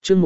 chương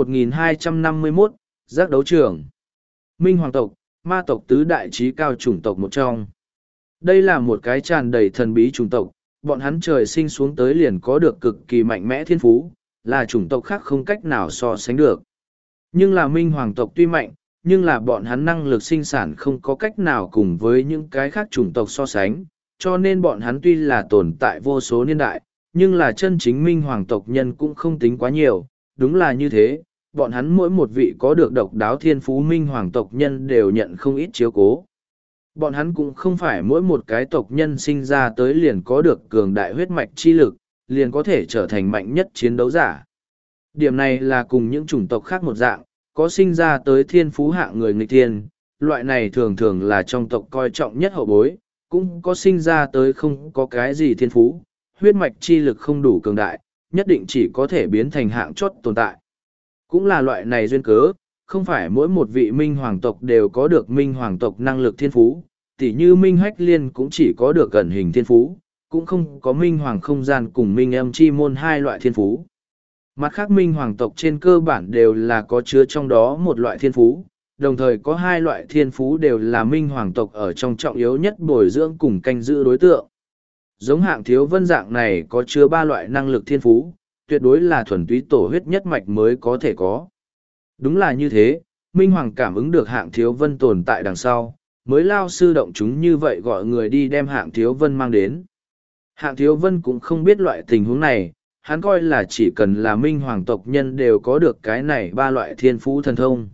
1251, giác đấu trường. Minh Hoàng tộc, ma tộc tứ đại trí cao chủng tộc một trong. Đây là một cái tràn đầy thần bí chủng tộc, bọn hắn trời sinh xuống tới liền có được cực kỳ mạnh mẽ thiên phú, là chủng tộc khác không cách nào so sánh được. Nhưng là Minh Hoàng tộc tuy mạnh, nhưng là bọn hắn năng lực sinh sản không có cách nào cùng với những cái khác chủng tộc so sánh, cho nên bọn hắn tuy là tồn tại vô số niên đại, nhưng là chân chính Minh Hoàng tộc nhân cũng không tính quá nhiều, đúng là như thế, bọn hắn mỗi một vị có được độc đáo thiên phú Minh Hoàng tộc nhân đều nhận không ít chiếu cố. Bọn hắn cũng không phải mỗi một cái tộc nhân sinh ra tới liền có được cường đại huyết mạch chi lực, liền có thể trở thành mạnh nhất chiến đấu giả. Điểm này là cùng những chủng tộc khác một dạng, có sinh ra tới thiên phú hạng người nghịch thiên, loại này thường thường là trong tộc coi trọng nhất hậu bối, cũng có sinh ra tới không có cái gì thiên phú, huyết mạch chi lực không đủ cường đại, nhất định chỉ có thể biến thành hạng chót tồn tại. Cũng là loại này duyên cớ, không phải mỗi một vị Minh Hoàng tộc đều có được Minh Hoàng tộc năng lực thiên phú, tỉ như Minh Hách Liên cũng chỉ có được ẩn hình thiên phú, cũng không có Minh Hoàng không gian cùng Minh Âm Chi môn hai loại thiên phú. Mặt khác Minh Hoàng tộc trên cơ bản đều là có chứa trong đó một loại thiên phú, đồng thời có hai loại thiên phú đều là Minh Hoàng tộc ở trong trọng yếu nhất bồi dưỡng cùng canh giữ đối tượng. Giống Hạng Thiếu Vân dạng này có chứa ba loại năng lực thiên phú, tuyệt đối là thuần túy tổ huyết nhất mạch mới có thể có. Đúng là như thế, Minh Hoàng cảm ứng được Hạng Thiếu Vân tồn tại đằng sau, mới lao sư động chúng như vậy gọi người đi đem Hạng Thiếu Vân mang đến. Hạng Thiếu Vân cũng không biết loại tình huống này, hắn coi là chỉ cần là Minh Hoàng tộc nhân đều có được cái này ba loại thiên phú thần thông.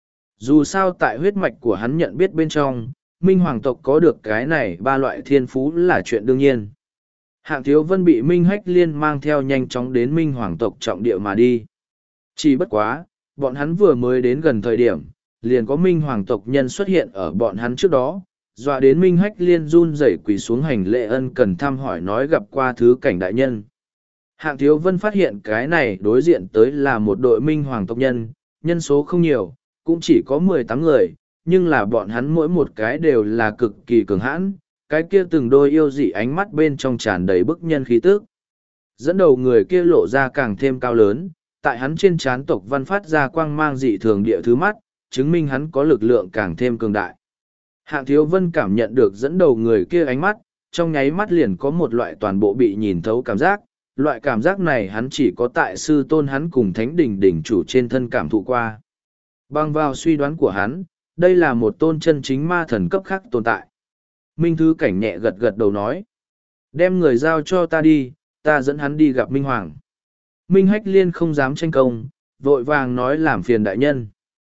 Dù sao tại huyết mạch của hắn nhận biết bên trong, Minh Hoàng tộc có được cái này ba loại thiên phú là chuyện đương nhiên. Hạng Thiếu Vân bị Minh Hách Liên mang theo nhanh chóng đến Minh Hoàng tộc trọng địa mà đi. Chỉ bất quá, bọn hắn vừa mới đến gần thời điểm, liền có Minh Hoàng tộc nhân xuất hiện ở bọn hắn trước đó, dọa đến Minh Hách Liên run rẩy quỳ xuống hành lễ ân cần thăm hỏi nói gặp qua thứ cảnh đại nhân. Hạng Thiếu Vân phát hiện cái này đối diện tới là một đội Minh Hoàng tộc nhân, nhân số không nhiều, cũng chỉ có 18 người, nhưng là bọn hắn mỗi một cái đều là cực kỳ cường hãn, cái kia từng đôi yêu dị ánh mắt bên trong tràn đầy bức nhân khí tức. Dẫn đầu người kia lộ ra càng thêm cao lớn, tại hắn trên trán tộc văn phát ra quang mang dị thường địa thứ mắt, chứng minh hắn có lực lượng càng thêm cường đại. Hạng Thiếu Vân cảm nhận được dẫn đầu người kia ánh mắt, trong nháy mắt liền có một loại toàn bộ bị nhìn thấu cảm giác, loại cảm giác này hắn chỉ có tại sư tôn hắn cùng thánh đỉnh đỉnh chủ trên thân cảm thụ qua. Bằng vào suy đoán của hắn, đây là một tôn chân chính ma thần cấp khác tồn tại. Minh Thứ Cảnh nhẹ gật gật đầu nói. Đem người giao cho ta đi, ta dẫn hắn đi gặp Minh Hoàng. Minh Hách Liên không dám tranh công, vội vàng nói làm phiền đại nhân.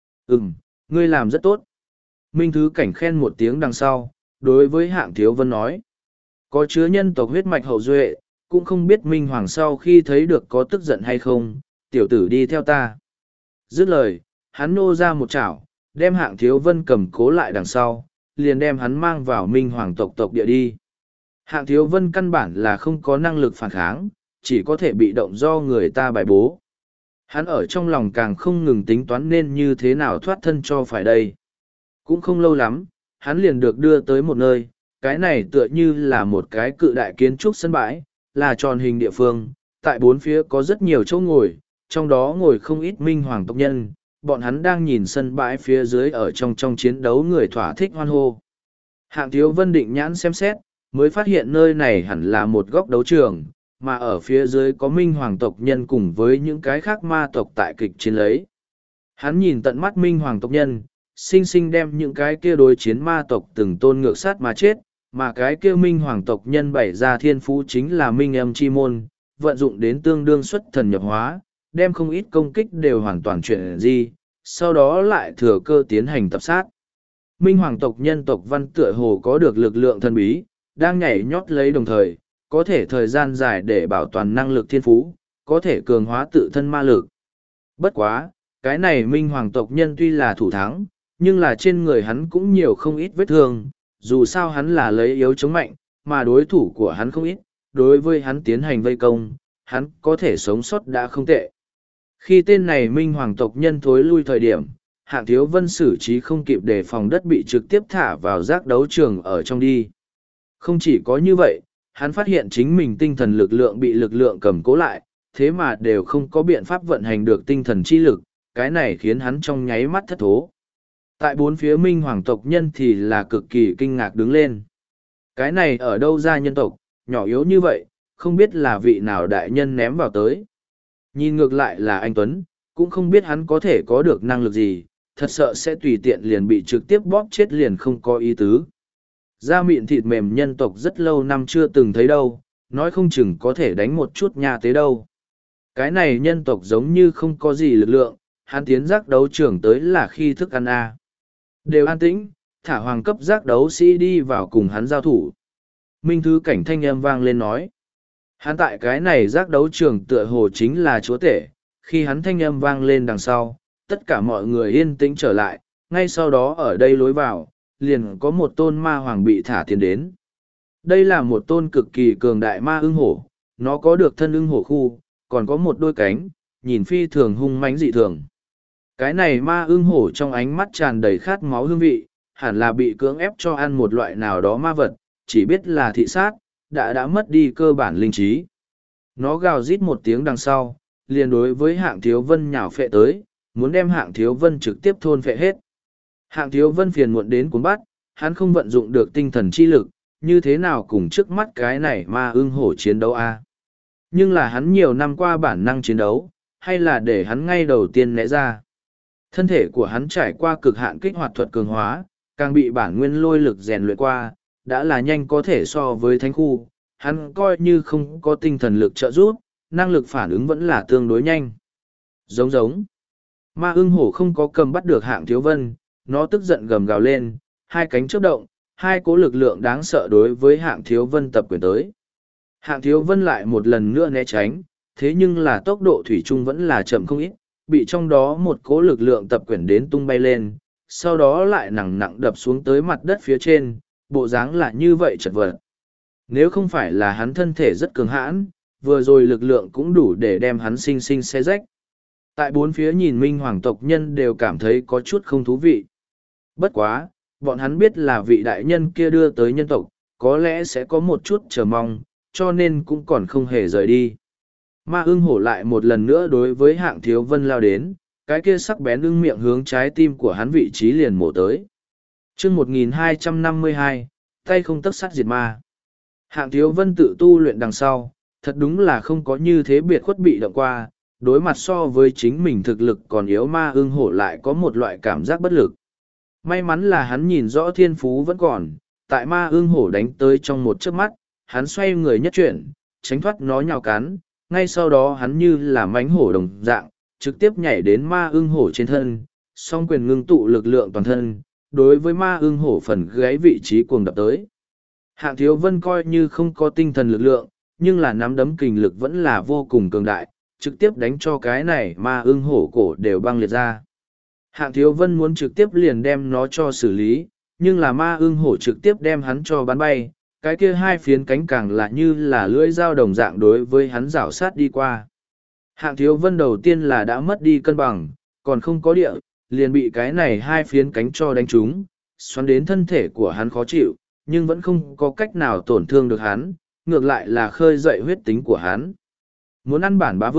Ngươi làm rất tốt. Minh Thứ Cảnh khen một tiếng đằng sau, đối với Hạng Thiếu Vân nói. Có chứa nhân tộc huyết mạch hậu duệ, cũng không biết Minh Hoàng sau khi thấy được có tức giận hay không, tiểu tử đi theo ta. Dứt lời, hắn nô ra một chảo, đem Hạng Thiếu Vân cầm cố lại đằng sau, liền đem hắn mang vào Minh Hoàng tộc địa đi. Hạng Thiếu Vân căn bản là không có năng lực phản kháng, chỉ có thể bị động do người ta bài bố. Hắn ở trong lòng càng không ngừng tính toán nên như thế nào thoát thân cho phải đây. Cũng không lâu lắm, hắn liền được đưa tới một nơi, cái này tựa như là một cái cự đại kiến trúc sân bãi, là tròn hình địa phương, tại bốn phía có rất nhiều chỗ ngồi, trong đó ngồi không ít Minh Hoàng tộc nhân, bọn hắn đang nhìn sân bãi phía dưới ở trong chiến đấu người thỏa thích hoan hô. Hạng Thiếu Vân định nhãn xem xét, mới phát hiện nơi này hẳn là một góc đấu trường, mà ở phía dưới có Minh Hoàng tộc nhân cùng với những cái khác ma tộc tại kịch chiến lấy. Hắn nhìn tận mắt Minh Hoàng tộc nhân, sinh sinh đem những cái kia đối chiến ma tộc từng tôn ngược sát mà chết, mà cái kia Minh Hoàng tộc nhân bày ra thiên phú chính là Minh Âm Chi môn, vận dụng đến tương đương xuất thần nhập hóa, đem không ít công kích đều hoàn toàn chuyển di, sau đó lại thừa cơ tiến hành tập sát. Minh Hoàng tộc nhân tộc văn tựa hồ có được lực lượng thần bí, đang nhảy nhót lấy đồng thời, có thể thời gian dài để bảo toàn năng lực thiên phú, có thể cường hóa tự thân ma lực. Bất quá, cái này Minh Hoàng tộc nhân tuy là thủ thắng, nhưng là trên người hắn cũng nhiều không ít vết thương, dù sao hắn là lấy yếu chống mạnh, mà đối thủ của hắn không ít, đối với hắn tiến hành vây công, hắn có thể sống sót đã không tệ. Khi tên này Minh Hoàng tộc nhân thối lui thời điểm, Hạng Thiếu Vân xử trí không kịp để phòng đất bị trực tiếp thả vào giác đấu trường ở trong đi. Không chỉ có như vậy, hắn phát hiện chính mình tinh thần lực lượng bị lực lượng cầm cố lại, thế mà đều không có biện pháp vận hành được tinh thần chi lực, cái này khiến hắn trong nháy mắt thất thố. Tại bốn phía minh hoàng tộc nhân thì là cực kỳ kinh ngạc đứng lên. Cái này ở đâu ra nhân tộc, nhỏ yếu như vậy, không biết là vị nào đại nhân ném vào tới. Nhìn ngược lại là anh Tuấn, cũng không biết hắn có thể có được năng lực gì, thật sợ sẽ tùy tiện liền bị trực tiếp bóp chết liền không có ý tứ. Da mịn thịt mềm nhân tộc rất lâu năm chưa từng thấy đâu, nói không chừng có thể đánh một chút nhà tế đâu. Cái này nhân tộc giống như không có gì lực lượng, hắn tiến giác đấu trưởng tới là khi thức ăn a. Đều an tĩnh, thả hoàng cấp giác đấu sĩ đi vào cùng hắn giao thủ. Minh thứ cảnh thanh âm vang lên nói. Hắn tại cái này giác đấu trường tựa hồ chính là chúa tể, khi hắn thanh âm vang lên đằng sau, tất cả mọi người yên tĩnh trở lại, ngay sau đó ở đây lối vào, liền có một tôn ma hoàng bị thả tiến đến. Đây là một tôn cực kỳ cường đại ma ưng hổ, nó có được thân ưng hổ khu, còn có một đôi cánh, nhìn phi thường hung mãnh dị thường. Cái này ma ưng hổ trong ánh mắt tràn đầy khát máu hương vị, hẳn là bị cưỡng ép cho ăn một loại nào đó ma vật, chỉ biết là thị sát, đã mất đi cơ bản linh trí. Nó gào rít một tiếng đằng sau, liền đối với hạng thiếu vân nhào phệ tới, muốn đem hạng thiếu vân trực tiếp thôn phệ hết. Hạng thiếu vân phiền muộn đến cuốn bắt, hắn không vận dụng được tinh thần chi lực, như thế nào cùng trước mắt cái này ma ưng hổ chiến đấu a? Nhưng là hắn nhiều năm qua bản năng chiến đấu, hay là để hắn ngay đầu tiên né ra. Thân thể của hắn trải qua cực hạn kích hoạt thuật cường hóa, càng bị bản nguyên lôi lực rèn luyện qua, đã là nhanh có thể so với thánh khu, hắn coi như không có tinh thần lực trợ giúp, năng lực phản ứng vẫn là tương đối nhanh. Giống. Ma ưng hổ không có cầm bắt được hạng thiếu vân, nó tức giận gầm gào lên, hai cánh chớp động, hai cỗ lực lượng đáng sợ đối với hạng thiếu vân tập quyền tới. Hạng thiếu vân lại một lần nữa né tránh, thế nhưng là tốc độ thủy chung vẫn là chậm không ít, bị trong đó một cỗ lực lượng tập quyền đến tung bay lên, sau đó lại nặng đập xuống tới mặt đất phía trên, bộ dáng là như vậy chật vật. Nếu không phải là hắn thân thể rất cường hãn, vừa rồi lực lượng cũng đủ để đem hắn sinh xé rách. Tại bốn phía nhìn minh hoàng tộc nhân đều cảm thấy có chút không thú vị. Bất quá, bọn hắn biết là vị đại nhân kia đưa tới nhân tộc, có lẽ sẽ có một chút chờ mong, cho nên cũng còn không hề rời đi. Ma ưng hổ lại một lần nữa đối với hạng thiếu vân lao đến, cái kia sắc bén ưng miệng hướng trái tim của hắn vị trí liền mổ tới. chương 1252, tay không tấc sắt diệt ma. Hạng thiếu vân tự tu luyện đằng sau, thật đúng là không có như thế biệt khuất bị động qua, đối mặt so với chính mình thực lực còn yếu ma ưng hổ lại có một loại cảm giác bất lực. May mắn là hắn nhìn rõ thiên phú vẫn còn, tại ma ưng hổ đánh tới trong một chớp mắt, hắn xoay người nhất chuyển, tránh thoát nó nhào cắn, ngay sau đó hắn như là mánh hổ đồng dạng, trực tiếp nhảy đến ma ưng hổ trên thân, song quyền ngưng tụ lực lượng toàn thân, đối với ma ưng hổ phần gáy vị trí cuồng đập tới. Hạng thiếu vân coi như không có tinh thần lực lượng, nhưng là nắm đấm kình lực vẫn là vô cùng cường đại, trực tiếp đánh cho cái này ma ưng hổ cổ đều băng liệt ra. Hạng thiếu vân muốn trực tiếp liền đem nó cho xử lý, nhưng là ma ưng hổ trực tiếp đem hắn cho bắn bay, cái kia hai phiến cánh càng là như là lưỡi dao đồng dạng đối với hắn rảo sát đi qua. Hạng thiếu vân đầu tiên là đã mất đi cân bằng, còn không có địa, liền bị cái này hai phiến cánh cho đánh trúng, xoắn đến thân thể của hắn khó chịu, nhưng vẫn không có cách nào tổn thương được hắn, ngược lại là khơi dậy huyết tính của hắn. Muốn ăn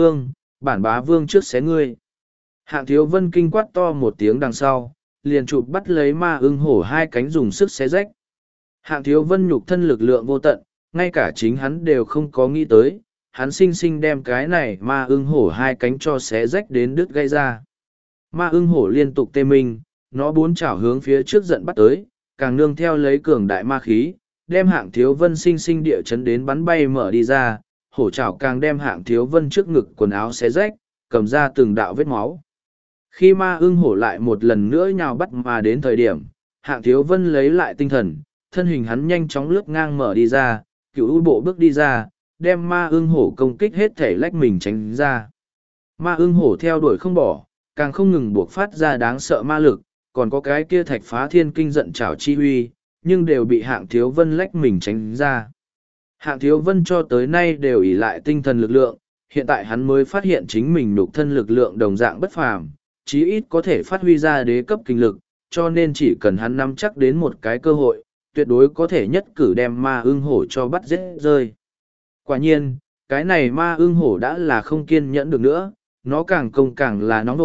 bản bá vương trước xé ngươi. Hạng thiếu vân kinh quát to một tiếng đằng sau, liền chụp bắt lấy ma ưng hổ hai cánh dùng sức xé rách. Hạng thiếu vân nhục thân lực lượng vô tận, ngay cả chính hắn đều không có nghĩ tới, hắn sinh sinh đem cái này ma ưng hổ hai cánh cho xé rách đến đứt gây ra. Ma ưng hổ liên tục tê minh, nó bốn chảo hướng phía trước giận bắt tới, càng nương theo lấy cường đại ma khí, đem hạng thiếu vân sinh sinh địa chấn đến bắn bay mở đi ra, hổ chảo càng đem hạng thiếu vân trước ngực quần áo xé rách, cầm ra từng đạo vết máu. Khi ma ưng hổ lại một lần nữa nhào bắt mà đến thời điểm, hạng thiếu vân lấy lại tinh thần, thân hình hắn nhanh chóng lướt ngang mở đi ra, cựu u bộ bước đi ra, đem ma ưng hổ công kích hết thể lách mình tránh ra. Ma ưng hổ theo đuổi không bỏ, càng không ngừng buộc phát ra đáng sợ ma lực, còn có cái kia thạch phá thiên kinh giận trảo chi huy, nhưng đều bị hạng thiếu vân lách mình tránh ra. Hạng thiếu vân cho tới nay đều ỷ lại tinh thần lực lượng, hiện tại hắn mới phát hiện chính mình nhục thân lực lượng đồng dạng bất phàm, chí ít có thể phát huy ra đế cấp kinh lực, cho nên chỉ cần hắn nắm chắc đến một cái cơ hội, tuyệt đối có thể nhất cử đem ma ưng hổ cho bắt giết rơi. Quả nhiên, cái này ma ưng hổ đã là không kiên nhẫn được nữa, nó càng công càng là nóng nội,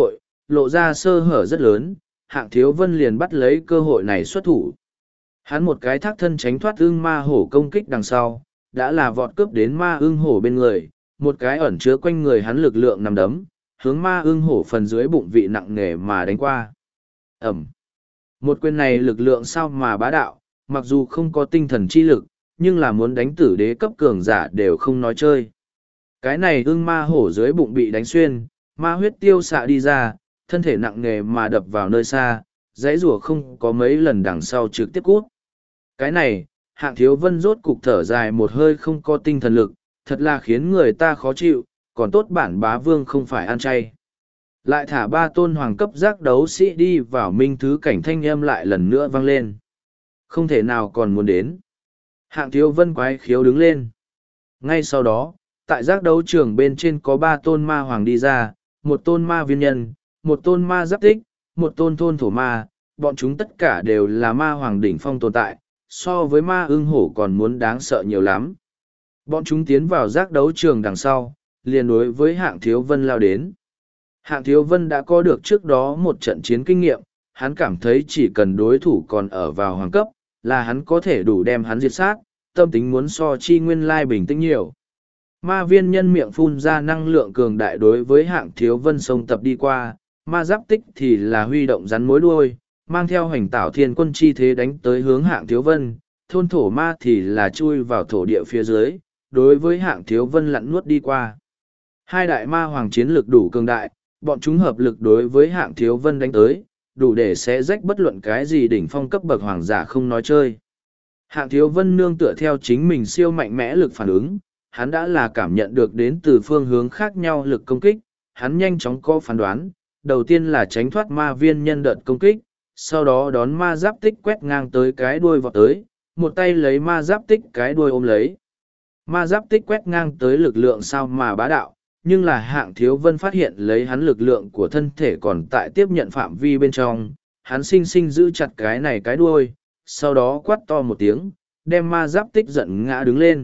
lộ ra sơ hở rất lớn, Hạng Thiếu Vân liền bắt lấy cơ hội này xuất thủ. Hắn một cái thác thân tránh thoát ưng ma hổ công kích đằng sau, đã là vọt cướp đến ma ưng hổ bên người, một cái ẩn chứa quanh người hắn lực lượng nằm đấm, hướng ma ưng hổ phần dưới bụng vị nặng nề mà đánh qua. Ẩm. Một quyền này lực lượng sao mà bá đạo, mặc dù không có tinh thần chi lực, nhưng là muốn đánh tử đế cấp cường giả đều không nói chơi. Cái này ưng ma hổ dưới bụng bị đánh xuyên, ma huyết tiêu xạ đi ra, thân thể nặng nề mà đập vào nơi xa, dãy rủa không có mấy lần đằng sau trực tiếp cút. Cái này, Hạng Thiếu Vân rốt cục thở dài một hơi không có tinh thần lực, thật là khiến người ta khó chịu, còn tốt bản bá vương không phải ăn chay. Lại thả ba tôn hoàng cấp giác đấu sĩ đi vào minh thứ cảnh thanh âm lại lần nữa vang lên. Không thể nào còn muốn đến. Hạng Thiếu Vân quái khiếu đứng lên. Ngay sau đó, tại giác đấu trường bên trên có ba tôn ma hoàng đi ra, một tôn ma viên nhân, một tôn ma giáp tích, một tôn thôn thổ ma, bọn chúng tất cả đều là ma hoàng đỉnh phong tồn tại, so với ma ưng hổ còn muốn đáng sợ nhiều lắm. Bọn chúng tiến vào giác đấu trường đằng sau, liền đối với Hạng Thiếu Vân lao đến. Hạng Thiếu Vân đã có được trước đó một trận chiến kinh nghiệm, hắn cảm thấy chỉ cần đối thủ còn ở vào hoàng cấp, là hắn có thể đủ đem hắn diệt sát, tâm tính muốn so chi nguyên lai bình tĩnh nhiều. Ma viên nhân miệng phun ra năng lượng cường đại đối với Hạng Thiếu Vân xông tập đi qua, ma giáp tích thì là huy động rắn mối đuôi, mang theo hành tảo thiên quân chi thế đánh tới hướng Hạng Thiếu Vân, thôn thổ ma thì là chui vào thổ địa phía dưới, đối với Hạng Thiếu Vân lặn nuốt đi qua. Hai đại ma hoàng chiến lực đủ cường đại, bọn chúng hợp lực đối với Hạng Thiếu Vân đánh tới, đủ để xé rách bất luận cái gì đỉnh phong cấp bậc hoàng giả không nói chơi. Hạng Thiếu Vân nương tựa theo chính mình siêu mạnh mẽ lực phản ứng, hắn đã là cảm nhận được đến từ phương hướng khác nhau lực công kích, hắn nhanh chóng có phán đoán, đầu tiên là tránh thoát ma viên nhân đợt công kích, sau đó đón ma giáp tích quét ngang tới cái đuôi vọt tới, một tay lấy ma giáp tích cái đuôi ôm lấy. Ma giáp tích quét ngang tới lực lượng sao mà bá đạo, nhưng là Hạng Thiếu Vân phát hiện lấy hắn lực lượng của thân thể còn tại tiếp nhận phạm vi bên trong, hắn sinh sinh giữ chặt cái này cái đuôi, sau đó quát to một tiếng, đem ma giáp tích giận ngã đứng lên.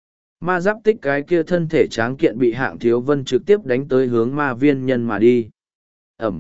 Ma giáp tích cái kia thân thể tráng kiện bị Hạng Thiếu Vân trực tiếp đánh tới hướng ma viên nhân mà đi. Ẩm.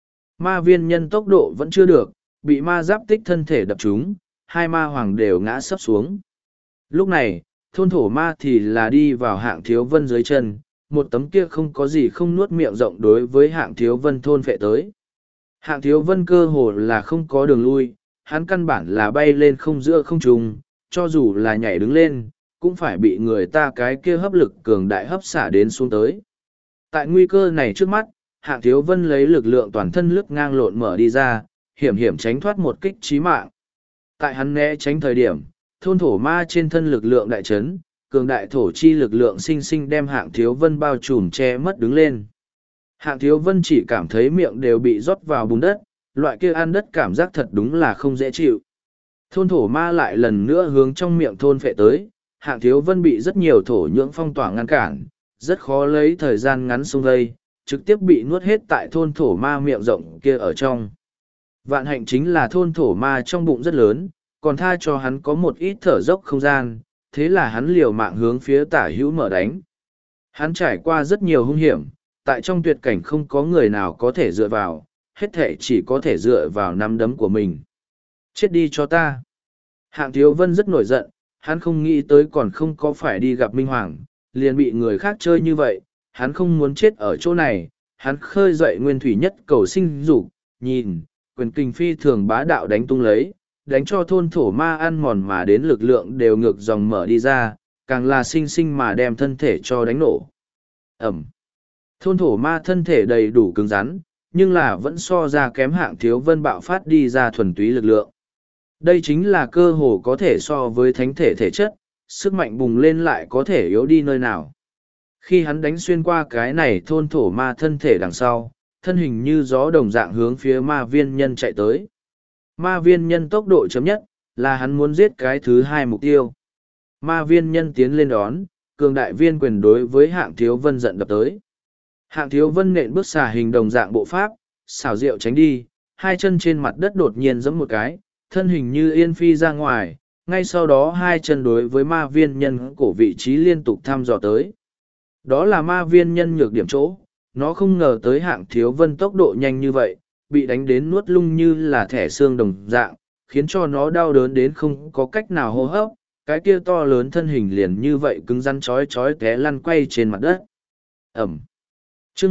Ma viên nhân tốc độ vẫn chưa được, bị ma giáp tích thân thể đập trúng, hai ma hoàng đều ngã sấp xuống. Lúc này, thôn thổ ma thì là đi vào Hạng Thiếu Vân dưới chân, một tấm kia không có gì không nuốt miệng rộng đối với Hạng Thiếu Vân thôn phệ tới. Hạng Thiếu Vân cơ hồ là không có đường lui, hắn căn bản là bay lên không giữa không trung, cho dù là nhảy đứng lên, cũng phải bị người ta cái kia hấp lực cường đại hấp xả đến xuống tới. Tại nguy cơ này trước mắt, Hạng Thiếu Vân lấy lực lượng toàn thân lướt ngang lộn mở đi ra, hiểm hiểm tránh thoát một kích chí mạng. Tại hắn né tránh thời điểm, thôn thổ ma trên thân lực lượng đại chấn, cường đại thổ chi lực lượng sinh sinh đem Hạng Thiếu Vân bao trùm che mất đứng lên. Hạng Thiếu Vân chỉ cảm thấy miệng đều bị rót vào bùn đất, loại kia ăn đất cảm giác thật đúng là không dễ chịu. Thôn thổ ma lại lần nữa hướng trong miệng thôn phệ tới, Hạng Thiếu Vân bị rất nhiều thổ nhưỡng phong tỏa ngăn cản, rất khó lấy thời gian ngắn xung gây, trực tiếp bị nuốt hết tại thôn thổ ma miệng rộng kia ở trong. Vạn hạnh chính là thôn thổ ma trong bụng rất lớn, còn tha cho hắn có một ít thở dốc không gian, thế là hắn liều mạng hướng phía tả hữu mở đánh. Hắn trải qua rất nhiều hung hiểm, tại trong tuyệt cảnh không có người nào có thể dựa vào, hết thể chỉ có thể dựa vào nắm đấm của mình. Chết đi cho ta. Hạng Thiếu Vân rất nổi giận, hắn không nghĩ tới còn không có phải đi gặp Minh Hoàng, liền bị người khác chơi như vậy, hắn không muốn chết ở chỗ này, hắn khơi dậy nguyên thủy nhất cầu sinh dục, nhìn, quyền kinh phi thường bá đạo đánh tung lấy, đánh cho thôn thổ ma ăn mòn mà đến lực lượng đều ngược dòng mở đi ra, càng là sinh sinh mà đem thân thể cho đánh nổ. Ẩm. Thôn thổ ma thân thể đầy đủ cứng rắn, nhưng là vẫn so ra kém Hạng Thiếu Vân bạo phát đi ra thuần túy lực lượng. Đây chính là cơ hồ có thể so với thánh thể thể chất, sức mạnh bùng lên lại có thể yếu đi nơi nào. Khi hắn đánh xuyên qua cái này thôn thổ ma thân thể đằng sau, thân hình như gió đồng dạng hướng phía ma viên nhân chạy tới. Ma viên nhân tốc độ chấm nhất, là hắn muốn giết cái thứ hai mục tiêu. Ma viên nhân tiến lên đón, cường đại viên quyền đối với Hạng Thiếu Vân giận đập tới. Hạng Thiếu Vân nện bước xả hình đồng dạng bộ pháp, xảo diệu tránh đi, hai chân trên mặt đất đột nhiên giẫm một cái, thân hình như yên phi ra ngoài, ngay sau đó hai chân đối với ma viên nhân cổ vị trí liên tục thăm dò tới. Đó là ma viên nhân nhược điểm chỗ, nó không ngờ tới Hạng Thiếu Vân tốc độ nhanh như vậy, bị đánh đến nuốt lung như là thẻ xương đồng dạng, khiến cho nó đau đớn đến không có cách nào hô hấp, cái kia to lớn thân hình liền như vậy cứng rắn chói chói té lăn quay trên mặt đất. Ẩm. Chương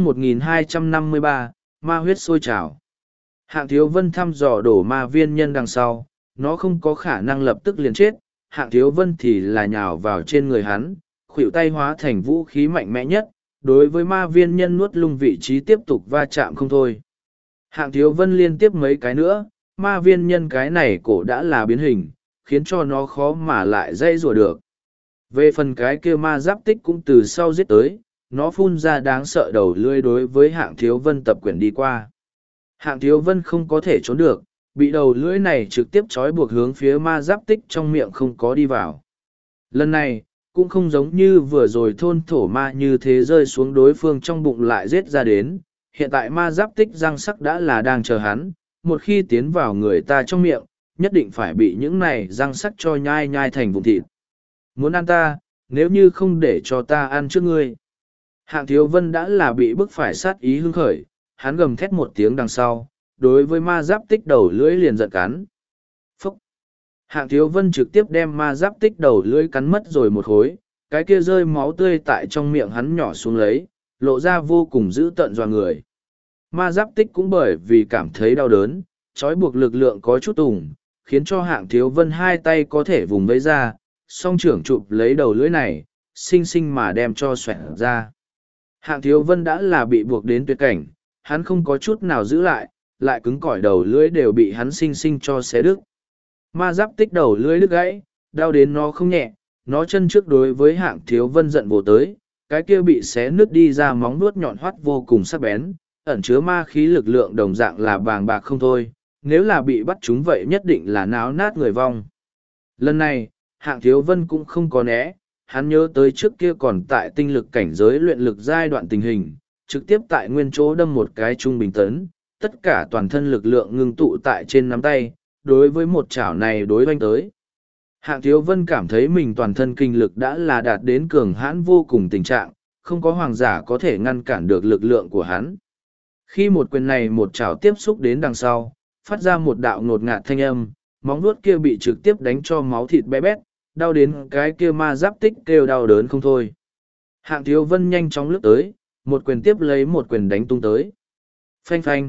1253, ma huyết sôi trào. Hạng Thiếu Vân thăm dò đổ ma viên nhân đằng sau, nó không có khả năng lập tức liền chết, Hạng Thiếu Vân thì là nhào vào trên người hắn, khuỷu tay hóa thành vũ khí mạnh mẽ nhất, đối với ma viên nhân nuốt lung vị trí tiếp tục va chạm không thôi. Hạng Thiếu Vân liên tiếp mấy cái nữa, ma viên nhân cái này cổ đã là biến hình, khiến cho nó khó mà lại dây rùa được. Về phần cái kia ma giáp tích cũng từ sau giết tới, nó phun ra đáng sợ đầu lưỡi đối với Hạng Thiếu Vân tập quyển đi qua. Hạng Thiếu Vân không có thể trốn được, bị đầu lưỡi này trực tiếp trói buộc hướng phía ma giáp tích trong miệng không có đi vào. Lần này, cũng không giống như vừa rồi thôn thổ ma như thế rơi xuống đối phương trong bụng lại giết ra đến. Hiện tại ma giáp tích răng sắc đã là đang chờ hắn, một khi tiến vào người ta trong miệng, nhất định phải bị những này răng sắc cho nhai nhai thành vụn thịt. Muốn ăn ta, nếu như không để cho ta ăn trước ngươi. Hạng Thiếu Vân đã là bị bức phải sát ý hưng khởi, hắn gầm thét một tiếng đằng sau, đối với ma giáp tích đầu lưỡi liền giận cắn. Phúc! Hạng Thiếu Vân trực tiếp đem ma giáp tích đầu lưỡi cắn mất rồi một khối, cái kia rơi máu tươi tại trong miệng hắn nhỏ xuống lấy, lộ ra vô cùng dữ tợn dọa người. Ma giáp tích cũng bởi vì cảm thấy đau đớn, trói buộc lực lượng có chút tùng, khiến cho Hạng Thiếu Vân hai tay có thể vùng vẫy ra, song trưởng chụp lấy đầu lưỡi này, xinh xinh mà đem cho xoẹt ra. Hạng Thiếu Vân đã là bị buộc đến tuyệt cảnh, hắn không có chút nào giữ lại cứng cỏi đầu lưỡi đều bị hắn xinh xinh cho xé đứt. Ma giáp tích đầu lưỡi đứt gãy, đau đến nó không nhẹ, nó chân trước đối với Hạng Thiếu Vân giận vồ tới, cái kia bị xé nứt đi ra móng vuốt nhọn hoắt vô cùng sắc bén, ẩn chứa ma khí lực lượng đồng dạng là bàng bạc không thôi, nếu là bị bắt chúng vậy nhất định là náo nát người vong. Lần này, Hạng Thiếu Vân cũng không có né, hắn nhớ tới trước kia còn tại tinh lực cảnh giới luyện lực giai đoạn tình hình, trực tiếp tại nguyên chỗ đâm một cái trung bình tấn, tất cả toàn thân lực lượng ngưng tụ tại trên nắm tay, đối với một chảo này đối oanh tới. Hạng Thiếu Vân cảm thấy mình toàn thân kinh lực đã là đạt đến cường hãn vô cùng tình trạng, không có hoàng giả có thể ngăn cản được lực lượng của hắn. Khi một quyền này một chảo tiếp xúc đến đằng sau, phát ra một đạo ngột ngạt thanh âm, móng vuốt kia bị trực tiếp đánh cho máu thịt bé bét, đau đến cái kia ma giáp tích kêu đau đớn không thôi. Hạng Thiếu Vân nhanh chóng lướt tới, một quyền tiếp lấy một quyền đánh tung tới. Phanh phanh.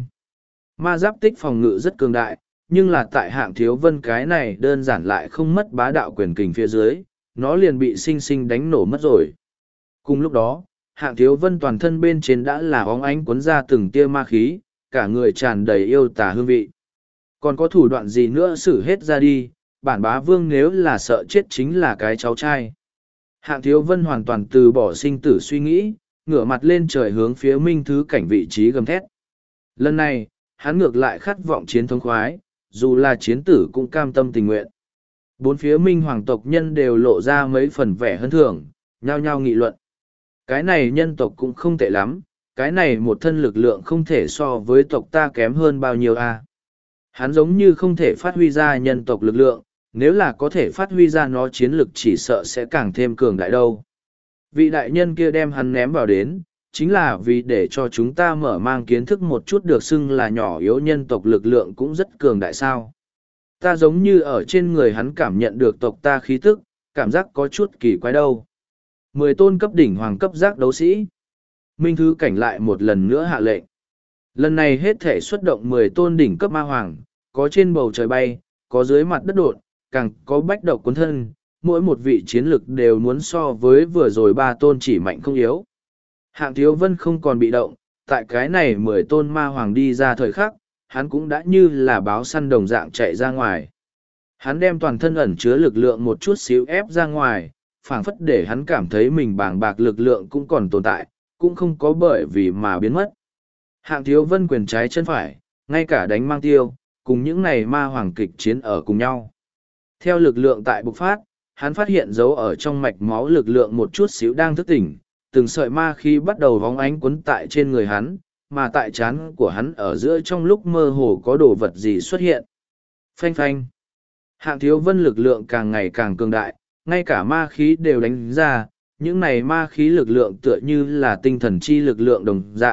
Ma giáp tích phòng ngự rất cường đại, nhưng là tại Hạng Thiếu Vân cái này đơn giản lại không mất bá đạo quyền kình phía dưới, nó liền bị sinh sinh đánh nổ mất rồi. Cùng lúc đó, Hạng Thiếu Vân toàn thân bên trên đã là óng ánh cuốn ra từng tia ma khí, cả người tràn đầy yêu tà hương vị. Còn có thủ đoạn gì nữa xử hết ra đi, bản bá vương nếu là sợ chết chính là cái cháu trai. Hạng Thiếu Vân hoàn toàn từ bỏ sinh tử suy nghĩ, ngửa mặt lên trời hướng phía Minh Thứ Cảnh vị trí gầm thét. Lần này, hắn ngược lại khát vọng chiến thống khoái, dù là chiến tử cũng cam tâm tình nguyện. Bốn phía Minh Hoàng tộc nhân đều lộ ra mấy phần vẻ hân thưởng, nhao nhao nghị luận. Cái này nhân tộc cũng không tệ lắm, cái này một thân lực lượng không thể so với tộc ta kém hơn bao nhiêu a. Hắn giống như không thể phát huy ra nhân tộc lực lượng, nếu là có thể phát huy ra nó chiến lực chỉ sợ sẽ càng thêm cường đại đâu. Vị đại nhân kia đem hắn ném vào đến, chính là vì để cho chúng ta mở mang kiến thức một chút được xưng là nhỏ yếu nhân tộc lực lượng cũng rất cường đại sao. Ta giống như ở trên người hắn cảm nhận được tộc ta khí tức, cảm giác có chút kỳ quái đâu. 10 tôn cấp đỉnh hoàng cấp giác đấu sĩ. Minh Thứ Cảnh lại một lần nữa hạ lệnh. Lần này hết thể xuất động 10 tôn đỉnh cấp ma hoàng, có trên bầu trời bay, có dưới mặt đất đột, càng có bách độc cuốn thân, mỗi một vị chiến lực đều muốn so với vừa rồi 3 tôn chỉ mạnh không yếu. Hạng Thiếu Vân không còn bị động, tại cái này 10 tôn ma hoàng đi ra thời khắc, hắn cũng đã như là báo săn đồng dạng chạy ra ngoài. Hắn đem toàn thân ẩn chứa lực lượng một chút xíu ép ra ngoài, phảng phất để hắn cảm thấy mình bàng bạc lực lượng cũng còn tồn tại, cũng không có bởi vì mà biến mất. Hạng Thiếu Vân quyền trái chân phải, ngay cả đánh mang tiêu, cùng những này ma hoàng kịch chiến ở cùng nhau. Theo lực lượng tại bộc phát, hắn phát hiện dấu ở trong mạch máu lực lượng một chút xíu đang thức tỉnh, từng sợi ma khí bắt đầu vóng ánh quấn tại trên người hắn, mà tại trán của hắn ở giữa trong lúc mơ hồ có đồ vật gì xuất hiện. Phanh phanh. Hạng Thiếu Vân lực lượng càng ngày càng cường đại, ngay cả ma khí đều đánh ra, những này ma khí lực lượng tựa như là tinh thần chi lực lượng đồng dạng,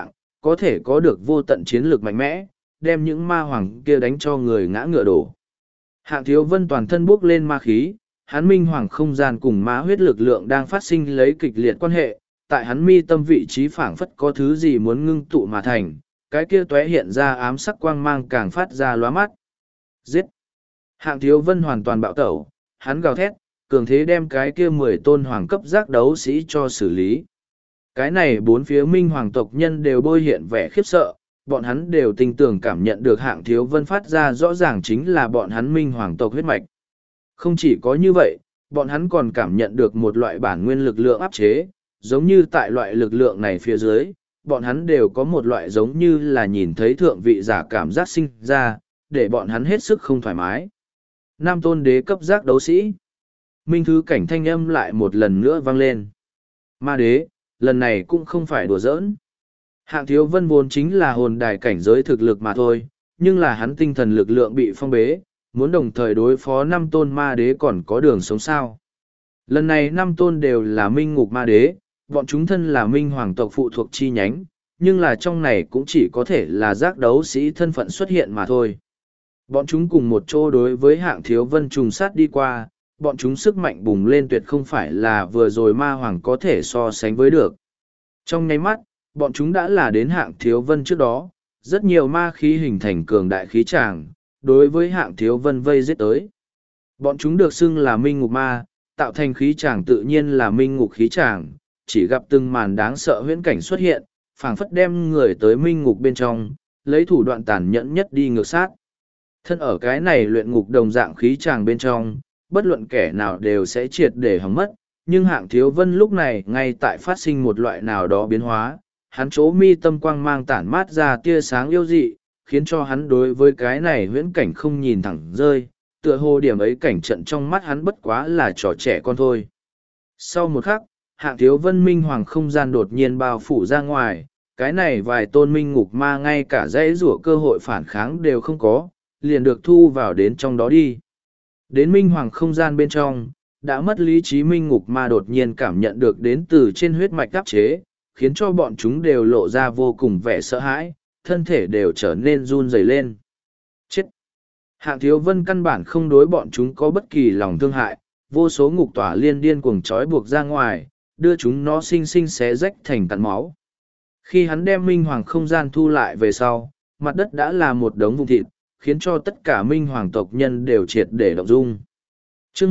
có thể có được vô tận chiến lược mạnh mẽ, đem những ma hoàng kia đánh cho người ngã ngựa đổ. Hạng Thiếu Vân toàn thân bốc lên ma khí, hắn minh hoàng không gian cùng ma huyết lực lượng đang phát sinh lấy kịch liệt quan hệ, tại hắn mi tâm vị trí phảng phất có thứ gì muốn ngưng tụ mà thành, cái kia tóe hiện ra ám sắc quang mang càng phát ra lóa mắt. Giết! Hạng Thiếu Vân hoàn toàn bạo tẩu, hắn gào thét, cường thế đem cái kia 10 tôn hoàng cấp giác đấu sĩ cho xử lý. Cái này bốn phía minh hoàng tộc nhân đều bôi hiện vẻ khiếp sợ, bọn hắn đều tin tưởng cảm nhận được Hạng Thiếu Vân phát ra rõ ràng chính là bọn hắn minh hoàng tộc huyết mạch. Không chỉ có như vậy, bọn hắn còn cảm nhận được một loại bản nguyên lực lượng áp chế, giống như tại loại lực lượng này phía dưới, bọn hắn đều có một loại giống như là nhìn thấy thượng vị giả cảm giác sinh ra, để bọn hắn hết sức không thoải mái. Nam tôn đế cấp giác đấu sĩ. Minh thứ cảnh thanh âm lại một lần nữa vang lên. Ma đế, lần này cũng không phải đùa giỡn. Hạng Thiếu Vân vốn chính là hồn đài cảnh giới thực lực mà thôi, nhưng là hắn tinh thần lực lượng bị phong bế, muốn đồng thời đối phó 5 tôn ma đế còn có đường sống sao. Lần này 5 tôn đều là minh ngục ma đế, bọn chúng thân là minh hoàng tộc phụ thuộc chi nhánh, nhưng là trong này cũng chỉ có thể là giác đấu sĩ thân phận xuất hiện mà thôi. Bọn chúng cùng một chỗ đối với Hạng Thiếu Vân trùng sát đi qua, bọn chúng sức mạnh bùng lên tuyệt không phải là vừa rồi ma hoàng có thể so sánh với được. Trong nháy mắt, bọn chúng đã là đến Hạng Thiếu Vân trước đó, rất nhiều ma khí hình thành cường đại khí tràng, đối với Hạng Thiếu Vân vây giết tới. Bọn chúng được xưng là minh ngục ma, tạo thành khí tràng tự nhiên là minh ngục khí tràng, chỉ gặp từng màn đáng sợ huyễn cảnh xuất hiện, phảng phất đem người tới minh ngục bên trong, lấy thủ đoạn tàn nhẫn nhất đi ngược sát. Thân ở cái này luyện ngục đồng dạng khí tràng bên trong, bất luận kẻ nào đều sẽ triệt để hỏng mất, nhưng Hạng Thiếu Vân lúc này ngay tại phát sinh một loại nào đó biến hóa, hắn chỗ mi tâm quang mang tản mát ra tia sáng yêu dị, khiến cho hắn đối với cái này huyễn cảnh không nhìn thẳng rơi, tựa hồ điểm ấy cảnh trận trong mắt hắn bất quá là trò trẻ con thôi. Sau một khắc, Hạng Thiếu Vân minh hoàng không gian đột nhiên bao phủ ra ngoài, cái này vài tôn minh ngục ma ngay cả dãy rủa cơ hội phản kháng đều không có, liền được thu vào đến trong đó đi. Đến minh hoàng không gian bên trong, đã mất lý trí minh ngục ma đột nhiên cảm nhận được đến từ trên huyết mạch áp chế, khiến cho bọn chúng đều lộ ra vô cùng vẻ sợ hãi, thân thể đều trở nên run rẩy lên. Chết! Hạng Thiếu Vân căn bản không đối bọn chúng có bất kỳ lòng thương hại, vô số ngục tỏa liên điên cuồng trói buộc ra ngoài, đưa chúng nó xinh xinh xé rách thành tận máu. Khi hắn đem minh hoàng không gian thu lại về sau, mặt đất đã là một đống vụn thịt, khiến cho tất cả minh hoàng tộc nhân đều triệt để động dung. Chương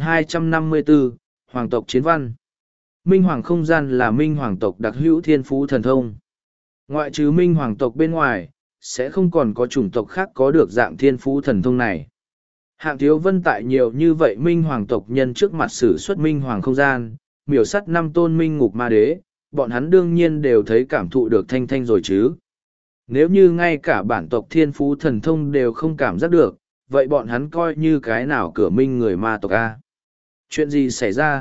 1254, Hoàng tộc chiến văn. Minh hoàng không gian là minh hoàng tộc đặc hữu thiên phú thần thông. Ngoại trừ minh hoàng tộc bên ngoài, sẽ không còn có chủng tộc khác có được dạng thiên phú thần thông này. Hạng Thiếu Vân tại nhiều như vậy minh hoàng tộc nhân trước mặt sử xuất minh hoàng không gian, miểu sắt 5 tôn minh ngục ma đế, bọn hắn đương nhiên đều thấy cảm thụ được thanh thanh rồi chứ. Nếu như ngay cả bản tộc thiên phú thần thông đều không cảm giác được, vậy bọn hắn coi như cái nào cửa minh người ma tộc A. Chuyện gì xảy ra,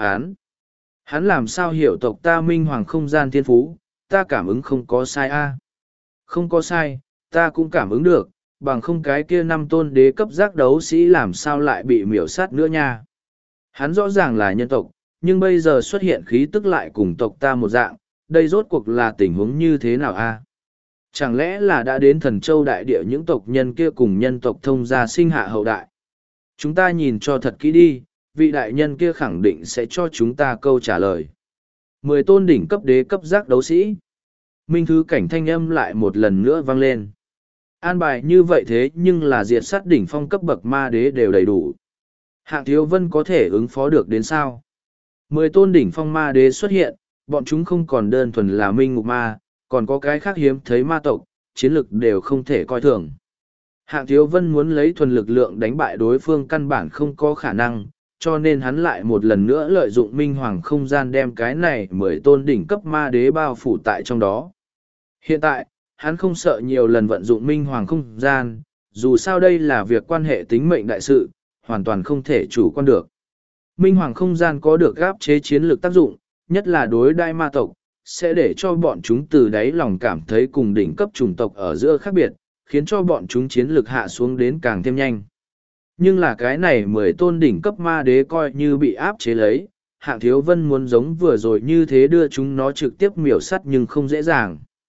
hắn làm sao hiểu tộc ta minh hoàng không gian thiên phú, ta cảm ứng không có sai A. Không có sai, ta cũng cảm ứng được, bằng không cái kia 5 tôn đế cấp giác đấu sĩ làm sao lại bị miểu sát nữa nha. Hắn rõ ràng là nhân tộc, nhưng bây giờ xuất hiện khí tức lại cùng tộc ta một dạng, đây rốt cuộc là tình huống như thế nào a? Chẳng lẽ là đã đến Thần Châu đại địa những tộc nhân kia cùng nhân tộc thông gia sinh hạ hậu đại? Chúng ta nhìn cho thật kỹ đi, vị đại nhân kia khẳng định sẽ cho chúng ta câu trả lời. 10 tôn đỉnh cấp đế cấp giác đấu sĩ. Minh thứ cảnh thanh âm lại một lần nữa vang lên. An bài như vậy thế nhưng là diệt sát đỉnh phong cấp bậc ma đế đều đầy đủ. Hạng Thiếu Vân có thể ứng phó được đến sao? 10 tôn đỉnh phong ma đế xuất hiện, bọn chúng không còn đơn thuần là minh ngục ma, còn có cái khác hiếm thấy ma tộc, chiến lực đều không thể coi thường. Hạng Thiếu Vân muốn lấy thuần lực lượng đánh bại đối phương căn bản không có khả năng, cho nên hắn lại một lần nữa lợi dụng minh hoàng không gian đem cái này 10 tôn đỉnh cấp ma đế bao phủ tại trong đó. Hiện tại, hắn không sợ nhiều lần vận dụng minh hoàng không gian, dù sao đây là việc quan hệ tính mệnh đại sự, hoàn toàn không thể chủ quan được. Minh hoàng không gian có được áp chế chiến lược tác dụng, nhất là đối đai ma tộc, sẽ để cho bọn chúng từ đáy lòng cảm thấy cùng đỉnh cấp chủng tộc ở giữa khác biệt, khiến cho bọn chúng chiến lược hạ xuống đến càng thêm nhanh. Nhưng là cái này 10 tôn đỉnh cấp ma đế coi như bị áp chế lấy, Hạng Thiếu Vân muốn giống vừa rồi như thế đưa chúng nó trực tiếp miểu sắt nhưng không dễ dàng.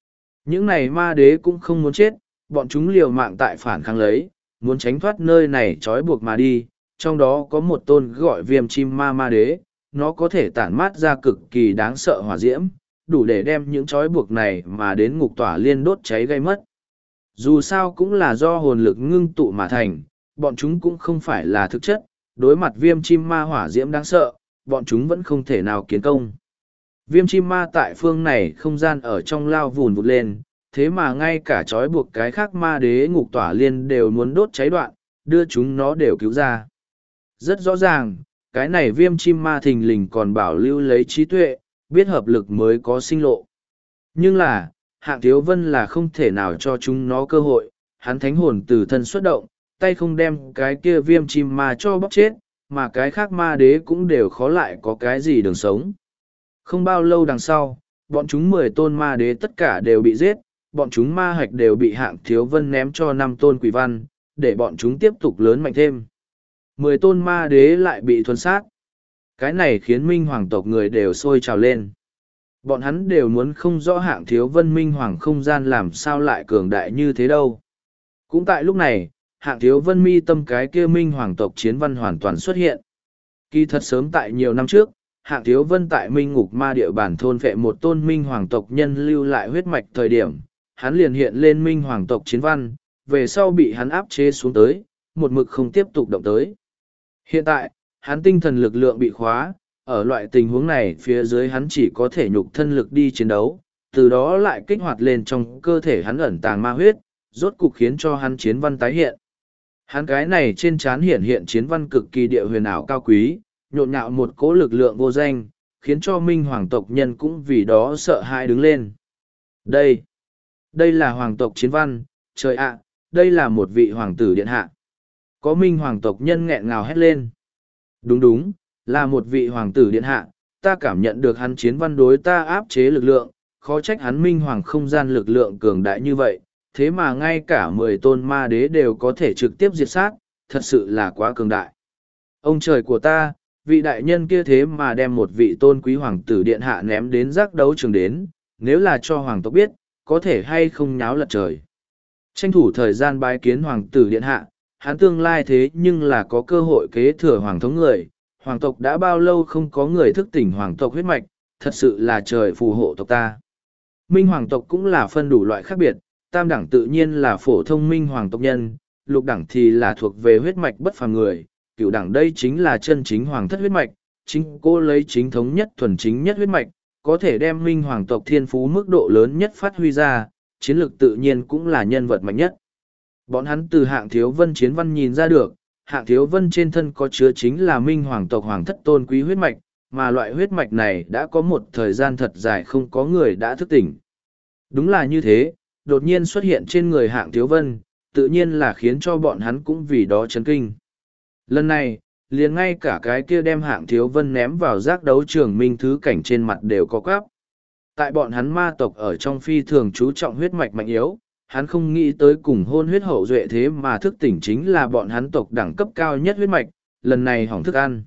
Những này ma đế cũng không muốn chết, bọn chúng liều mạng tại phản kháng lấy, muốn tránh thoát nơi này trói buộc mà đi, trong đó có một tôn gọi viêm chim ma ma đế, nó có thể tản mát ra cực kỳ đáng sợ hỏa diễm, đủ để đem những trói buộc này mà đến ngục tỏa liên đốt cháy gây mất. Dù sao cũng là do hồn lực ngưng tụ mà thành, bọn chúng cũng không phải là thực chất, đối mặt viêm chim ma hỏa diễm đáng sợ, bọn chúng vẫn không thể nào kiến công. Viêm chim ma tại phương này không gian ở trong lao vùn vụt lên, thế mà ngay cả trói buộc cái khác ma đế ngục tỏa liên đều muốn đốt cháy đoạn, đưa chúng nó đều cứu ra. Rất rõ ràng, cái này viêm chim ma thình lình còn bảo lưu lấy trí tuệ, biết hợp lực mới có sinh lộ. Nhưng là, Hạng Thiếu Vân là không thể nào cho chúng nó cơ hội, hắn thánh hồn từ thân xuất động, tay không đem cái kia viêm chim ma cho bóc chết, mà cái khác ma đế cũng đều khó lại có cái gì đường sống. Không bao lâu đằng sau, bọn chúng 10 tôn ma đế tất cả đều bị giết, bọn chúng ma hạch đều bị Hạng Thiếu Vân ném cho 5 tôn quỷ văn, để bọn chúng tiếp tục lớn mạnh thêm. 10 tôn ma đế lại bị thuần sát. Cái này khiến Minh Hoàng tộc người đều sôi trào lên. Bọn hắn đều muốn không rõ Hạng Thiếu Vân Minh Hoàng không gian làm sao lại cường đại như thế đâu. Cũng tại lúc này, Hạng Thiếu Vân mi tâm cái kia Minh Hoàng tộc chiến văn hoàn toàn xuất hiện. Kỳ thật sớm tại nhiều năm trước, Hạng Thiếu Vân tại Minh Ngục Ma địa bản thôn vệ một tôn Minh Hoàng tộc nhân lưu lại huyết mạch thời điểm, hắn liền hiện lên Minh Hoàng tộc chiến văn, về sau bị hắn áp chế xuống tới, một mực không tiếp tục động tới. Hiện tại, hắn tinh thần lực lượng bị khóa, ở loại tình huống này phía dưới hắn chỉ có thể nhục thân lực đi chiến đấu, từ đó lại kích hoạt lên trong cơ thể hắn ẩn tàng ma huyết, rốt cục khiến cho hắn chiến văn tái hiện. Hắn cái này trên trán hiện chiến văn cực kỳ địa huyền ảo cao quý, nhộn nhạo một cỗ lực lượng vô danh, khiến cho Minh Hoàng tộc nhân cũng vì đó sợ hãi đứng lên. Đây là Hoàng tộc chiến văn, trời ạ, đây là một vị hoàng tử điện hạ. Có Minh Hoàng tộc nhân nghẹn ngào hét lên. Đúng, là một vị hoàng tử điện hạ, ta cảm nhận được hắn chiến văn đối ta áp chế lực lượng, khó trách hắn Minh Hoàng không gian lực lượng cường đại như vậy, thế mà ngay cả 10 tôn ma đế đều có thể trực tiếp diệt sát, thật sự là quá cường đại. Ông trời của ta, vị đại nhân kia thế mà đem một vị tôn quý hoàng tử điện hạ ném đến giác đấu trường đến, nếu là cho hoàng tộc biết, có thể hay không nháo lật trời. Tranh thủ thời gian bái kiến hoàng tử điện hạ, hắn tương lai thế nhưng là có cơ hội kế thừa hoàng thống người, hoàng tộc đã bao lâu không có người thức tỉnh hoàng tộc huyết mạch, thật sự là trời phù hộ tộc ta. Minh hoàng tộc cũng là phân đủ loại khác biệt, tam đẳng tự nhiên là phổ thông minh hoàng tộc nhân, lục đẳng thì là thuộc về huyết mạch bất phàm người, cửu đẳng đây chính là chân chính hoàng thất huyết mạch, chính cô lấy chính thống nhất thuần chính nhất huyết mạch, có thể đem minh hoàng tộc thiên phú mức độ lớn nhất phát huy ra, chiến lược tự nhiên cũng là nhân vật mạnh nhất. Bọn hắn từ Hạng Thiếu Vân chiến văn nhìn ra được, Hạng Thiếu Vân trên thân có chứa chính là minh hoàng tộc hoàng thất tôn quý huyết mạch, mà loại huyết mạch này đã có một thời gian thật dài không có người đã thức tỉnh. Đúng là như thế, đột nhiên xuất hiện trên người Hạng Thiếu Vân, tự nhiên là khiến cho bọn hắn cũng vì đó chấn kinh. Lần này, liền ngay cả cái kia đem Hạng Thiếu Vân ném vào giác đấu trường minh thứ cảnh trên mặt đều có quáp. Tại bọn hắn ma tộc ở trong phi thường chú trọng huyết mạch mạnh yếu, hắn không nghĩ tới cùng hôn huyết hậu duệ thế mà thức tỉnh chính là bọn hắn tộc đẳng cấp cao nhất huyết mạch, lần này hỏng thức ăn.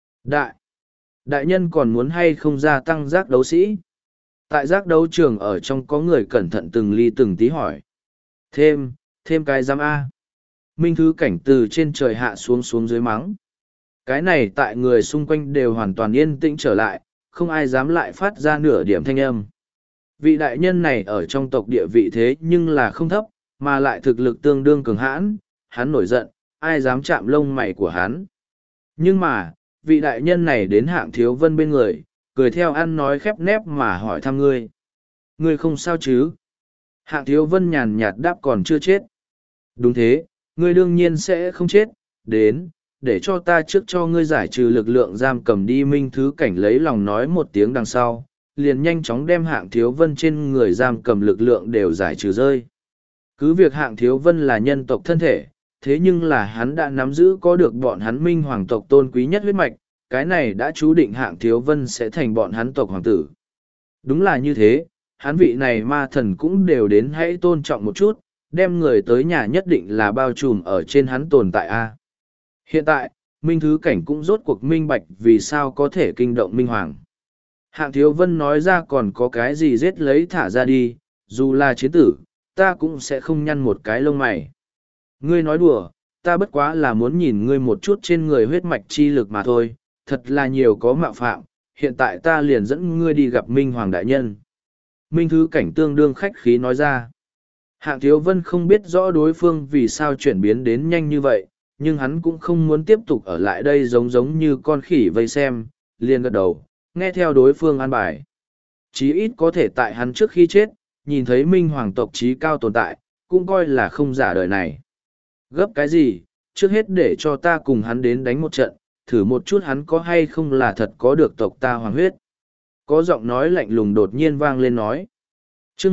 Đại nhân còn muốn hay không gia tăng giác đấu sĩ? Tại giác đấu trường ở trong có người cẩn thận từng ly từng tí hỏi. Thêm cái giám A. Minh thứ cảnh từ trên trời hạ xuống dưới mắng. Cái này tại người xung quanh đều hoàn toàn yên tĩnh trở lại, không ai dám lại phát ra nửa điểm thanh âm. Vị đại nhân này ở trong tộc địa vị thế nhưng là không thấp, mà lại thực lực tương đương cường hãn, hắn nổi giận, ai dám chạm lông mày của hắn. Nhưng mà, vị đại nhân này đến Hạng Thiếu Vân bên người, cười theo ăn nói khép nép mà hỏi thăm ngươi. Ngươi không sao chứ? Hạng Thiếu Vân nhàn nhạt đáp còn chưa chết. Đúng thế, ngươi đương nhiên sẽ không chết, để cho ta trước cho ngươi giải trừ lực lượng giam cầm đi. Minh thứ cảnh lấy lòng nói một tiếng đằng sau, liền nhanh chóng đem Hạng Thiếu Vân trên người giam cầm lực lượng đều giải trừ rơi. Cứ việc Hạng Thiếu Vân là nhân tộc thân thể, thế nhưng là hắn đã nắm giữ có được bọn hắn minh hoàng tộc tôn quý nhất huyết mạch, cái này đã chú định Hạng Thiếu Vân sẽ thành bọn hắn tộc hoàng tử. Đúng là như thế, hắn vị này ma thần cũng đều đến hãy tôn trọng một chút, đem người tới nhà nhất định là bao trùm ở trên hắn tồn tại a. Hiện tại, Minh Thứ Cảnh cũng rốt cuộc minh bạch vì sao có thể kinh động Minh Hoàng. Hạng Thiếu Vân nói ra còn có cái gì giết lấy thả ra đi, dù là chiến tử, ta cũng sẽ không nhăn một cái lông mày. Ngươi nói đùa, ta bất quá là muốn nhìn ngươi một chút trên người huyết mạch chi lực mà thôi, thật là nhiều có mạo phạm, hiện tại ta liền dẫn ngươi đi gặp Minh Hoàng Đại Nhân. Minh Thứ Cảnh tương đương khách khí nói ra. Hạng Thiếu Vân không biết rõ đối phương vì sao chuyển biến đến nhanh như vậy, nhưng hắn cũng không muốn tiếp tục ở lại đây giống như con khỉ vây xem, liền gật đầu, nghe theo đối phương an bài. Chí ít có thể tại hắn trước khi chết, nhìn thấy Minh Hoàng tộc trí cao tồn tại, cũng coi là không giả đời này. Gấp cái gì, trước hết để cho ta cùng hắn đến đánh một trận, thử một chút hắn có hay không là thật có được tộc ta hoàng huyết. Có giọng nói lạnh lùng đột nhiên vang lên nói. Chương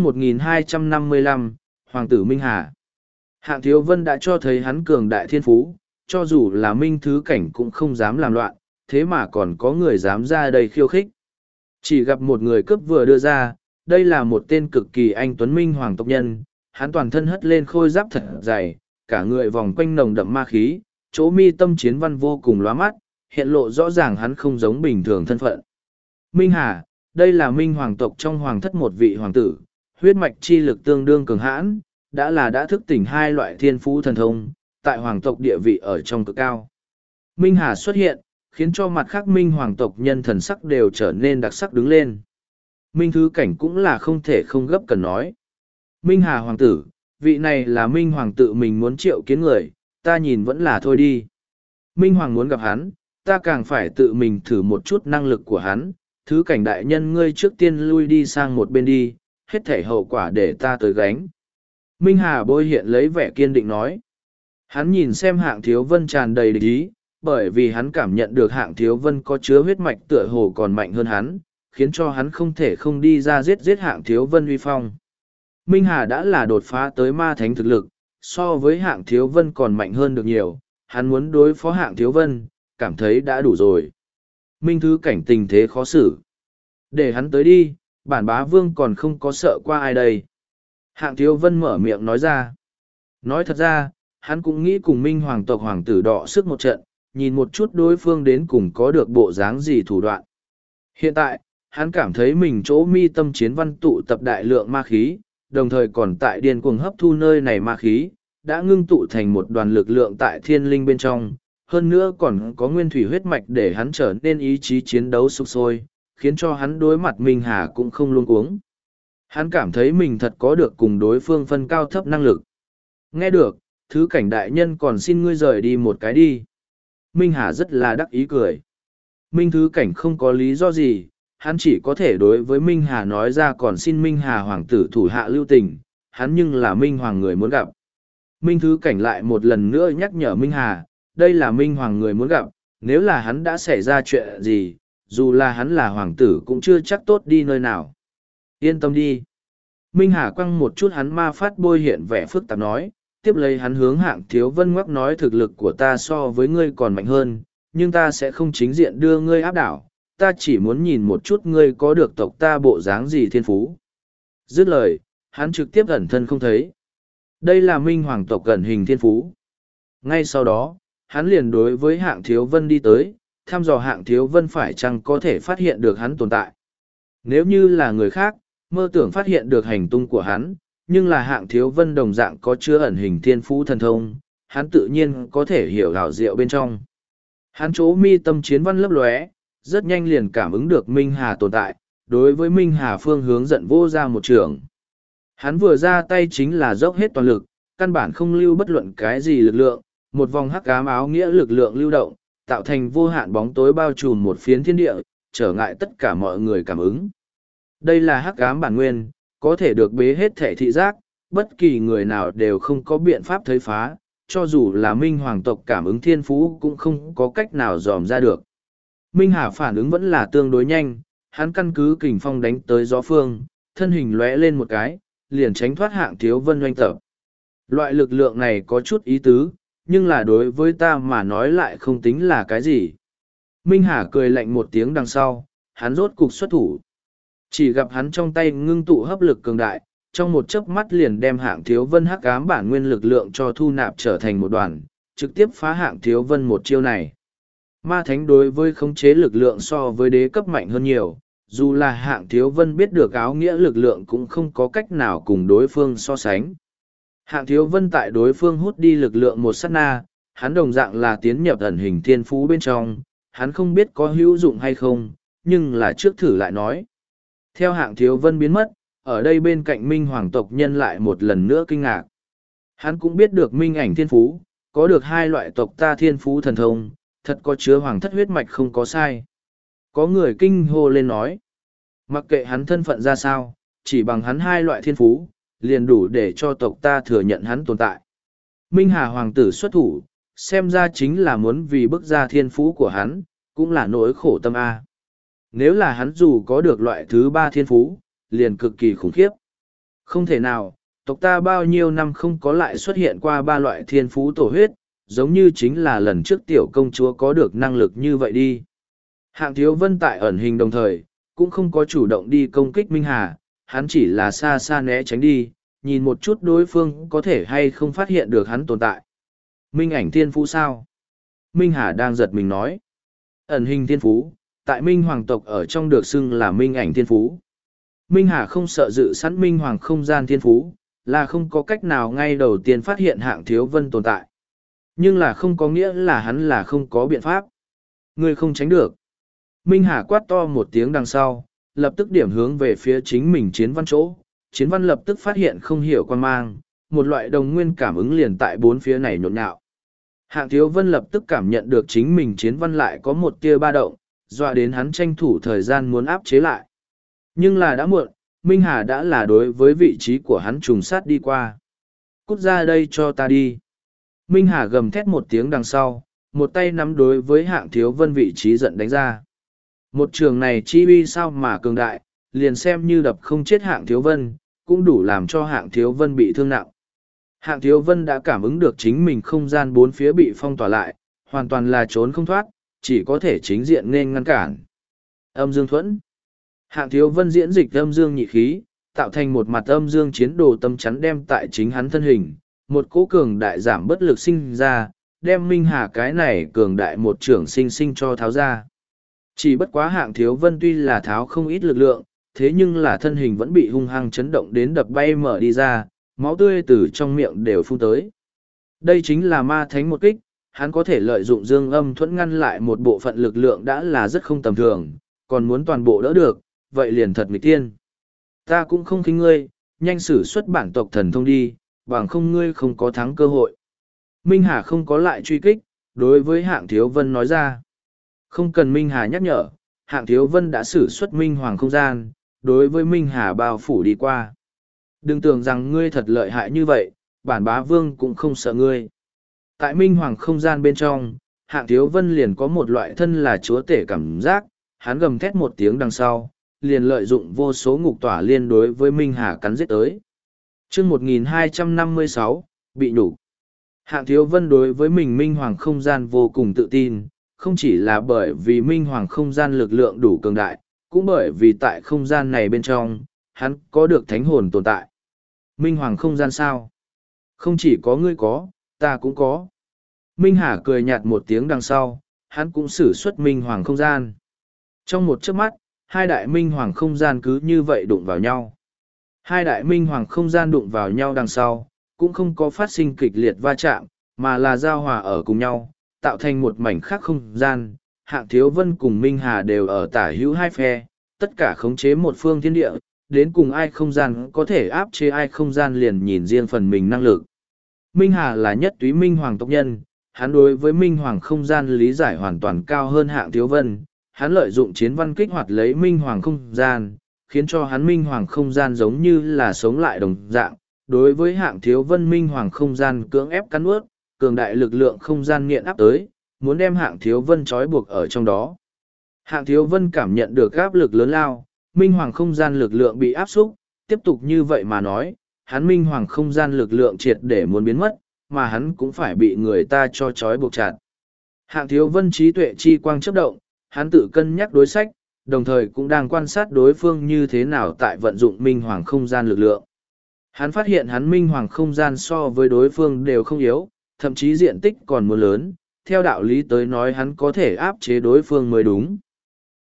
1255, Hoàng tử Minh Hà. Hạng Thiếu Vân đã cho thấy hắn cường đại thiên phú, cho dù là Minh Thứ Cảnh cũng không dám làm loạn, thế mà còn có người dám ra đây khiêu khích. Chỉ gặp một người cướp vừa đưa ra, đây là một tên cực kỳ anh tuấn Minh Hoàng tộc nhân, hắn toàn thân hất lên khôi giáp thật dày, cả người vòng quanh nồng đậm ma khí, chỗ mi tâm chiến văn vô cùng lóa mắt, hiện lộ rõ ràng hắn không giống bình thường thân phận. Minh Hà, đây là Minh Hoàng tộc trong hoàng thất một vị hoàng tử, huyết mạch chi lực tương đương cường hãn, đã thức tỉnh hai loại thiên phú thần thông, tại hoàng tộc địa vị ở trong cực cao. Minh Hà xuất hiện, khiến cho mặt khác Minh Hoàng tộc nhân thần sắc đều trở nên đặc sắc đứng lên. Minh Thứ Cảnh cũng là không thể không gấp cần nói. Minh Hà hoàng tử, vị này là Minh Hoàng tự mình muốn triệu kiến người, ta nhìn vẫn là thôi đi. Minh Hoàng muốn gặp hắn, ta càng phải tự mình thử một chút năng lực của hắn. Thứ Cảnh đại nhân ngươi trước tiên lui đi sang một bên đi, hết thể hậu quả để ta tới gánh. Minh Hà bôi hiện lấy vẻ kiên định nói. Hắn nhìn xem Hạng Thiếu Vân tràn đầy địch ý, bởi vì hắn cảm nhận được Hạng Thiếu Vân có chứa huyết mạch tựa hồ còn mạnh hơn hắn, khiến cho hắn không thể không đi ra giết Hạng Thiếu Vân uy phong. Minh Hà đã là đột phá tới ma thánh thực lực, so với Hạng Thiếu Vân còn mạnh hơn được nhiều, hắn muốn đối phó Hạng Thiếu Vân, cảm thấy đã đủ rồi. Minh Thứ Cảnh tình thế khó xử. Để hắn tới đi, bản bá vương còn không có sợ qua ai đây. Hạng Thiếu Vân mở miệng nói ra. Nói thật ra, hắn cũng nghĩ cùng Minh Hoàng tộc hoàng tử đọ sức một trận, nhìn một chút đối phương đến cùng có được bộ dáng gì thủ đoạn. Hiện tại, hắn cảm thấy mình chỗ mi tâm chiến văn tụ tập đại lượng ma khí, đồng thời còn tại điên cuồng hấp thu nơi này ma khí, đã ngưng tụ thành một đoàn lực lượng tại thiên linh bên trong, hơn nữa còn có nguyên thủy huyết mạch để hắn trở nên ý chí chiến đấu sục sôi, khiến cho hắn đối mặt Minh Hà cũng không luôn cuống. Hắn cảm thấy mình thật có được cùng đối phương phân cao thấp năng lực. Nghe được, Thứ Cảnh đại nhân còn xin ngươi rời đi một cái đi. Minh Hà rất là đắc ý cười. Minh Thứ Cảnh không có lý do gì, hắn chỉ có thể đối với Minh Hà nói ra còn xin Minh Hà hoàng tử thủ hạ lưu tình, hắn nhưng là Minh Hoàng người muốn gặp. Minh Thứ Cảnh lại một lần nữa nhắc nhở Minh Hà, đây là Minh Hoàng người muốn gặp, nếu là hắn đã xảy ra chuyện gì, dù là hắn là hoàng tử cũng chưa chắc tốt đi nơi nào. Yên tâm đi. Minh Hà quăng một chút hắn ma phát bôi hiện vẻ phức tạp nói, tiếp lấy hắn hướng Hạng Thiếu Vân ngoắc nói thực lực của ta so với ngươi còn mạnh hơn, nhưng ta sẽ không chính diện đưa ngươi áp đảo, ta chỉ muốn nhìn một chút ngươi có được tộc ta bộ dáng gì thiên phú. Dứt lời, hắn trực tiếp ẩn thân không thấy. Đây là Minh Hoàng tộc ẩn hình thiên phú. Ngay sau đó, hắn liền đối với Hạng Thiếu Vân đi tới, thăm dò Hạng Thiếu Vân phải chăng có thể phát hiện được hắn tồn tại. Nếu như là người khác, mơ tưởng phát hiện được hành tung của hắn, nhưng là Hạng Thiếu Vân đồng dạng có chứa ẩn hình thiên phú thần thông, hắn tự nhiên có thể hiểu hảo diệu bên trong. Hắn chỗ mi tâm chiến văn lấp lóe, rất nhanh liền cảm ứng được Minh Hà tồn tại, đối với Minh Hà phương hướng giận vô ra một trường. Hắn vừa ra tay chính là dốc hết toàn lực, căn bản không lưu bất luận cái gì lực lượng, một vòng hắc ám áo nghĩa lực lượng lưu động, tạo thành vô hạn bóng tối bao trùm một phiến thiên địa, trở ngại tất cả mọi người cảm ứng. Đây là hắc ám bản nguyên, có thể được bế hết thể thị giác, bất kỳ người nào đều không có biện pháp thấy phá, cho dù là Minh Hoàng tộc cảm ứng thiên phú cũng không có cách nào dòm ra được. Minh Hà phản ứng vẫn là tương đối nhanh, hắn căn cứ kình phong đánh tới gió phương, thân hình lóe lên một cái, liền tránh thoát Hạng Thiếu Vân oanh tập. Loại lực lượng này có chút ý tứ, nhưng là đối với ta mà nói lại không tính là cái gì. Minh Hà cười lạnh một tiếng đằng sau, hắn rốt cục xuất thủ. Chỉ gặp hắn trong tay ngưng tụ hấp lực cường đại, trong một chớp mắt liền đem Hạng Thiếu Vân hắc ám bản nguyên lực lượng cho thu nạp trở thành một đoàn, trực tiếp phá Hạng Thiếu Vân một chiêu này. Ma thánh đối với khống chế lực lượng so với đế cấp mạnh hơn nhiều, dù là Hạng Thiếu Vân biết được áo nghĩa lực lượng cũng không có cách nào cùng đối phương so sánh. Hạng Thiếu Vân tại đối phương hút đi lực lượng một sát na, hắn đồng dạng là tiến nhập ẩn hình thiên phú bên trong, hắn không biết có hữu dụng hay không, nhưng là trước thử lại nói. Theo Hạng Thiếu Vân biến mất, ở đây bên cạnh Minh Hoàng tộc nhân lại một lần nữa kinh ngạc. Hắn cũng biết được Minh ảnh thiên phú, có được hai loại tộc ta thiên phú thần thông, thật có chứa hoàng thất huyết mạch không có sai. Có người kinh hô lên nói, mặc kệ hắn thân phận ra sao, chỉ bằng hắn hai loại thiên phú, liền đủ để cho tộc ta thừa nhận hắn tồn tại. Minh Hà hoàng tử xuất thủ, xem ra chính là muốn vì bức ra thiên phú của hắn, cũng là nỗi khổ tâm A. Nếu là hắn dù có được loại thứ ba thiên phú, liền cực kỳ khủng khiếp. Không thể nào, tộc ta bao nhiêu năm không có lại xuất hiện qua ba loại thiên phú tổ huyết, giống như chính là lần trước tiểu công chúa có được năng lực như vậy đi. Hạng Thiếu Vân tại ẩn hình đồng thời, cũng không có chủ động đi công kích Minh Hà, hắn chỉ là xa xa né tránh đi, nhìn một chút đối phương có thể hay không phát hiện được hắn tồn tại. Minh ảnh thiên phú sao? Minh Hà đang giật mình nói. Ẩn hình thiên phú, tại Minh Hoàng tộc ở trong được xưng là Minh ảnh thiên phú. Minh Hà không sợ dự sẵn Minh Hoàng không gian thiên phú, là không có cách nào ngay đầu tiên phát hiện Hạng Thiếu Vân tồn tại. Nhưng là không có nghĩa là hắn là không có biện pháp. Ngươi không tránh được. Minh Hà quát to một tiếng đằng sau, lập tức điểm hướng về phía chính mình chiến văn chỗ. Chiến văn lập tức phát hiện không hiểu quan mang, một loại đồng nguyên cảm ứng liền tại bốn phía này nhộn nhạo. Hạng Thiếu Vân lập tức cảm nhận được chính mình chiến văn lại có một tia ba động, dọa đến hắn tranh thủ thời gian muốn áp chế lại. Nhưng là đã muộn, Minh Hà đã là đối với vị trí của hắn trùng sát đi qua. Cút ra đây cho ta đi. Minh Hà gầm thét một tiếng đằng sau, một tay nắm đối với Hạng Thiếu Vân vị trí giận đánh ra. Một trường này chi uy sao mà cường đại, liền xem như đập không chết Hạng Thiếu Vân, cũng đủ làm cho Hạng Thiếu Vân bị thương nặng. Hạng Thiếu Vân đã cảm ứng được chính mình không gian bốn phía bị phong tỏa lại, hoàn toàn là trốn không thoát, chỉ có thể chính diện nên ngăn cản. Âm dương thuẫn. Hạng Thiếu Vân diễn dịch âm dương nhị khí, tạo thành một mặt âm dương chiến đồ tâm chắn đem tại chính hắn thân hình, một cỗ cường đại giảm bất lực sinh ra, đem Minh Hà cái này cường đại một trưởng sinh sinh cho tháo ra. Chỉ bất quá Hạng Thiếu Vân tuy là tháo không ít lực lượng, thế nhưng là thân hình vẫn bị hung hăng chấn động đến đập bay mở đi ra, máu tươi từ trong miệng đều phun tới. Đây chính là ma thánh một kích, hắn có thể lợi dụng dương âm thuẫn ngăn lại một bộ phận lực lượng đã là rất không tầm thường, còn muốn toàn bộ đỡ được, vậy liền thật nghịch tiên. Ta cũng không khinh ngươi, nhanh sử xuất bản tộc thần thông đi, bằng không ngươi không có thắng cơ hội. Minh Hà không có lại truy kích, đối với Hạng Thiếu Vân nói ra. Không cần Minh Hà nhắc nhở, Hạng Thiếu Vân đã sử xuất Minh Hoàng không gian, đối với Minh Hà bao phủ đi qua. Đừng tưởng rằng ngươi thật lợi hại như vậy, bản bá vương cũng không sợ ngươi. Tại Minh Hoàng không gian bên trong, Hạng Thiếu Vân liền có một loại thân là chúa tể cảm giác, hắn gầm thét một tiếng đằng sau, liền lợi dụng vô số ngục tỏa liên đối với Minh Hà cắn giết tới. Chương 1256, bị nhục. Hạng Thiếu Vân đối với mình Minh Hoàng không gian vô cùng tự tin, không chỉ là bởi vì Minh Hoàng không gian lực lượng đủ cường đại, cũng bởi vì tại không gian này bên trong, hắn có được thánh hồn tồn tại. Minh Hoàng không gian sao? Không chỉ có ngươi có, ta cũng có. Minh Hà cười nhạt một tiếng đằng sau, hắn cũng sử xuất Minh Hoàng không gian. Trong một chớp mắt, hai đại Minh Hoàng không gian cứ như vậy đụng vào nhau. Hai đại Minh Hoàng không gian đụng vào nhau đằng sau, cũng không có phát sinh kịch liệt va chạm, mà là giao hòa ở cùng nhau, tạo thành một mảnh khác không gian. Hạng Thiếu Vân cùng Minh Hà đều ở tả hữu hai phe, tất cả khống chế một phương thiên địa, đến cùng ai không gian có thể áp chế ai không gian liền nhìn riêng phần mình năng lực. Minh Hà là nhất túy Minh Hoàng tộc nhân, hắn đối với Minh Hoàng không gian lý giải hoàn toàn cao hơn Hạng Thiếu Vân, hắn lợi dụng chiến văn kích hoạt lấy Minh Hoàng không gian, khiến cho hắn Minh Hoàng không gian giống như là sống lại đồng dạng. Đối với Hạng Thiếu Vân Minh Hoàng không gian cưỡng ép cắn ướt, cường đại lực lượng không gian nghiện áp tới, muốn đem Hạng Thiếu Vân trói buộc ở trong đó. Hạng Thiếu Vân cảm nhận được áp lực lớn lao, Minh Hoàng không gian lực lượng bị áp xúc, tiếp tục như vậy mà nói, hắn Minh Hoàng không gian lực lượng triệt để muốn biến mất, mà hắn cũng phải bị người ta cho trói buộc chặt. Hạng Thiếu Vân trí tuệ chi quang chớp động, hắn tự cân nhắc đối sách, đồng thời cũng đang quan sát đối phương như thế nào tại vận dụng Minh Hoàng không gian lực lượng. Hắn phát hiện hắn Minh Hoàng không gian so với đối phương đều không yếu, thậm chí diện tích còn muốn lớn, theo đạo lý tới nói hắn có thể áp chế đối phương mới đúng.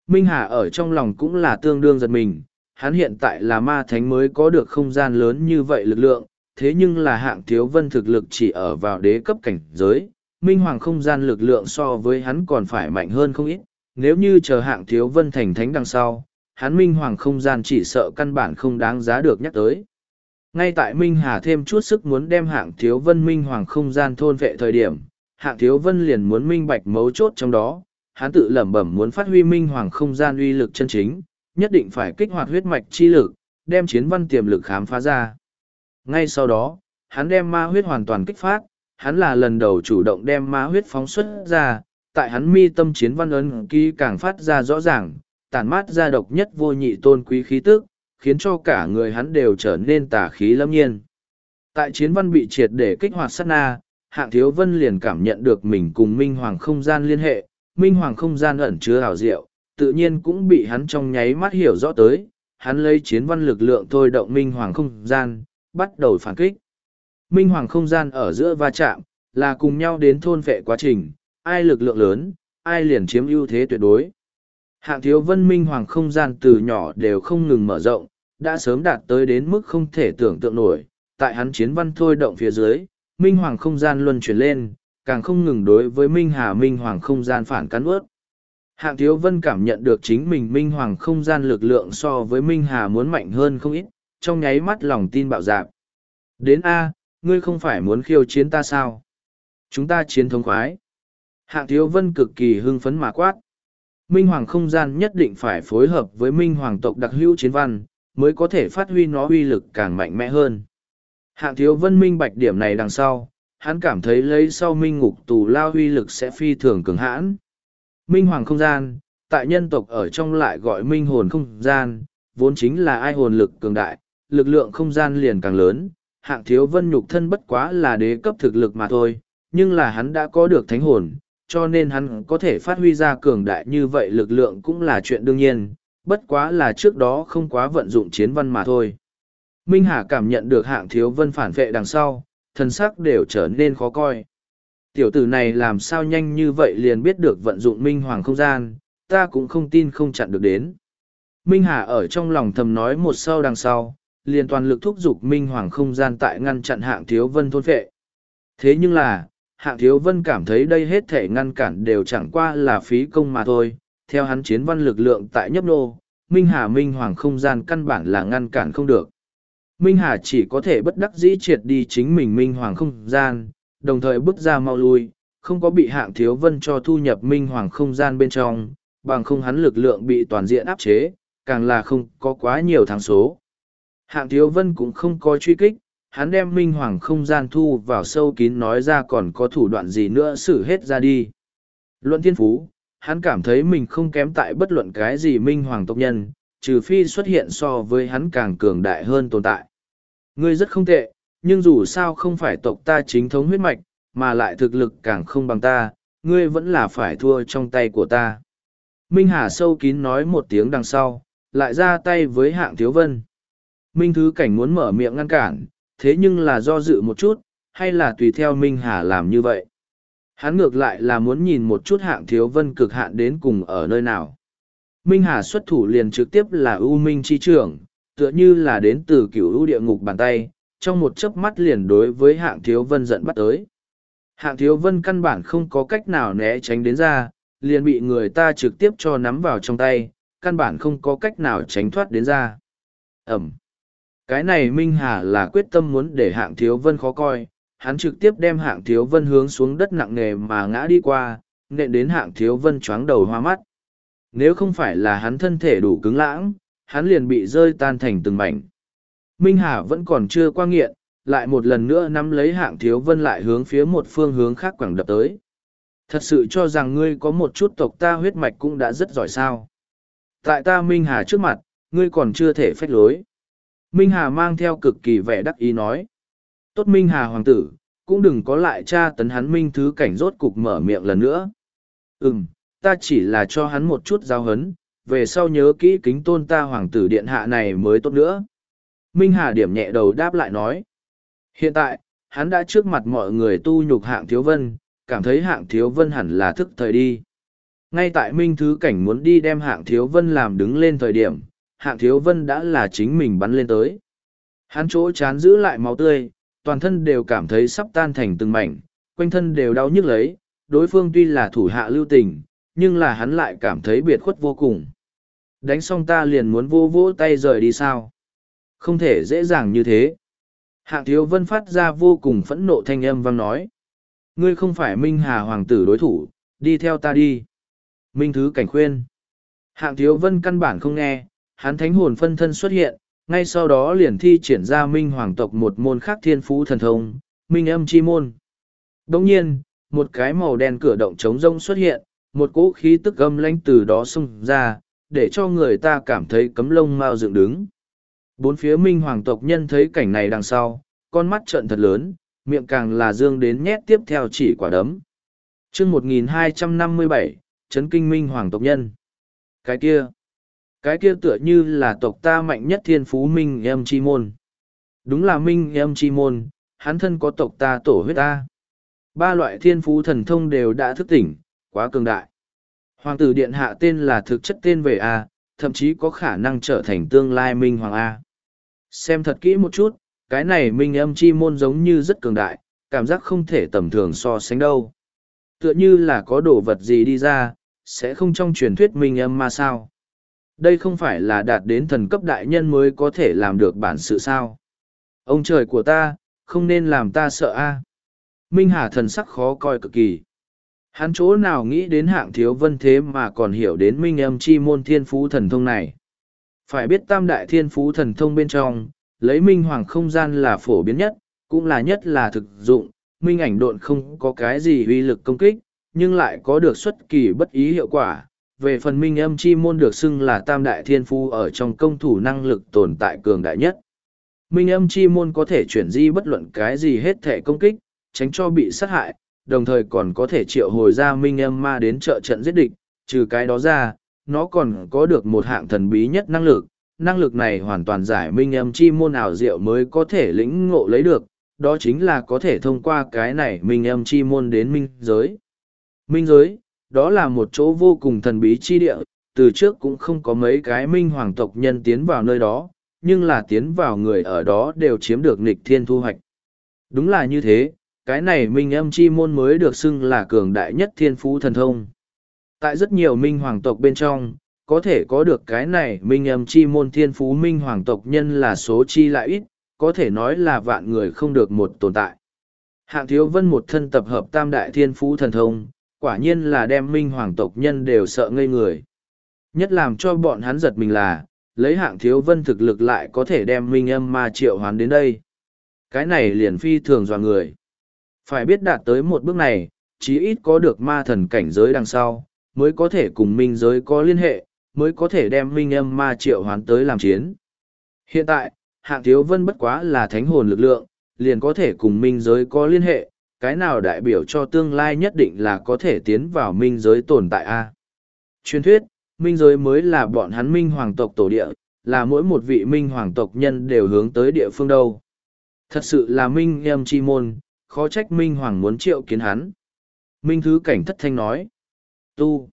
Minh Hà ở trong lòng cũng là tương đương giật mình, hắn hiện tại là ma thánh mới có được không gian lớn như vậy lực lượng, thế nhưng là hạng thiếu vân thực lực chỉ ở vào đế cấp cảnh giới, Minh Hoàng không gian lực lượng so với hắn còn phải mạnh hơn không ít, nếu như chờ hạng thiếu vân thành thánh đằng sau, hắn Minh Hoàng không gian chỉ sợ căn bản không đáng giá được nhắc tới. Ngay tại Minh Hà thêm chút sức muốn đem hạng thiếu vân Minh Hoàng không gian thôn vệ thời điểm, hạng thiếu vân liền muốn minh bạch mấu chốt trong đó, hắn tự lẩm bẩm muốn phát huy Minh Hoàng không gian uy lực chân chính, nhất định phải kích hoạt huyết mạch chi lực, đem chiến văn tiềm lực khám phá ra. Ngay sau đó, hắn đem ma huyết hoàn toàn kích phát, hắn là lần đầu chủ động đem ma huyết phóng xuất ra, tại hắn mi tâm chiến văn ấn ký càng phát ra rõ ràng, tản mát ra độc nhất vô nhị tôn quý khí tức, khiến cho cả người hắn đều trở nên tà khí lâm nhiên. Tại chiến văn bị triệt để kích hoạt sát na, hạng thiếu vân liền cảm nhận được mình cùng Minh Hoàng không gian liên hệ, Minh Hoàng không gian ẩn chứa hảo diệu, tự nhiên cũng bị hắn trong nháy mắt hiểu rõ tới, hắn lấy chiến văn lực lượng thôi động Minh Hoàng không gian, bắt đầu phản kích. Minh Hoàng không gian ở giữa va chạm, là cùng nhau đến thôn vệ quá trình, ai lực lượng lớn, ai liền chiếm ưu thế tuyệt đối. Hạng thiếu vân Minh Hoàng không gian từ nhỏ đều không ngừng mở rộng, đã sớm đạt tới đến mức không thể tưởng tượng nổi, tại hắn chiến văn thôi động phía dưới, Minh Hoàng không gian luân chuyển lên, càng không ngừng đối với Minh Hà Minh Hoàng không gian phản cắn ướt. Hạng thiếu vân cảm nhận được chính mình Minh Hoàng không gian lực lượng so với Minh Hà muốn mạnh hơn không ít, trong nháy mắt lòng tin bạo dạp. Đến A, ngươi không phải muốn khiêu chiến ta sao? Chúng ta chiến thống khoái. Hạng thiếu vân cực kỳ hưng phấn mà quát. Minh Hoàng không gian nhất định phải phối hợp với Minh Hoàng tộc đặc hữu chiến văn, mới có thể phát huy nó uy lực càng mạnh mẽ hơn. Hạng thiếu vân minh bạch điểm này đằng sau, hắn cảm thấy lấy sau Minh ngục tù lao uy lực sẽ phi thường cường hãn. Minh Hoàng không gian, tại nhân tộc ở trong lại gọi Minh hồn không gian, vốn chính là ai hồn lực cường đại, lực lượng không gian liền càng lớn. Hạng thiếu vân nhục thân bất quá là đế cấp thực lực mà thôi, nhưng là hắn đã có được thánh hồn, cho nên hắn có thể phát huy ra cường đại như vậy lực lượng cũng là chuyện đương nhiên, bất quá là trước đó không quá vận dụng chiến văn mà thôi. Minh Hà cảm nhận được hạng thiếu vân phản vệ đằng sau, thân sắc đều trở nên khó coi. Tiểu tử này làm sao nhanh như vậy liền biết được vận dụng Minh Hoàng không gian, ta cũng không tin không chặn được đến. Minh Hà ở trong lòng thầm nói một sau đằng sau, liền toàn lực thúc giục Minh Hoàng không gian tại ngăn chặn hạng thiếu vân thôn phệ. Thế nhưng là, hạng thiếu vân cảm thấy đây hết thể ngăn cản đều chẳng qua là phí công mà thôi, theo hắn chiến văn lực lượng tại nhấp nô, Minh Hà Minh Hoàng không gian căn bản là ngăn cản không được. Minh Hà chỉ có thể bất đắc dĩ triệt đi chính mình Minh Hoàng không gian, đồng thời bước ra mau lui, không có bị hạng thiếu vân cho thu nhập Minh Hoàng không gian bên trong, bằng không hắn lực lượng bị toàn diện áp chế, càng là không có quá nhiều thắng số. Hạng thiếu vân cũng không có truy kích, hắn đem Minh Hoàng không gian thu vào sâu kín nói ra còn có thủ đoạn gì nữa xử hết ra đi. Luận thiên phú, hắn cảm thấy mình không kém tại bất luận cái gì Minh Hoàng tộc nhân, trừ phi xuất hiện so với hắn càng cường đại hơn tồn tại. Ngươi rất không tệ, nhưng dù sao không phải tộc ta chính thống huyết mạch, mà lại thực lực càng không bằng ta, ngươi vẫn là phải thua trong tay của ta. Minh Hà sâu kín nói một tiếng đằng sau, lại ra tay với hạng thiếu vân. Minh Thứ Cảnh muốn mở miệng ngăn cản, thế nhưng là do dự một chút, hay là tùy theo Minh Hà làm như vậy. Hắn ngược lại là muốn nhìn một chút hạng thiếu vân cực hạn đến cùng ở nơi nào. Minh Hà xuất thủ liền trực tiếp là U Minh chi trưởng, tựa như là đến từ cửu u địa ngục bàn tay, trong một chớp mắt liền đối với hạng thiếu vân giận bắt tới. Hạng thiếu vân căn bản không có cách nào né tránh đến ra, liền bị người ta trực tiếp cho nắm vào trong tay, căn bản không có cách nào tránh thoát đến ra. Ẩm. Cái này Minh Hà là quyết tâm muốn để hạng thiếu vân khó coi, hắn trực tiếp đem hạng thiếu vân hướng xuống đất nặng nề mà ngã đi qua, nện đến hạng thiếu vân choáng đầu hoa mắt. Nếu không phải là hắn thân thể đủ cứng lãng, hắn liền bị rơi tan thành từng mảnh. Minh Hà vẫn còn chưa qua nghiện, lại một lần nữa nắm lấy hạng thiếu vân lại hướng phía một phương hướng khác quẳng đập tới. Thật sự cho rằng ngươi có một chút tộc ta huyết mạch cũng đã rất giỏi sao. Tại ta Minh Hà trước mặt, ngươi còn chưa thể phách lối. Minh Hà mang theo cực kỳ vẻ đắc ý nói. Tốt Minh Hà hoàng tử, cũng đừng có lại tra tấn hắn Minh Thứ Cảnh rốt cục mở miệng lần nữa. Ta chỉ là cho hắn một chút giáo hấn, về sau nhớ kỹ kính tôn ta hoàng tử điện hạ này mới tốt nữa. Minh Hà điểm nhẹ đầu đáp lại nói. Hiện tại, hắn đã trước mặt mọi người tu nhục hạng thiếu vân, cảm thấy hạng thiếu vân hẳn là thức thời đi. Ngay tại Minh Thứ Cảnh muốn đi đem Hạng Thiếu Vân làm đứng lên thời điểm, Hạng Thiếu Vân đã là chính mình bắn lên tới. Hắn chỗ chán giữ lại máu tươi, toàn thân đều cảm thấy sắp tan thành từng mảnh, quanh thân đều đau nhức lấy, đối phương tuy là thủ hạ lưu tình, nhưng là hắn lại cảm thấy biệt khuất vô cùng. Đánh xong ta liền muốn vô vỗ tay rời đi sao? Không thể dễ dàng như thế. Hạng Thiếu Vân phát ra vô cùng phẫn nộ thanh âm vang nói. Ngươi không phải Minh Hà Hoàng tử đối thủ, đi theo ta đi. Minh Thứ Cảnh khuyên. Hạng Thiếu Vân căn bản không nghe, hắn thánh hồn phân thân xuất hiện, ngay sau đó liền thi triển ra Minh Hoàng tộc một môn khác thiên phú thần thông, Minh Âm Chi Môn. Đồng nhiên, một cái màu đen cửa động trống rông xuất hiện, một cỗ khí tức âm lãnh từ đó xông ra, để cho người ta cảm thấy cấm lông mao dựng đứng. Bốn phía Minh Hoàng tộc nhân thấy cảnh này đằng sau, con mắt trợn thật lớn, miệng càng là dương đến nhét tiếp theo chỉ quả đấm. Chương 1257, Chấn kinh Minh Hoàng tộc nhân. Cái kia tựa như là tộc ta mạnh nhất thiên phú Minh Âm Chi Môn. Đúng là Minh Âm Chi Môn, hắn thân có tộc ta tổ huyết ta. Ba loại thiên phú thần thông đều đã thức tỉnh, quá cường đại. Hoàng tử điện hạ tên là thực chất tên về A, thậm chí có khả năng trở thành tương lai Minh Hoàng A. Xem thật kỹ một chút, cái này Minh Âm Chi Môn giống như rất cường đại, cảm giác không thể tầm thường so sánh đâu. Tựa như là có đồ vật gì đi ra, sẽ không trong truyền thuyết Minh Âm mà sao. Đây không phải là đạt đến thần cấp đại nhân mới có thể làm được bản sự sao. Ông trời của ta, không nên làm ta sợ a. Minh Hà thần sắc khó coi cực kỳ. Hắn chỗ nào nghĩ đến Hạng Thiếu Vân thế mà còn hiểu đến Minh Âm Chi Môn thiên phú thần thông này. Phải biết tam đại thiên phú thần thông bên trong, lấy Minh Hoàng không gian là phổ biến nhất, cũng là nhất là thực dụng. Minh ảnh độn không có cái gì uy lực công kích, nhưng lại có được xuất kỳ bất ý hiệu quả. Về phần Minh Âm Chi Môn được xưng là tam đại thiên phú ở trong công thủ năng lực tồn tại cường đại nhất. Minh Âm Chi Môn có thể chuyển di bất luận cái gì hết thể công kích, tránh cho bị sát hại, đồng thời còn có thể triệu hồi ra Minh Âm Ma đến trợ trận giết địch. Trừ cái đó ra, nó còn có được một hạng thần bí nhất năng lực này hoàn toàn giải Minh Âm Chi Môn ảo diệu mới có thể lĩnh ngộ lấy được, đó chính là có thể thông qua cái này Minh Âm Chi Môn đến minh giới. Minh giới, đó là một chỗ vô cùng thần bí chi địa, từ trước cũng không có mấy cái Minh Hoàng tộc nhân tiến vào nơi đó, nhưng là tiến vào người ở đó đều chiếm được nghịch thiên thu hoạch. Đúng là như thế, cái này Minh Âm Chi Môn mới được xưng là cường đại nhất thiên phú thần thông. Tại rất nhiều Minh Hoàng tộc bên trong, có thể có được cái này Minh Âm Chi Môn thiên phú Minh Hoàng tộc nhân là số chi lại ít, có thể nói là vạn người không được một tồn tại. Hạng Thiếu Vân một thân tập hợp tam đại thiên phú thần thông, quả nhiên là đem Minh Hoàng tộc nhân đều sợ ngây người. Nhất làm cho bọn hắn giật mình là, lấy Hạng Thiếu Vân thực lực lại có thể đem Minh Âm Ma triệu hoán đến đây. Cái này liền phi thường dọa người. Phải biết đạt tới một bước này, chí ít có được ma thần cảnh giới đằng sau, mới có thể cùng minh giới có liên hệ, mới có thể đem Minh Âm Ma triệu hoán tới làm chiến. Hiện tại, Hạng Thiếu Vân bất quá là thánh hồn lực lượng, liền có thể cùng minh giới có liên hệ, cái nào đại biểu cho tương lai nhất định là có thể tiến vào minh giới tồn tại a. Truyền thuyết, minh giới mới là bọn hắn Minh Hoàng tộc tổ địa, là mỗi một vị Minh Hoàng tộc nhân đều hướng tới địa phương đâu. Thật sự là Minh Âm Chi Môn, khó trách Minh Hoàng muốn triệu kiến hắn. Minh Thứ Cảnh thất thanh nói. Tu.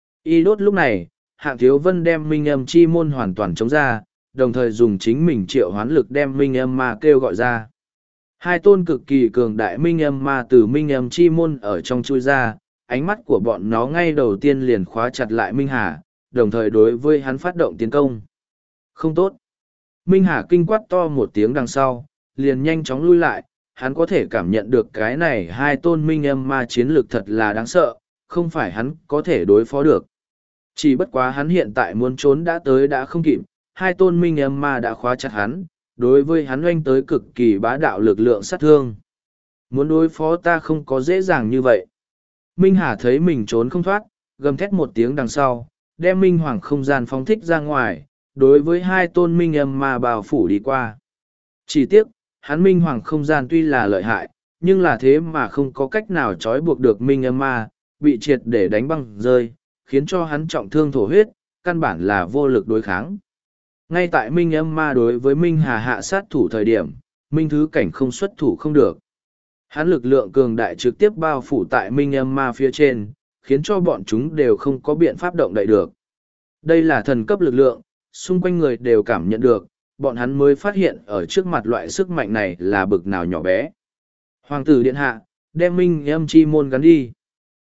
Y đốt lúc này, Hạng Thiếu Vân đem Minh Âm Chi Môn hoàn toàn chống ra, đồng thời dùng chính mình triệu hoán lực đem Minh Âm Ma kêu gọi ra. Hai tôn cực kỳ cường đại Minh Âm Ma từ Minh Âm Chi Môn ở trong chui ra, ánh mắt của bọn nó ngay đầu tiên liền khóa chặt lại Minh Hà, đồng thời đối với hắn phát động tiến công. Không tốt. Minh Hà kinh quát to một tiếng đằng sau, liền nhanh chóng lui lại, hắn có thể cảm nhận được cái này hai tôn Minh Âm Ma chiến lược thật là đáng sợ, không phải hắn có thể đối phó được. Chỉ bất quá hắn hiện tại muốn trốn đã tới đã không kịp, hai tôn Minh Âm Ma đã khóa chặt hắn, đối với hắn oanh tới cực kỳ bá đạo lực lượng sát thương. Muốn đối phó ta không có dễ dàng như vậy. Minh Hà thấy mình trốn không thoát, gầm thét một tiếng đằng sau, đem Minh Hoàng không gian phóng thích ra ngoài, đối với hai tôn Minh Âm Ma bao phủ đi qua. Chỉ tiếc, hắn Minh Hoàng không gian tuy là lợi hại, nhưng là thế mà không có cách nào trói buộc được Minh Âm Ma, bị triệt để đánh băng rơi, khiến cho hắn trọng thương thổ huyết, căn bản là vô lực đối kháng. Ngay tại Minh Âm Ma đối với Minh Hà hạ sát thủ thời điểm, Minh Thứ Cảnh không xuất thủ không được. Hắn lực lượng cường đại trực tiếp bao phủ tại Minh Âm Ma phía trên, khiến cho bọn chúng đều không có biện pháp động đậy được. Đây là thần cấp lực lượng, xung quanh người đều cảm nhận được, bọn hắn mới phát hiện ở trước mặt loại sức mạnh này là bực nào nhỏ bé. Hoàng tử điện hạ, đem minh âm chi môn gắn đi.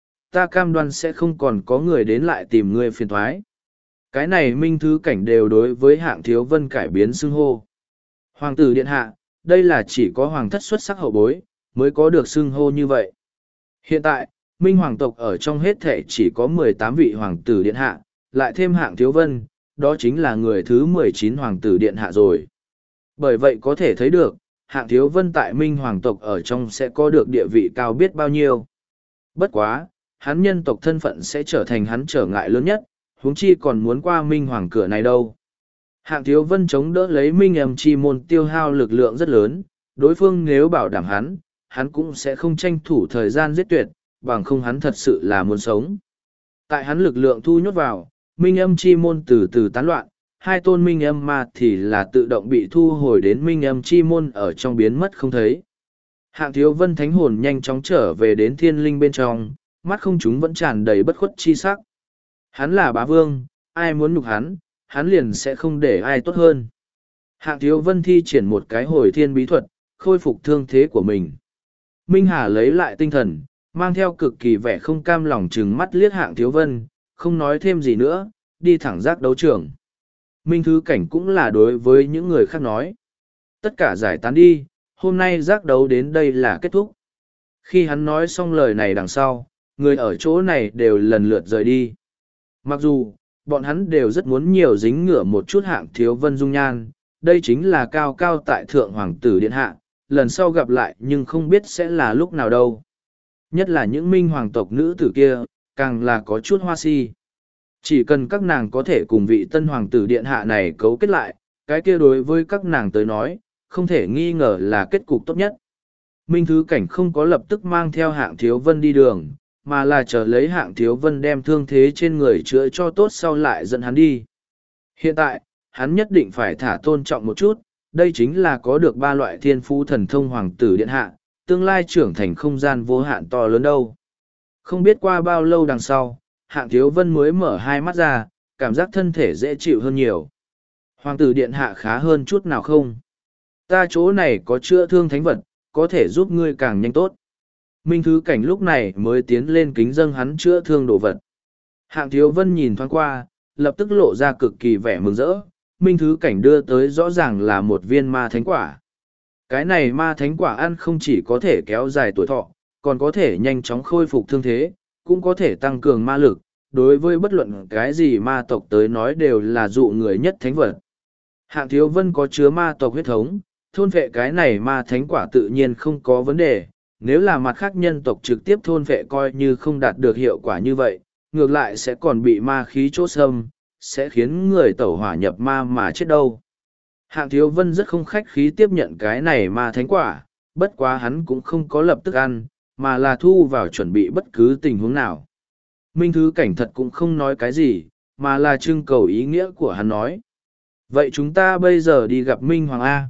Ta cam đoan sẽ không còn có người đến lại tìm ngươi phiền thoái. Cái này minh thứ cảnh đều đối với Hạng Thiếu Vân cải biến xưng hô. Hoàng tử điện hạ, đây là chỉ có hoàng thất xuất sắc hậu bối, mới có được xưng hô như vậy. Hiện tại, minh hoàng tộc ở trong hết thể chỉ có 18 vị hoàng tử điện hạ, lại thêm Hạng Thiếu Vân, đó chính là người thứ 19 hoàng tử điện hạ rồi. Bởi vậy có thể thấy được, Hạng Thiếu Vân tại minh hoàng tộc ở trong sẽ có được địa vị cao biết bao nhiêu. Bất quá, hắn nhân tộc thân phận sẽ trở thành hắn trở ngại lớn nhất, huống chi còn muốn qua minh hoàng cửa này đâu. Hạng Thiếu Vân chống đỡ lấy minh âm chi môn tiêu hao lực lượng rất lớn, đối phương nếu bảo đảm hắn cũng sẽ không tranh thủ thời gian giết tuyệt, bằng không hắn thật sự là muốn sống. Tại hắn lực lượng thu nhốt vào, minh âm chi môn từ từ tán loạn, hai tôn minh âm ma thì là tự động bị thu hồi đến minh âm chi môn ở trong biến mất không thấy. Hạng Thiếu Vân thánh hồn nhanh chóng trở về đến thiên linh bên trong, mắt không chúng vẫn tràn đầy bất khuất chi sắc. Hắn là bá vương, ai muốn nhục hắn liền sẽ không để ai tốt hơn. Hạng Thiếu Vân thi triển một cái hồi thiên bí thuật, khôi phục thương thế của mình. Minh Hà lấy lại tinh thần, mang theo cực kỳ vẻ không cam lòng trừng mắt liếc Hạng Thiếu Vân, không nói thêm gì nữa, đi thẳng giác đấu trường. Minh Thứ Cảnh cũng là đối với những người khác nói. Tất cả giải tán đi, hôm nay giác đấu đến đây là kết thúc. Khi hắn nói xong lời này đằng sau, người ở chỗ này đều lần lượt rời đi. Mặc dù, bọn hắn đều rất muốn nhiều dính ngửa một chút Hạng Thiếu Vân dung nhan, đây chính là cao cao tại thượng hoàng tử điện hạ, lần sau gặp lại nhưng không biết sẽ là lúc nào đâu. Nhất là những minh hoàng tộc nữ tử kia, càng là có chút hoa si. Chỉ cần các nàng có thể cùng vị tân hoàng tử điện hạ này cấu kết lại, cái kia đối với các nàng tới nói, không thể nghi ngờ là kết cục tốt nhất. Minh Thứ Cảnh không có lập tức mang theo Hạng Thiếu Vân đi đường, mà là chờ lấy Hạng Thiếu Vân đem thương thế trên người chữa cho tốt sau lại dẫn hắn đi. Hiện tại, hắn nhất định phải thả tôn trọng một chút, đây chính là có được 3 loại thiên phú thần thông hoàng tử điện hạ, tương lai trưởng thành không gian vô hạn to lớn đâu. Không biết qua bao lâu đằng sau, Hạng Thiếu Vân mới mở hai mắt ra, cảm giác thân thể dễ chịu hơn nhiều. Hoàng tử điện hạ khá hơn chút nào không? Ta chỗ này có chữa thương thánh vật, có thể giúp ngươi càng nhanh tốt. Minh Thứ Cảnh lúc này mới tiến lên kính dâng hắn chữa thương đồ vật. Hạng Thiếu Vân nhìn thoáng qua, lập tức lộ ra cực kỳ vẻ mừng rỡ. Minh Thứ Cảnh đưa tới rõ ràng là một viên ma thánh quả. Cái này ma thánh quả ăn không chỉ có thể kéo dài tuổi thọ, còn có thể nhanh chóng khôi phục thương thế, cũng có thể tăng cường ma lực. Đối với bất luận cái gì ma tộc tới nói đều là dụ người nhất thánh vật. Hạng Thiếu Vân có chứa ma tộc huyết thống, thôn vệ cái này ma thánh quả tự nhiên không có vấn đề. Nếu là mặt khác nhân tộc trực tiếp thôn vệ coi như không đạt được hiệu quả như vậy, ngược lại sẽ còn bị ma khí chỗ xâm, sẽ khiến người tẩu hỏa nhập ma mà chết đâu. Hạng Thiếu Vân rất không khách khí tiếp nhận cái này ma thánh quả, bất quá hắn cũng không có lập tức ăn, mà là thu vào chuẩn bị bất cứ tình huống nào. Minh Thứ Cảnh thật cũng không nói cái gì, mà là trưng cầu ý nghĩa của hắn nói. Vậy chúng ta bây giờ đi gặp Minh Hoàng A.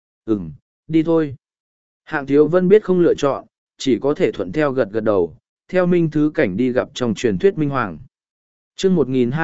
Đi thôi. Hạng Thiếu Vân biết không lựa chọn, chỉ có thể thuận theo gật gật đầu, theo Minh Thứ Cảnh đi gặp trong truyền thuyết Minh Hoàng. Chương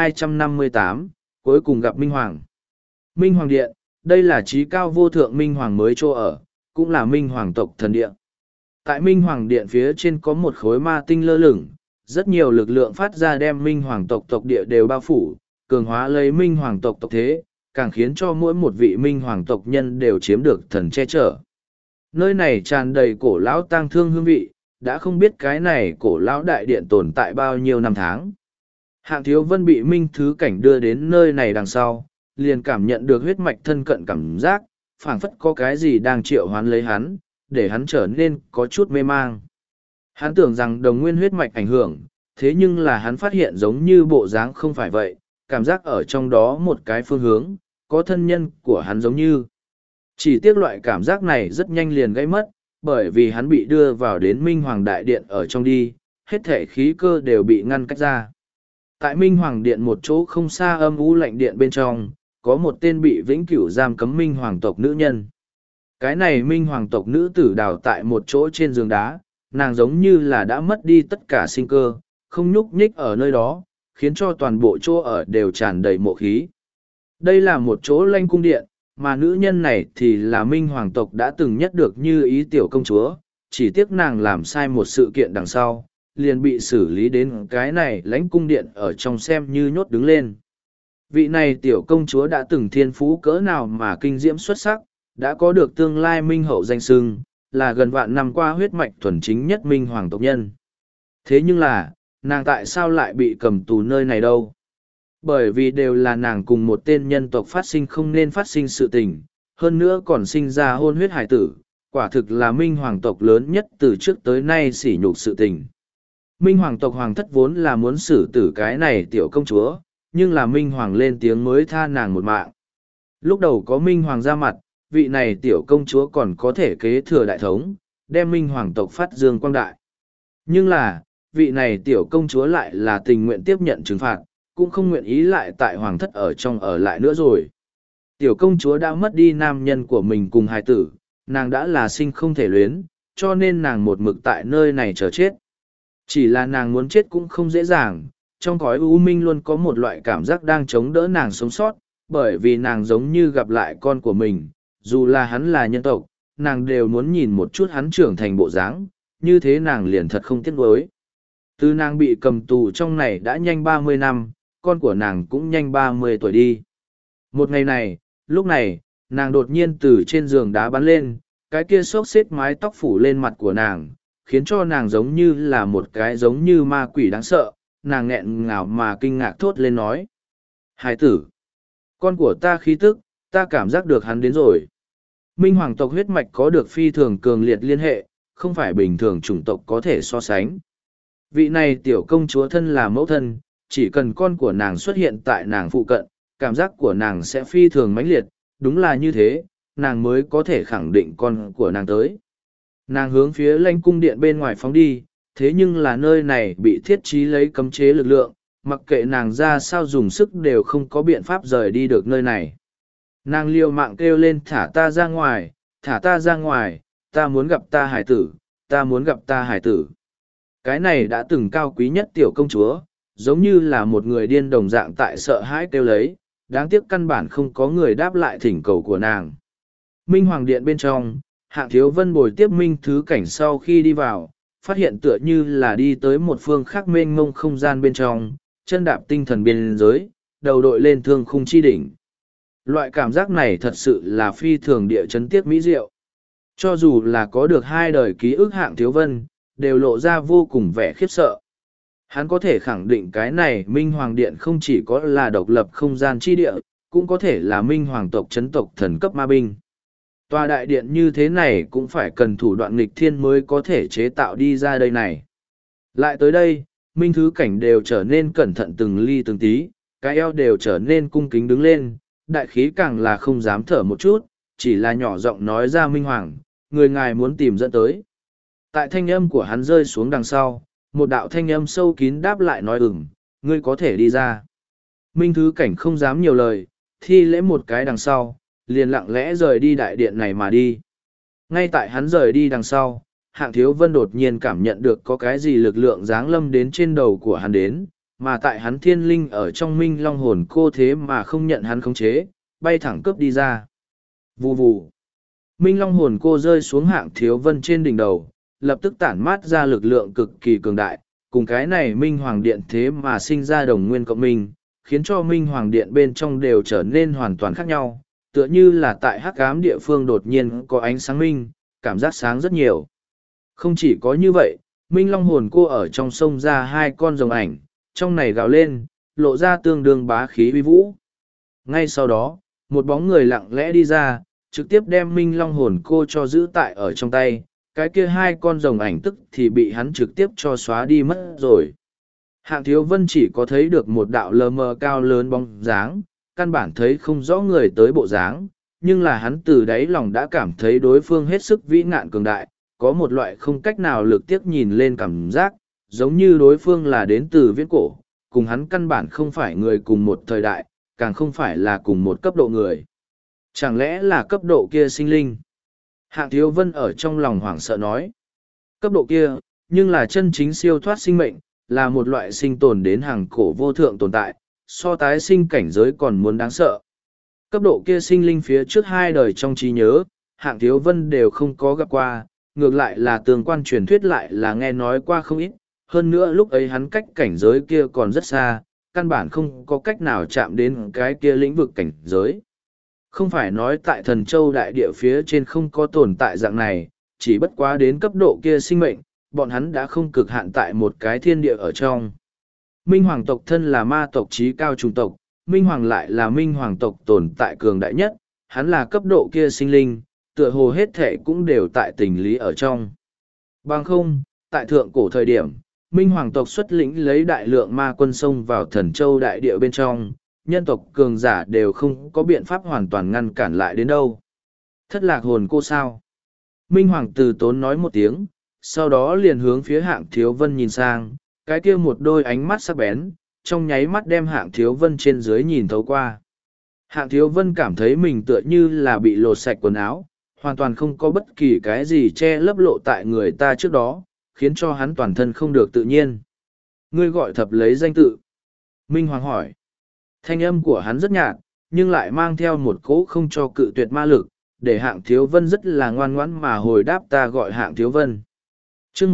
1258, cuối cùng gặp Minh Hoàng. Minh Hoàng Điện, đây là trí cao vô thượng Minh Hoàng mới chỗ ở, cũng là Minh Hoàng tộc thần điện. Tại Minh Hoàng Điện phía trên có một khối ma tinh lơ lửng, rất nhiều lực lượng phát ra đem Minh Hoàng tộc tộc địa đều bao phủ, cường hóa lấy Minh Hoàng tộc tộc thế, càng khiến cho mỗi một vị Minh Hoàng tộc nhân đều chiếm được thần che chở. Nơi này tràn đầy cổ lão tang thương hương vị, đã không biết cái này cổ lão đại điện tồn tại bao nhiêu năm tháng. Hạng Thiếu Vân bị Minh Thứ Cảnh đưa đến nơi này đằng sau, liền cảm nhận được huyết mạch thân cận cảm giác, phảng phất có cái gì đang triệu hoán lấy hắn, để hắn trở nên có chút mê mang. Hắn tưởng rằng đồng nguyên huyết mạch ảnh hưởng, thế nhưng là hắn phát hiện giống như bộ dáng không phải vậy, cảm giác ở trong đó một cái phương hướng, có thân nhân của hắn giống như. Chỉ tiếc loại cảm giác này rất nhanh liền gây mất, bởi vì hắn bị đưa vào đến Minh Hoàng Đại Điện ở trong đi, hết thể khí cơ đều bị ngăn cách ra. Tại Minh Hoàng Điện một chỗ không xa âm u lạnh điện bên trong, có một tên bị vĩnh cửu giam cấm Minh Hoàng tộc nữ nhân. Cái này Minh Hoàng tộc nữ tử đào tại một chỗ trên giường đá, nàng giống như là đã mất đi tất cả sinh cơ, không nhúc nhích ở nơi đó, khiến cho toàn bộ chỗ ở đều tràn đầy mộ khí. Đây là một chỗ lanh cung điện, mà nữ nhân này thì là Minh Hoàng tộc đã từng nhất được như ý tiểu công chúa, chỉ tiếc nàng làm sai một sự kiện đằng sau, liền bị xử lý đến cái này lãnh cung điện ở trong xem như nhốt đứng lên. Vị này tiểu công chúa đã từng thiên phú cỡ nào mà kinh diễm xuất sắc, đã có được tương lai minh hậu danh sưng, là gần vạn năm qua huyết mạch thuần chính nhất Minh Hoàng tộc nhân. Thế nhưng là, nàng tại sao lại bị cầm tù nơi này đâu? Bởi vì đều là nàng cùng một tên nhân tộc phát sinh không nên phát sinh sự tình, hơn nữa còn sinh ra hôn huyết hải tử, quả thực là Minh Hoàng tộc lớn nhất từ trước tới nay sỉ nhục sự tình. Minh Hoàng tộc hoàng thất vốn là muốn xử tử cái này tiểu công chúa, nhưng là Minh Hoàng lên tiếng mới tha nàng một mạng. Lúc đầu có Minh Hoàng ra mặt, vị này tiểu công chúa còn có thể kế thừa đại thống, đem Minh Hoàng tộc phát dương quang đại. Nhưng là, vị này tiểu công chúa lại là tình nguyện tiếp nhận trừng phạt, cũng không nguyện ý lại tại hoàng thất ở trong ở lại nữa rồi. Tiểu công chúa đã mất đi nam nhân của mình cùng hài tử, nàng đã là sinh không thể luyến, cho nên nàng một mực tại nơi này chờ chết. Chỉ là nàng muốn chết cũng không dễ dàng, trong cõi u minh luôn có một loại cảm giác đang chống đỡ nàng sống sót, bởi vì nàng giống như gặp lại con của mình, dù là hắn là nhân tộc, nàng đều muốn nhìn một chút hắn trưởng thành bộ dáng, như thế nàng liền thật không tiếc nuối. Từ nàng bị cầm tù trong này đã nhanh 30 năm, con của nàng cũng nhanh 30 tuổi đi. Một ngày này, lúc này, nàng đột nhiên từ trên giường đá bắn lên, cái kia xốc xếp mái tóc phủ lên mặt của nàng, khiến cho nàng giống như là một cái giống như ma quỷ đáng sợ, nàng nghẹn ngào mà kinh ngạc thốt lên nói. Hải tử, con của ta khí tức, ta cảm giác được hắn đến rồi. Minh Hoàng tộc huyết mạch có được phi thường cường liệt liên hệ, không phải bình thường chủng tộc có thể so sánh. Vị này tiểu công chúa thân là mẫu thân, chỉ cần con của nàng xuất hiện tại nàng phụ cận, cảm giác của nàng sẽ phi thường mãnh liệt, đúng là như thế, nàng mới có thể khẳng định con của nàng tới. Nàng hướng phía lãnh cung điện bên ngoài phóng đi, thế nhưng là nơi này bị thiết trí lấy cấm chế lực lượng, mặc kệ nàng ra sao dùng sức đều không có biện pháp rời đi được nơi này. Nàng liều mạng kêu lên thả ta ra ngoài, thả ta ra ngoài, ta muốn gặp ta hải tử, ta muốn gặp ta hải tử. Cái này đã từng cao quý nhất tiểu công chúa, giống như là một người điên đồng dạng tại sợ hãi kêu lấy, đáng tiếc căn bản không có người đáp lại thỉnh cầu của nàng. Minh Hoàng Điện bên trong, Hạng Thiếu Vân bồi tiếp Minh Thứ Cảnh sau khi đi vào, phát hiện tựa như là đi tới một phương khác mênh mông không gian bên trong, chân đạp tinh thần biên giới, đầu đội lên thương khung chi đỉnh. Loại cảm giác này thật sự là phi thường địa chấn tiếc mỹ diệu. Cho dù là có được 2 đời ký ức Hạng Thiếu Vân, đều lộ ra vô cùng vẻ khiếp sợ. Hắn có thể khẳng định cái này Minh Hoàng Điện không chỉ có là độc lập không gian chi địa, cũng có thể là Minh Hoàng tộc chấn tộc thần cấp ma binh. Tòa đại điện như thế này cũng phải cần thủ đoạn nghịch thiên mới có thể chế tạo đi ra đây này. Lại tới đây, Minh Thứ Cảnh đều trở nên cẩn thận từng ly từng tí, cái eo đều trở nên cung kính đứng lên, đại khí càng là không dám thở một chút, chỉ là nhỏ giọng nói ra Minh Hoàng, người ngài muốn tìm dẫn tới. Tại thanh âm của hắn rơi xuống đằng sau, một đạo thanh âm sâu kín đáp lại nói ngươi có thể đi ra. Minh Thứ Cảnh không dám nhiều lời, thi lễ một cái đằng sau, liền lặng lẽ rời đi đại điện này mà đi. Ngay tại hắn rời đi đằng sau, Hạng Thiếu Vân đột nhiên cảm nhận được có cái gì lực lượng giáng lâm đến trên đầu của hắn đến, mà tại hắn thiên linh ở trong Minh Long hồn cô thế mà không nhận hắn khống chế, bay thẳng cướp đi ra. Vù vù. Minh Long hồn cô rơi xuống Hạng Thiếu Vân trên đỉnh đầu, lập tức tản mát ra lực lượng cực kỳ cường đại, cùng cái này Minh Hoàng Điện thế mà sinh ra đồng nguyên cộng minh, khiến cho Minh Hoàng Điện bên trong đều trở nên hoàn toàn khác nhau, tựa như là tại hắc ám địa phương đột nhiên có ánh sáng minh, cảm giác sáng rất nhiều. Không chỉ có như vậy, Minh Long hồn cô ở trong sông ra 2 con rồng ảnh, trong này gào lên, lộ ra tương đương bá khí uy vũ. Ngay sau đó, một bóng người lặng lẽ đi ra, trực tiếp đem Minh Long hồn cô cho giữ tại ở trong tay, cái kia 2 con rồng ảnh tức thì bị hắn trực tiếp cho xóa đi mất rồi. Hạng Thiếu Vân chỉ có thấy được một đạo lờ mờ cao lớn bóng dáng, căn bản thấy không rõ người tới bộ dáng, nhưng là hắn từ đáy lòng đã cảm thấy đối phương hết sức vĩ ngạn cường đại, có một loại không cách nào lực tiếc nhìn lên cảm giác, giống như đối phương là đến từ viễn cổ, cùng hắn căn bản không phải người cùng một thời đại, càng không phải là cùng một cấp độ người. Chẳng lẽ là cấp độ kia sinh linh? Hạng Thiếu Vân ở trong lòng hoảng sợ nói. Cấp độ kia, nhưng là chân chính siêu thoát sinh mệnh, là một loại sinh tồn đến hàng cổ vô thượng tồn tại, so tái sinh cảnh giới còn muốn đáng sợ. Cấp độ kia sinh linh phía trước hai đời trong trí nhớ, Hạng Thiếu Vân đều không có gặp qua, ngược lại là tương quan truyền thuyết lại là nghe nói qua không ít, hơn nữa lúc ấy hắn cách cảnh giới kia còn rất xa, căn bản không có cách nào chạm đến cái kia lĩnh vực cảnh giới. Không phải nói tại Thần Châu đại địa phía trên không có tồn tại dạng này, chỉ bất quá đến cấp độ kia sinh mệnh, bọn hắn đã không cực hạn tại một cái thiên địa ở trong. Minh Hoàng tộc thân là ma tộc trí cao chủng tộc, Minh Hoàng lại là Minh Hoàng tộc tồn tại cường đại nhất, hắn là cấp độ kia sinh linh, tựa hồ hết thể cũng đều tại tình lý ở trong. Bằng không, tại thượng cổ thời điểm, Minh Hoàng tộc xuất lĩnh lấy đại lượng ma quân xông vào Thần Châu đại địa bên trong, nhân tộc cường giả đều không có biện pháp hoàn toàn ngăn cản lại đến đâu. Thất lạc hồn cô sao? Minh Hoàng từ tốn nói một tiếng, sau đó liền hướng phía Hạng Thiếu Vân nhìn sang, cái kia một đôi ánh mắt sắc bén, trong nháy mắt đem Hạng Thiếu Vân trên dưới nhìn thấu qua. Hạng Thiếu Vân cảm thấy mình tựa như là bị lột sạch quần áo, hoàn toàn không có bất kỳ cái gì che lấp lộ tại người ta trước đó, khiến cho hắn toàn thân không được tự nhiên. Ngươi gọi thập lấy danh tự. Minh Hoàng hỏi. Thanh âm của hắn rất nhạt, nhưng lại mang theo một cỗ không cho cự tuyệt ma lực, để Hạng Thiếu Vân rất là ngoan ngoãn mà hồi đáp ta gọi Hạng Thiếu Vân. Chương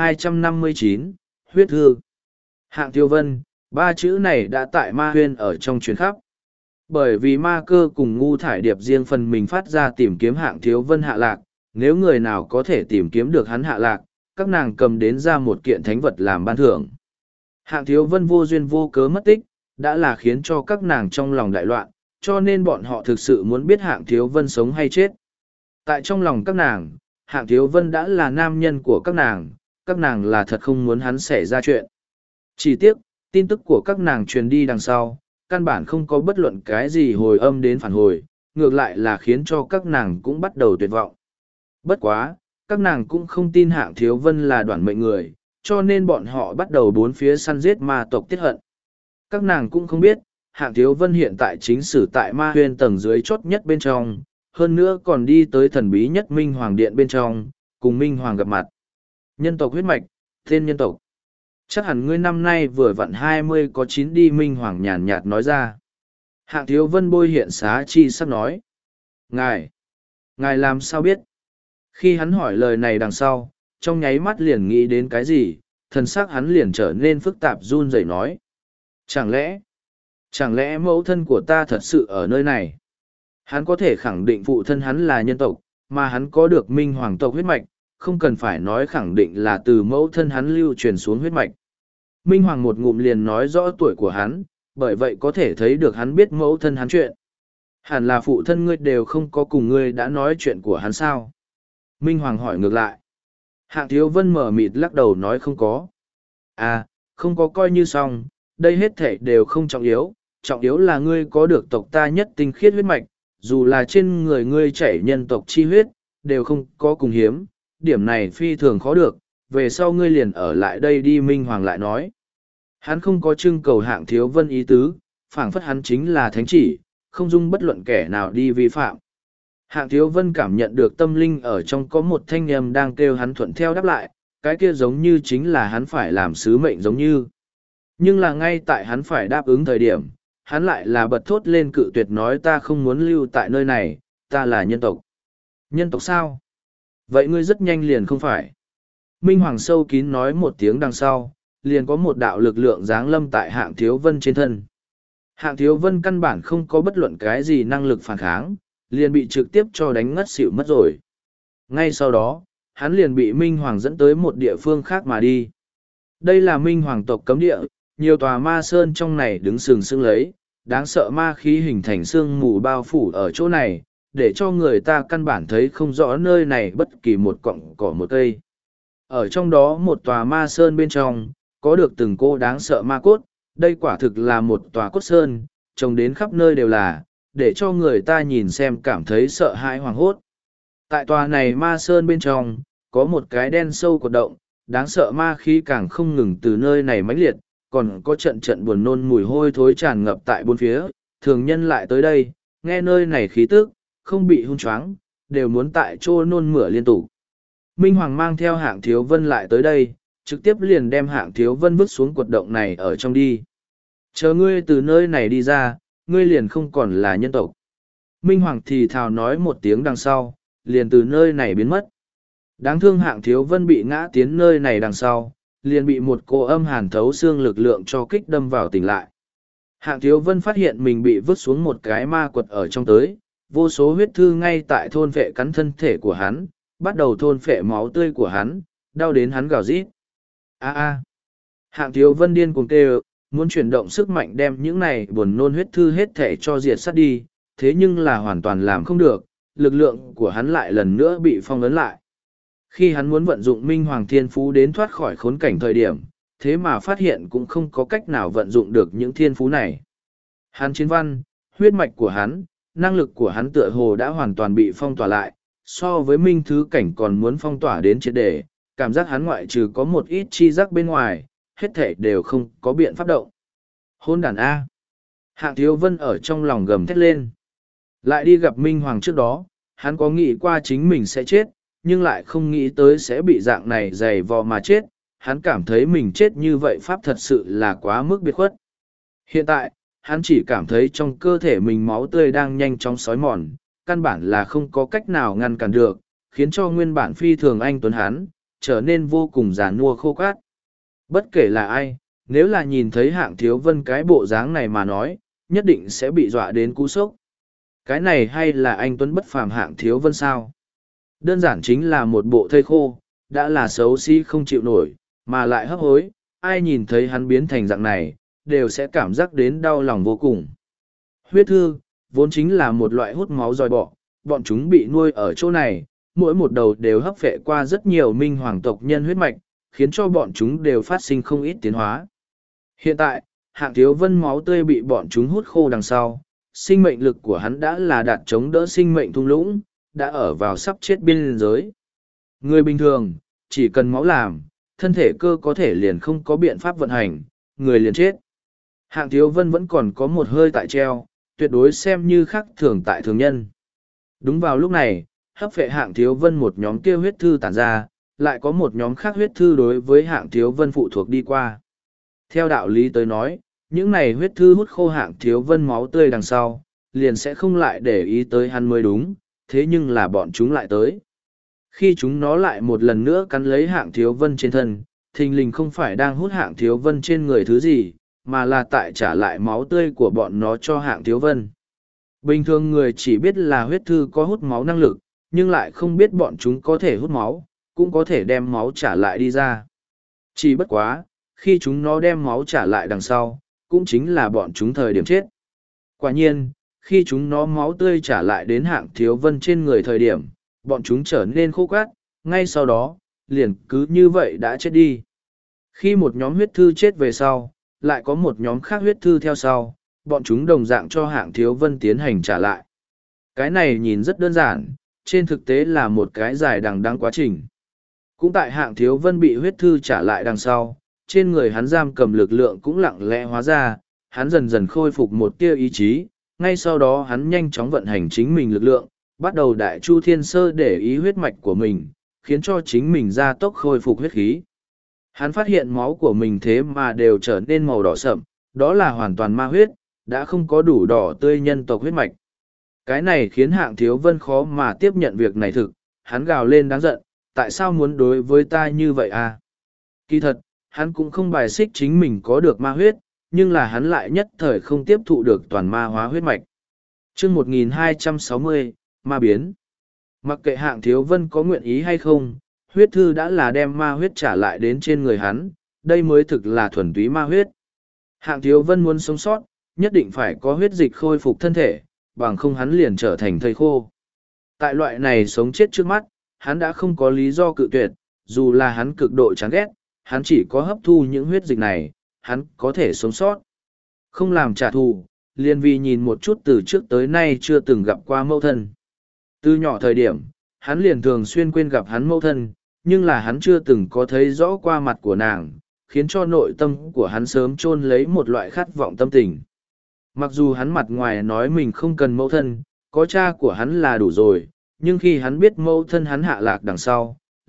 1259, huyết thư. Hạng Thiếu Vân, ba chữ này đã tại ma huyên ở trong chuyến khắp. Bởi vì ma cơ cùng ngu thải điệp riêng phần mình phát ra tìm kiếm Hạng Thiếu Vân hạ lạc, nếu người nào có thể tìm kiếm được hắn hạ lạc, các nàng cầm đến ra một kiện thánh vật làm ban thưởng. Hạng Thiếu Vân vô duyên vô cớ mất tích, đã là khiến cho các nàng trong lòng đại loạn, cho nên bọn họ thực sự muốn biết Hạng Thiếu Vân sống hay chết. Tại trong lòng các nàng, Hạng Thiếu Vân đã là nam nhân của các nàng là thật không muốn hắn xảy ra chuyện. Chỉ tiếc, tin tức của các nàng truyền đi đằng sau, căn bản không có bất luận cái gì hồi âm đến phản hồi, ngược lại là khiến cho các nàng cũng bắt đầu tuyệt vọng. Bất quá, các nàng cũng không tin Hạng Thiếu Vân là đoản mệnh người, cho nên bọn họ bắt đầu bốn phía săn giết ma tộc tiết hận. Các nàng cũng không biết, Hạng Thiếu Vân hiện tại chính sử tại ma huyên tầng dưới chốt nhất bên trong, hơn nữa còn đi tới thần bí nhất Minh Hoàng Điện bên trong, cùng Minh Hoàng gặp mặt. Nhân tộc huyết mạch, tên nhân tộc. Chắc hẳn ngươi năm nay vừa vặn 20 có 9 đi. Minh Hoàng nhàn nhạt nói ra. Hạng Thiếu Vân bôi hiện xá chi sắp nói. Ngài làm sao biết? Khi hắn hỏi lời này đằng sau, trong nháy mắt liền nghĩ đến cái gì, thần sắc hắn liền trở nên phức tạp run rẩy nói. Chẳng lẽ mẫu thân của ta thật sự ở nơi này? Hắn có thể khẳng định phụ thân hắn là nhân tộc, mà hắn có được Minh Hoàng tộc huyết mạch, không cần phải nói khẳng định là từ mẫu thân hắn lưu truyền xuống huyết mạch. Minh Hoàng một ngụm liền nói rõ tuổi của hắn, bởi vậy có thể thấy được hắn biết mẫu thân hắn chuyện. Hẳn là phụ thân ngươi đều không có cùng ngươi đã nói chuyện của hắn sao? Minh Hoàng hỏi ngược lại. Hạng Thiếu Vân mở mịt lắc đầu nói không có. À, không có coi như xong, đây hết thể đều không trọng yếu là ngươi có được tộc ta nhất tinh khiết huyết mạch, dù là trên người ngươi chảy nhân tộc chi huyết, đều không có cùng hiếm, điểm này phi thường khó được, về sau ngươi liền ở lại đây đi. Minh Hoàng lại nói. Hắn không có trưng cầu Hạng Thiếu Vân ý tứ, phảng phất hắn chính là thánh chỉ, không dung bất luận kẻ nào đi vi phạm. Hạng Thiếu Vân cảm nhận được tâm linh ở trong có một thanh âm đang kêu hắn thuận theo đáp lại, cái kia giống như chính là hắn phải làm sứ mệnh giống như. Nhưng là ngay tại hắn phải đáp ứng thời điểm, hắn lại là bật thốt lên cự tuyệt nói ta không muốn lưu tại nơi này, ta là nhân tộc. Nhân tộc sao? Vậy ngươi rất nhanh liền không phải. Minh Hoàng sâu kín nói một tiếng đằng sau, liền có một đạo lực lượng giáng lâm tại Hạng Thiếu Vân trên thân. Hạng Thiếu Vân căn bản không có bất luận cái gì năng lực phản kháng, liền bị trực tiếp cho đánh ngất xỉu mất rồi. Ngay sau đó, hắn liền bị Minh Hoàng dẫn tới một địa phương khác mà đi. Đây là Minh Hoàng tộc cấm địa, nhiều tòa ma sơn trong này đứng sừng sững lấy, đáng sợ ma khí hình thành sương mù bao phủ ở chỗ này, để cho người ta căn bản thấy không rõ nơi này bất kỳ một cọng cỏ một cây. Ở trong đó một tòa ma sơn bên trong, có được từng cô đáng sợ ma cốt, đây quả thực là một tòa cốt sơn, trồng đến khắp nơi đều là, để cho người ta nhìn xem cảm thấy sợ hãi hoàng hốt. Tại tòa này ma sơn bên trong, có một cái đen sâu cột động, đáng sợ ma khí càng không ngừng từ nơi này mãnh liệt, còn có trận trận buồn nôn mùi hôi thối tràn ngập tại bốn phía, thường nhân lại tới đây, nghe nơi này khí tức, không bị hôn choáng, đều muốn tại chỗ nôn mửa liên tục. Minh Hoàng mang theo Hạng Thiếu Vân lại tới đây, trực tiếp liền đem Hạng Thiếu Vân vứt xuống quật động này ở trong đi. Chờ ngươi từ nơi này đi ra, ngươi liền không còn là nhân tộc. Minh Hoàng thì thào nói một tiếng đằng sau, liền từ nơi này biến mất. Đáng thương Hạng Thiếu Vân bị ngã tiến nơi này đằng sau, liền bị một cô âm hàn thấu xương lực lượng cho kích đâm vào tỉnh lại. Hạng Thiếu Vân phát hiện mình bị vứt xuống một cái ma quật ở trong tới, vô số huyết thư ngay tại thôn vệ cắn thân thể của hắn, bắt đầu thôn phệ máu tươi của hắn, đau đến hắn gào rít. Hạng Thiếu Vân điên cuồng kêu, muốn chuyển động sức mạnh đem những này buồn nôn huyết thư hết thể cho diệt sát đi, thế nhưng là hoàn toàn làm không được, lực lượng của hắn lại lần nữa bị phong ấn lại. Khi hắn muốn vận dụng Minh Hoàng Thiên Phú đến thoát khỏi khốn cảnh thời điểm, thế mà phát hiện cũng không có cách nào vận dụng được những thiên phú này. Hắn chiến văn, huyết mạch của hắn, năng lực của hắn tựa hồ đã hoàn toàn bị phong tỏa lại, so với Minh Thứ Cảnh còn muốn phong tỏa đến triệt để, cảm giác hắn ngoại trừ có một ít chi giác bên ngoài, hết thể đều không có biện pháp động. Hôn đàn A. Hạng Thiếu Vân ở trong lòng gầm thét lên. Lại đi gặp Minh Hoàng trước đó, hắn có nghĩ qua chính mình sẽ chết, nhưng lại không nghĩ tới sẽ bị dạng này dày vò mà chết. Hắn cảm thấy mình chết như vậy pháp thật sự là quá mức biệt khuất. Hiện tại, hắn chỉ cảm thấy trong cơ thể mình máu tươi đang nhanh chóng xói mòn, căn bản là không có cách nào ngăn cản được, khiến cho nguyên bản phi thường anh tuấn hắn, trở nên vô cùng già nua khô cát. Bất kể là ai, nếu là nhìn thấy Hạng Thiếu Vân cái bộ dáng này mà nói, nhất định sẽ bị dọa đến cú sốc. Cái này hay là anh tuấn bất phàm Hạng Thiếu Vân sao? Đơn giản chính là một bộ thây khô, đã là xấu xí không chịu nổi, mà lại hấp hối, ai nhìn thấy hắn biến thành dạng này, đều sẽ cảm giác đến đau lòng vô cùng. Huyết thư, vốn chính là một loại hút máu dòi bọ, bọn chúng bị nuôi ở chỗ này, mỗi một đầu đều hấp phệ qua rất nhiều minh hoàng tộc nhân huyết mạch, khiến cho bọn chúng đều phát sinh không ít tiến hóa. Hiện tại, Hạng Thiếu Vân máu tươi bị bọn chúng hút khô đằng sau, sinh mệnh lực của hắn đã là đạt chống đỡ sinh mệnh thung lũng, đã ở vào sắp chết biên giới. Người bình thường, chỉ cần máu làm, thân thể cơ có thể liền không có biện pháp vận hành, người liền chết. Hạng Thiếu Vân vẫn còn có một hơi tại treo, tuyệt đối xem như khác thường tại thường nhân. Đúng vào lúc này, hấp phệ Hạng Thiếu Vân một nhóm kia huyết thư tản ra, lại có một nhóm khác huyết thư đối với Hạng Thiếu Vân phụ thuộc đi qua. Theo đạo lý tới nói, những này huyết thư hút khô Hạng Thiếu Vân máu tươi đằng sau, liền sẽ không lại để ý tới hắn mới đúng, thế nhưng là bọn chúng lại tới. Khi chúng nó lại một lần nữa cắn lấy Hạng Thiếu Vân trên thân, thình lình không phải đang hút Hạng Thiếu Vân trên người thứ gì, mà là tại trả lại máu tươi của bọn nó cho Hạng Thiếu Vân. Bình thường người chỉ biết là huyết thư có hút máu năng lực, nhưng lại không biết bọn chúng có thể hút máu, cũng có thể đem máu trả lại đi ra. Chỉ bất quá, khi chúng nó đem máu trả lại đằng sau, cũng chính là bọn chúng thời điểm chết. Quả nhiên, khi chúng nó máu tươi trả lại đến Hạng Thiếu Vân trên người thời điểm, bọn chúng trở nên khô cát, ngay sau đó, liền cứ như vậy đã chết đi. Khi một nhóm huyết thư chết về sau, lại có một nhóm khác huyết thư theo sau, bọn chúng đồng dạng cho Hạng Thiếu Vân tiến hành trả lại. Cái này nhìn rất đơn giản, trên thực tế là một cái dài đằng đẵng quá trình. Cũng tại Hạng Thiếu Vân bị huyết thư trả lại đằng sau, trên người hắn giam cầm lực lượng cũng lặng lẽ hóa ra, hắn dần dần khôi phục một tia ý chí, ngay sau đó hắn nhanh chóng vận hành chính mình lực lượng, bắt đầu đại chu thiên sơ để ý huyết mạch của mình, khiến cho chính mình gia tốc khôi phục huyết khí. Hắn phát hiện máu của mình thế mà đều trở nên màu đỏ sậm, đó là hoàn toàn ma huyết, đã không có đủ đỏ tươi nhân tộc huyết mạch. Cái này khiến Hạng Thiếu Vân khó mà tiếp nhận việc này thực, hắn gào lên đáng giận, tại sao muốn đối với ta như vậy à? Kỳ thật, hắn cũng không bài xích chính mình có được ma huyết, nhưng là hắn lại nhất thời không tiếp thụ được toàn ma hóa huyết mạch. Chương 1260, Ma Biến. Mặc kệ Hạng Thiếu Vân có nguyện ý hay không, huyết thư đã là đem ma huyết trả lại đến trên người hắn, đây mới thực là thuần túy ma huyết. Hạng Thiếu Vân muốn sống sót, nhất định phải có huyết dịch khôi phục thân thể, bằng không hắn liền trở thành thây khô. Tại loại này sống chết trước mắt, hắn đã không có lý do cự tuyệt, dù là hắn cực độ chán ghét, hắn chỉ có hấp thu những huyết dịch này, hắn có thể sống sót. Không làm trả thù, liền vì nhìn một chút từ trước tới nay chưa từng gặp qua mẫu thân. Từ nhỏ thời điểm, hắn liền thường xuyên quên gặp hắn mẫu thân, nhưng là hắn chưa từng có thấy rõ qua mặt của nàng, khiến cho nội tâm của hắn sớm chôn lấy một loại khát vọng tâm tình. Mặc dù hắn mặt ngoài nói mình không cần mẫu thân, có cha của hắn là đủ rồi, nhưng khi hắn biết mẫu thân hắn hạ lạc đằng sau,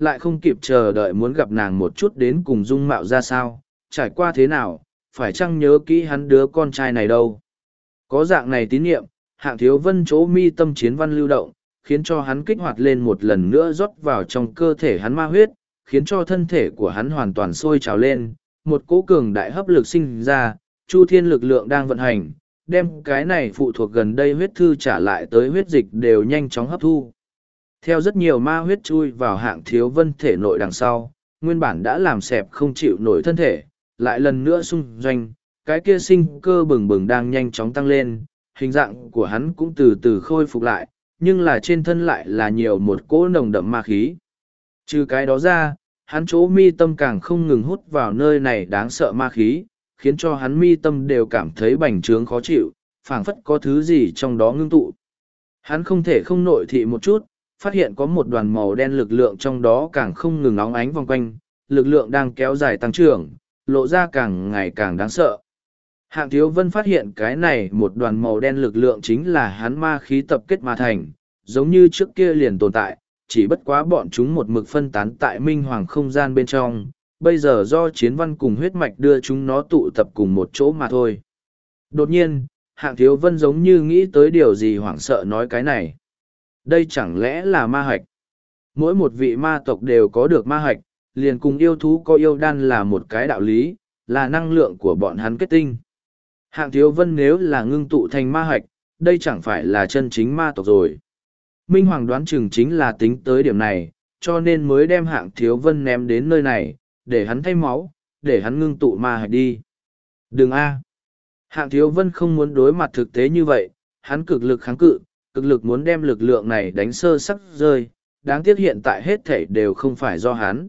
lại không kịp chờ đợi muốn gặp nàng một chút đến cùng dung mạo ra sao, trải qua thế nào, phải chăng nhớ kỹ hắn đứa con trai này đâu. Có dạng này tín nhiệm, Hạng Thiếu Vân chỗ mi tâm chiến văn lưu động, khiến cho hắn kích hoạt lên một lần nữa rót vào trong cơ thể hắn ma huyết, khiến cho thân thể của hắn hoàn toàn sôi trào lên, một cỗ cường đại hấp lực sinh ra, chu thiên lực lượng đang vận hành, đem cái này phụ thuộc gần đây huyết thư trả lại tới huyết dịch đều nhanh chóng hấp thu. Theo rất nhiều ma huyết chui vào Hạng Thiếu Vân thể nội đằng sau, nguyên bản đã làm xẹp không chịu nổi thân thể, lại lần nữa xung doanh, cái kia sinh cơ bừng bừng đang nhanh chóng tăng lên, hình dạng của hắn cũng từ từ khôi phục lại, nhưng là trên thân lại là nhiều một cỗ nồng đậm ma khí. Trừ cái đó ra, hắn chỗ mi tâm càng không ngừng hút vào nơi này đáng sợ ma khí, khiến cho hắn mi tâm đều cảm thấy bành trướng khó chịu, phảng phất có thứ gì trong đó ngưng tụ. Hắn không thể không nội thị một chút, phát hiện có một đoàn màu đen lực lượng trong đó càng không ngừng óng ánh vòng quanh, lực lượng đang kéo dài tăng trưởng, lộ ra càng ngày càng đáng sợ. Hạng Thiếu Vân phát hiện cái này một đoàn màu đen lực lượng chính là hắn ma khí tập kết mà thành, giống như trước kia liền tồn tại, chỉ bất quá bọn chúng một mực phân tán tại minh hoàng không gian bên trong, bây giờ do chiến văn cùng huyết mạch đưa chúng nó tụ tập cùng một chỗ mà thôi. Đột nhiên, Hạng Thiếu Vân giống như nghĩ tới điều gì hoảng sợ nói cái này. Đây chẳng lẽ là ma hạch? Mỗi một vị ma tộc đều có được ma hạch, liền cùng yêu thú có yêu đan là một cái đạo lý, là năng lượng của bọn hắn kết tinh. Hạng Thiếu Vân nếu là ngưng tụ thành ma hạch, đây chẳng phải là chân chính ma tộc rồi. Minh Hoàng đoán chừng chính là tính tới điểm này, cho nên mới đem Hạng Thiếu Vân ném đến nơi này, để hắn thay máu, để hắn ngưng tụ ma hạch đi. Đừng a! Hạng Thiếu Vân không muốn đối mặt thực tế như vậy, hắn cực lực kháng cự, cực lực muốn đem lực lượng này đánh sơ sắc rơi, đáng tiếc hiện tại hết thảy đều không phải do hắn.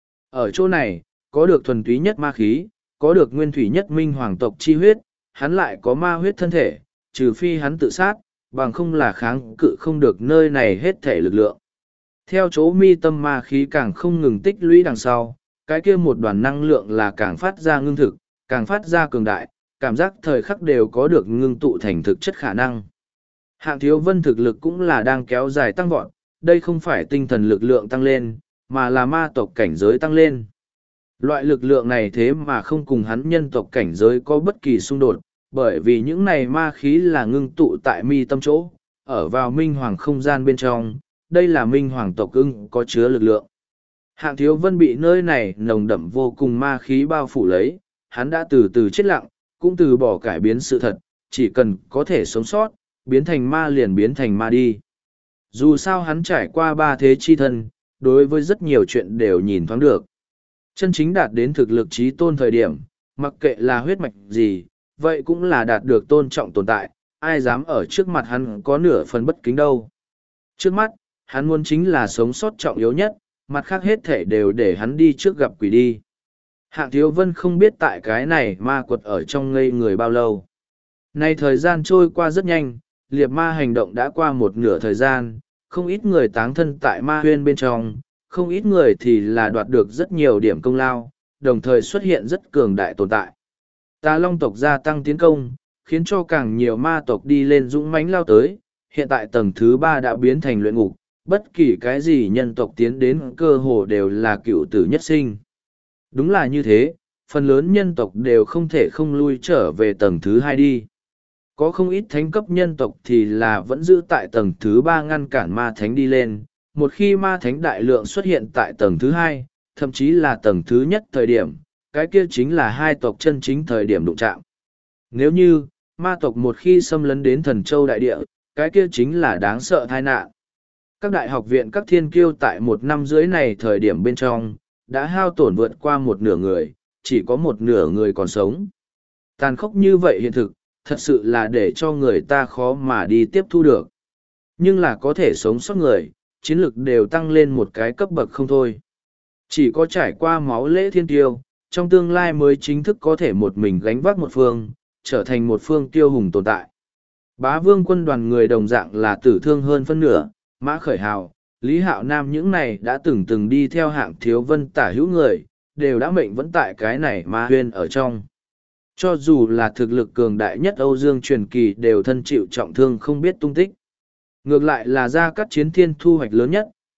Ở chỗ này, có được thuần túy nhất ma khí, có được nguyên thủy nhất minh hoàng tộc chi huyết, hắn lại có ma huyết thân thể, trừ phi hắn tự sát, bằng không là kháng cự không được nơi này hết thảy lực lượng. Theo chỗ mi tâm ma khí càng không ngừng tích lũy đằng sau, cái kia một đoàn năng lượng là càng phát ra ngưng thực, càng phát ra cường đại, cảm giác thời khắc đều có được ngưng tụ thành thực chất khả năng. Hạng Thiếu Vân thực lực cũng là đang kéo dài tăng vọt, đây không phải tinh thần lực lượng tăng lên, mà là ma tộc cảnh giới tăng lên. Loại lực lượng này thế mà không cùng hắn nhân tộc cảnh giới có bất kỳ xung đột, bởi vì những này ma khí là ngưng tụ tại mi tâm chỗ, ở vào minh hoàng không gian bên trong, đây là minh hoàng tộc ưng có chứa lực lượng. Hạng Thiếu Vân bị nơi này nồng đậm vô cùng ma khí bao phủ lấy, hắn đã từ từ chết lặng, cũng từ bỏ cải biến sự thật, chỉ cần có thể sống sót, biến thành ma liền biến thành ma đi. Dù sao hắn trải qua ba thế chi thân, đối với rất nhiều chuyện đều nhìn thoáng được. Chân chính đạt đến thực lực trí tôn thời điểm, mặc kệ là huyết mạch gì, vậy cũng là đạt được tôn trọng tồn tại, ai dám ở trước mặt hắn có nửa phần bất kính đâu. Trước mắt, hắn muốn chính là sống sót trọng yếu nhất, mặt khác hết thể đều để hắn đi trước gặp quỷ đi. Hạng Thiếu Vân không biết tại cái này ma quật ở trong ngây người bao lâu. Nay thời gian trôi qua rất nhanh, liệt ma hành động đã qua một nửa thời gian, không ít người táng thân tại ma huyên bên trong, không ít người thì là đoạt được rất nhiều điểm công lao, đồng thời xuất hiện rất cường đại tồn tại. Tà Long tộc gia tăng tiến công, khiến cho càng nhiều ma tộc đi lên dũng mãnh lao tới, hiện tại tầng thứ 3 đã biến thành luyện ngục, bất kỳ cái gì nhân tộc tiến đến cơ hồ đều là cựu tử nhất sinh. Đúng là như thế, phần lớn nhân tộc đều không thể không lui trở về tầng thứ 2 đi. Có không ít thánh cấp nhân tộc thì là vẫn giữ tại tầng thứ 3 ngăn cản ma thánh đi lên, một khi ma thánh đại lượng xuất hiện tại tầng thứ 2, thậm chí là tầng thứ nhất thời điểm, cái kia chính là hai tộc chân chính thời điểm đụng chạm. Nếu như, ma tộc một khi xâm lấn đến thần châu đại địa, cái kia chính là đáng sợ tai nạn. Các đại học viện các thiên kiêu tại một năm rưỡi này thời điểm bên trong, đã hao tổn vượt qua một nửa người, chỉ có một nửa người còn sống. Tàn khốc như vậy hiện thực, thật sự là để cho người ta khó mà đi tiếp thu được. Nhưng là có thể sống sót người, chiến lực đều tăng lên một cái cấp bậc không thôi. Chỉ có trải qua máu lễ thiên tiêu, trong tương lai mới chính thức có thể một mình gánh vác một phương, trở thành một phương tiêu hùng tồn tại. Bá vương quân đoàn người đồng dạng là tử thương hơn phân nửa, Mã Khởi Hào, Lý Hạo Nam những này đã từng đi theo Hạng Thiếu Vân tả hữu người, đều đã mệnh vẫn tại cái này ma huyên ở trong. Cho dù là thực lực cường đại nhất Âu Dương Truyền Kỳ đều thân chịu trọng thương không biết tung tích. Ngược lại là Gia Cát Chiến Thiên thu hoạch lớn nhất,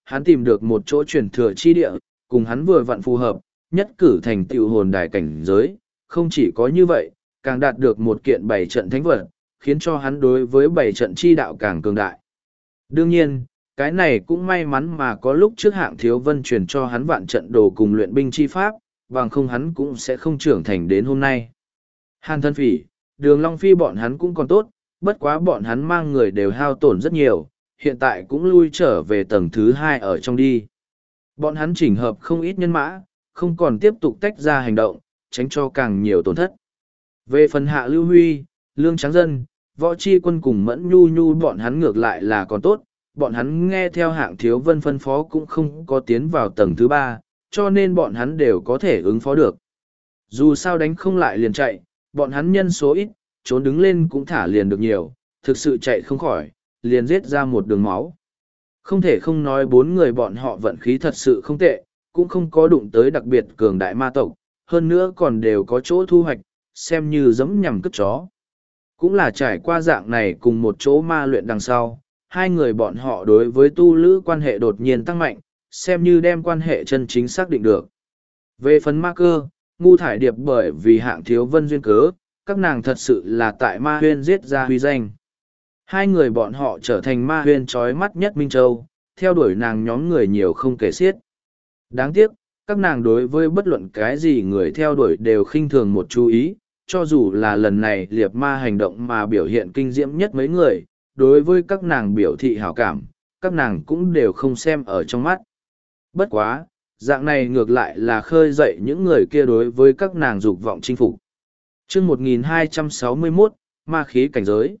hắn tìm được một chỗ truyền thừa chi địa, cùng hắn vừa vặn phù hợp, nhất cử thành tựu hồn đài cảnh giới, không chỉ có như vậy, càng đạt được một kiện bảy trận thánh vật, khiến cho hắn đối với bảy trận chi đạo càng cường đại. Đương nhiên, cái này cũng may mắn mà có lúc trước Hạng Thiếu Vân truyền cho hắn vạn trận đồ cùng luyện binh chi pháp, bằng không hắn cũng sẽ không trưởng thành đến hôm nay. Hàn Thân Phỉ, Đường Long Phi bọn hắn cũng còn tốt, bất quá bọn hắn mang người đều hao tổn rất nhiều, hiện tại cũng lui trở về tầng thứ 2 ở trong đi. Bọn hắn chỉnh hợp không ít nhân mã, không còn tiếp tục tách ra hành động, tránh cho càng nhiều tổn thất. Về phần Hạ Lưu Huy, Lương Tráng Dân, Võ Chi Quân cùng Mẫn Nhu Nhu bọn hắn ngược lại là còn tốt, bọn hắn nghe theo Hạng Thiếu Vân phân phó cũng không có tiến vào tầng thứ 3, cho nên bọn hắn đều có thể ứng phó được. Dù sao đánh không lại liền chạy, bọn hắn nhân số ít, trốn đứng lên cũng thả liền được nhiều, thực sự chạy không khỏi, liền giết ra một đường máu. Không thể không nói bốn người bọn họ vận khí thật sự không tệ, cũng không có đụng tới đặc biệt cường đại ma tộc, hơn nữa còn đều có chỗ thu hoạch, xem như giống nhằm cất chó. Cũng là trải qua dạng này cùng một chỗ ma luyện đằng sau, hai người bọn họ đối với tu lữ quan hệ đột nhiên tăng mạnh, xem như đem quan hệ chân chính xác định được. Về phần ma cơ, ngu thải điệp bởi vì Hạng Thiếu Vân duyên cớ, các nàng thật sự là tại ma huyên giết ra huy danh. Hai người bọn họ trở thành ma huyên trói mắt nhất Minh Châu, theo đuổi nàng nhóm người nhiều không kể xiết. Đáng tiếc, các nàng đối với bất luận cái gì người theo đuổi đều khinh thường một chú ý, cho dù là lần này liệp ma hành động mà biểu hiện kinh diễm nhất mấy người, đối với các nàng biểu thị hảo cảm, các nàng cũng đều không xem ở trong mắt. Bất quá, dạng này ngược lại là khơi dậy những người kia đối với các nàng dục vọng chinh phục. Chương 1261, ma khí cảnh giới.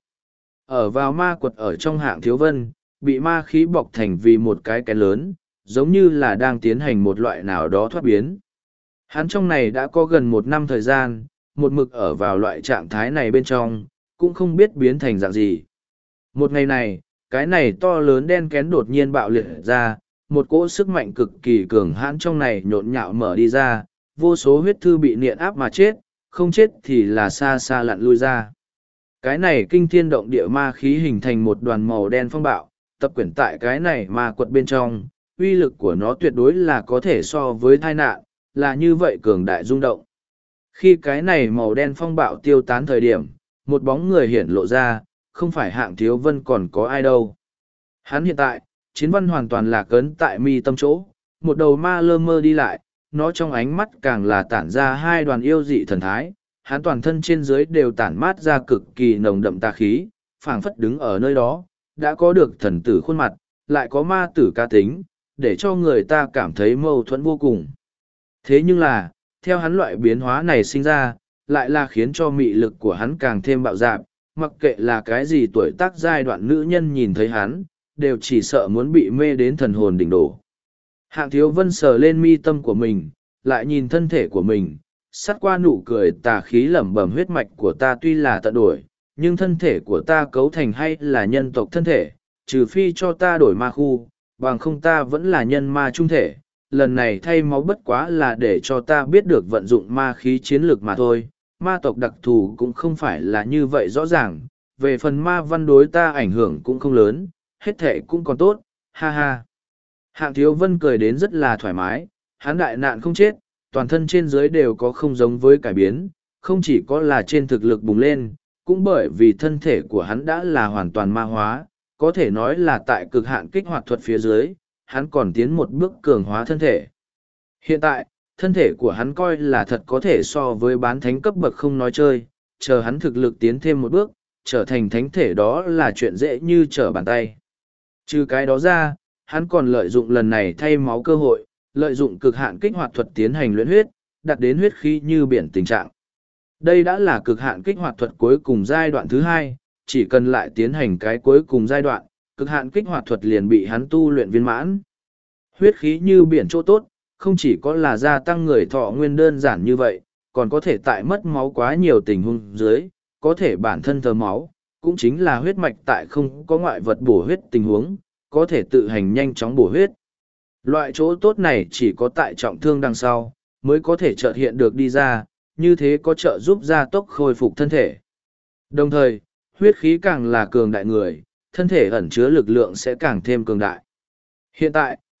Ở vào ma quật ở trong Hạng Thiếu Vân, bị ma khí bọc thành vì một cái kén lớn, giống như là đang tiến hành một loại nào đó thoát biến. Hắn trong này đã có gần 1 năm thời gian, một mực ở vào loại trạng thái này bên trong, cũng không biết biến thành dạng gì. Một ngày này, cái này to lớn đen kén đột nhiên bạo liệt ra, một cỗ sức mạnh cực kỳ cường hãn trong này nhộn nhạo mở đi ra, vô số huyết thư bị niện áp mà chết, không chết thì là xa xa lặn lui ra. Cái này kinh thiên động địa ma khí hình thành một đoàn màu đen phong bạo, tập quyển tại cái này ma quật bên trong, uy lực của nó tuyệt đối là có thể so với tai nạn, là như vậy cường đại rung động. Khi cái này màu đen phong bạo tiêu tán thời điểm, một bóng người hiển lộ ra, không phải Hạng Thiếu Vân còn có ai đâu. Hắn hiện tại, chiến văn hoàn toàn lạc ấn tại mi tâm chỗ, một đầu ma lơ mơ đi lại, nó trong ánh mắt càng là tản ra hai đoàn yêu dị thần thái, hắn toàn thân trên dưới đều tản mát ra cực kỳ nồng đậm tà khí, phảng phất đứng ở nơi đó, đã có được thần tử khuôn mặt, lại có ma tử ca tính, để cho người ta cảm thấy mâu thuẫn vô cùng. Thế nhưng là, theo hắn loại biến hóa này sinh ra, lại là khiến cho mị lực của hắn càng thêm bạo dạn, mặc kệ là cái gì tuổi tác giai đoạn nữ nhân nhìn thấy hắn, đều chỉ sợ muốn bị mê đến thần hồn đỉnh đổ. Hạng Thiếu Vân sờ lên mi tâm của mình, lại nhìn thân thể của mình, sát qua nụ cười tà khí lẩm bẩm huyết mạch của ta tuy là tận đổi, nhưng thân thể của ta cấu thành hay là nhân tộc thân thể, trừ phi cho ta đổi ma khu, bằng không ta vẫn là nhân ma trung thể. Lần này thay máu bất quá là để cho ta biết được vận dụng ma khí chiến lược mà thôi, ma tộc đặc thù cũng không phải là như vậy rõ ràng, về phần ma văn đối ta ảnh hưởng cũng không lớn, hết thể cũng còn tốt, ha ha. Hạng Thiếu Vân cười đến rất là thoải mái, hắn đại nạn không chết, toàn thân trên dưới đều có không giống với cải biến, không chỉ có là trên thực lực bùng lên, cũng bởi vì thân thể của hắn đã là hoàn toàn ma hóa, có thể nói là tại cực hạn kích hoạt thuật phía dưới, hắn còn tiến một bước cường hóa thân thể. Hiện tại, thân thể của hắn coi là thật có thể so với bán thánh cấp bậc không nói chơi, chờ hắn thực lực tiến thêm một bước, trở thành thánh thể đó là chuyện dễ như trở bàn tay. Trừ cái đó ra, hắn còn lợi dụng lần này thay máu cơ hội, lợi dụng cực hạn kích hoạt thuật tiến hành luyện huyết, đạt đến huyết khí như biển tình trạng. Đây đã là cực hạn kích hoạt thuật cuối cùng giai đoạn thứ 2, chỉ cần lại tiến hành cái cuối cùng giai đoạn, cực hạn kích hoạt thuật liền bị hắn tu luyện viên mãn. Huyết khí như biển chỗ tốt, không chỉ có là gia tăng người thọ nguyên đơn giản như vậy, còn có thể tại mất máu quá nhiều tình huống dưới, có thể bản thân thờ máu, cũng chính là huyết mạch tại không có ngoại vật bổ huyết tình huống, có thể tự hành nhanh chóng bổ huyết. Loại chỗ tốt này chỉ có tại trọng thương đằng sau, mới có thể chợt hiện được đi ra, như thế có trợ giúp gia tốc khôi phục thân thể. Đồng thời, huyết khí càng là cường đại người, thân thể ẩn chứa lực lượng sẽ càng thêm cường đại. Hiện tại,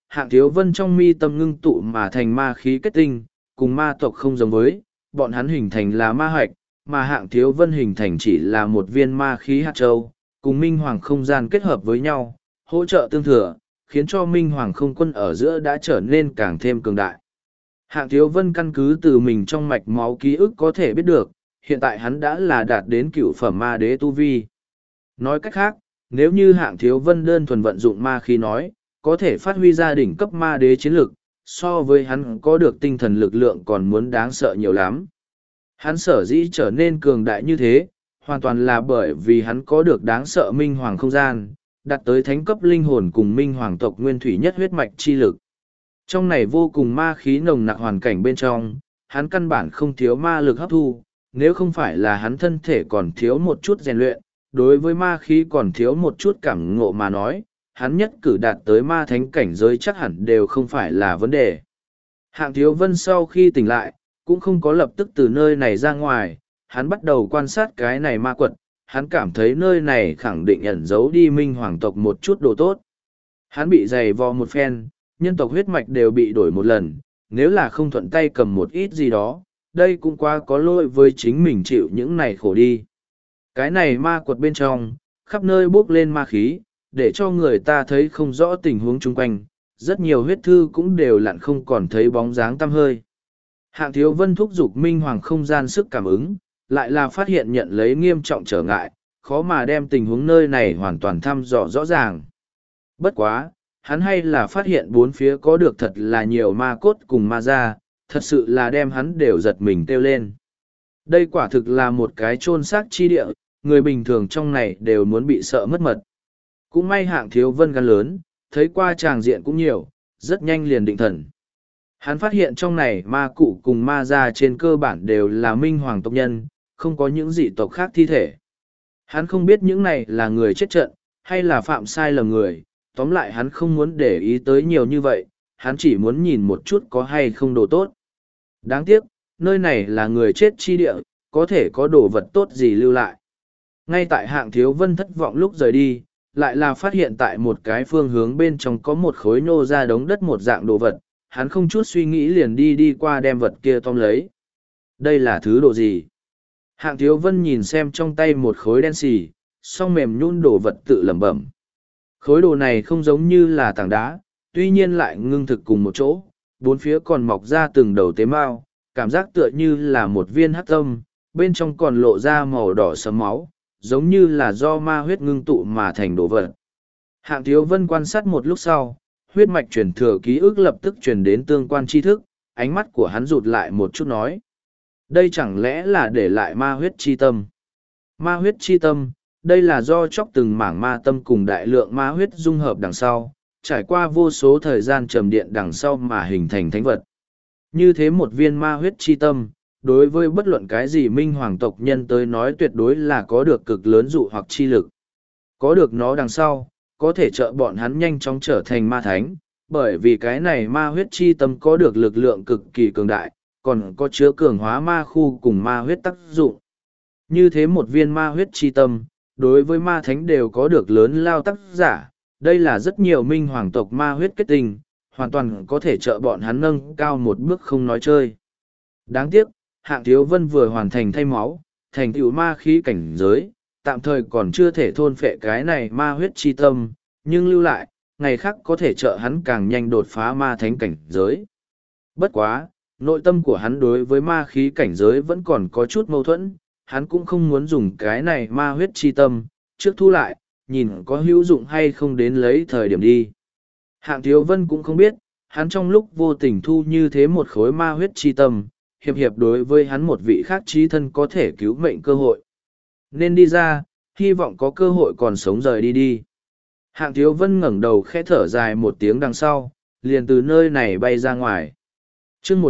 Hạng Thiếu Vân trong mi tâm ngưng tụ mà thành ma khí kết tinh, cùng ma tộc không giống với, bọn hắn hình thành là ma hoạch, mà Hạng Thiếu Vân hình thành chỉ là một viên ma khí hạt châu, cùng Minh Hoàng không gian kết hợp với nhau, hỗ trợ tương thừa, khiến cho Minh Hoàng không quân ở giữa đã trở nên càng thêm cường đại. Hạng Thiếu Vân căn cứ từ mình trong mạch máu ký ức có thể biết được, hiện tại hắn đã là đạt đến cựu phẩm ma đế tu vi. Nói cách khác, nếu như Hạng Thiếu Vân đơn thuần vận dụng ma khí nói, có thể phát huy ra đỉnh cấp ma đế chiến lực, so với hắn có được tinh thần lực lượng còn muốn đáng sợ nhiều lắm. Hắn sở dĩ trở nên cường đại như thế, hoàn toàn là bởi vì hắn có được đáng sợ Minh Hoàng không gian, đạt tới thánh cấp linh hồn cùng Minh Hoàng tộc nguyên thủy nhất huyết mạch chi lực. Trong này vô cùng ma khí nồng nặc hoàn cảnh bên trong, hắn căn bản không thiếu ma lực hấp thu, nếu không phải là hắn thân thể còn thiếu một chút rèn luyện, đối với ma khí còn thiếu một chút cảm ngộ mà nói, hắn nhất cử đạt tới ma thánh cảnh giới chắc hẳn đều không phải là vấn đề. Hạng Thiếu Vân sau khi tỉnh lại, cũng không có lập tức từ nơi này ra ngoài, hắn bắt đầu quan sát cái này ma quật, hắn cảm thấy nơi này khẳng định ẩn giấu đi Minh Hoàng tộc một chút đồ tốt. Hắn bị dày vò một phen, nhân tộc huyết mạch đều bị đổi một lần, nếu là không thuận tay cầm một ít gì đó, đây cũng quá có lỗi với chính mình chịu những này khổ đi. Cái này ma quật bên trong, khắp nơi bốc lên ma khí, để cho người ta thấy không rõ tình huống chung quanh, rất nhiều huyết thư cũng đều lặn không còn thấy bóng dáng tăm hơi. Hạng Thiếu Vân thúc giục Minh Hoàng không gian sức cảm ứng, lại là phát hiện nhận lấy nghiêm trọng trở ngại, khó mà đem tình huống nơi này hoàn toàn thăm dò rõ ràng. Bất quá, hắn hay là phát hiện bốn phía có được thật là nhiều ma cốt cùng ma da, thật sự là đem hắn đều giật mình kêu lên. Đây quả thực là một cái chôn xác chi địa, người bình thường trong này đều muốn bị sợ mất mật. Cũng may Hạng Thiếu Vân gan lớn, thấy qua tràng diện cũng nhiều, rất nhanh liền định thần. Hắn phát hiện trong này ma cụ cùng ma da trên cơ bản đều là Minh Hoàng tộc nhân, không có những dị tộc khác thi thể. Hắn không biết những này là người chết trận, hay là phạm sai lầm người, tóm lại hắn không muốn để ý tới nhiều như vậy, hắn chỉ muốn nhìn một chút có hay không đồ tốt. Đáng tiếc, nơi này là người chết chi địa, có thể có đồ vật tốt gì lưu lại. Ngay tại Hạng Thiếu Vân thất vọng lúc rời đi, lại là phát hiện tại một cái phương hướng bên trong có một khối nô ra đống đất một dạng đồ vật, hắn không chút suy nghĩ liền đi qua đem vật kia tóm lấy. Đây là thứ đồ gì? Hạng Thiếu Vân nhìn xem trong tay một khối đen xì, song mềm nhún đồ vật tự lẩm bẩm. Khối đồ này không giống như là tảng đá, tuy nhiên lại ngưng thực cùng một chỗ, bốn phía còn mọc ra từng đầu tế mao, cảm giác tựa như là một viên hắc tâm, bên trong còn lộ ra màu đỏ sẫm máu, giống như là do ma huyết ngưng tụ mà thành đồ vật. Hạng Thiếu Vân quan sát một lúc sau, huyết mạch truyền thừa ký ức lập tức truyền đến tương quan tri thức, ánh mắt của hắn rụt lại một chút nói. Đây chẳng lẽ là để lại ma huyết chi tâm? Ma huyết chi tâm, đây là do chóc từng mảng ma tâm cùng đại lượng ma huyết dung hợp đằng sau, trải qua vô số thời gian trầm điện đằng sau mà hình thành thánh vật. Như thế một viên ma huyết chi tâm, đối với bất luận cái gì Minh Hoàng tộc nhân tới nói tuyệt đối là có được cực lớn dụ hoặc chi lực. Có được nó đằng sau, có thể trợ bọn hắn nhanh chóng trở thành ma thánh, bởi vì cái này ma huyết chi tâm có được lực lượng cực kỳ cường đại, còn có chứa cường hóa ma khu cùng ma huyết tác dụng. Như thế một viên ma huyết chi tâm, đối với ma thánh đều có được lớn lao tác giả, đây là rất nhiều Minh Hoàng tộc ma huyết kết tinh, hoàn toàn có thể trợ bọn hắn nâng cao một bước không nói chơi. Đáng tiếc, Hạng Thiếu Vân vừa hoàn thành thay máu, thành tựu ma khí cảnh giới, tạm thời còn chưa thể thôn phệ cái này ma huyết chi tâm, nhưng lưu lại, ngày khác có thể trợ hắn càng nhanh đột phá ma thánh cảnh giới. Bất quá, nội tâm của hắn đối với ma khí cảnh giới vẫn còn có chút mâu thuẫn, hắn cũng không muốn dùng cái này ma huyết chi tâm, trước thu lại, nhìn có hữu dụng hay không đến lấy thời điểm đi. Hạng Thiếu Vân cũng không biết, hắn trong lúc vô tình thu như thế một khối ma huyết chi tâm, hiệp đối với hắn một vị khác trí thân có thể cứu mệnh cơ hội. Nên đi ra, hy vọng có cơ hội còn sống rời đi. Hạng Thiếu Vân ngẩng đầu khẽ thở dài một tiếng đằng sau, liền từ nơi này bay ra ngoài. chương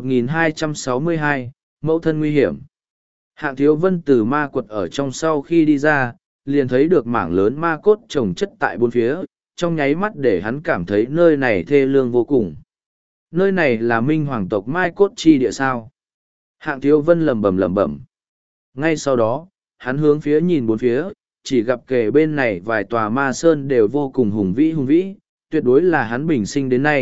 1262, mẫu thân nguy hiểm. Hạng Thiếu Vân từ ma quật ở trong sau khi đi ra, liền thấy được mảng lớn ma cốt chồng chất tại bốn phía, trong nháy mắt để hắn cảm thấy nơi này thê lương vô cùng. Nơi này là Minh Hoàng tộc Mai Cốt chi địa sao. Hạng Thiếu Vân lẩm bẩm. Ngay sau đó, hắn hướng phía nhìn bốn phía, chỉ gặp kề bên này vài tòa ma sơn đều vô cùng hùng vĩ, tuyệt đối là hắn bình sinh đến nay,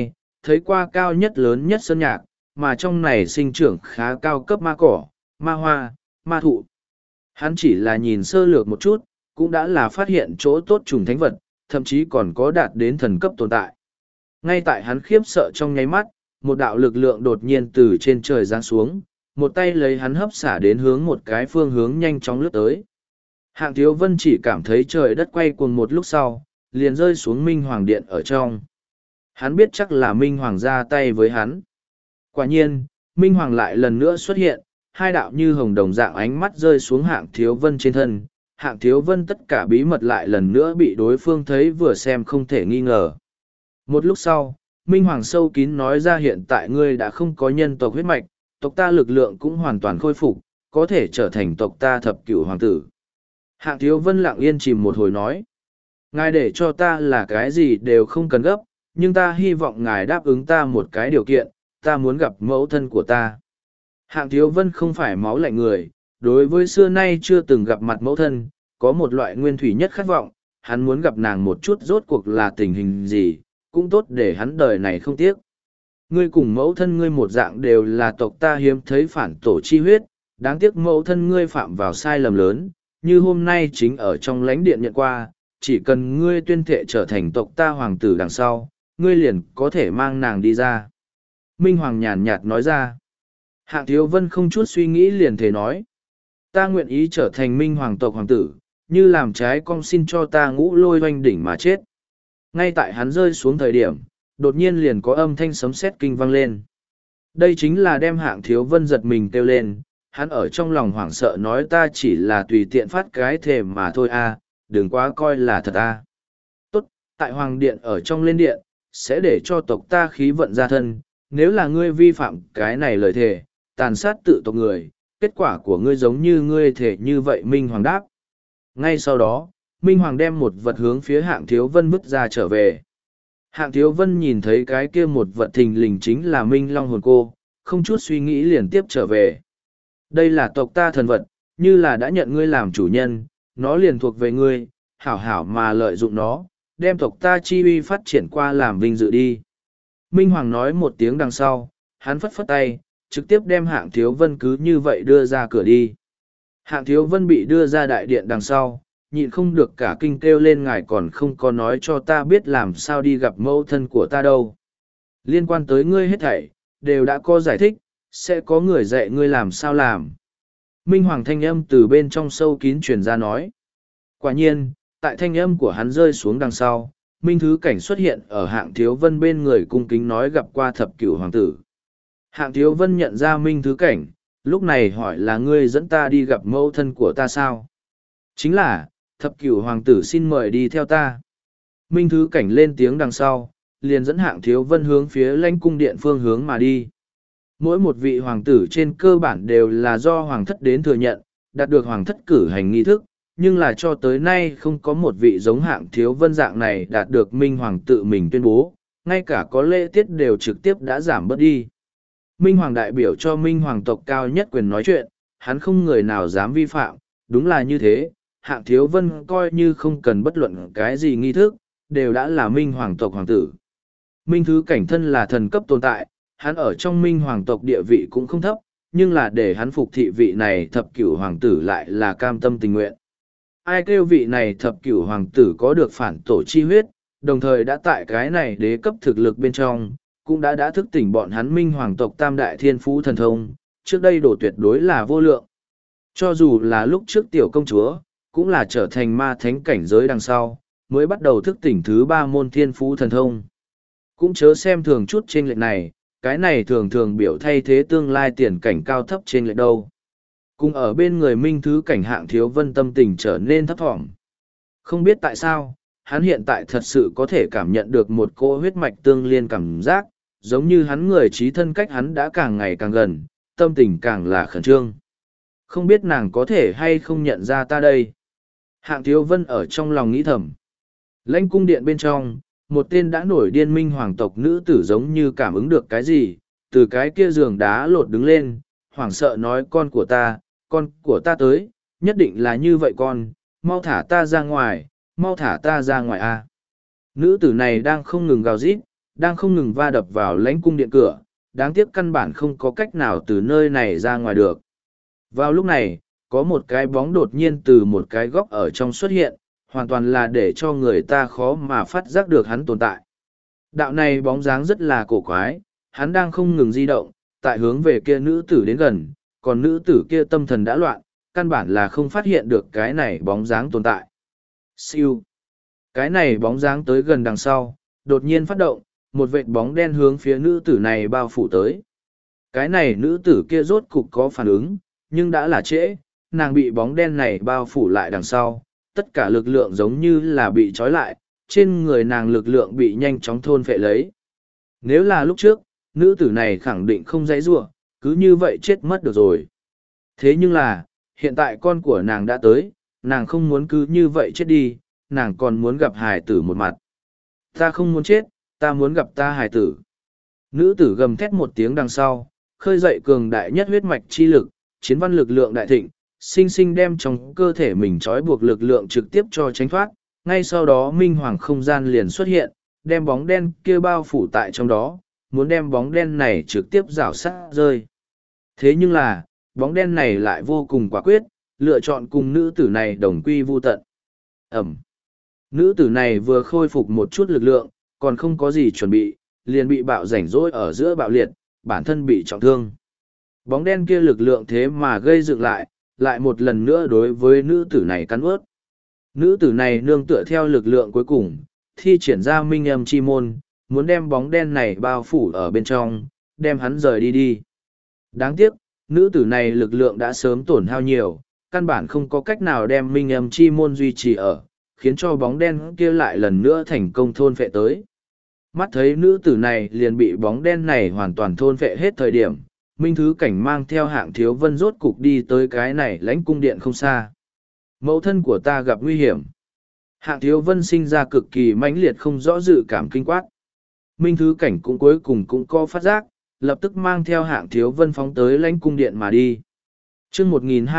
thấy qua cao nhất lớn nhất sơn nhạc, mà trong này sinh trưởng khá cao cấp ma cỏ, ma hoa, ma thụ. Hắn chỉ là nhìn sơ lược một chút, cũng đã là phát hiện chỗ tốt trùng thánh vật, thậm chí còn có đạt đến thần cấp tồn tại. Ngay tại hắn khiếp sợ trong nháy mắt, một đạo lực lượng đột nhiên từ trên trời giáng xuống, một tay lấy hắn hấp xả đến hướng một cái phương hướng nhanh chóng lướt tới. Hạng Thiếu Vân chỉ cảm thấy trời đất quay cuồng một lúc sau, liền rơi xuống Minh Hoàng Điện ở trong. Hắn biết chắc là Minh Hoàng ra tay với hắn. Quả nhiên, Minh Hoàng lại lần nữa xuất hiện, hai đạo như hồng đồng dạng ánh mắt rơi xuống Hạng Thiếu Vân trên thân. Hạng Thiếu Vân tất cả bí mật lại lần nữa bị đối phương thấy vừa xem không thể nghi ngờ. Một lúc sau, Minh Hoàng sâu kín nói ra hiện tại ngươi đã không có nhân tộc huyết mạch, tộc ta lực lượng cũng hoàn toàn khôi phục, có thể trở thành tộc ta thập cửu hoàng tử. Hạng Thiếu Vân lặng yên chìm một hồi nói. Ngài để cho ta là cái gì đều không cần gấp, nhưng ta hy vọng ngài đáp ứng ta một cái điều kiện, ta muốn gặp mẫu thân của ta. Hạng Thiếu Vân không phải máu lạnh người, đối với xưa nay chưa từng gặp mặt mẫu thân, có một loại nguyên thủy nhất khát vọng, hắn muốn gặp nàng một chút rốt cuộc là tình hình gì, cũng tốt để hắn đời này không tiếc. Ngươi cùng mẫu thân ngươi một dạng đều là tộc ta hiếm thấy phản tổ chi huyết, đáng tiếc mẫu thân ngươi phạm vào sai lầm lớn, như hôm nay chính ở trong lãnh điện nhận qua, chỉ cần ngươi tuyên thệ trở thành tộc ta hoàng tử đằng sau, ngươi liền có thể mang nàng đi ra. Minh Hoàng nhàn nhạt nói ra. Hạng Thiếu Vân không chút suy nghĩ liền thể nói. Ta nguyện ý trở thành Minh Hoàng tộc hoàng tử, như làm trái con xin cho ta ngũ lôi oanh đỉnh mà chết. Ngay tại hắn rơi xuống thời điểm, đột nhiên liền có âm thanh sấm sét kinh vang lên. Đây chính là đem Hạng Thiếu Vân giật mình kêu lên, hắn ở trong lòng hoảng sợ nói ta chỉ là tùy tiện phát cái thề mà thôi a, đừng quá coi là thật a. Tốt, tại Hoàng Điện ở trong lên điện, sẽ để cho tộc ta khí vận ra thân, nếu là ngươi vi phạm cái này lời thề, tàn sát tự tộc người, kết quả của ngươi giống như ngươi thể như vậy Minh Hoàng đáp. Ngay sau đó, Minh Hoàng đem một vật hướng phía Hạng Thiếu Vân vứt ra trở về. Hạng Thiếu Vân nhìn thấy cái kia một vật thình lình chính là Minh Long hồn cô, không chút suy nghĩ liền tiếp trở về. Đây là tộc ta thần vật, như là đã nhận ngươi làm chủ nhân, nó liền thuộc về ngươi, hảo hảo mà lợi dụng nó, đem tộc ta chi uy phát triển qua làm vinh dự đi. Minh Hoàng nói một tiếng đằng sau, hắn phất phất tay, trực tiếp đem Hạng Thiếu Vân cứ như vậy đưa ra cửa đi. Hạng Thiếu Vân bị đưa ra đại điện đằng sau, nhịn không được cả kinh kêu lên ngài còn không có nói cho ta biết làm sao đi gặp mẫu thân của ta đâu. Liên quan tới ngươi hết thảy, đều đã có giải thích, sẽ có người dạy ngươi làm sao làm. Minh Hoàng thanh âm từ bên trong sâu kín truyền ra nói. Quả nhiên, tại thanh âm của hắn rơi xuống đằng sau, Minh Thứ Cảnh xuất hiện ở Hạng Thiếu Vân bên người cung kính nói gặp qua thập cửu hoàng tử. Hạng Thiếu Vân nhận ra Minh Thứ Cảnh, lúc này hỏi là ngươi dẫn ta đi gặp mẫu thân của ta sao? Chính là, thập cửu hoàng tử xin mời đi theo ta. Minh Thứ Cảnh lên tiếng đằng sau, liền dẫn Hạng Thiếu Vân hướng phía lãnh cung điện phương hướng mà đi. Mỗi một vị hoàng tử trên cơ bản đều là do hoàng thất đến thừa nhận, đạt được hoàng thất cử hành nghi thức, nhưng là cho tới nay không có một vị giống Hạng Thiếu Vân dạng này đạt được Minh Hoàng tự mình tuyên bố, ngay cả có lễ tiết đều trực tiếp đã giảm bớt đi. Minh Hoàng đại biểu cho Minh Hoàng tộc cao nhất quyền nói chuyện, hắn không người nào dám vi phạm, đúng là như thế, Hạng Thiếu Vân coi như không cần bất luận cái gì nghi thức, đều đã là Minh Hoàng tộc hoàng tử. Minh Thứ Cảnh thân là thần cấp tồn tại, hắn ở trong Minh Hoàng tộc địa vị cũng không thấp, nhưng là để hắn phục thị vị này thập cửu hoàng tử lại là cam tâm tình nguyện. Ai kêu vị này thập cửu hoàng tử có được phản tổ chi huyết, đồng thời đã tại cái này đế cấp thực lực bên trong, cũng đã thức tỉnh bọn hắn Minh Hoàng tộc tam đại thiên phú thần thông, trước đây đổ tuyệt đối là vô lượng. Cho dù là lúc trước tiểu công chúa, cũng là trở thành ma thánh cảnh giới đằng sau, mới bắt đầu thức tỉnh thứ ba môn thiên phú thần thông. Cũng chớ xem thường chút trên lệch này, cái này thường thường biểu thay thế tương lai tiền cảnh cao thấp trên lệch đâu. Cùng ở bên người Minh Thứ Cảnh Hạng Thiếu Vân tâm tình trở nên thấp thỏm. Không biết tại sao, hắn hiện tại thật sự có thể cảm nhận được một cô huyết mạch tương liên cảm giác, giống như hắn người trí thân cách hắn đã càng ngày càng gần, tâm tình càng là khẩn trương. Không biết nàng có thể hay không nhận ra ta đây. Hạng Thiếu Vân ở trong lòng nghĩ thầm. Lãnh cung điện bên trong, một tên đã nổi điên Minh Hoàng tộc nữ tử giống như cảm ứng được cái gì, từ cái kia giường đá lột đứng lên, hoảng sợ nói con của ta tới, nhất định là như vậy con, mau thả ta ra ngoài, mau thả ta ra ngoài a. Nữ tử này đang không ngừng gào rít, đang không ngừng va đập vào lãnh cung điện cửa, đáng tiếc căn bản không có cách nào từ nơi này ra ngoài được. Vào lúc này, có một cái bóng đột nhiên từ một cái góc ở trong xuất hiện, hoàn toàn là để cho người ta khó mà phát giác được hắn tồn tại. Đạo này bóng dáng rất là cổ quái, hắn đang không ngừng di động, tại hướng về kia nữ tử đến gần, còn nữ tử kia tâm thần đã loạn, căn bản là không phát hiện được cái này bóng dáng tồn tại. Siêu. Cái này bóng dáng tới gần đằng sau, đột nhiên phát động, một vệt bóng đen hướng phía nữ tử này bao phủ tới. Cái này nữ tử kia rốt cục có phản ứng, nhưng đã là trễ, nàng bị bóng đen này bao phủ lại đằng sau, tất cả lực lượng giống như là bị trói lại, trên người nàng lực lượng bị nhanh chóng thôn phệ lấy. Nếu là lúc trước, nữ tử này khẳng định không dãy giụa, cứ như vậy chết mất được rồi. Thế nhưng là, hiện tại con của nàng đã tới, nàng không muốn cứ như vậy chết đi, nàng còn muốn gặp hài tử một mặt. Ta không muốn chết, ta muốn gặp ta hài tử. Nữ tử gầm thét một tiếng đằng sau, khơi dậy cường đại nhất huyết mạch chi lực, chiến văn lực lượng đại thịnh, sinh sinh đem trong cơ thể mình trói buộc lực lượng trực tiếp cho tránh thoát. Ngay sau đó minh hoàng không gian liền xuất hiện, đem bóng đen kia bao phủ tại trong đó, muốn đem bóng đen này trực tiếp rảo sát rơi. Thế nhưng là, bóng đen này lại vô cùng quả quyết, lựa chọn cùng nữ tử này đồng quy vu tận. Ẩm. Nữ tử này vừa khôi phục một chút lực lượng, còn không có gì chuẩn bị, liền bị bạo rảnh rỗi ở giữa bạo liệt, bản thân bị trọng thương. Bóng đen kia lực lượng thế mà gây dựng lại một lần nữa đối với nữ tử này cắn ướt. Nữ tử này nương tựa theo lực lượng cuối cùng, thi triển ra minh âm chi môn, muốn đem bóng đen này bao phủ ở bên trong, đem hắn rời đi đi. Đáng tiếc, nữ tử này lực lượng đã sớm tổn hao nhiều, căn bản không có cách nào đem minh âm chi môn duy trì ở, khiến cho bóng đen kia lại lần nữa thành công thôn phệ tới. Mắt thấy nữ tử này liền bị bóng đen này hoàn toàn thôn phệ hết thời điểm, Minh Thứ Cảnh mang theo Hạng Thiếu Vân rốt cục đi tới cái này lãnh cung điện không xa. Mẫu thân của ta gặp nguy hiểm. Hạng Thiếu Vân sinh ra cực kỳ mãnh liệt không rõ dự cảm kinh quát. Minh Thứ Cảnh cũng cuối cùng cũng có phát giác, lập tức mang theo Hạng Thiếu Vân phóng tới lãnh cung điện mà đi. Chương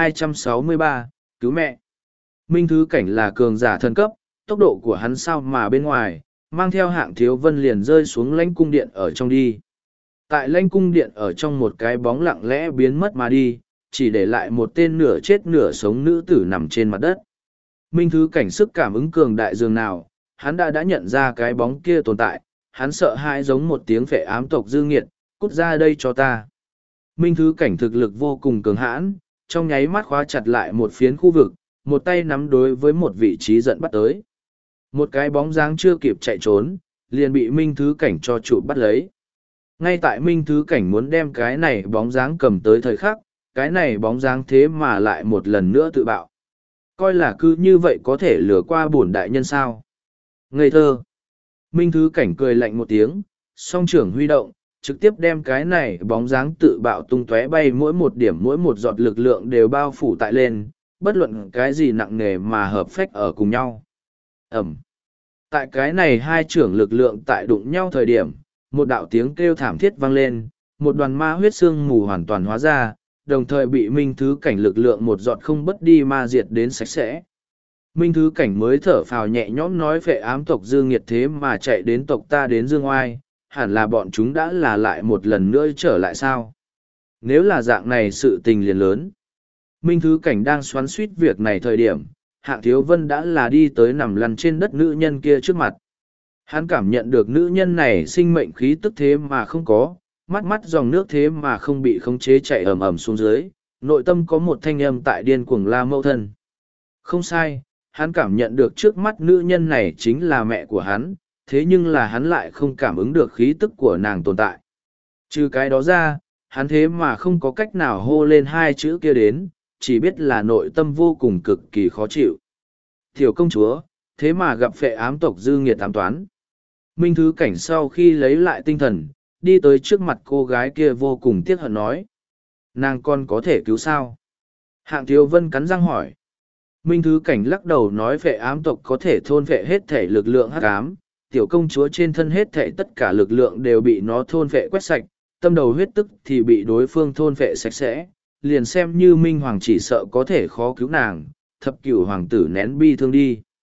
1263, cứu mẹ. Minh Thứ Cảnh là cường giả thần cấp, tốc độ của hắn sao mà bên ngoài, mang theo Hạng Thiếu Vân liền rơi xuống lãnh cung điện ở trong đi. Tại lãnh cung điện ở trong một cái bóng lặng lẽ biến mất mà đi, chỉ để lại một tên nửa chết nửa sống nữ tử nằm trên mặt đất. Minh Thứ Cảnh sức cảm ứng cường đại dường nào, hắn đã nhận ra cái bóng kia tồn tại, hắn sợ hãi giống một tiếng phệ ám tộc dư nghiệt, cút ra đây cho ta. Minh Thứ Cảnh thực lực vô cùng cường hãn, trong nháy mắt khóa chặt lại một phiến khu vực, một tay nắm đối với một vị trí giận bắt tới. Một cái bóng dáng chưa kịp chạy trốn, liền bị Minh Thứ Cảnh cho trụ bắt lấy. Ngay tại Minh Thứ Cảnh muốn đem cái này bóng dáng cầm tới thời khắc, cái này bóng dáng thế mà lại một lần nữa tự bạo. Coi là cứ như vậy có thể lừa qua bổn đại nhân sao. Ngây thơ. Minh Thứ Cảnh cười lạnh một tiếng, song trưởng huy động, trực tiếp đem cái này bóng dáng tự bạo tung tóe bay mỗi một điểm mỗi một giọt lực lượng đều bao phủ tại lên, bất luận cái gì nặng nề mà hợp phách ở cùng nhau. Ẩm. Tại cái này hai trưởng lực lượng tại đụng nhau thời điểm, một đạo tiếng kêu thảm thiết vang lên, một đoàn ma huyết xương mù hoàn toàn hóa ra, đồng thời bị Minh Thứ Cảnh lực lượng một giọt không bất đi ma diệt đến sạch sẽ. Minh Thứ Cảnh mới thở phào nhẹ nhõm nói phệ ám tộc dương nghiệt thế mà chạy đến tộc ta đến Dương Oai, hẳn là bọn chúng đã là lại một lần nữa trở lại sao? Nếu là dạng này sự tình liền lớn. Minh Thứ Cảnh đang xoắn suýt việc này thời điểm, Hạng Thiếu Vân đã là đi tới nằm lăn trên đất nữ nhân kia trước mặt. Hắn cảm nhận được nữ nhân này sinh mệnh khí tức thế mà không có, mắt mắt dòng nước thế mà không bị khống chế chạy ầm ầm xuống dưới, nội tâm có một thanh âm tại điên cuồng la mẫu thân. Không sai, hắn cảm nhận được trước mắt nữ nhân này chính là mẹ của hắn, thế nhưng là hắn lại không cảm ứng được khí tức của nàng tồn tại. Trừ cái đó ra, hắn thế mà không có cách nào hô lên hai chữ kia đến, chỉ biết là nội tâm vô cùng cực kỳ khó chịu. Tiểu công chúa, thế mà gặp phệ ám tộc dư nghiệt ám toán. Minh Thứ Cảnh sau khi lấy lại tinh thần, đi tới trước mặt cô gái kia vô cùng tiếc hận nói. Nàng con có thể cứu sao? Hạng Thiếu Vân cắn răng hỏi. Minh Thứ Cảnh lắc đầu nói phệ ám tộc có thể thôn phệ hết thể lực lượng hắc ám, tiểu công chúa trên thân hết thể tất cả lực lượng đều bị nó thôn phệ quét sạch, tâm đầu huyết tức thì bị đối phương thôn phệ sạch sẽ, liền xem như Minh Hoàng chỉ sợ có thể khó cứu nàng, thập cửu hoàng tử nén bi thương đi.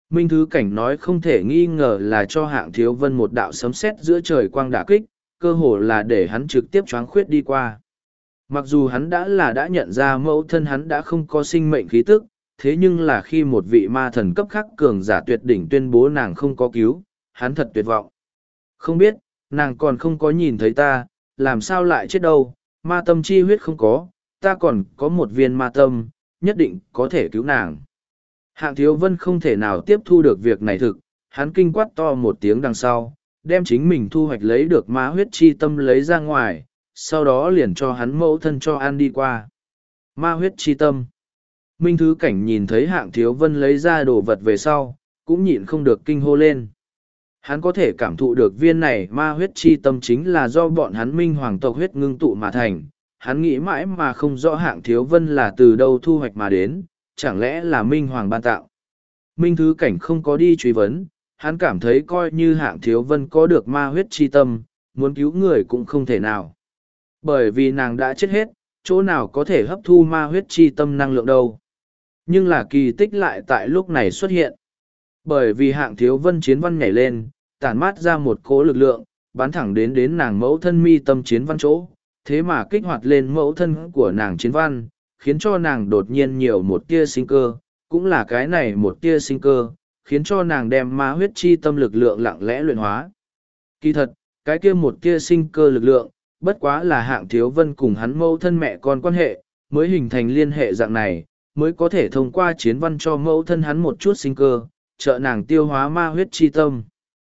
Minh Thứ Cảnh nói không thể nghi ngờ là cho Hạng Thiếu Vân một đạo sấm sét giữa trời quang đả kích, cơ hồ là để hắn trực tiếp choáng khuyết đi qua. Mặc dù hắn đã nhận ra mẫu thân hắn đã không có sinh mệnh khí tức, thế nhưng là khi một vị ma thần cấp khác cường giả tuyệt đỉnh tuyên bố nàng không có cứu, hắn thật tuyệt vọng. Không biết, nàng còn không có nhìn thấy ta, làm sao lại chết đâu, ma tâm chi huyết không có, ta còn có một viên ma tâm, nhất định có thể cứu nàng. Hạng Thiếu Vân không thể nào tiếp thu được việc này thực, hắn kinh quát to một tiếng đằng sau, đem chính mình thu hoạch lấy được ma huyết chi tâm lấy ra ngoài, sau đó liền cho hắn mẫu thân cho ăn đi qua. Ma huyết chi tâm. Minh Thứ Cảnh nhìn thấy Hạng Thiếu Vân lấy ra đồ vật về sau, cũng nhịn không được kinh hô lên. Hắn có thể cảm thụ được viên này ma huyết chi tâm chính là do bọn hắn Minh Hoàng tộc huyết ngưng tụ mà thành. Hắn nghĩ mãi mà không rõ Hạng Thiếu Vân là từ đâu thu hoạch mà đến, chẳng lẽ là Minh Hoàng ban tạo. Minh Thứ Cảnh không có đi truy vấn, hắn cảm thấy coi như Hạng Thiếu Vân có được ma huyết chi tâm, muốn cứu người cũng không thể nào. Bởi vì nàng đã chết hết, chỗ nào có thể hấp thu ma huyết chi tâm năng lượng đâu. Nhưng là kỳ tích lại tại lúc này xuất hiện. Bởi vì Hạng Thiếu Vân chiến văn nhảy lên, tản mát ra một cỗ lực lượng, bắn thẳng đến nàng mẫu thân mi tâm chiến văn chỗ, thế mà kích hoạt lên mẫu thân của nàng chiến văn, khiến cho nàng đột nhiên nhiều một tia sinh cơ, cũng là cái này một tia sinh cơ, khiến cho nàng đem ma huyết chi tâm lực lượng lặng lẽ luyện hóa. Kỳ thật, cái kia một tia sinh cơ lực lượng, bất quá là Hạng Thiếu Vân cùng hắn mẫu thân mẹ con quan hệ, mới hình thành liên hệ dạng này, mới có thể thông qua chiến văn cho mẫu thân hắn một chút sinh cơ, trợ nàng tiêu hóa ma huyết chi tâm.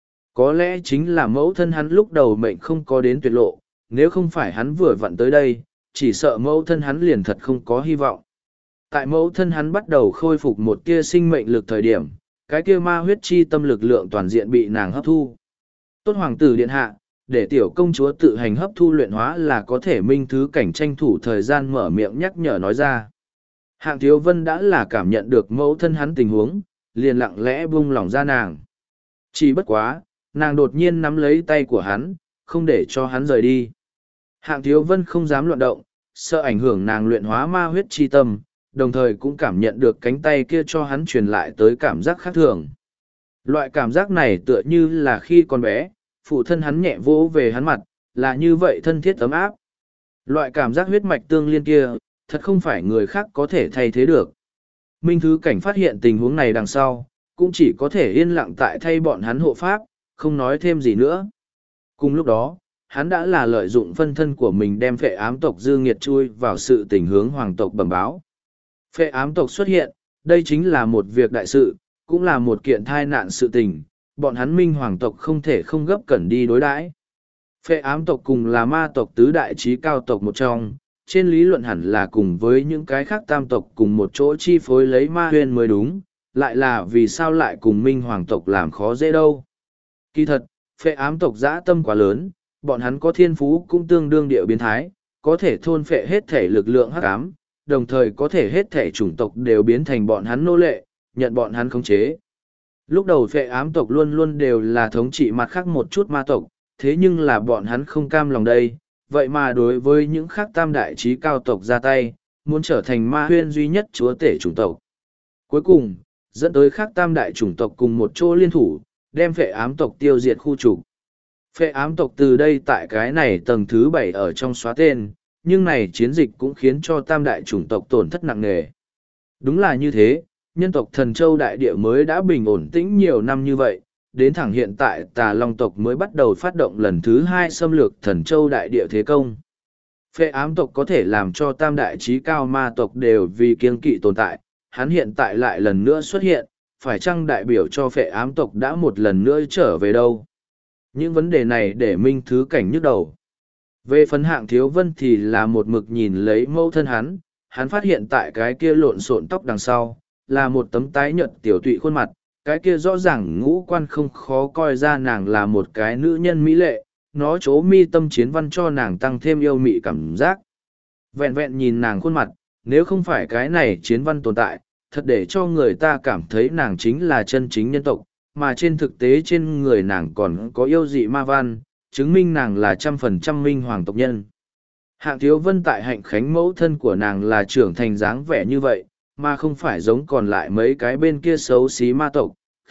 Có lẽ chính là mẫu thân hắn lúc đầu mệnh không có đến tuyệt lộ, nếu không phải hắn vừa vặn tới đây, chỉ sợ mẫu thân hắn liền thật không có hy vọng. Tại mẫu thân hắn bắt đầu khôi phục một tia sinh mệnh lực thời điểm, cái kia ma huyết chi tâm lực lượng toàn diện bị nàng hấp thu. Tốt hoàng tử điện hạ, để tiểu công chúa tự hành hấp thu luyện hóa là có thể Minh Thứ Cảnh tranh thủ thời gian mở miệng nhắc nhở nói ra. Hạng Thiếu Vân đã là cảm nhận được mẫu thân hắn tình huống, liền lặng lẽ buông lỏng ra nàng. Chỉ bất quá, nàng đột nhiên nắm lấy tay của hắn, không để cho hắn rời đi. Hạng Thiếu Vân không dám loạn động, sợ ảnh hưởng nàng luyện hóa ma huyết chi tâm, đồng thời cũng cảm nhận được cánh tay kia cho hắn truyền lại tới cảm giác khác thường. Loại cảm giác này tựa như là khi còn bé, phụ thân hắn nhẹ vỗ về hắn mặt, là như vậy thân thiết ấm áp. Loại cảm giác huyết mạch tương liên kia, thật không phải người khác có thể thay thế được. Minh Thứ Cảnh phát hiện tình huống này đằng sau, cũng chỉ có thể yên lặng tại thay bọn hắn hộ pháp, không nói thêm gì nữa. Cùng lúc đó, hắn đã là lợi dụng phân thân của mình đem phệ ám tộc dư nghiệt chui vào sự tình hướng hoàng tộc bẩm báo. Phệ ám tộc xuất hiện, đây chính là một việc đại sự, cũng là một kiện thai nạn sự tình, bọn hắn Minh Hoàng tộc không thể không gấp cẩn đi đối đãi. Phệ ám tộc cùng là ma tộc tứ đại trí cao tộc một trong, trên lý luận hẳn là cùng với những cái khác tam tộc cùng một chỗ chi phối lấy ma huyên mới đúng, lại là vì sao lại cùng Minh Hoàng tộc làm khó dễ đâu. Kỳ thật, phệ ám tộc dã tâm quá lớn, bọn hắn có thiên phú cũng tương đương địa biến thái, có thể thôn phệ hết thể lực lượng hắc ám, đồng thời có thể hết thể chủng tộc đều biến thành bọn hắn nô lệ, nhận bọn hắn khống chế. Lúc đầu phệ ám tộc luôn luôn đều là thống trị mặt khác một chút ma tộc, thế nhưng là bọn hắn không cam lòng đây, vậy mà đối với những khác tam đại trí cao tộc ra tay, muốn trở thành ma huyên duy nhất chúa tể chủng tộc. Cuối cùng, dẫn tới khác tam đại chủng tộc cùng một chỗ liên thủ, đem phệ ám tộc tiêu diệt khu trục. Phệ ám tộc từ đây tại cái này tầng thứ 7 ở trong xóa tên, nhưng này chiến dịch cũng khiến cho tam đại chủng tộc tổn thất nặng nề. Đúng là như thế, nhân tộc Thần Châu Đại Địa mới đã bình ổn tĩnh nhiều năm như vậy, đến thẳng hiện tại Tà Long tộc mới bắt đầu phát động lần thứ 2 xâm lược Thần Châu Đại Địa thế công. Phệ ám tộc có thể làm cho tam đại trí cao ma tộc đều vì kiêng kỵ tồn tại, hắn hiện tại lại lần nữa xuất hiện, phải chăng đại biểu cho phệ ám tộc đã một lần nữa trở về đâu? Những vấn đề này để Minh Thứ Cảnh nhức đầu. Về phần Hạng Thiếu Vân thì là một mực nhìn lấy mẫu thân hắn phát hiện tại cái kia lộn xộn tóc đằng sau, là một tấm tái nhợt tiểu tụy khuôn mặt, cái kia rõ ràng ngũ quan không khó coi ra nàng là một cái nữ nhân mỹ lệ, nó chỗ mi tâm chiến văn cho nàng tăng thêm yêu mị cảm giác. Vẹn vẹn nhìn nàng khuôn mặt, nếu không phải cái này chiến văn tồn tại, thật để cho người ta cảm thấy nàng chính là chân chính nhân tộc, mà trên thực tế trên người nàng còn có yêu dị ma văn, chứng minh nàng là 100% minh hoàng tộc nhân. Hạng Thiếu Vân tại Hạnh Khánh mẫu thân của nàng là trưởng thành dáng vẻ như vậy, mà không phải giống còn lại mấy cái bên kia xấu xí ma tộc,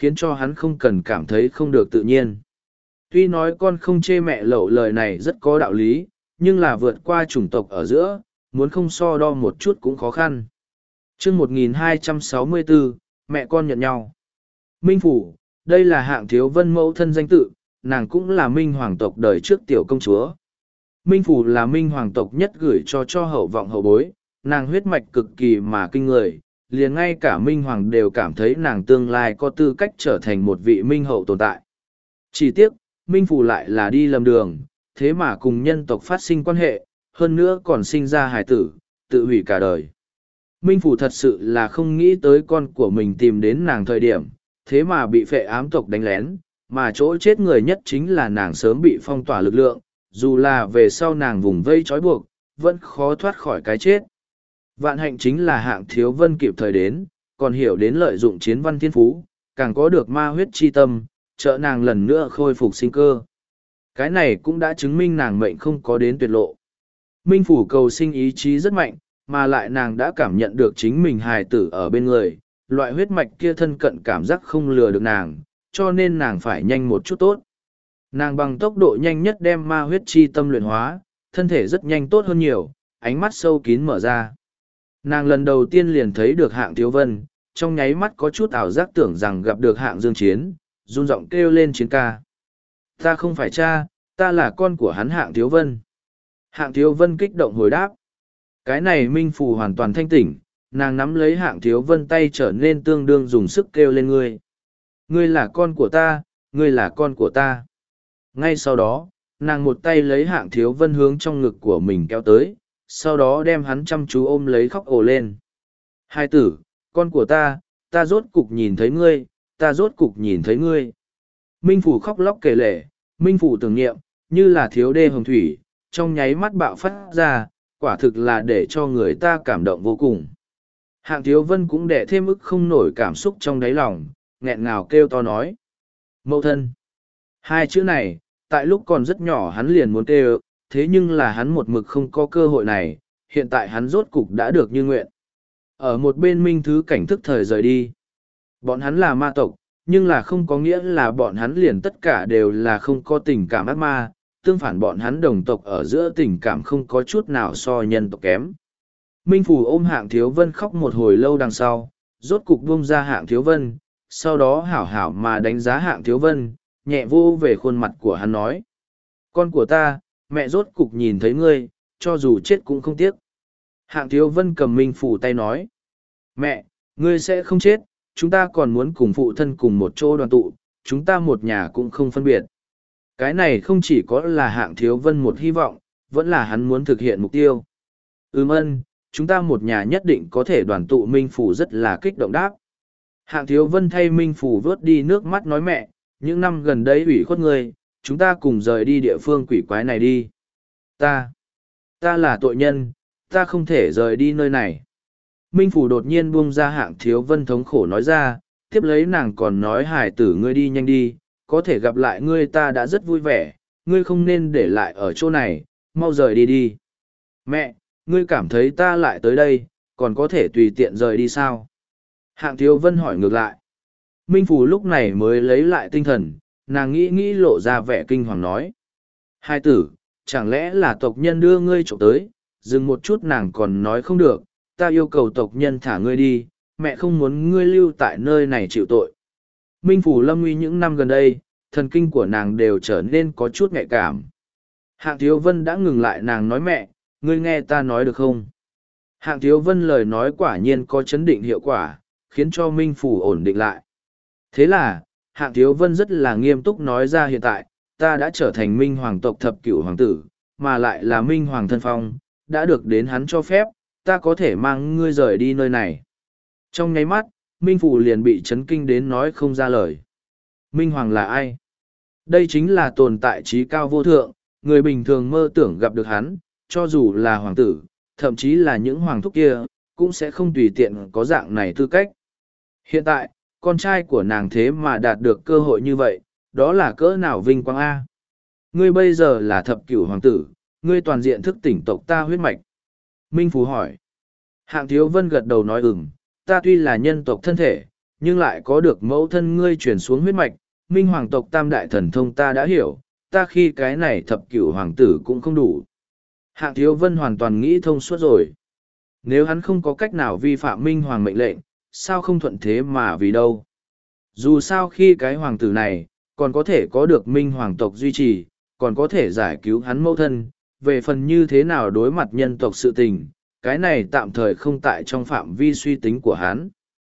khiến cho hắn không cần cảm thấy không được tự nhiên. Tuy nói con không chê mẹ lậu lời này rất có đạo lý, nhưng là vượt qua chủng tộc ở giữa, muốn không so đo một chút cũng khó khăn. Chương 1264, mẹ con nhận nhau. Minh Phủ, đây là Hạng Thiếu Vân mẫu thân danh tự, nàng cũng là Minh Hoàng tộc đời trước tiểu công chúa. Minh Phủ là Minh Hoàng tộc nhất gửi cho hậu vọng hậu bối, nàng huyết mạch cực kỳ mà kinh người, liền ngay cả Minh Hoàng đều cảm thấy nàng tương lai có tư cách trở thành một vị Minh hậu tồn tại. Chỉ tiếc, Minh Phủ lại là đi lầm đường, thế mà cùng nhân tộc phát sinh quan hệ, hơn nữa còn sinh ra hài tử, tự hủy cả đời. Minh Phủ thật sự là không nghĩ tới con của mình tìm đến nàng thời điểm, thế mà bị phệ ám tộc đánh lén, mà chỗ chết người nhất chính là nàng sớm bị phong tỏa lực lượng, dù là về sau nàng vùng vây trói buộc, vẫn khó thoát khỏi cái chết. Vạn hạnh chính là Hạng Thiếu Vân kịp thời đến, còn hiểu đến lợi dụng chiến văn thiên phú, càng có được ma huyết chi tâm, trợ nàng lần nữa khôi phục sinh cơ. Cái này cũng đã chứng minh nàng mệnh không có đến tuyệt lộ. Minh Phủ cầu sinh ý chí rất mạnh, mà lại nàng đã cảm nhận được chính mình hài tử ở bên người, loại huyết mạch kia thân cận cảm giác không lừa được nàng, cho nên nàng phải nhanh một chút tốt. Nàng bằng tốc độ nhanh nhất đem ma huyết chi tâm luyện hóa, thân thể rất nhanh tốt hơn nhiều, ánh mắt sâu kín mở ra. Nàng lần đầu tiên liền thấy được Hạng Thiếu Vân, trong nháy mắt có chút ảo giác tưởng rằng gặp được Hạng Dương Chiến, run giọng kêu lên Chiến ca. Ta không phải cha, ta là con của hắn Hạng Thiếu Vân. Hạng Thiếu Vân kích động hồi đáp. Cái này Minh Phủ hoàn toàn thanh tỉnh, nàng nắm lấy Hạng Thiếu Vân tay trở nên tương đương dùng sức kêu lên ngươi. Ngươi là con của ta, ngươi là con của ta. Ngay sau đó, nàng một tay lấy Hạng Thiếu Vân hướng trong ngực của mình kéo tới, sau đó đem hắn chăm chú ôm lấy khóc ồ lên. Hai tử, con của ta rốt cục nhìn thấy ngươi, ta rốt cục nhìn thấy ngươi. Minh Phủ khóc lóc kể lể, Minh Phủ tưởng niệm, như là thiếu đê hồng thủy, trong nháy mắt bạo phát ra, quả thực là để cho người ta cảm động vô cùng. Hạng Thiếu Vân cũng đẻ thêm ức không nổi cảm xúc trong đáy lòng, nghẹn ngào kêu to nói. Mẫu thân. Hai chữ này, tại lúc còn rất nhỏ hắn liền muốn kêu, thế nhưng là hắn một mực không có cơ hội này, hiện tại hắn rốt cục đã được như nguyện. Ở một bên Minh Thứ Cảnh thức thời rời đi. Bọn hắn là ma tộc, nhưng là không có nghĩa là bọn hắn liền tất cả đều là không có tình cảm ác ma, tương phản bọn hắn đồng tộc ở giữa tình cảm không có chút nào so nhân tộc kém. Minh Phủ ôm Hạng Thiếu Vân khóc một hồi lâu đằng sau, rốt cục buông ra Hạng Thiếu Vân, sau đó hảo hảo mà đánh giá Hạng Thiếu Vân, nhẹ vô về khuôn mặt của hắn nói. Con của ta, mẹ rốt cục nhìn thấy ngươi, cho dù chết cũng không tiếc. Hạng Thiếu Vân cầm Minh Phủ tay nói. Mẹ, ngươi sẽ không chết, chúng ta còn muốn cùng phụ thân cùng một chỗ đoàn tụ, chúng ta một nhà cũng không phân biệt. Cái này không chỉ có là Hạng Thiếu Vân một hy vọng, vẫn là hắn muốn thực hiện mục tiêu. Ân, chúng ta một nhà nhất định có thể đoàn tụ. Minh Phủ rất là kích động đáp. Hạng Thiếu Vân thay Minh Phủ vớt đi nước mắt nói mẹ, những năm gần đây ủy khuất ngươi, chúng ta cùng rời đi địa phương quỷ quái này đi. Ta là tội nhân, ta không thể rời đi nơi này. Minh Phủ đột nhiên buông ra Hạng Thiếu Vân thống khổ nói ra, tiếp lấy nàng còn nói hải tử ngươi đi nhanh đi, có thể gặp lại ngươi ta đã rất vui vẻ, ngươi không nên để lại ở chỗ này, mau rời đi đi. Mẹ, ngươi cảm thấy ta lại tới đây, còn có thể tùy tiện rời đi sao? Hạng Thiếu Vân hỏi ngược lại. Minh Phủ lúc này mới lấy lại tinh thần, nàng nghĩ lộ ra vẻ kinh hoàng nói. Hai tử, chẳng lẽ là tộc nhân đưa ngươi trộm tới, dừng một chút nàng còn nói không được, ta yêu cầu tộc nhân thả ngươi đi, mẹ không muốn ngươi lưu tại nơi này chịu tội. Minh Phủ lâm nguy những năm gần đây, thần kinh của nàng đều trở nên có chút nhạy cảm. Hạng Thiếu Vân đã ngừng lại nàng nói mẹ, ngươi nghe ta nói được không? Hạng Thiếu Vân lời nói quả nhiên có chấn định hiệu quả, khiến cho Minh Phủ ổn định lại. Thế là, Hạng Thiếu Vân rất là nghiêm túc nói ra hiện tại, ta đã trở thành Minh Hoàng tộc thập cửu hoàng tử, mà lại là Minh Hoàng thân phong, đã được đến hắn cho phép, ta có thể mang ngươi rời đi nơi này. Trong nháy mắt, Minh Phủ liền bị chấn kinh đến nói không ra lời. Minh Hoàng là ai? Đây chính là tồn tại trí cao vô thượng, người bình thường mơ tưởng gặp được hắn, cho dù là hoàng tử, thậm chí là những hoàng thúc kia, cũng sẽ không tùy tiện có dạng này tư cách. Hiện tại, con trai của nàng thế mà đạt được cơ hội như vậy, đó là cỡ nào vinh quang A. Ngươi bây giờ là thập cửu hoàng tử, ngươi toàn diện thức tỉnh tộc ta huyết mạch. Minh Phú hỏi. Hạng Thiếu Vân gật đầu nói ta tuy là nhân tộc thân thể, nhưng lại có được mẫu thân ngươi truyền xuống huyết mạch, minh hoàng tộc tam đại thần thông ta đã hiểu, ta khi cái này thập cửu hoàng tử cũng không đủ. Hạng Thiếu Vân hoàn toàn nghĩ thông suốt rồi. Nếu hắn không có cách nào vi phạm minh hoàng mệnh lệnh, sao không thuận thế mà vì đâu. Dù sao khi cái hoàng tử này, còn có thể có được minh hoàng tộc duy trì, còn có thể giải cứu hắn mẫu thân, về phần như thế nào đối mặt nhân tộc sự tình, cái này tạm thời không tại trong phạm vi suy tính của hắn.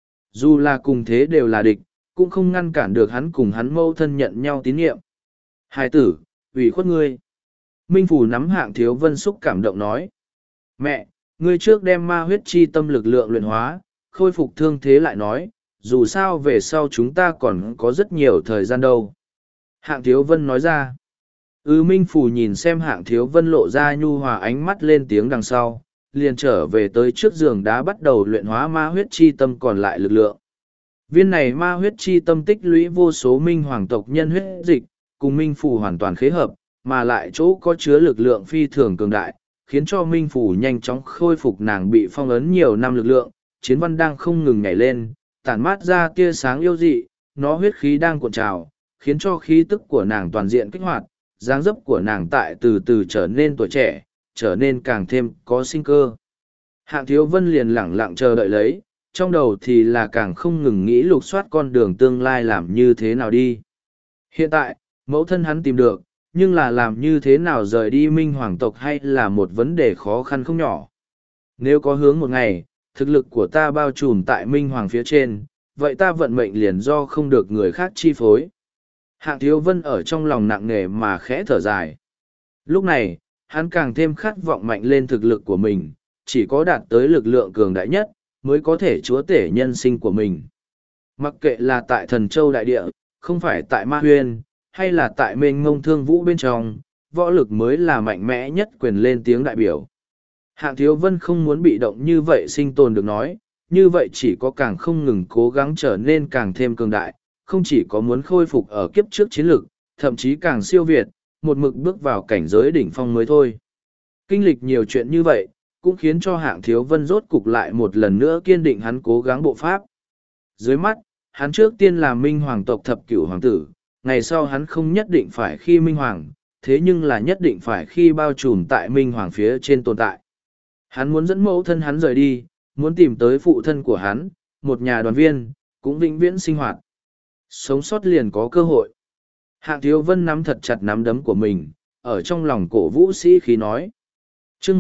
Dù là cùng thế đều là địch, cũng không ngăn cản được hắn cùng hắn mẫu thân nhận nhau tín nhiệm. Hai tử, ủy khuất ngươi. Minh Phủ nắm Hạng Thiếu Vân xúc cảm động nói. Mẹ, ngươi trước đem ma huyết chi tâm lực lượng luyện hóa, khôi phục thương thế lại nói, dù sao về sau chúng ta còn có rất nhiều thời gian đâu. Hạng Thiếu Vân nói ra. Minh Phủ nhìn xem Hạng Thiếu Vân lộ ra nhu hòa ánh mắt lên tiếng đằng sau, liền trở về tới trước giường đá bắt đầu luyện hóa ma huyết chi tâm còn lại lực lượng. Viên này ma huyết chi tâm tích lũy vô số minh hoàng tộc nhân huyết dịch, cùng Minh Phủ hoàn toàn khế hợp, mà lại chỗ có chứa lực lượng phi thường cường đại, khiến cho Minh Phủ nhanh chóng khôi phục nàng bị phong ấn nhiều năm lực lượng, chiến văn đang không ngừng nhảy lên, tản mát ra tia sáng yêu dị, nó huyết khí đang cuộn trào, khiến cho khí tức của nàng toàn diện kích hoạt, dáng dấp của nàng tại từ từ trở nên tuổi trẻ, trở nên càng thêm có sinh cơ. Hạng Thiếu Vân liền lẳng lặng chờ đợi lấy, trong đầu thì là càng không ngừng nghĩ lục soát con đường tương lai làm như thế nào đi. Hiện tại, mẫu thân hắn tìm được, nhưng là làm như thế nào rời đi minh hoàng tộc hay là một vấn đề khó khăn không nhỏ. Nếu có hướng một ngày, thực lực của ta bao trùm tại minh hoàng phía trên, vậy ta vận mệnh liền do không được người khác chi phối. Hạng Thiếu Vân ở trong lòng nặng nề mà khẽ thở dài. Lúc này, hắn càng thêm khát vọng mạnh lên thực lực của mình, chỉ có đạt tới lực lượng cường đại nhất, mới có thể chúa tể nhân sinh của mình. Mặc kệ là tại Thần Châu Đại Địa, không phải tại Ma Huyên, hay là tại mênh ngông thương vũ bên trong, võ lực mới là mạnh mẽ nhất quyền lên tiếng đại biểu. Hạng Thiếu Vân không muốn bị động như vậy sinh tồn được nói, như vậy chỉ có càng không ngừng cố gắng trở nên càng thêm cường đại, không chỉ có muốn khôi phục ở kiếp trước chiến lực, thậm chí càng siêu việt, một mực bước vào cảnh giới đỉnh phong mới thôi. Kinh lịch nhiều chuyện như vậy, cũng khiến cho Hạng Thiếu Vân rốt cục lại một lần nữa kiên định hắn cố gắng bộ pháp. Dưới mắt, hắn trước tiên là minh hoàng tộc thập cửu hoàng tử, ngày sau hắn không nhất định phải khi minh hoàng, thế nhưng là nhất định phải khi bao trùm tại minh hoàng phía trên tồn tại. Hắn muốn dẫn mẫu thân hắn rời đi, muốn tìm tới phụ thân của hắn, một nhà đoàn viên, cũng vĩnh viễn sinh hoạt. Sống sót liền có cơ hội. Hạng Thiếu Vân nắm thật chặt nắm đấm của mình, ở trong lòng cổ vũ sĩ khí nói. Chương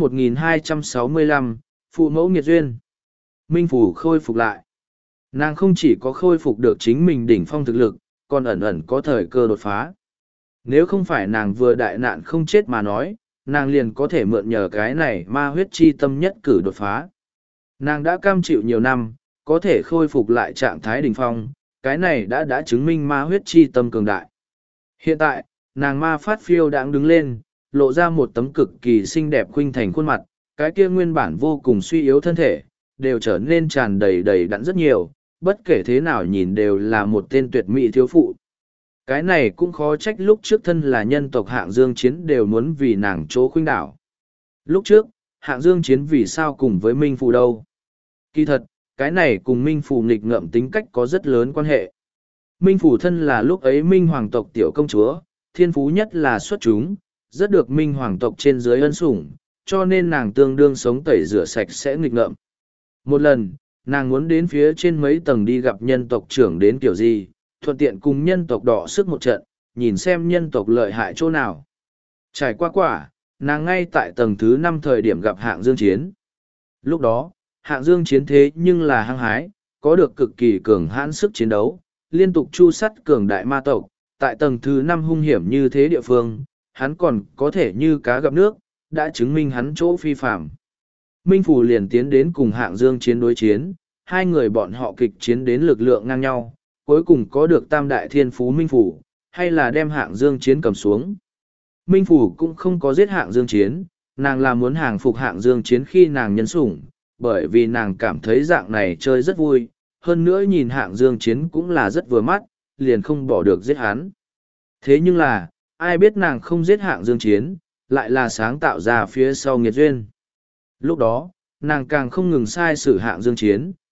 1265, Phụ mẫu nghiệt duyên. Minh Phủ khôi phục lại. Nàng không chỉ có khôi phục được chính mình đỉnh phong thực lực, còn ẩn ẩn có thời cơ đột phá. Nếu không phải nàng vừa đại nạn không chết mà nói, nàng liền có thể mượn nhờ cái này ma huyết chi tâm nhất cử đột phá. Nàng đã cam chịu nhiều năm, có thể khôi phục lại trạng thái đỉnh phong, cái này đã chứng minh ma huyết chi tâm cường đại. Hiện tại, nàng ma phát phiêu đang đứng lên, lộ ra một tấm cực kỳ xinh đẹp khuynh thành khuôn mặt, cái kia nguyên bản vô cùng suy yếu thân thể, đều trở nên tràn đầy đầy đặn rất nhiều, bất kể thế nào nhìn đều là một tên tuyệt mỹ thiếu phụ. Cái này cũng khó trách lúc trước thân là nhân tộc Hạng Dương Chiến đều muốn vì nàng chỗ khuynh đảo. Lúc trước, Hạng Dương Chiến vì sao cùng với Minh Phù đâu? Kỳ thật, cái này cùng Minh Phù nghịch ngợm tính cách có rất lớn quan hệ. Minh Phù thân là lúc ấy Minh Hoàng tộc tiểu công chúa, thiên phú nhất là xuất chúng, rất được Minh Hoàng tộc trên dưới ân sủng, cho nên nàng tương đương sống tẩy rửa sạch sẽ nghịch ngợm. Một lần, nàng muốn đến phía trên mấy tầng đi gặp nhân tộc trưởng đến kiểu gì, thuận tiện cùng nhân tộc đọ sức một trận, nhìn xem nhân tộc lợi hại chỗ nào. Trải qua quả, nàng ngay tại tầng thứ 5 thời điểm gặp Hạng Dương Chiến. Lúc đó, Hạng Dương Chiến thế nhưng là hăng hái, có được cực kỳ cường hãn sức chiến đấu, liên tục chu sắt cường đại ma tộc, tại tầng thứ 5 hung hiểm như thế địa phương, hắn còn có thể như cá gặp nước, đã chứng minh hắn chỗ phi phạm. Minh Phủ liền tiến đến cùng Hạng Dương Chiến đối chiến, hai người bọn họ kịch chiến đến lực lượng ngang nhau, cuối cùng có được tam đại thiên phú Minh Phủ, hay là đem Hạng Dương Chiến cầm xuống. Minh Phủ cũng không có giết Hạng Dương Chiến, nàng là muốn hàng phục Hạng Dương Chiến khi nàng nhân sủng, bởi vì nàng cảm thấy dạng này chơi rất vui, hơn nữa nhìn Hạng Dương Chiến cũng là rất vừa mắt, liền không bỏ được giết hắn. Thế nhưng là, ai biết nàng không giết Hạng Dương Chiến, lại là sáng tạo ra phía sau nghiệt duyên. Lúc đó, nàng càng không ngừng sai sử Hạng Dương Chiến,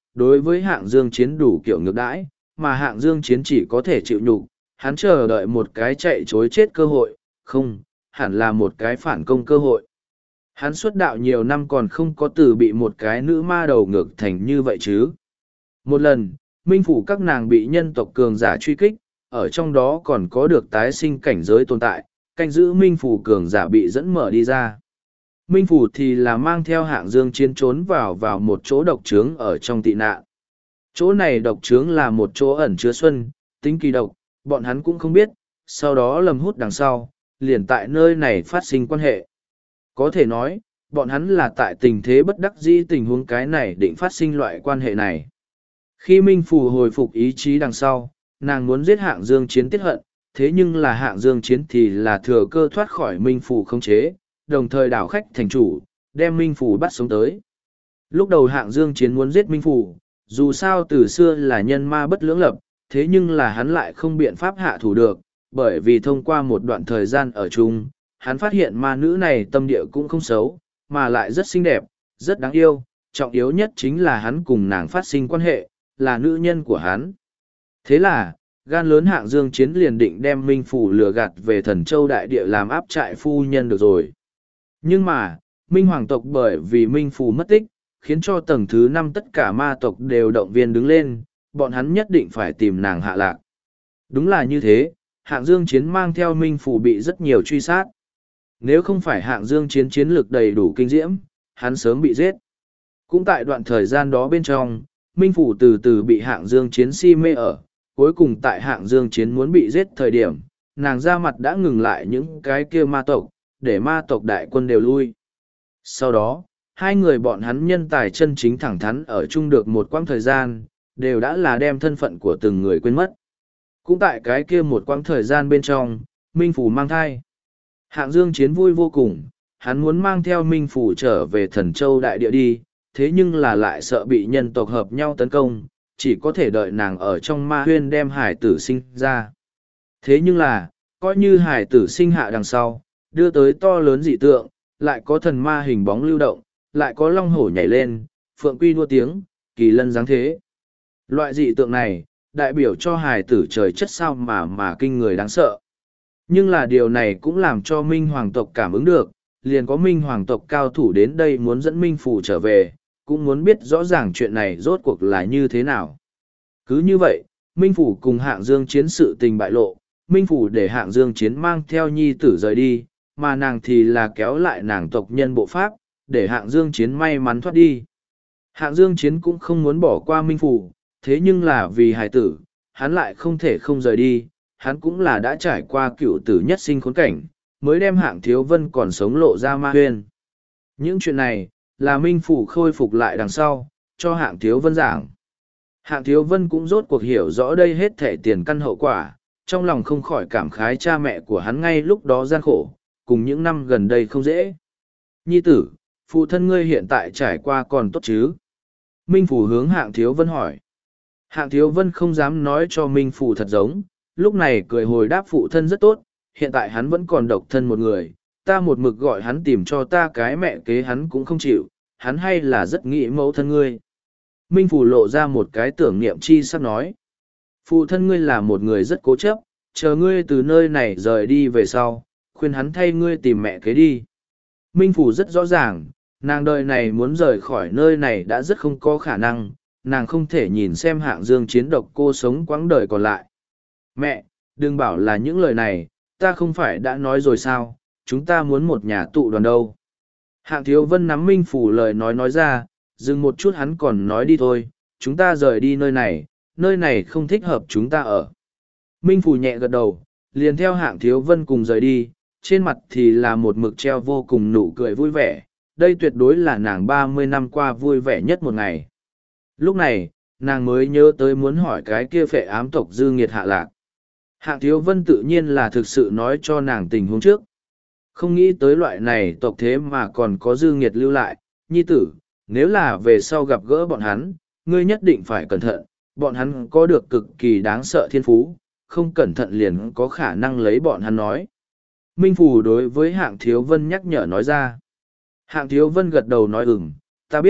đối với hạng dương chiến đủ kiểu ngược đãi, mà hạng dương chiến chỉ có thể chịu nhục, hắn chờ đợi một cái chạy chối chết cơ hội, không, hẳn là một cái phản công cơ hội. Hắn xuất đạo nhiều năm còn không có từ bị một cái nữ ma đầu ngược thành như vậy chứ. Một lần, minh phủ các nàng bị nhân tộc cường giả truy kích, ở trong đó còn có được tái sinh cảnh giới tồn tại, canh giữ minh phủ cường giả bị dẫn mở đi ra. Minh phủ thì là mang theo hạng dương chiến trốn vào một chỗ độc trướng ở trong tị nạn. Chỗ này độc trướng là một chỗ ẩn chứa xuân, tính kỳ độc, bọn hắn cũng không biết, sau đó lầm hút đằng sau, liền tại nơi này phát sinh quan hệ. Có thể nói, bọn hắn là tại tình thế bất đắc dĩ tình huống cái này định phát sinh loại quan hệ này. Khi Minh Phủ hồi phục ý chí đằng sau, nàng muốn giết hạng dương chiến tiết hận, thế nhưng là hạng dương chiến thì là thừa cơ thoát khỏi Minh Phủ khống chế, đồng thời đảo khách thành chủ, đem Minh Phủ bắt sống tới. Lúc đầu hạng dương chiến muốn giết Minh Phủ, dù sao từ xưa là nhân ma bất lưỡng lập, thế nhưng là hắn lại không biện pháp hạ thủ được, bởi vì thông qua một đoạn thời gian ở chung, hắn phát hiện ma nữ này tâm địa cũng không xấu, mà lại rất xinh đẹp, rất đáng yêu, trọng yếu nhất chính là hắn cùng nàng phát sinh quan hệ, là nữ nhân của hắn. Thế là, gan lớn hạng dương chiến liền định đem Minh Phủ lừa gạt về Thần Châu Đại Địa làm áp trại phu nhân được rồi. Nhưng mà, Minh Hoàng tộc bởi vì Minh Phủ mất tích, khiến cho tầng thứ 5 tất cả ma tộc đều động viên đứng lên, bọn hắn nhất định phải tìm nàng hạ lạc. Đúng là như thế, hạng dương chiến mang theo Minh Phủ bị rất nhiều truy sát. Nếu không phải hạng dương chiến chiến lực đầy đủ kinh diễm, hắn sớm bị giết. Cũng tại đoạn thời gian đó bên trong, Minh Phủ từ từ bị hạng dương chiến si mê ở, cuối cùng tại hạng dương chiến muốn bị giết thời điểm, nàng ra mặt đã ngừng lại những cái kia ma tộc, để ma tộc đại quân đều lui. Sau đó, hai người bọn hắn nhân tài chân chính thẳng thắn ở chung được một quãng thời gian, đều đã là đem thân phận của từng người quên mất. Cũng tại cái kia một quãng thời gian bên trong, Minh Phủ mang thai. Hạng dương chiến vui vô cùng, hắn muốn mang theo Minh Phủ trở về Thần Châu Đại Địa đi, thế nhưng là lại sợ bị nhân tộc hợp nhau tấn công, chỉ có thể đợi nàng ở trong ma huyên đem hải tử sinh ra. Thế nhưng là, coi như hải tử sinh hạ đằng sau, đưa tới to lớn dị tượng, lại có thần ma hình bóng lưu động, lại có long hổ nhảy lên, phượng quy đua tiếng, kỳ lân giáng thế. Loại dị tượng này, đại biểu cho hải tử trời chất sao mà kinh người đáng sợ. Nhưng là điều này cũng làm cho Minh Hoàng tộc cảm ứng được, liền có Minh Hoàng tộc cao thủ đến đây muốn dẫn Minh Phủ trở về, cũng muốn biết rõ ràng chuyện này rốt cuộc là như thế nào. Cứ như vậy, Minh Phủ cùng hạng dương chiến sự tình bại lộ, Minh Phủ để hạng dương chiến mang theo nhi tử rời đi, mà nàng thì là kéo lại nàng tộc nhân bộ pháp, để hạng dương chiến may mắn thoát đi. Hạng dương chiến cũng không muốn bỏ qua Minh Phủ, thế nhưng là vì hài tử, hắn lại không thể không rời đi, hắn cũng là đã trải qua cựu tử nhất sinh khốn cảnh, mới đem hạng thiếu vân còn sống lộ ra ma huyên. Những chuyện này, là Minh Phủ khôi phục lại đằng sau, cho hạng thiếu vân giảng. Hạng thiếu vân cũng rốt cuộc hiểu rõ đây hết thể tiền căn hậu quả, trong lòng không khỏi cảm khái cha mẹ của hắn ngay lúc đó gian khổ, cùng những năm gần đây không dễ. Nhi tử, phụ thân ngươi hiện tại trải qua còn tốt chứ? Minh Phủ hướng hạng thiếu vân hỏi. Hạng thiếu vân không dám nói cho Minh Phủ thật giống, lúc này cười hồi đáp phụ thân rất tốt, hiện tại hắn vẫn còn độc thân một người, ta một mực gọi hắn tìm cho ta cái mẹ kế hắn cũng không chịu, hắn hay là rất nghĩ mẫu thân ngươi. Minh Phủ lộ ra một cái tưởng niệm chi sắp nói. Phụ thân ngươi là một người rất cố chấp, chờ ngươi từ nơi này rời đi về sau, khuyên hắn thay ngươi tìm mẹ kế đi. Minh Phủ rất rõ ràng, nàng đời này muốn rời khỏi nơi này đã rất không có khả năng, nàng không thể nhìn xem hạng dương chiến độc cô sống quãng đời còn lại. Mẹ, đừng bảo là những lời này, ta không phải đã nói rồi sao, chúng ta muốn một nhà tụ đoàn đâu. Hạng thiếu vân nắm Minh Phủ lời nói ra, dừng một chút hắn còn nói đi thôi, chúng ta rời đi nơi này không thích hợp chúng ta ở. Minh Phủ nhẹ gật đầu, liền theo hạng thiếu vân cùng rời đi, trên mặt thì là một mực treo vô cùng nụ cười vui vẻ, đây tuyệt đối là nàng 30 năm qua vui vẻ nhất một ngày. Lúc này, nàng mới nhớ tới muốn hỏi cái kia phệ ám tộc dư nghiệt hạ lạc. Hạng thiếu vân tự nhiên là thực sự nói cho nàng tình huống trước. Không nghĩ tới loại này tộc thế mà còn có dư nghiệt lưu lại, nhi tử, nếu là về sau gặp gỡ bọn hắn, ngươi nhất định phải cẩn thận, bọn hắn có được cực kỳ đáng sợ thiên phú, không cẩn thận liền có khả năng lấy bọn hắn nói. Minh Phủ đối với hạng thiếu vân nhắc nhở nói ra. Hạng thiếu vân gật đầu nói ta biết,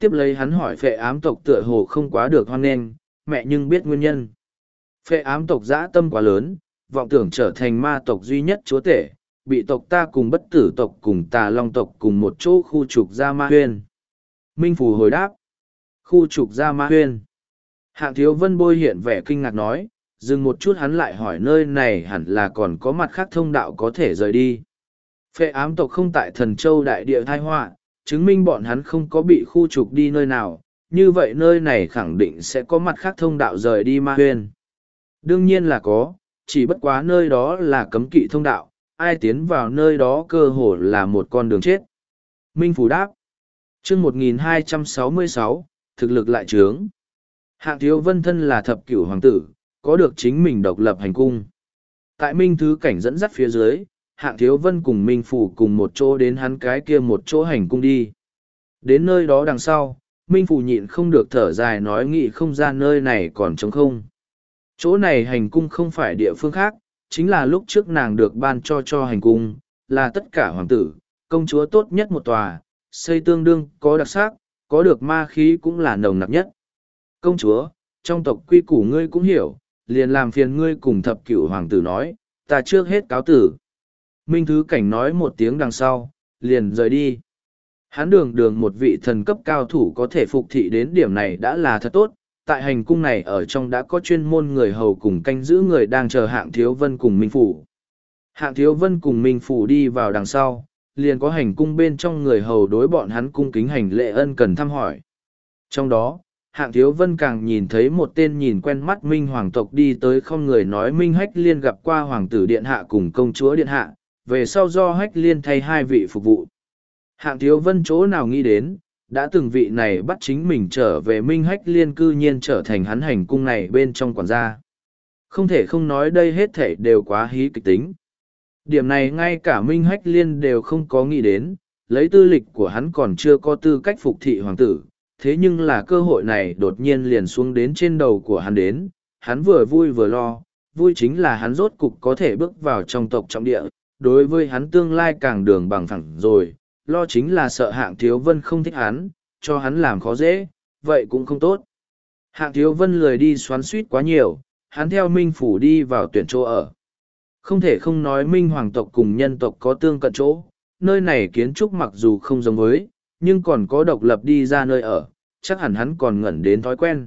tiếp lấy hắn hỏi phệ ám tộc tựa hồ không quá được hoan nghênh, mẹ nhưng biết nguyên nhân. Phệ ám tộc dã tâm quá lớn, vọng tưởng trở thành ma tộc duy nhất chúa tể, bị tộc ta cùng bất tử tộc cùng tà long tộc cùng một chỗ khu trục ra ma huyên. Minh Phủ hồi đáp, khu trục ra ma huyên. Hạng Thiếu Vân bôi hiện vẻ kinh ngạc nói, dừng một chút hắn lại hỏi nơi này hẳn là còn có mặt khác thông đạo có thể rời đi. Phệ ám tộc không tại Thần Châu đại địa thai họa, chứng minh bọn hắn không có bị khu trục đi nơi nào, như vậy nơi này khẳng định sẽ có mặt khác thông đạo rời đi ma huyên. Đương nhiên là có, chỉ bất quá nơi đó là cấm kỵ thông đạo, ai tiến vào nơi đó cơ hồ là một con đường chết. Minh Phủ đáp, chương 1266, thực lực lại trướng. Hạng Thiếu Vân thân là thập cửu hoàng tử, có được chính mình độc lập hành cung. Tại Minh Thứ Cảnh dẫn dắt phía dưới, Hạng Thiếu Vân cùng Minh Phủ cùng một chỗ đến hắn cái kia một chỗ hành cung đi. Đến nơi đó đằng sau, Minh Phủ nhịn không được thở dài nói nghĩ không ra nơi này còn trống không. Chỗ này hành cung không phải địa phương khác, chính là lúc trước nàng được ban cho hành cung, là tất cả hoàng tử, công chúa tốt nhất một tòa, xây tương đương có đặc sắc, có được ma khí cũng là nồng nặc nhất. Công chúa, trong tộc quy củ ngươi cũng hiểu, liền làm phiền ngươi cùng thập cửu hoàng tử nói, ta trước hết cáo tử. Minh Thứ Cảnh nói một tiếng đằng sau, liền rời đi. Hắn đường một vị thần cấp cao thủ có thể phục thị đến điểm này đã là thật tốt, tại hành cung này ở trong đã có chuyên môn người hầu cùng canh giữ người đang chờ Hạng Thiếu Vân cùng Minh Phủ. Hạng Thiếu Vân cùng Minh Phủ đi vào đằng sau, liền có hành cung bên trong người hầu đối bọn hắn cung kính hành lễ ân cần thăm hỏi. Trong đó, Hạng Thiếu Vân càng nhìn thấy một tên nhìn quen mắt Minh Hoàng tộc đi tới không người nói Minh Hách Liên gặp qua Hoàng tử Điện Hạ cùng công chúa Điện Hạ, về sau do Hách Liên thay hai vị phục vụ. Hạng Thiếu Vân chỗ nào nghĩ đến, đã từng vị này bắt chính mình trở về Minh Hách Liên cư nhiên trở thành hắn hành cung này bên trong quản gia. Không thể không nói đây hết thể đều quá hí kịch tính. Điểm này ngay cả Minh Hách Liên đều không có nghĩ đến, lấy tư lịch của hắn còn chưa có tư cách phục thị hoàng tử, thế nhưng là cơ hội này đột nhiên liền xuống đến trên đầu của hắn đến, hắn vừa vui vừa lo, vui chính là hắn rốt cục có thể bước vào trong tộc trọng địa, đối với hắn tương lai càng đường bằng phẳng rồi, lo chính là sợ Hạng Thiếu Vân không thích hắn, cho hắn làm khó dễ, vậy cũng không tốt. Hạng Thiếu Vân lười đi xoắn suýt quá nhiều, hắn theo Minh Phủ đi vào tuyển chỗ ở. Không thể không nói Minh Hoàng tộc cùng nhân tộc có tương cận chỗ, nơi này kiến trúc mặc dù không giống với, nhưng còn có độc lập đi ra nơi ở, chắc hẳn hắn còn ngẩn đến thói quen.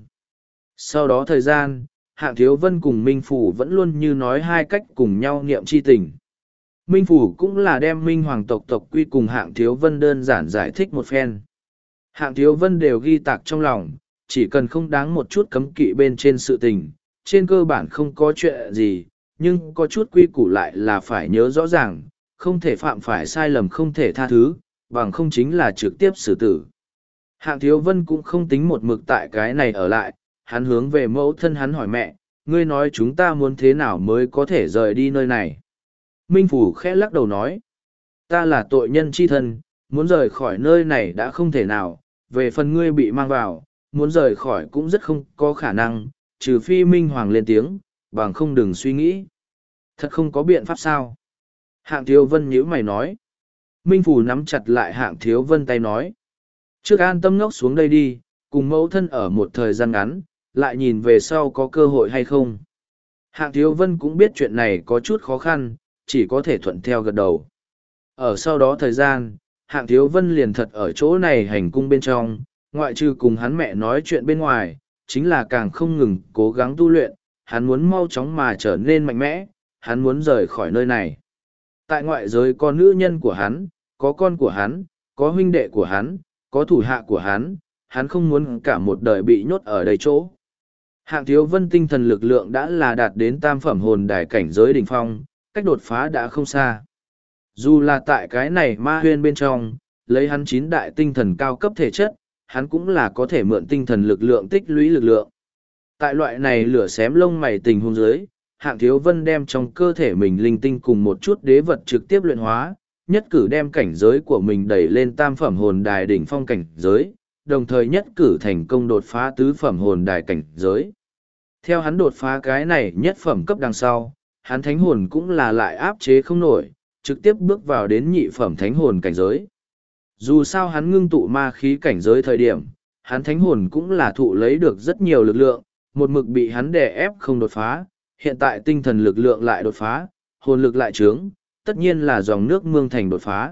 Sau đó thời gian, Hạng Thiếu Vân cùng Minh Phủ vẫn luôn như nói hai cách cùng nhau niệm chi tình. Minh Phủ cũng là đem Minh Hoàng tộc tộc quy cùng Hạng Thiếu Vân đơn giản giải thích một phen. Hạng Thiếu Vân đều ghi tạc trong lòng, chỉ cần không đáng một chút cấm kỵ bên trên sự tình, trên cơ bản không có chuyện gì, nhưng có chút quy củ lại là phải nhớ rõ ràng, không thể phạm phải sai lầm không thể tha thứ, bằng không chính là trực tiếp xử tử. Hạng Thiếu Vân cũng không tính một mực tại cái này ở lại, hắn hướng về mẫu thân hắn hỏi mẹ, ngươi nói chúng ta muốn thế nào mới có thể rời đi nơi này. Minh Phủ khẽ lắc đầu nói, ta là tội nhân chi thân, muốn rời khỏi nơi này đã không thể nào, về phần ngươi bị mang vào, muốn rời khỏi cũng rất không có khả năng, trừ phi Minh Hoàng lên tiếng, bằng không đừng suy nghĩ. Thật không có biện pháp sao? Hạng Thiếu Vân nhíu mày nói. Minh Phủ nắm chặt lại Hạng Thiếu Vân tay nói. Trước an tâm ngốc xuống đây đi, cùng mẫu thân ở một thời gian ngắn, lại nhìn về sau có cơ hội hay không. Hạng Thiếu Vân cũng biết chuyện này có chút khó khăn, chỉ có thể thuận theo gật đầu. Ở sau đó thời gian, Hạng Thiếu Vân liền thật ở chỗ này hành cung bên trong, ngoại trừ cùng hắn mẹ nói chuyện bên ngoài, chính là càng không ngừng cố gắng tu luyện, hắn muốn mau chóng mà trở nên mạnh mẽ, hắn muốn rời khỏi nơi này. Tại ngoại giới có nữ nhân của hắn, có con của hắn, có huynh đệ của hắn, có thủ hạ của hắn không muốn cả một đời bị nhốt ở đây chỗ. Hạng Thiếu Vân tinh thần lực lượng đã là đạt đến tam phẩm hồn đài cảnh giới đỉnh phong, cách đột phá đã không xa. Dù là tại cái này ma huyên bên trong, lấy hắn 9 đại tinh thần cao cấp thể chất, hắn cũng là có thể mượn tinh thần lực lượng tích lũy lực lượng. Tại loại này lửa xém lông mày tình huống dưới, Hạng Thiếu Vân đem trong cơ thể mình linh tinh cùng một chút đế vật trực tiếp luyện hóa, nhất cử đem cảnh giới của mình đẩy lên tam phẩm hồn đài đỉnh phong cảnh giới, đồng thời nhất cử thành công đột phá tứ phẩm hồn đài cảnh giới. Theo hắn đột phá cái này nhất phẩm cấp đằng sau, hắn thánh hồn cũng là lại áp chế không nổi, trực tiếp bước vào đến nhị phẩm thánh hồn cảnh giới. Dù sao hắn ngưng tụ ma khí cảnh giới thời điểm, hắn thánh hồn cũng là thụ lấy được rất nhiều lực lượng, một mực bị hắn đè ép không đột phá, hiện tại tinh thần lực lượng lại đột phá, hồn lực lại trướng, tất nhiên là dòng nước mương thành đột phá.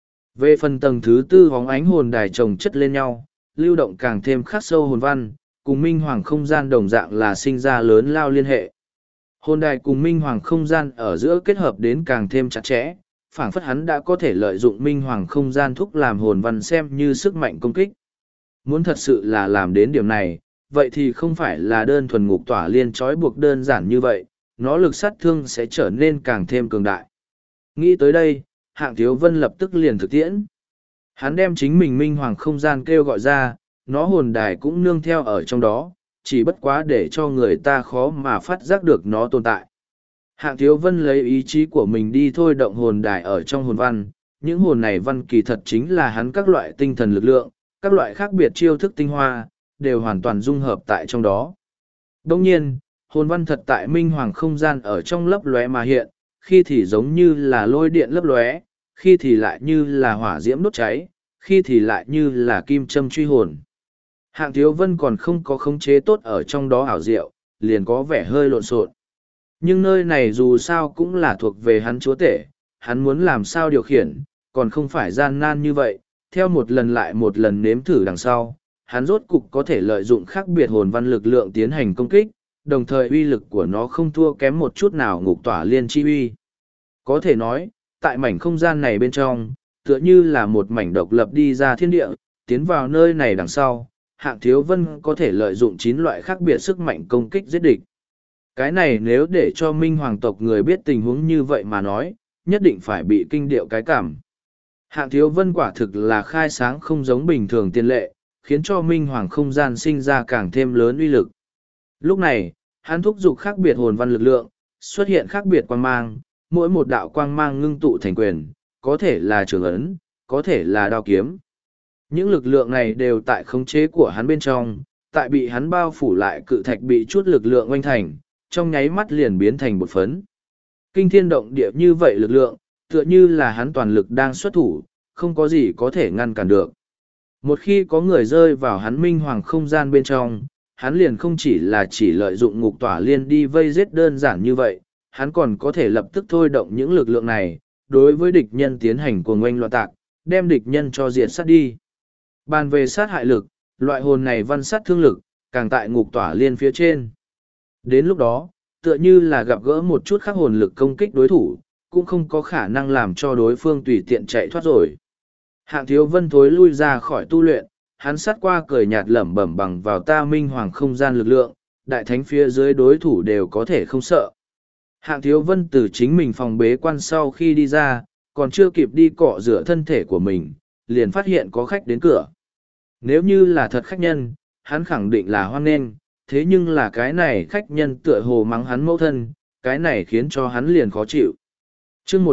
Về phần tầng thứ tư hóng ánh hồn đài chồng chất lên nhau, lưu động càng thêm khắc sâu hồn văn, cùng minh hoàng không gian đồng dạng là sinh ra lớn lao liên hệ. Hồn đài cùng minh hoàng không gian ở giữa kết hợp đến càng thêm chặt chẽ, phảng phất hắn đã có thể lợi dụng minh hoàng không gian thúc làm hồn văn xem như sức mạnh công kích. Muốn thật sự là làm đến điểm này, vậy thì không phải là đơn thuần ngục tỏa liên trói buộc đơn giản như vậy, nó lực sát thương sẽ trở nên càng thêm cường đại. Nghĩ tới đây, Hạng Thiếu Vân lập tức liền thực tiễn. Hắn đem chính mình minh hoàng không gian kêu gọi ra, nó hồn đài cũng nương theo ở trong đó, chỉ bất quá để cho người ta khó mà phát giác được nó tồn tại. Hạng Thiếu Vân lấy ý chí của mình đi thôi động hồn đài ở trong hồn văn, những hồn này văn kỳ thật chính là hắn các loại tinh thần lực lượng, các loại khác biệt chiêu thức tinh hoa, đều hoàn toàn dung hợp tại trong đó. Đồng nhiên, hồn văn thật tại minh hoàng không gian ở trong lấp lóe mà hiện, khi thì giống như là lôi điện lấp lóe, khi thì lại như là hỏa diễm đốt cháy, khi thì lại như là kim châm truy hồn. Hạng Thiếu Vân còn không có khống chế tốt ở trong đó ảo diệu, liền có vẻ hơi lộn xộn. Nhưng nơi này dù sao cũng là thuộc về hắn chúa tể, hắn muốn làm sao điều khiển, còn không phải gian nan như vậy, theo một lần lại một lần nếm thử đằng sau, hắn rốt cục có thể lợi dụng khác biệt hồn văn lực lượng tiến hành công kích, đồng thời uy lực của nó không thua kém một chút nào ngục tỏa liên chi uy. Có thể nói, tại mảnh không gian này bên trong, tựa như là một mảnh độc lập đi ra thiên địa, tiến vào nơi này đằng sau, Hạng Thiếu Vân có thể lợi dụng 9 loại khác biệt sức mạnh công kích giết địch. Cái này nếu để cho minh hoàng tộc người biết tình huống như vậy mà nói, nhất định phải bị kinh điệu cái cảm. Hạng Thiếu Vân quả thực là khai sáng không giống bình thường tiên lệ, khiến cho minh hoàng không gian sinh ra càng thêm lớn uy lực. Lúc này, hắn thúc giục khác biệt hồn văn lực lượng, xuất hiện khác biệt quang mang, mỗi một đạo quang mang ngưng tụ thành quyền, có thể là trường ấn, có thể là đao kiếm. Những lực lượng này đều tại khống chế của hắn bên trong, tại bị hắn bao phủ lại cự thạch bị chút lực lượng oanh thành, trong nháy mắt liền biến thành bột phấn. Kinh thiên động địa như vậy lực lượng, tựa như là hắn toàn lực đang xuất thủ, không có gì có thể ngăn cản được. Một khi có người rơi vào hắn minh hoàng không gian bên trong, hắn liền không chỉ là chỉ lợi dụng ngục tỏa liên đi vây giết đơn giản như vậy, hắn còn có thể lập tức thôi động những lực lượng này, đối với địch nhân tiến hành cuồng oanh loạn tạc, đem địch nhân cho diệt sát đi. Bàn về sát hại lực, loại hồn này văn sát thương lực, càng tại ngục tỏa liên phía trên. Đến lúc đó, tựa như là gặp gỡ một chút khắc hồn lực công kích đối thủ, cũng không có khả năng làm cho đối phương tùy tiện chạy thoát rồi. Hạng Thiếu Vân thối lui ra khỏi tu luyện, hắn sát qua cười nhạt lẩm bẩm bằng vào ta minh hoàng không gian lực lượng, đại thánh phía dưới đối thủ đều có thể không sợ. Hạng Thiếu Vân từ chính mình phòng bế quan sau khi đi ra, còn chưa kịp đi cọ rửa thân thể của mình, liền phát hiện có khách đến cửa. Nếu như là thật khách nhân, hắn khẳng định là hoan nghênh, thế nhưng là cái này khách nhân tựa hồ mắng hắn mẫu thân, cái này khiến cho hắn liền khó chịu. Chương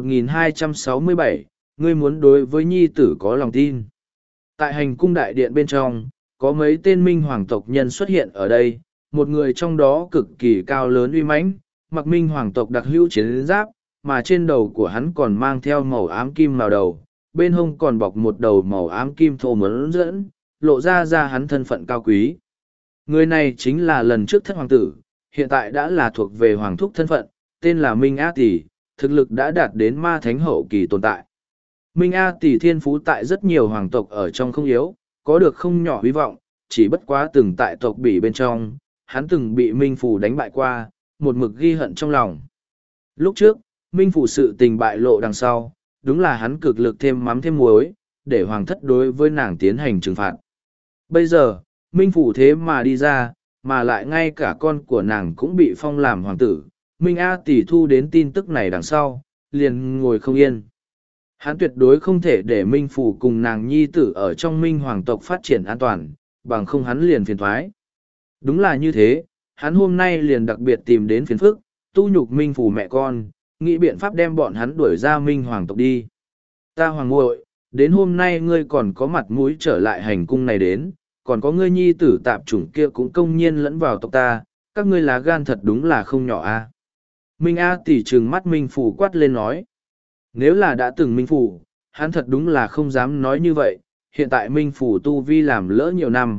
1267, ngươi muốn đối với nhi tử có lòng tin. Tại hành cung đại điện bên trong, có mấy tên minh hoàng tộc nhân xuất hiện ở đây, một người trong đó cực kỳ cao lớn uy mãnh, mặc minh hoàng tộc đặc hữu chiến giáp, mà trên đầu của hắn còn mang theo màu ám kim màu đầu, bên hông còn bọc một đầu màu ám kim thô mấn dẫn, lộ ra hắn thân phận cao quý. Người này chính là lần trước thất hoàng tử, hiện tại đã là thuộc về hoàng thúc thân phận, tên là Minh A Tỷ, thực lực đã đạt đến ma thánh hậu kỳ tồn tại. Minh A Tỷ thiên phú tại rất nhiều hoàng tộc ở trong không yếu, có được không nhỏ hy vọng, chỉ bất quá từng tại tộc Bỉ bên trong, hắn từng bị Minh Phủ đánh bại qua, một mực ghi hận trong lòng. Lúc trước, Minh Phủ sự tình bại lộ đằng sau, đúng là hắn cực lực thêm mắm thêm muối, để hoàng thất đối với nàng tiến hành trừng phạt. Bây giờ, Minh Phủ thế mà đi ra, mà lại ngay cả con của nàng cũng bị phong làm hoàng tử. Minh A Tỷ thu đến tin tức này đằng sau, liền ngồi không yên. Hắn tuyệt đối không thể để Minh Phủ cùng nàng nhi tử ở trong Minh Hoàng tộc phát triển an toàn, bằng không hắn liền phiền thoái. Đúng là như thế, hắn hôm nay liền đặc biệt tìm đến phiền phức, tu nhục Minh Phủ mẹ con, nghĩ biện pháp đem bọn hắn đuổi ra Minh Hoàng tộc đi. Ta hoàng ngội, đến hôm nay ngươi còn có mặt mũi trở lại hành cung này đến, còn có ngươi nhi tử tạp chủng kia cũng công nhiên lẫn vào tộc ta, các ngươi lá gan thật đúng là không nhỏ a. Minh A Tỷ trừng mắt Minh Phủ quát lên nói. Nếu là đã từng Minh Phủ, hắn thật đúng là không dám nói như vậy, hiện tại Minh Phủ tu vi làm lỡ nhiều năm,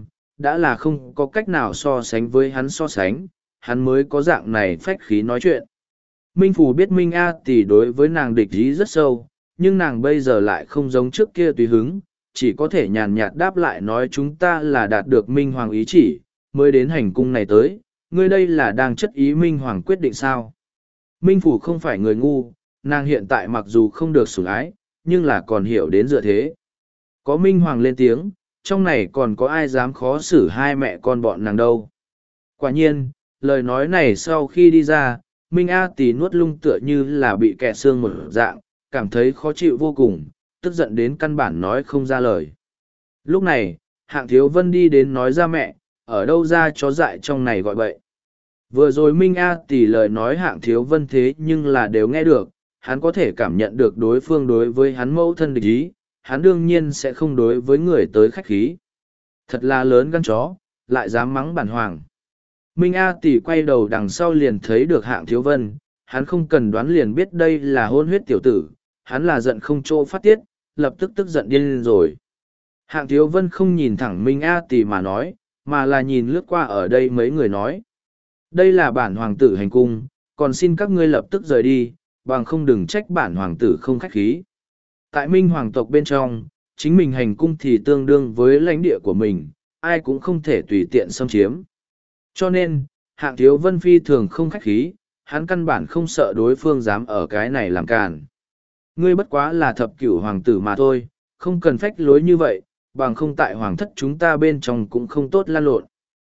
đã là không có cách nào so sánh với hắn so sánh, hắn mới có dạng này phách khí nói chuyện. Minh Phủ biết Minh A Tỷ đối với nàng địch ý rất sâu, nhưng nàng bây giờ lại không giống trước kia tùy hứng, chỉ có thể nhàn nhạt đáp lại nói chúng ta là đạt được Minh Hoàng ý chỉ, mới đến hành cung này tới, ngươi đây là đang chất ý Minh Hoàng quyết định sao. Minh Phủ không phải người ngu, nàng hiện tại mặc dù không được sủng ái, nhưng là còn hiểu đến dựa thế. Có Minh Hoàng lên tiếng, trong này còn có ai dám khó xử hai mẹ con bọn nàng đâu. Quả nhiên, lời nói này sau khi đi ra, Minh A Tỳ nuốt lung tựa như là bị kẹt xương một dạng, cảm thấy khó chịu vô cùng, tức giận đến căn bản nói không ra lời. Lúc này, Hạng Thiếu Vân đi đến nói ra mẹ, ở đâu ra chó dại trong này gọi bậy. Vừa rồi Minh A Tỳ lời nói Hạng Thiếu Vân thế nhưng là đều nghe được, hắn có thể cảm nhận được đối phương đối với hắn mẫu thân địch ý, hắn đương nhiên sẽ không đối với người tới khách khí. Thật là lớn gan chó, lại dám mắng bản hoàng. Minh A Tỷ quay đầu đằng sau liền thấy được Hạng Thiếu Vân, hắn không cần đoán liền biết đây là hôn huyết tiểu tử, hắn là giận không chỗ phát tiết, lập tức tức giận điên lên rồi. Hạng Thiếu Vân không nhìn thẳng Minh A Tỷ mà nói, mà là nhìn lướt qua ở đây mấy người nói. Đây là bản hoàng tử hành cung, còn xin các ngươi lập tức rời đi, bằng không đừng trách bản hoàng tử không khách khí. Tại Minh hoàng tộc bên trong, chính mình hành cung thì tương đương với lãnh địa của mình, ai cũng không thể tùy tiện xâm chiếm. Cho nên, Hạng Thiếu Vân phi thường không khách khí, hắn căn bản không sợ đối phương dám ở cái này làm càn. Ngươi bất quá là thập cửu hoàng tử mà thôi, không cần phách lối như vậy, bằng không tại hoàng thất chúng ta bên trong cũng không tốt lan lộn.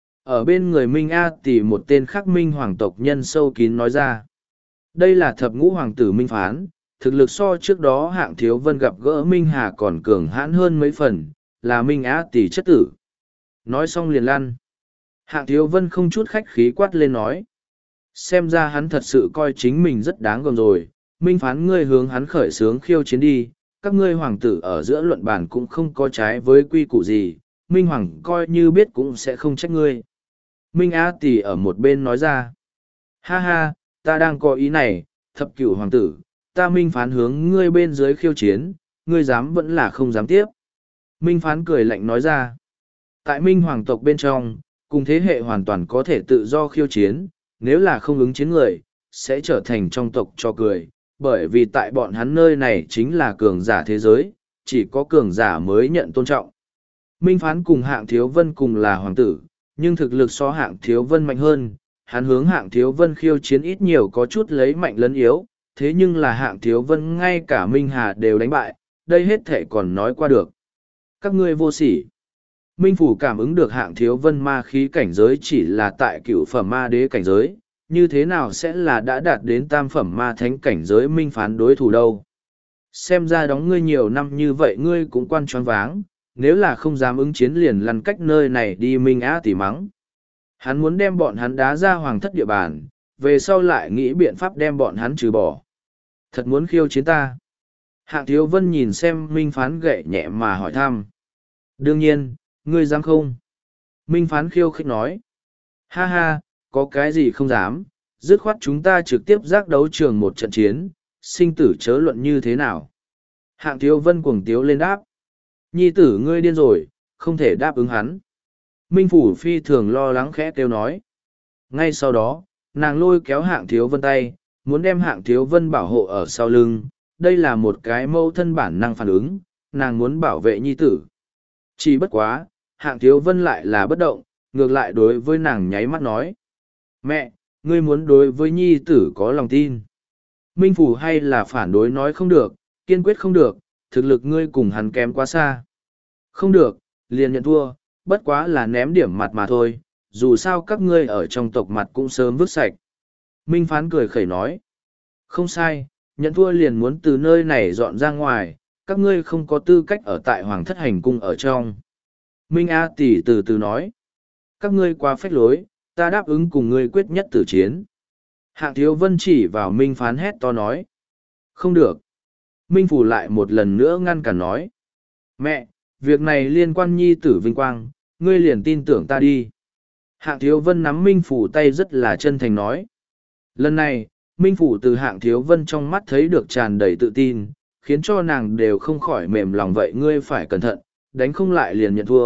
Ở bên người Minh A Tỷ một tên khác Minh hoàng tộc nhân sâu kín nói ra. Đây là thập ngũ hoàng tử Minh Phán, thực lực so trước đó Hạng Thiếu Vân gặp gỡ Minh Hà còn cường hãn hơn mấy phần, là Minh A Tỷ chất tử. Nói xong liền lăn. Hạng Thiếu Vân không chút khách khí quát lên nói. Xem ra hắn thật sự coi chính mình rất đáng gờm rồi, Minh Phán ngươi hướng hắn khởi xướng khiêu chiến đi, các ngươi hoàng tử ở giữa luận bàn cũng không có trái với quy củ gì, Minh Hoàng coi như biết cũng sẽ không trách ngươi. Minh A Tỷ ở một bên nói ra. Ha ha, ta đang có ý này, thập cửu hoàng tử, ta Minh Phán hướng ngươi bên dưới khiêu chiến, ngươi dám vẫn là không dám tiếp. Minh Phán cười lạnh nói ra. Tại Minh hoàng tộc bên trong, cùng thế hệ hoàn toàn có thể tự do khiêu chiến, nếu là không ứng chiến người, sẽ trở thành trong tộc cho cười, bởi vì tại bọn hắn nơi này chính là cường giả thế giới, chỉ có cường giả mới nhận tôn trọng. Minh Phán cùng Hạng Thiếu Vân cùng là hoàng tử, nhưng thực lực so Hạng Thiếu Vân mạnh hơn, hắn hướng Hạng Thiếu Vân khiêu chiến ít nhiều có chút lấy mạnh lấn yếu, thế nhưng là Hạng Thiếu Vân ngay cả Minh Hà đều đánh bại, đây hết thể còn nói qua được. Các ngươi vô sỉ. Minh Phủ cảm ứng được Hạng Thiếu Vân ma khí cảnh giới chỉ là tại cửu phẩm ma đế cảnh giới, như thế nào sẽ là đã đạt đến tam phẩm ma thánh cảnh giới Minh Phán đối thủ đâu. Xem ra đóng ngươi nhiều năm như vậy ngươi cũng quan choáng váng, nếu là không dám ứng chiến liền lăn cách nơi này đi Minh Á tỉ mắng. Hắn muốn đem bọn hắn đá ra hoàng thất địa bàn, về sau lại nghĩ biện pháp đem bọn hắn trừ bỏ. Thật muốn khiêu chiến ta. Hạng Thiếu Vân nhìn xem Minh Phán gậy nhẹ mà hỏi thăm. Đương nhiên, ngươi dám không? Minh Phán khiêu khích nói. Ha ha, có cái gì không dám, dứt khoát chúng ta trực tiếp giác đấu trường một trận chiến, sinh tử chớ luận như thế nào. Hạng Thiếu Vân cuồng tiếu lên đáp. Nhi tử ngươi điên rồi, không thể đáp ứng hắn. Minh Phủ phi thường lo lắng khẽ kêu nói. Ngay sau đó, nàng lôi kéo Hạng Thiếu Vân tay, muốn đem Hạng Thiếu Vân bảo hộ ở sau lưng. Đây là một cái mâu thân bản năng phản ứng, nàng muốn bảo vệ nhi tử. Chỉ bất quá, Hạng Thiếu Vân lại là bất động, ngược lại đối với nàng nháy mắt nói. Mẹ, ngươi muốn đối với nhi tử có lòng tin. Minh Phủ hay là phản đối nói không được, kiên quyết không được, thực lực ngươi cùng hắn kém quá xa. Không được, liền nhận thua, bất quá là ném điểm mặt mà thôi, dù sao các ngươi ở trong tộc mặt cũng sớm vứt sạch. Minh Phán cười khẩy nói. Không sai, nhận thua liền muốn từ nơi này dọn ra ngoài, các ngươi không có tư cách ở tại Hoàng thất hành cung ở trong. Minh A Tỷ từ từ nói. Các ngươi quá phách lối, ta đáp ứng cùng ngươi quyết nhất tử chiến. Hạng Thiếu Vân chỉ vào Minh Phán hét to nói. Không được. Minh Phủ lại một lần nữa ngăn cản nói. Mẹ, việc này liên quan nhi tử vinh quang, ngươi liền tin tưởng ta đi. Hạng Thiếu Vân nắm Minh Phủ tay rất là chân thành nói. Lần này, Minh Phủ từ Hạng Thiếu Vân trong mắt thấy được tràn đầy tự tin, khiến cho nàng đều không khỏi mềm lòng vậy ngươi phải cẩn thận, đánh không lại liền nhận thua,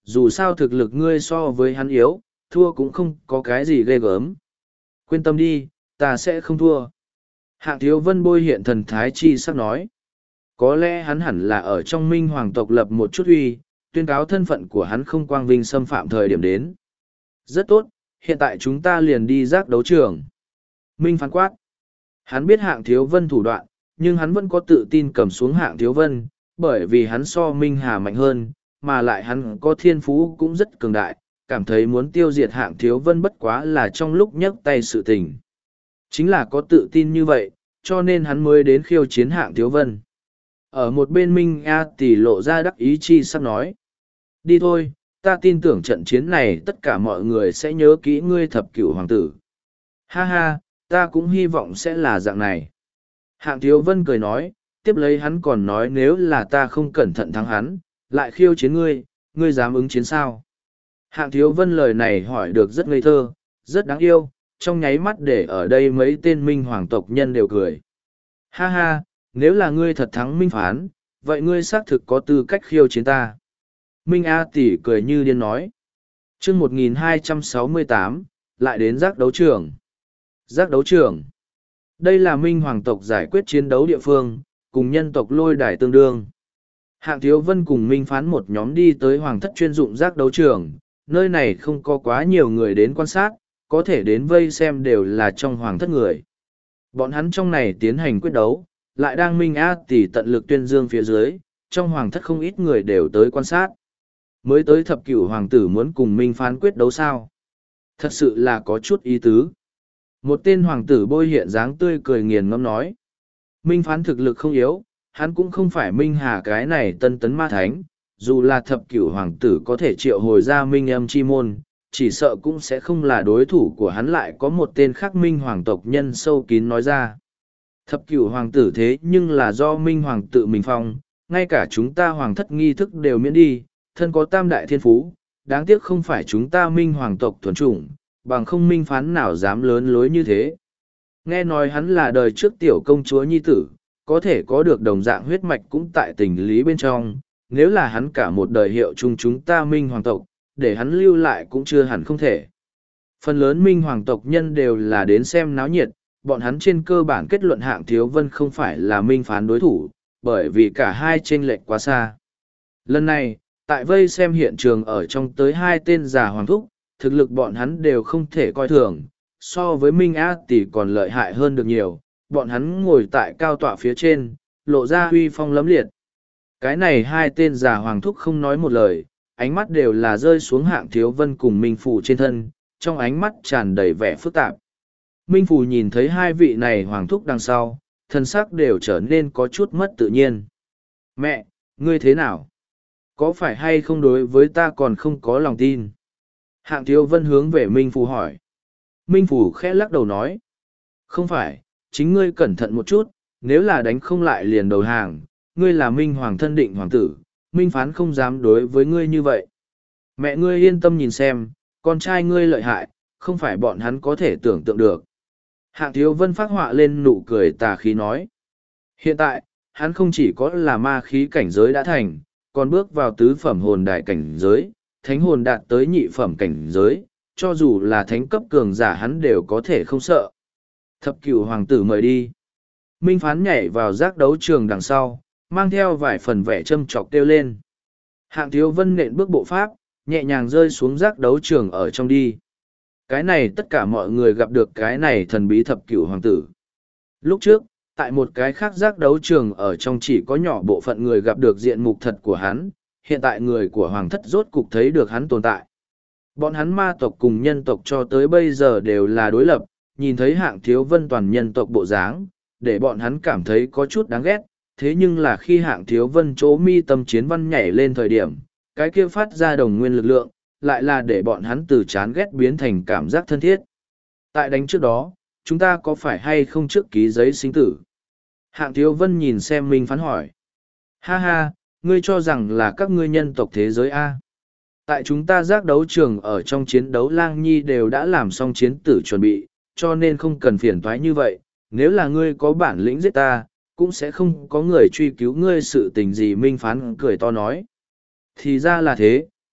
dù sao thực lực ngươi so với hắn yếu, thua cũng không có cái gì ghê gớm. Quên tâm đi, ta sẽ không thua. Hạng Thiếu Vân bôi hiện thần thái chi sắc nói. Có lẽ hắn hẳn là ở trong Minh Hoàng tộc lập một chút uy, tuyên cáo thân phận của hắn không quang vinh xâm phạm thời điểm đến. Rất tốt, hiện tại chúng ta liền đi giác đấu trường. Minh phán quát. Hắn biết Hạng Thiếu Vân thủ đoạn, nhưng hắn vẫn có tự tin cầm xuống Hạng Thiếu Vân, bởi vì hắn so Minh Hà mạnh hơn, mà lại hắn có thiên phú cũng rất cường đại, cảm thấy muốn tiêu diệt Hạng Thiếu Vân bất quá là trong lúc nhấc tay sự tình. Chính là có tự tin như vậy, cho nên hắn mới đến khiêu chiến Hạng Thiếu Vân. Ở một bên Minh A Tỷ lộ ra đắc ý chi sắp nói. Đi thôi, ta tin tưởng trận chiến này tất cả mọi người sẽ nhớ kỹ ngươi thập cửu hoàng tử. Ha ha, ta cũng hy vọng sẽ là dạng này. Hạng Thiếu Vân cười nói, tiếp lấy hắn còn nói nếu là ta không cẩn thận thắng hắn, lại khiêu chiến ngươi, ngươi dám ứng chiến sao? Hạng Thiếu Vân lời này hỏi được rất ngây thơ, rất đáng yêu, trong nháy mắt để ở đây mấy tên minh hoàng tộc nhân đều cười. Ha ha, nếu là ngươi thật thắng minh phán, vậy ngươi xác thực có tư cách khiêu chiến ta. Minh A Tỷ cười như điên nói. chương 1268, lại đến giác đấu trường. Giác đấu trường. Đây là minh hoàng tộc giải quyết chiến đấu địa phương, cùng nhân tộc lôi đài tương đương. Hạng Thiếu Vân cùng Minh Phán một nhóm đi tới hoàng thất chuyên dụng giác đấu trường, nơi này không có quá nhiều người đến quan sát, có thể đến vây xem đều là trong hoàng thất người. Bọn hắn trong này tiến hành quyết đấu, lại đang Minh A Tỷ tận lực tuyên dương phía dưới, trong hoàng thất không ít người đều tới quan sát. Mới tới thập cửu hoàng tử muốn cùng Minh Phán quyết đấu sao? Thật sự là có chút ý tứ. Một tên hoàng tử bôi hiện dáng tươi cười nghiền ngẫm nói. Minh Phán thực lực không yếu, hắn cũng không phải Minh Hà cái này tân tấn ma thánh, dù là thập cửu hoàng tử có thể triệu hồi ra Minh Âm chi môn, chỉ sợ cũng sẽ không là đối thủ của hắn. Lại có một tên khác Minh hoàng tộc nhân sâu kín nói ra. Thập cửu hoàng tử thế nhưng là do Minh hoàng tự mình phong, ngay cả chúng ta hoàng thất nghi thức đều miễn đi, thân có tam đại thiên phú, đáng tiếc không phải chúng ta Minh hoàng tộc thuần chủng, bằng không Minh Phán nào dám lớn lối như thế. Nghe nói hắn là đời trước tiểu công chúa nhi tử, có thể có được đồng dạng huyết mạch cũng tại tình lý bên trong, nếu là hắn cả một đời hiệu chung chúng ta Minh hoàng tộc, để hắn lưu lại cũng chưa hẳn không thể. Phần lớn Minh hoàng tộc nhân đều là đến xem náo nhiệt, bọn hắn trên cơ bản kết luận Hạng Thiếu Vân không phải là Minh Phán đối thủ, bởi vì cả hai chênh lệch quá xa. Lần này, tại vây xem hiện trường ở trong tới hai tên già hoàng thúc, thực lực bọn hắn đều không thể coi thường, so với Minh A Tỷ còn lợi hại hơn được nhiều, bọn hắn ngồi tại cao tọa phía trên, lộ ra huy phong lấm liệt. Cái này hai tên già hoàng thúc không nói một lời, ánh mắt đều là rơi xuống Hạng Thiếu Vân cùng Minh Phủ trên thân, trong ánh mắt tràn đầy vẻ phức tạp. Minh Phủ nhìn thấy hai vị này hoàng thúc đằng sau, thân sắc đều trở nên có chút mất tự nhiên. Mẹ, ngươi thế nào? Có phải hay không đối với ta còn không có lòng tin? Hạng Thiếu Vân hướng về Minh Phủ hỏi. Minh Phủ khẽ lắc đầu nói. Không phải, chính ngươi cẩn thận một chút, nếu là đánh không lại liền đầu hàng, ngươi là Minh Hoàng thân định hoàng tử, Minh Phán không dám đối với ngươi như vậy. Mẹ ngươi yên tâm nhìn xem, con trai ngươi lợi hại, không phải bọn hắn có thể tưởng tượng được. Hạng Thiếu Vân phát họa lên nụ cười tà khí nói. Hiện tại, hắn không chỉ có là ma khí cảnh giới đã thành, còn bước vào tứ phẩm hồn đại cảnh giới, thánh hồn đạt tới nhị phẩm cảnh giới, cho dù là thánh cấp cường giả hắn đều có thể không sợ. Thập cửu hoàng tử mời đi. Minh Phán nhảy vào giác đấu trường đằng sau, mang theo vài phần vẻ châm chọc kêu lên. Hạng Thiếu Vân nện bước bộ pháp, nhẹ nhàng rơi xuống giác đấu trường ở trong đi. Cái này tất cả mọi người gặp được cái này thần bí thập cửu hoàng tử. Lúc trước, tại một cái khác giác đấu trường ở trong chỉ có nhỏ bộ phận người gặp được diện mục thật của hắn, hiện tại người của hoàng thất rốt cục thấy được hắn tồn tại. Bọn hắn ma tộc cùng nhân tộc cho tới bây giờ đều là đối lập, nhìn thấy Hạng Thiếu Vân toàn nhân tộc bộ dáng, để bọn hắn cảm thấy có chút đáng ghét, thế nhưng là khi Hạng Thiếu Vân chỗ mi tâm chiến văn nhảy lên thời điểm, cái kia phát ra đồng nguyên lực lượng, lại là để bọn hắn từ chán ghét biến thành cảm giác thân thiết. Tại đánh trước đó, chúng ta có phải hay không trước ký giấy sinh tử? Hạng Thiếu Vân nhìn xem Minh Phán hỏi. Ha ha, ngươi cho rằng là các ngươi nhân tộc thế giới A. Tại chúng ta giác đấu trường ở trong chiến đấu Lang Nhi đều đã làm xong chiến tử chuẩn bị, cho nên không cần phiền toái như vậy. Nếu là ngươi có bản lĩnh giết ta, cũng sẽ không có người truy cứu ngươi sự tình gì. Minh Phán cười to nói. Thì ra là thế,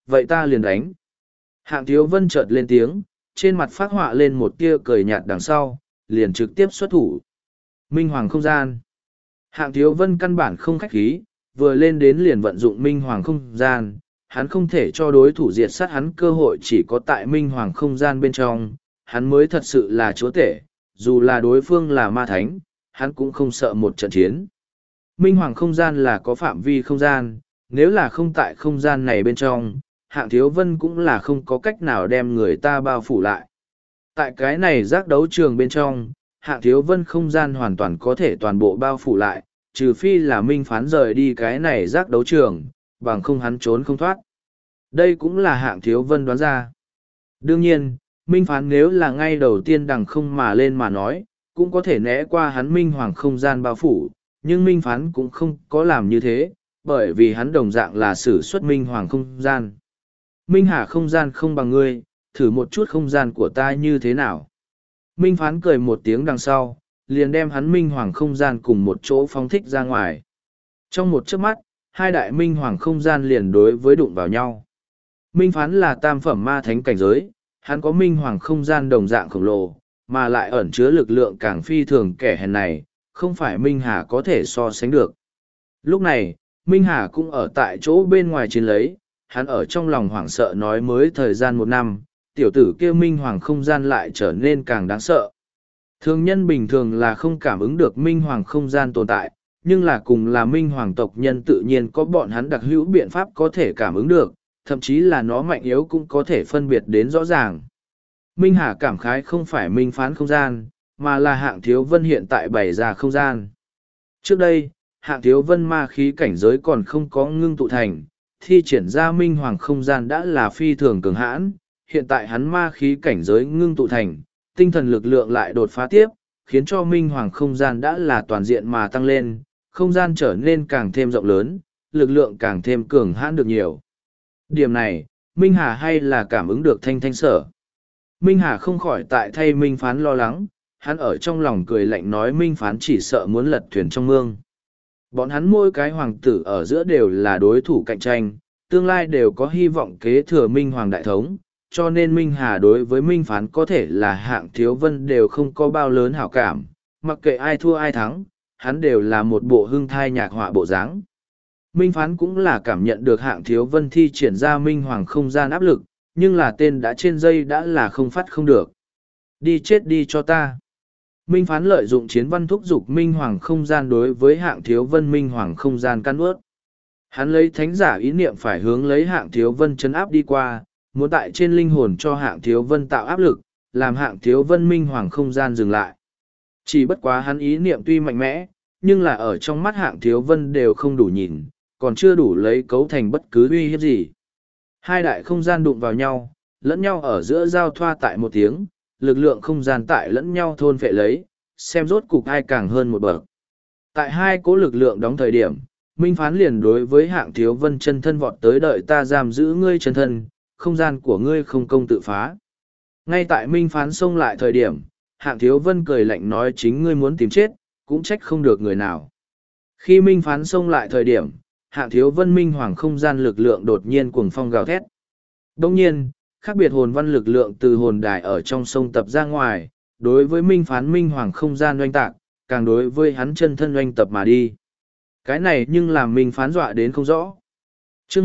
vậy ta liền đánh. Hạng Thiếu Vân chợt lên tiếng, trên mặt phác họa lên một tia cười nhạt đằng sau, liền trực tiếp xuất thủ. Minh Hoàng không gian. Hạng Thiếu Vân căn bản không khách khí, vừa lên đến liền vận dụng Minh Hoàng không gian, hắn không thể cho đối thủ diệt sát hắn, cơ hội chỉ có tại Minh Hoàng không gian bên trong, hắn mới thật sự là chúa tể, dù là đối phương là ma thánh, hắn cũng không sợ một trận chiến. Minh Hoàng không gian là có phạm vi không gian, nếu là không tại không gian này bên trong, Hạng Thiếu Vân cũng là không có cách nào đem người ta bao phủ lại. Tại cái này giác đấu trường bên trong, Hạng Thiếu Vân không gian hoàn toàn có thể toàn bộ bao phủ lại, trừ phi là Minh Phán rời đi cái này giác đấu trường, bằng không hắn trốn không thoát. Đây cũng là Hạng Thiếu Vân đoán ra. Đương nhiên, Minh Phán nếu là ngay đầu tiên đằng không mà lên mà nói, cũng có thể né qua hắn Minh Hoàng không gian bao phủ, nhưng Minh Phán cũng không có làm như thế, bởi vì hắn đồng dạng là sử xuất Minh Hoàng không gian. Minh Hà không gian không bằng ngươi, thử một chút không gian của ta như thế nào. Minh Phán cười một tiếng đằng sau, liền đem hắn Minh Hoàng không gian cùng một chỗ phóng thích ra ngoài. Trong một chớp mắt, hai đại Minh Hoàng không gian liền đối với đụng vào nhau. Minh Phán là tam phẩm ma thánh cảnh giới, hắn có Minh Hoàng không gian đồng dạng khổng lồ, mà lại ẩn chứa lực lượng càng phi thường kẻ hèn này, không phải Minh Hà có thể so sánh được. Lúc này, Minh Hà cũng ở tại chỗ bên ngoài chiến lấy, hắn ở trong lòng hoảng sợ nói mới thời gian 1 năm, tiểu tử kia Minh Hoàng không gian lại trở nên càng đáng sợ. Thường nhân bình thường là không cảm ứng được Minh Hoàng không gian tồn tại, nhưng là cùng là Minh Hoàng tộc nhân tự nhiên có bọn hắn đặc hữu biện pháp có thể cảm ứng được, thậm chí là nó mạnh yếu cũng có thể phân biệt đến rõ ràng. Minh Hà cảm khái không phải Minh Phán không gian, mà là Hạng Thiếu Vân hiện tại bày ra không gian. Trước đây, Hạng Thiếu Vân ma khí cảnh giới còn không có ngưng tụ thành, thi triển ra Minh Hoàng không gian đã là phi thường cường hãn, hiện tại hắn ma khí cảnh giới ngưng tụ thành, tinh thần lực lượng lại đột phá tiếp, khiến cho Minh Hoàng không gian đã là toàn diện mà tăng lên, không gian trở nên càng thêm rộng lớn, lực lượng càng thêm cường hãn được nhiều. Điểm này, Minh Hà hay là cảm ứng được thanh thanh sở. Minh Hà không khỏi tại thay Minh Phán lo lắng, hắn ở trong lòng cười lạnh nói Minh Phán chỉ sợ muốn lật thuyền trong mương. Bọn hắn mỗi cái hoàng tử ở giữa đều là đối thủ cạnh tranh, tương lai đều có hy vọng kế thừa Minh Hoàng đại thống, cho nên Minh Hà đối với Minh Phán có thể là Hạng Thiếu Vân đều không có bao lớn hảo cảm, mặc kệ ai thua ai thắng, hắn đều là một bộ hương thai nhạc họa bộ dáng. Minh Phán cũng là cảm nhận được Hạng Thiếu Vân thi triển ra Minh Hoàng không gian áp lực, nhưng là tên đã trên dây đã là không phát không được. Đi chết đi cho ta. Minh Phán lợi dụng chiến văn thúc giục Minh Hoàng không gian đối với Hạng Thiếu Vân Minh Hoàng không gian căn ướt. Hắn lấy thánh giả ý niệm phải hướng lấy Hạng Thiếu Vân chấn áp đi qua, muốn tại trên linh hồn cho Hạng Thiếu Vân tạo áp lực, làm Hạng Thiếu Vân Minh Hoàng không gian dừng lại. Chỉ bất quá hắn ý niệm tuy mạnh mẽ, nhưng là ở trong mắt Hạng Thiếu Vân đều không đủ nhìn, còn chưa đủ lấy cấu thành bất cứ uy hiếp gì. Hai đại không gian đụng vào nhau, lẫn nhau ở giữa giao thoa tại một tiếng, lực lượng không gian tại lẫn nhau thôn phệ lấy, xem rốt cục ai càng hơn một bậc. Tại hai cố lực lượng đóng thời điểm, Minh Phán liền đối với Hạng Thiếu Vân chân thân vọt tới đợi ta giam giữ ngươi chân thân, không gian của ngươi không công tự phá. Ngay tại Minh Phán xông lại thời điểm, Hạng Thiếu Vân cười lạnh nói chính ngươi muốn tìm chết, cũng trách không được người nào. Khi Minh Phán xông lại thời điểm, Hạng Thiếu Vân Minh Hoàng không gian lực lượng đột nhiên cuồng phong gào thét. Đồng nhiên, khác biệt hồn văn lực lượng từ hồn đài ở trong sông tập ra ngoài, đối với Minh Phán Minh Hoàng không gian oanh tạc, càng đối với hắn chân thân oanh tập mà đi. Cái này nhưng làm Minh Phán dọa đến không rõ. Chương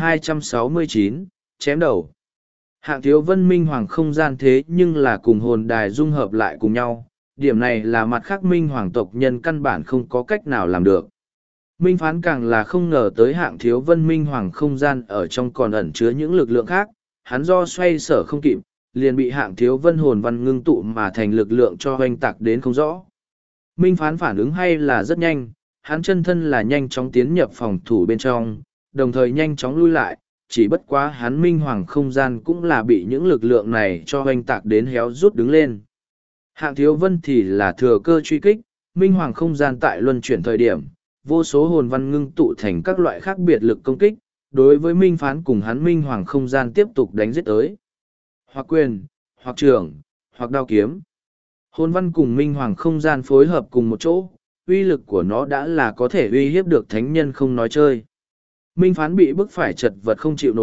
1269, chém đầu. Hạng Thiếu Vân Minh Hoàng không gian thế nhưng là cùng hồn đài dung hợp lại cùng nhau, điểm này là mặt khác Minh Hoàng tộc nhân căn bản không có cách nào làm được. Minh Phán càng là không ngờ tới Hạng Thiếu Vân Minh Hoàng không gian ở trong còn ẩn chứa những lực lượng khác, hắn do xoay sở không kịp, liền bị Hạng Thiếu Vân hồn văn ngưng tụ mà thành lực lượng cho hoành tạc đến không rõ. Minh Phán phản ứng hay là rất nhanh, hắn chân thân là nhanh chóng tiến nhập phòng thủ bên trong, đồng thời nhanh chóng lui lại, chỉ bất quá hắn Minh Hoàng không gian cũng là bị những lực lượng này cho hoành tạc đến héo rút đứng lên. Hạng Thiếu Vân thì là thừa cơ truy kích, Minh Hoàng không gian tại luân chuyển thời điểm, vô số hồn văn ngưng tụ thành các loại khác biệt lực công kích, đối với Minh Phán cùng hắn Minh Hoàng không gian tiếp tục đánh giết tới. Hoặc quyền, hoặc trường, hoặc đao kiếm. Hồn văn cùng Minh Hoàng không gian phối hợp cùng một chỗ, uy lực của nó đã là có thể uy hiếp được thánh nhân không nói chơi. Minh Phán bị bức phải chật vật không chịu nổi,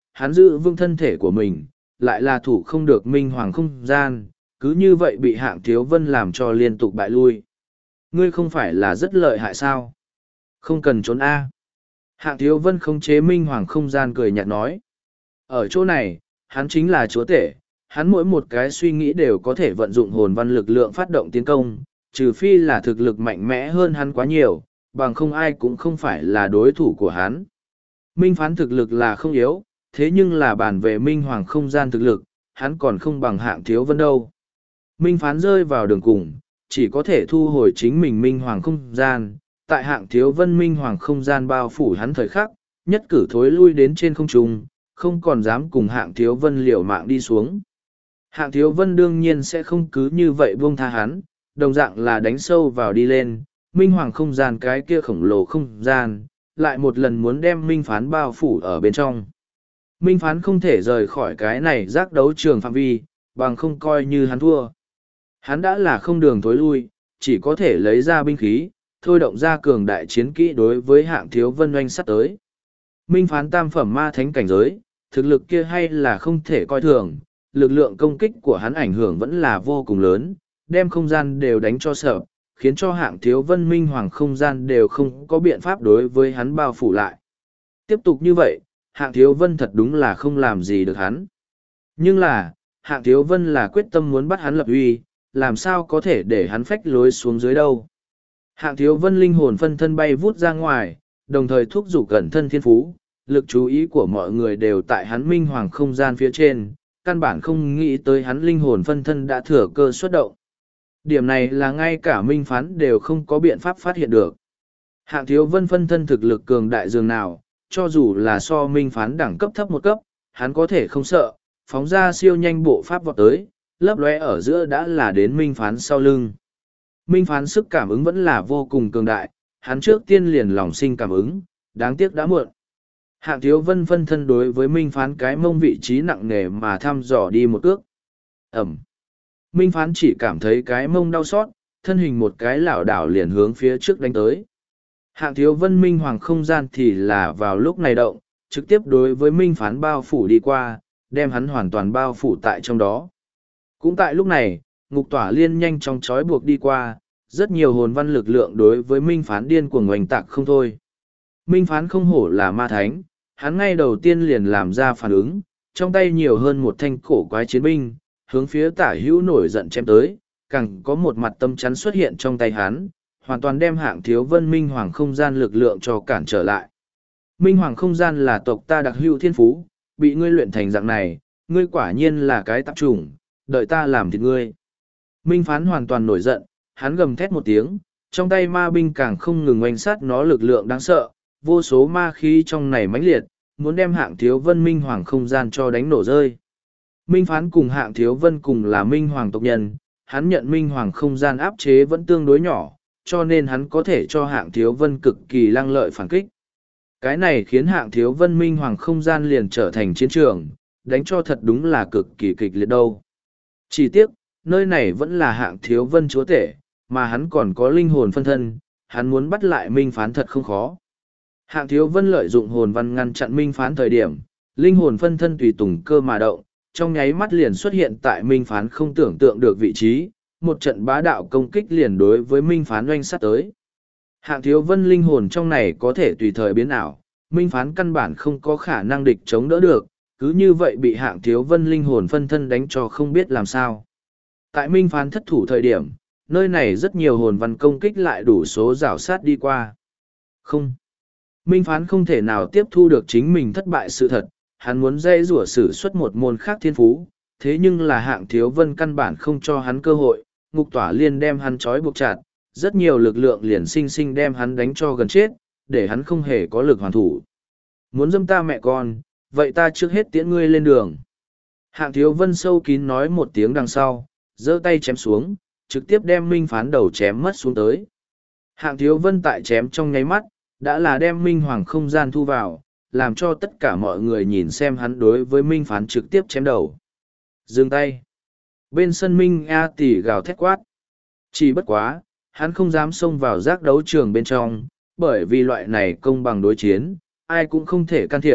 hắn giữ vững thân thể của mình, lại là thủ không được minh hoàng không gian, cứ như vậy bị Hạng Thiếu Vân làm cho liên tục bại lui. Ngươi không phải là rất lợi hại sao? Không cần trốn A. Hạng Thiếu Vân khống chế minh hoàng không gian cười nhạt nói. Ở chỗ này, hắn chính là chúa tể, hắn mỗi một cái suy nghĩ đều có thể vận dụng hồn văn lực lượng phát động tiến công, trừ phi là thực lực mạnh mẽ hơn hắn quá nhiều, bằng không ai cũng không phải là đối thủ của hắn. Minh phán thực lực là không yếu, thế nhưng là bàn về minh hoàng không gian thực lực, hắn còn không bằng Hạng Thiếu Vân đâu. Minh phán rơi vào đường cùng, chỉ có thể thu hồi chính mình minh hoàng không gian, tại Hạng Thiếu Vân minh hoàng không gian bao phủ hắn thời khắc, nhất cử thối lui đến trên không trung, không còn dám cùng Hạng Thiếu Vân liều mạng đi xuống. Hạng Thiếu Vân đương nhiên sẽ không cứ như vậy buông tha hắn, đồng dạng là đánh sâu vào đi lên, minh hoàng không gian cái kia khổng lồ không gian, lại một lần muốn đem minh phán bao phủ ở bên trong. Minh phán không thể rời khỏi cái này giác đấu trường phạm vi, bằng không coi như hắn thua. Hắn đã là không đường thối lui, chỉ có thể lấy ra binh khí, thôi động ra cường đại chiến kỹ đối với Hạng Thiếu Vân oanh sắt tới. Minh phán tam phẩm ma thánh cảnh giới, thực lực kia hay là không thể coi thường, lực lượng công kích của hắn ảnh hưởng vẫn là vô cùng lớn, đem không gian đều đánh cho sợ, khiến cho Hạng Thiếu Vân minh hoàng không gian đều không có biện pháp đối với hắn bao phủ lại. Tiếp tục như vậy, Hạng Thiếu Vân thật đúng là không làm gì được hắn. Nhưng là, Hạng Thiếu Vân là quyết tâm muốn bắt hắn lập uy, làm sao có thể để hắn phách lối xuống dưới đâu. Hạng Thiếu Vân linh hồn phân thân bay vút ra ngoài, đồng thời thúc giục cẩn thân thiên phú, lực chú ý của mọi người đều tại hắn minh hoàng không gian phía trên, căn bản không nghĩ tới hắn linh hồn phân thân đã thừa cơ xuất động. Điểm này là ngay cả minh phán đều không có biện pháp phát hiện được. Hạng Thiếu Vân phân thân thực lực cường đại dường nào, cho dù là so minh phán đẳng cấp thấp một cấp, hắn có thể không sợ, phóng ra siêu nhanh bộ pháp vọt tới, lấp lóe ở giữa đã là đến minh phán sau lưng. Minh phán sức cảm ứng vẫn là vô cùng cường đại, hắn trước tiên liền lòng sinh cảm ứng, đáng tiếc đã muộn. Hạng Thiếu Vân phân thân đối với minh phán cái mông vị trí nặng nề mà thăm dò đi một ước. Ẩm. Minh phán chỉ cảm thấy cái mông đau xót, thân hình một cái lảo đảo liền hướng phía trước đánh tới. Hạng Thiếu Vân minh hoàng không gian thì là vào lúc này động, trực tiếp đối với minh phán bao phủ đi qua, đem hắn hoàn toàn bao phủ tại trong đó. Cũng tại lúc này, ngục tỏa liên nhanh chóng trói buộc đi qua, rất nhiều hồn văn lực lượng đối với minh phán điên cuồng oanh tạc không thôi. Minh phán không hổ là ma thánh, hắn ngay đầu tiên liền làm ra phản ứng, trong tay nhiều hơn một thanh cổ quái chiến binh, hướng phía tả hữu nổi giận chém tới, càng có một mặt tâm chắn xuất hiện trong tay hắn, hoàn toàn đem Hạng Thiếu Vân minh hoàng không gian lực lượng cho cản trở lại. Minh hoàng không gian là tộc ta đặc hữu thiên phú, bị ngươi luyện thành dạng này, ngươi quả nhiên là cái tạp chủng, đợi ta làm thịt ngươi. Minh phán hoàn toàn nổi giận, hắn gầm thét một tiếng, trong tay ma binh càng không ngừng oanh sát nó lực lượng đáng sợ, vô số ma khí trong này mãnh liệt, muốn đem Hạng Thiếu Vân minh hoàng không gian cho đánh nổ rơi. Minh phán cùng Hạng Thiếu Vân cùng là minh hoàng tộc nhân, hắn nhận minh hoàng không gian áp chế vẫn tương đối nhỏ, cho nên hắn có thể cho Hạng Thiếu Vân cực kỳ lăng lợi phản kích. Cái này khiến Hạng Thiếu Vân minh hoàng không gian liền trở thành chiến trường, đánh cho thật đúng là cực kỳ kịch liệt đâu. Chỉ tiếc, nơi này vẫn là Hạng Thiếu Vân chúa tể, mà hắn còn có linh hồn phân thân, hắn muốn bắt lại minh phán thật không khó. Hạng Thiếu Vân lợi dụng hồn văn ngăn chặn minh phán thời điểm, linh hồn phân thân tùy tùng cơ mà động, trong nháy mắt liền xuất hiện tại minh phán không tưởng tượng được vị trí, một trận bá đạo công kích liền đối với minh phán oanh sát tới. Hạng Thiếu Vân linh hồn trong này có thể tùy thời biến ảo, minh phán căn bản không có khả năng địch chống đỡ được, cứ như vậy bị Hạng Thiếu Vân linh hồn phân thân đánh cho không biết làm sao. Tại minh phán thất thủ thời điểm, nơi này rất nhiều hồn văn công kích lại đủ số rảo sát đi qua. Không. Minh phán không thể nào tiếp thu được chính mình thất bại sự thật, hắn muốn dây rủa sử xuất một môn khác thiên phú, thế nhưng là Hạng Thiếu Vân căn bản không cho hắn cơ hội, ngục tỏa liên đem hắn trói buộc chặt, rất nhiều lực lượng liền sinh sinh đem hắn đánh cho gần chết, để hắn không hề có lực hoàn thủ. Muốn dâm ta mẹ con, vậy ta trước hết tiễn ngươi lên đường. Hạng Thiếu Vân sâu kín nói một tiếng đằng sau, giơ tay chém xuống, trực tiếp đem minh phán đầu chém mất xuống tới. Hạng Thiếu Vân tại chém trong nháy mắt, đã là đem minh hoàng không gian thu vào, làm cho tất cả mọi người nhìn xem hắn đối với minh phán trực tiếp chém đầu. Dừng tay. Bên sân minh A Tỷ gào thét quát. Chỉ bất quá, hắn không dám xông vào giác đấu trường bên trong, bởi vì loại này công bằng đối chiến, ai cũng không thể can thiệp,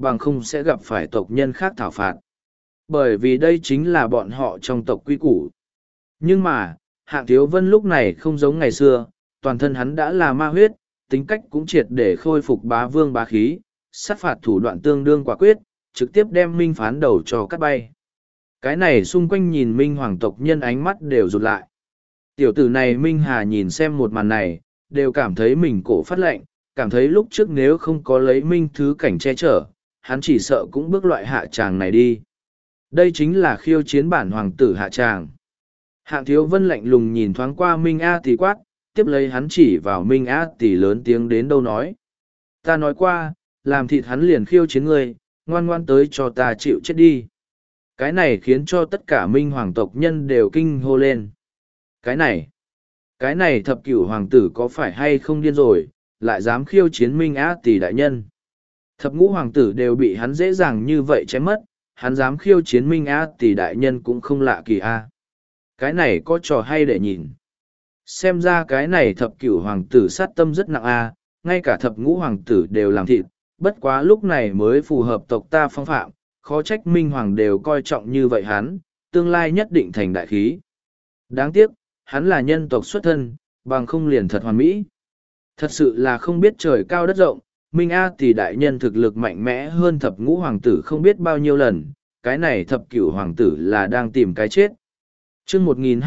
bằng không sẽ gặp phải tộc nhân khác thảo phạt. Bởi vì đây chính là bọn họ trong tộc quy củ. Nhưng mà, Hạng Thiếu Vân lúc này không giống ngày xưa, toàn thân hắn đã là ma huyết, tính cách cũng triệt để khôi phục bá vương bá khí, sát phạt thủ đoạn tương đương quả quyết, trực tiếp đem Minh Phán đầu cho cắt bay. Cái này xung quanh nhìn Minh Hoàng tộc nhân ánh mắt đều rụt lại. Tiểu tử này Minh Hà nhìn xem một màn này, đều cảm thấy mình cổ phát lạnh, cảm thấy lúc trước nếu không có lấy Minh Thứ Cảnh che chở, hắn chỉ sợ cũng bước loại hạ tràng này đi. Đây chính là khiêu chiến bản hoàng tử hạ tràng. Hạng Thiếu Vân lạnh lùng nhìn thoáng qua Minh A Tỷ quát, tiếp lấy hắn chỉ vào Minh A Tỷ lớn tiếng đến đâu nói. Ta nói qua, làm thịt hắn liền khiêu chiến ngươi, ngoan ngoan tới cho ta chịu chết đi. Cái này khiến cho tất cả Minh Hoàng tộc nhân đều kinh hô lên. Cái này thập cửu hoàng tử có phải hay không điên rồi, lại dám khiêu chiến Minh A Tỷ đại nhân. Thập ngũ hoàng tử đều bị hắn dễ dàng như vậy chém mất, hắn dám khiêu chiến Minh A Tỷ đại nhân cũng không lạ kỳ a. Cái này có trò hay để nhìn. Xem ra cái này thập cửu hoàng tử sát tâm rất nặng a, ngay cả thập ngũ hoàng tử đều làm thịt, bất quá lúc này mới phù hợp tộc ta phong phạm, khó trách Minh Hoàng đều coi trọng như vậy hắn, tương lai nhất định thành đại khí. Đáng tiếc, hắn là nhân tộc xuất thân, bằng không liền thật hoàn mỹ. Thật sự là không biết trời cao đất rộng, Minh A Tỷ đại nhân thực lực mạnh mẽ hơn thập ngũ hoàng tử không biết bao nhiêu lần, cái này thập cửu hoàng tử là đang tìm cái chết. Chương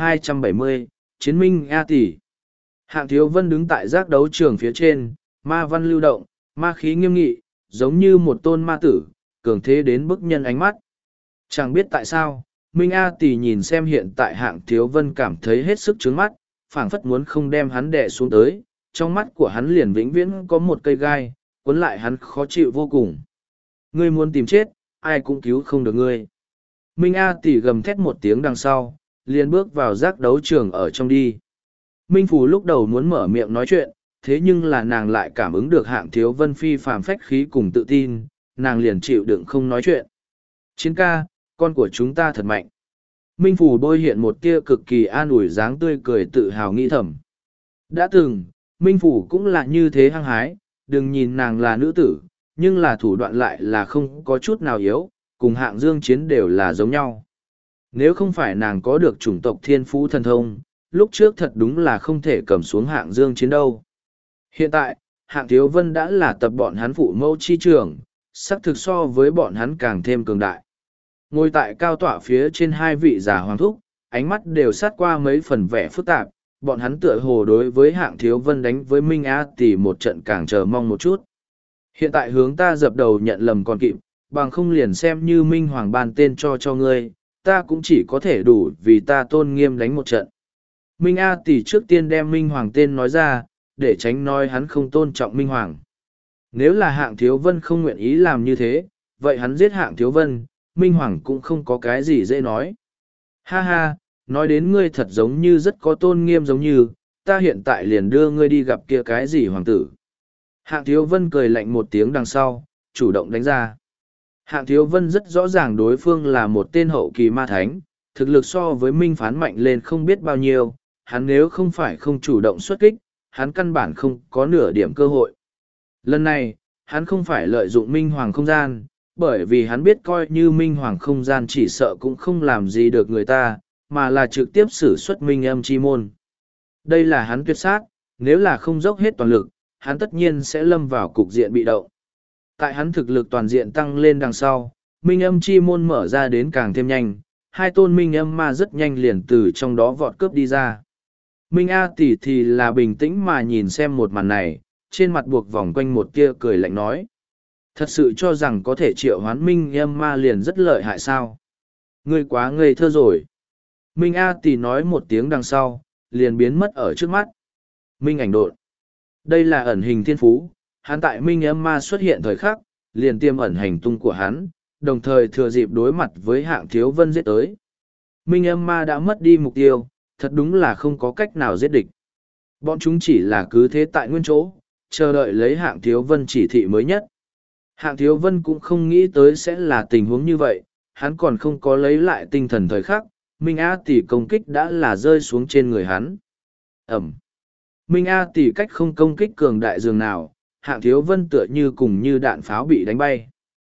1270, Chiến Minh A Tỷ. Hạng Thiếu Vân đứng tại giác đấu trường phía trên, ma văn lưu động, ma khí nghiêm nghị, giống như một tôn ma tử, cường thế đến bức nhân ánh mắt. Chẳng biết tại sao, Minh A Tỷ nhìn xem hiện tại Hạng Thiếu Vân cảm thấy hết sức trướng mắt, phảng phất muốn không đem hắn đè xuống tới, trong mắt của hắn liền vĩnh viễn có một cây gai, cuốn lại hắn khó chịu vô cùng. Ngươi muốn tìm chết, ai cũng cứu không được ngươi. Minh A Tỷ gầm thét một tiếng đằng sau, liền bước vào giác đấu trường ở trong đi. Minh Phù lúc đầu muốn mở miệng nói chuyện, thế nhưng là nàng lại cảm ứng được Hạng Thiếu Vân phi phàm phách khí cùng tự tin, nàng liền chịu đựng không nói chuyện. Chiến ca, con của chúng ta thật mạnh. Minh Phù bôi hiện một tia cực kỳ an ủi dáng tươi cười tự hào nghĩ thầm. Đã từng, Minh Phù cũng là như thế hăng hái, đừng nhìn nàng là nữ tử, nhưng là thủ đoạn lại là không có chút nào yếu, cùng Hạng Dương Chiến đều là giống nhau. Nếu không phải nàng có được chủng tộc thiên phú thần thông, lúc trước thật đúng là không thể cầm xuống Hạng Dương Chiến đâu. Hiện tại, Hạng Thiếu Vân đã là tập bọn hắn phụ mẫu chi trưởng, sắc thực so với bọn hắn càng thêm cường đại. Ngồi tại cao tọa phía trên hai vị già hoàng thúc, ánh mắt đều sát qua mấy phần vẻ phức tạp, bọn hắn tựa hồ đối với Hạng Thiếu Vân đánh với Minh A Tỷ một trận càng chờ mong một chút. Hiện tại hướng ta dập đầu nhận lầm còn kịp, bằng không liền xem như Minh Hoàng ban tên cho ngươi, ta cũng chỉ có thể đủ vì ta tôn nghiêm đánh một trận. Minh A Tỷ trước tiên đem Minh Hoàng tên nói ra, để tránh nói hắn không tôn trọng Minh Hoàng. Nếu là Hạng Thiếu Vân không nguyện ý làm như thế, vậy hắn giết Hạng Thiếu Vân, Minh Hoàng cũng không có cái gì dễ nói. Ha ha, nói đến ngươi thật giống như rất có tôn nghiêm giống như, ta hiện tại liền đưa ngươi đi gặp kia cái gì hoàng tử. Hạng Thiếu Vân cười lạnh một tiếng đằng sau, chủ động đánh ra. Hạng Thiếu Vân rất rõ ràng đối phương là một tên hậu kỳ ma thánh, thực lực so với Minh Phán mạnh lên không biết bao nhiêu, hắn nếu không phải không chủ động xuất kích, hắn căn bản không có nửa điểm cơ hội. Lần này, hắn không phải lợi dụng Minh Hoàng không gian, bởi vì hắn biết coi như Minh Hoàng không gian chỉ sợ cũng không làm gì được người ta, mà là trực tiếp sử xuất Minh Âm Chi Môn. Đây là hắn tuyệt sát, nếu là không dốc hết toàn lực, hắn tất nhiên sẽ lâm vào cục diện bị động. Tại hắn thực lực toàn diện tăng lên đằng sau, Minh Âm Chi Môn mở ra đến càng thêm nhanh, hai tôn Minh Âm ma rất nhanh liền từ trong đó vọt cướp đi ra. Minh A Tỷ thì là bình tĩnh mà nhìn xem một màn này, trên mặt buộc vòng quanh một tia cười lạnh nói. Thật sự cho rằng có thể triệu hoán Minh Âm ma liền rất lợi hại sao? Ngươi quá ngây thơ rồi. Minh A Tỷ nói một tiếng đằng sau, liền biến mất ở trước mắt. Minh ảnh độn. Đây là ẩn hình thiên phú, hắn tại Minh Âm ma xuất hiện thời khắc, liền tiêm ẩn hành tung của hắn, đồng thời thừa dịp đối mặt với Hạng Thiếu Vân giết tới. Minh Âm ma đã mất đi mục tiêu, thật đúng là không có cách nào giết địch. Bọn chúng chỉ là cứ thế tại nguyên chỗ, chờ đợi lấy Hạng Thiếu Vân chỉ thị mới nhất. Hạng Thiếu Vân cũng không nghĩ tới sẽ là tình huống như vậy, hắn còn không có lấy lại tinh thần thời khắc, Minh A Tỷ công kích đã là rơi xuống trên người hắn. Ẩm. Minh A Tỷ cách không công kích cường đại dường nào, Hạng Thiếu Vân tựa như cùng như đạn pháo bị đánh bay.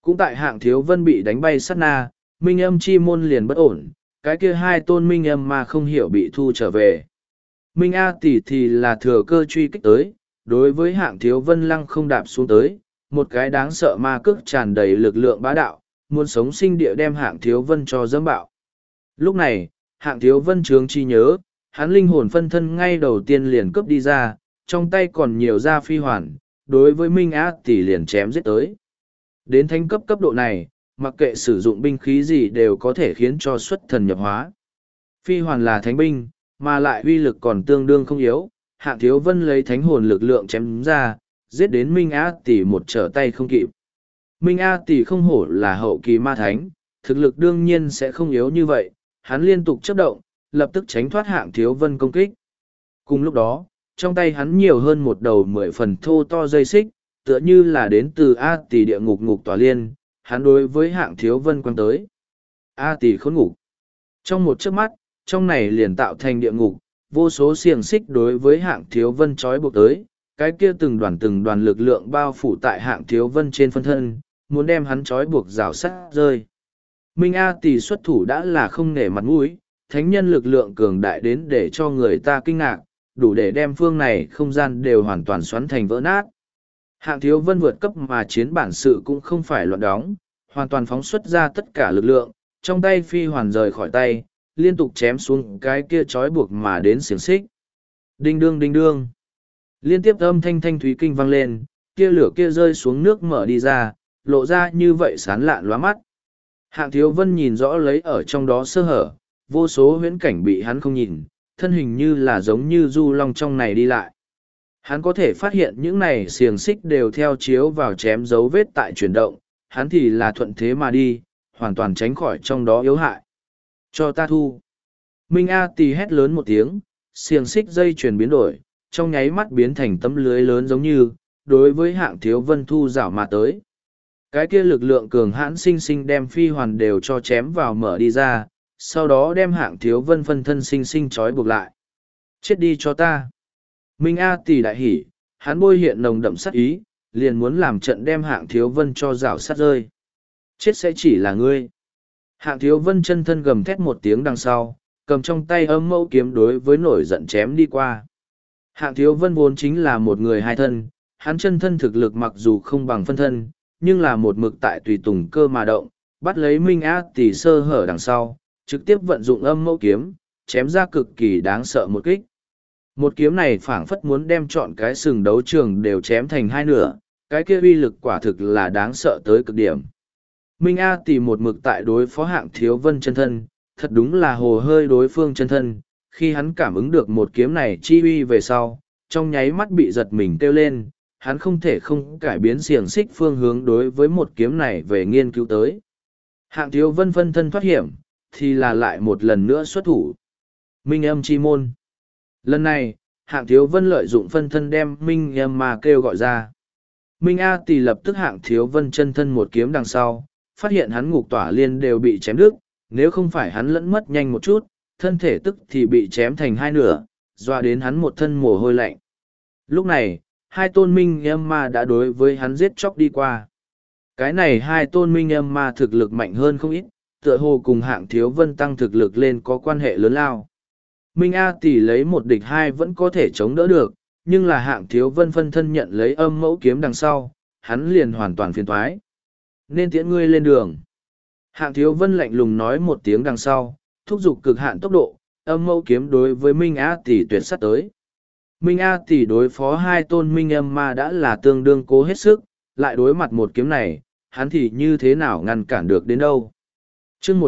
Cũng tại Hạng Thiếu Vân bị đánh bay sát na, minh âm chi môn liền bất ổn, cái kia hai tôn minh âm mà không hiểu bị thu trở về. Minh A Tỷ thì là thừa cơ truy kích tới, đối với Hạng Thiếu Vân lăng không đạp xuống tới, một cái đáng sợ ma cước tràn đầy lực lượng bá đạo, muốn sống sinh địa đem Hạng Thiếu Vân cho dẫm bạo. Lúc này, Hạng Thiếu Vân trướng chi nhớ, hắn linh hồn phân thân ngay đầu tiên liền cướp đi ra, trong tay còn nhiều ra phi hoàn, đối với Minh A Tỷ liền chém giết tới. Đến thánh cấp cấp độ này, mặc kệ sử dụng binh khí gì đều có thể khiến cho xuất thần nhập hóa. Phi hoàn là thánh binh, mà lại uy lực còn tương đương không yếu, Hạng Thiếu Vân lấy thánh hồn lực lượng chém ra, giết đến Minh A Tỷ một trở tay không kịp. Minh A Tỷ không hổ là hậu kỳ ma thánh, thực lực đương nhiên sẽ không yếu như vậy, hắn liên tục chấp động, lập tức tránh thoát Hạng Thiếu Vân công kích. Cùng lúc đó, trong tay hắn nhiều hơn một đầu 10 phần thô to dây xích, tựa như là đến từ A Tỷ địa ngục ngục tỏa liên, hắn đối với Hạng Thiếu Vân quăng tới. A Tỷ khốn ngục. Trong một chớp mắt, trong này liền tạo thành địa ngục, vô số xiềng xích đối với Hạng Thiếu Vân trói buộc tới, cái kia từng đoàn lực lượng bao phủ tại Hạng Thiếu Vân trên phân thân, muốn đem hắn trói buộc rào sắt rơi. Minh A Tỷ xuất thủ đã là không nể mặt mũi, thánh nhân lực lượng cường đại đến để cho người ta kinh ngạc, đủ để đem phương này không gian đều hoàn toàn xoắn thành vỡ nát. Hạng Thiếu Vân vượt cấp mà chiến bản sự cũng không phải loạn đóng, hoàn toàn phóng xuất ra tất cả lực lượng, trong tay phi hoàn rời khỏi tay, liên tục chém xuống cái kia trói buộc mà đến xiềng xích. Đinh đương đinh đương. Liên tiếp âm thanh thanh thúy kinh vang lên, kia lửa kia rơi xuống nước mở đi ra, lộ ra như vậy sán lạn lóa mắt. Hạng Thiếu Vân nhìn rõ lấy ở trong đó sơ hở, vô số huyễn cảnh bị hắn không nhìn, thân hình như là giống như du long trong này đi lại. Hắn có thể phát hiện những này xiềng xích đều theo chiếu vào chém dấu vết tại chuyển động, hắn thì là thuận thế mà đi, hoàn toàn tránh khỏi trong đó yếu hại. Cho ta thu. Minh A Tì hét lớn một tiếng, xiềng xích dây chuyển biến đổi, trong nháy mắt biến thành tấm lưới lớn giống như, đối với Hạng Thiếu Vân thu rảo mà tới. Cái kia lực lượng cường hãn sinh sinh đem phi hoàn đều cho chém vào mở đi ra, sau đó đem Hạng Thiếu Vân phân thân sinh sinh trói buộc lại. Chết đi cho ta. Minh A Tì đại hỉ, hắn bôi hiện nồng đậm sát ý, liền muốn làm trận đem Hạng Thiếu Vân cho rảo sát rơi. Chết sẽ chỉ là ngươi. Hạng Thiếu Vân chân thân gầm thét một tiếng đằng sau, cầm trong tay âm mẫu kiếm đối với nổi giận chém đi qua. Hạng Thiếu Vân vốn chính là một người hai thân, hắn chân thân thực lực mặc dù không bằng phân thân, nhưng là một mực tại tùy tùng cơ mà động, bắt lấy Minh A Tì sơ hở đằng sau, trực tiếp vận dụng âm mẫu kiếm, chém ra cực kỳ đáng sợ một kích. Một kiếm này phảng phất muốn đem trọn cái sừng đấu trường đều chém thành hai nửa, cái kia uy lực quả thực là đáng sợ tới cực điểm. Minh A Tì một mực tại đối phó Hạng Thiếu Vân chân thân, thật đúng là hồ hơi đối phương chân thân, khi hắn cảm ứng được một kiếm này chi uy về sau, trong nháy mắt bị giật mình kêu lên, hắn không thể không cải biến xiềng xích phương hướng đối với một kiếm này về nghiên cứu tới. Hạng Thiếu Vân phân thân thoát hiểm, thì là lại một lần nữa xuất thủ. Minh âm chi môn. Lần này, Hạng Thiếu Vân lợi dụng phân thân đem Minh âm mà kêu gọi ra. Minh A Tì lập tức Hạng Thiếu Vân chân thân một kiếm đằng sau, phát hiện hắn ngục tỏa liên đều bị chém đứt, nếu không phải hắn lẫn mất nhanh một chút, thân thể tức thì bị chém thành hai nửa, doa đến hắn một thân mồ hôi lạnh. Lúc này, hai tôn minh âm ma đã đối với hắn giết chóc đi qua. Cái này hai tôn minh âm ma thực lực mạnh hơn không ít, tựa hồ cùng Hạng Thiếu Vân tăng thực lực lên có quan hệ lớn lao. Minh A Tỷ lấy một địch hai vẫn có thể chống đỡ được, nhưng là Hạng Thiếu Vân phân thân nhận lấy âm mẫu kiếm đằng sau, hắn liền hoàn toàn phiền thoái. Nên tiễn ngươi lên đường. Hạng Thiếu Vân lạnh lùng nói một tiếng đằng sau, thúc giục cực hạn tốc độ, âm mẫu kiếm đối với Minh A Tỷ tuyệt sát tới. Minh A Tỷ đối phó hai tôn minh âm ma đã là tương đương cố hết sức, lại đối mặt một kiếm này, hắn thì như thế nào ngăn cản được đến đâu. Chương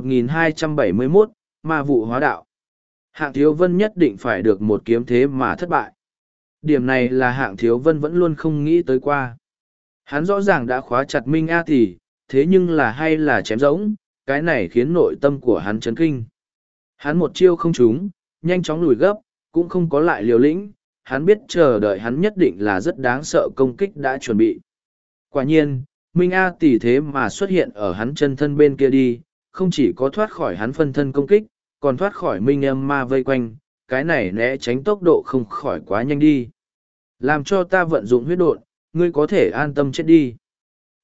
1271, Ma vụ hóa đạo. Hạng Thiếu Vân nhất định phải được một kiếm thế mà thất bại. Điểm này là Hạng Thiếu Vân vẫn luôn không nghĩ tới qua. Hắn rõ ràng đã khóa chặt Minh A Tỷ, thế nhưng là hay là chém rỗng, cái này khiến nội tâm của hắn chấn kinh. Hắn một chiêu không trúng, nhanh chóng lùi gấp, cũng không có lại liều lĩnh, hắn biết chờ đợi hắn nhất định là rất đáng sợ công kích đã chuẩn bị. Quả nhiên, Minh A Tỷ thế mà xuất hiện ở hắn chân thân bên kia đi, không chỉ có thoát khỏi hắn phân thân công kích, còn thoát khỏi Minh âm ma vây quanh, cái này né tránh tốc độ không khỏi quá nhanh đi. Làm cho ta vận dụng huyết độn, ngươi có thể an tâm chết đi.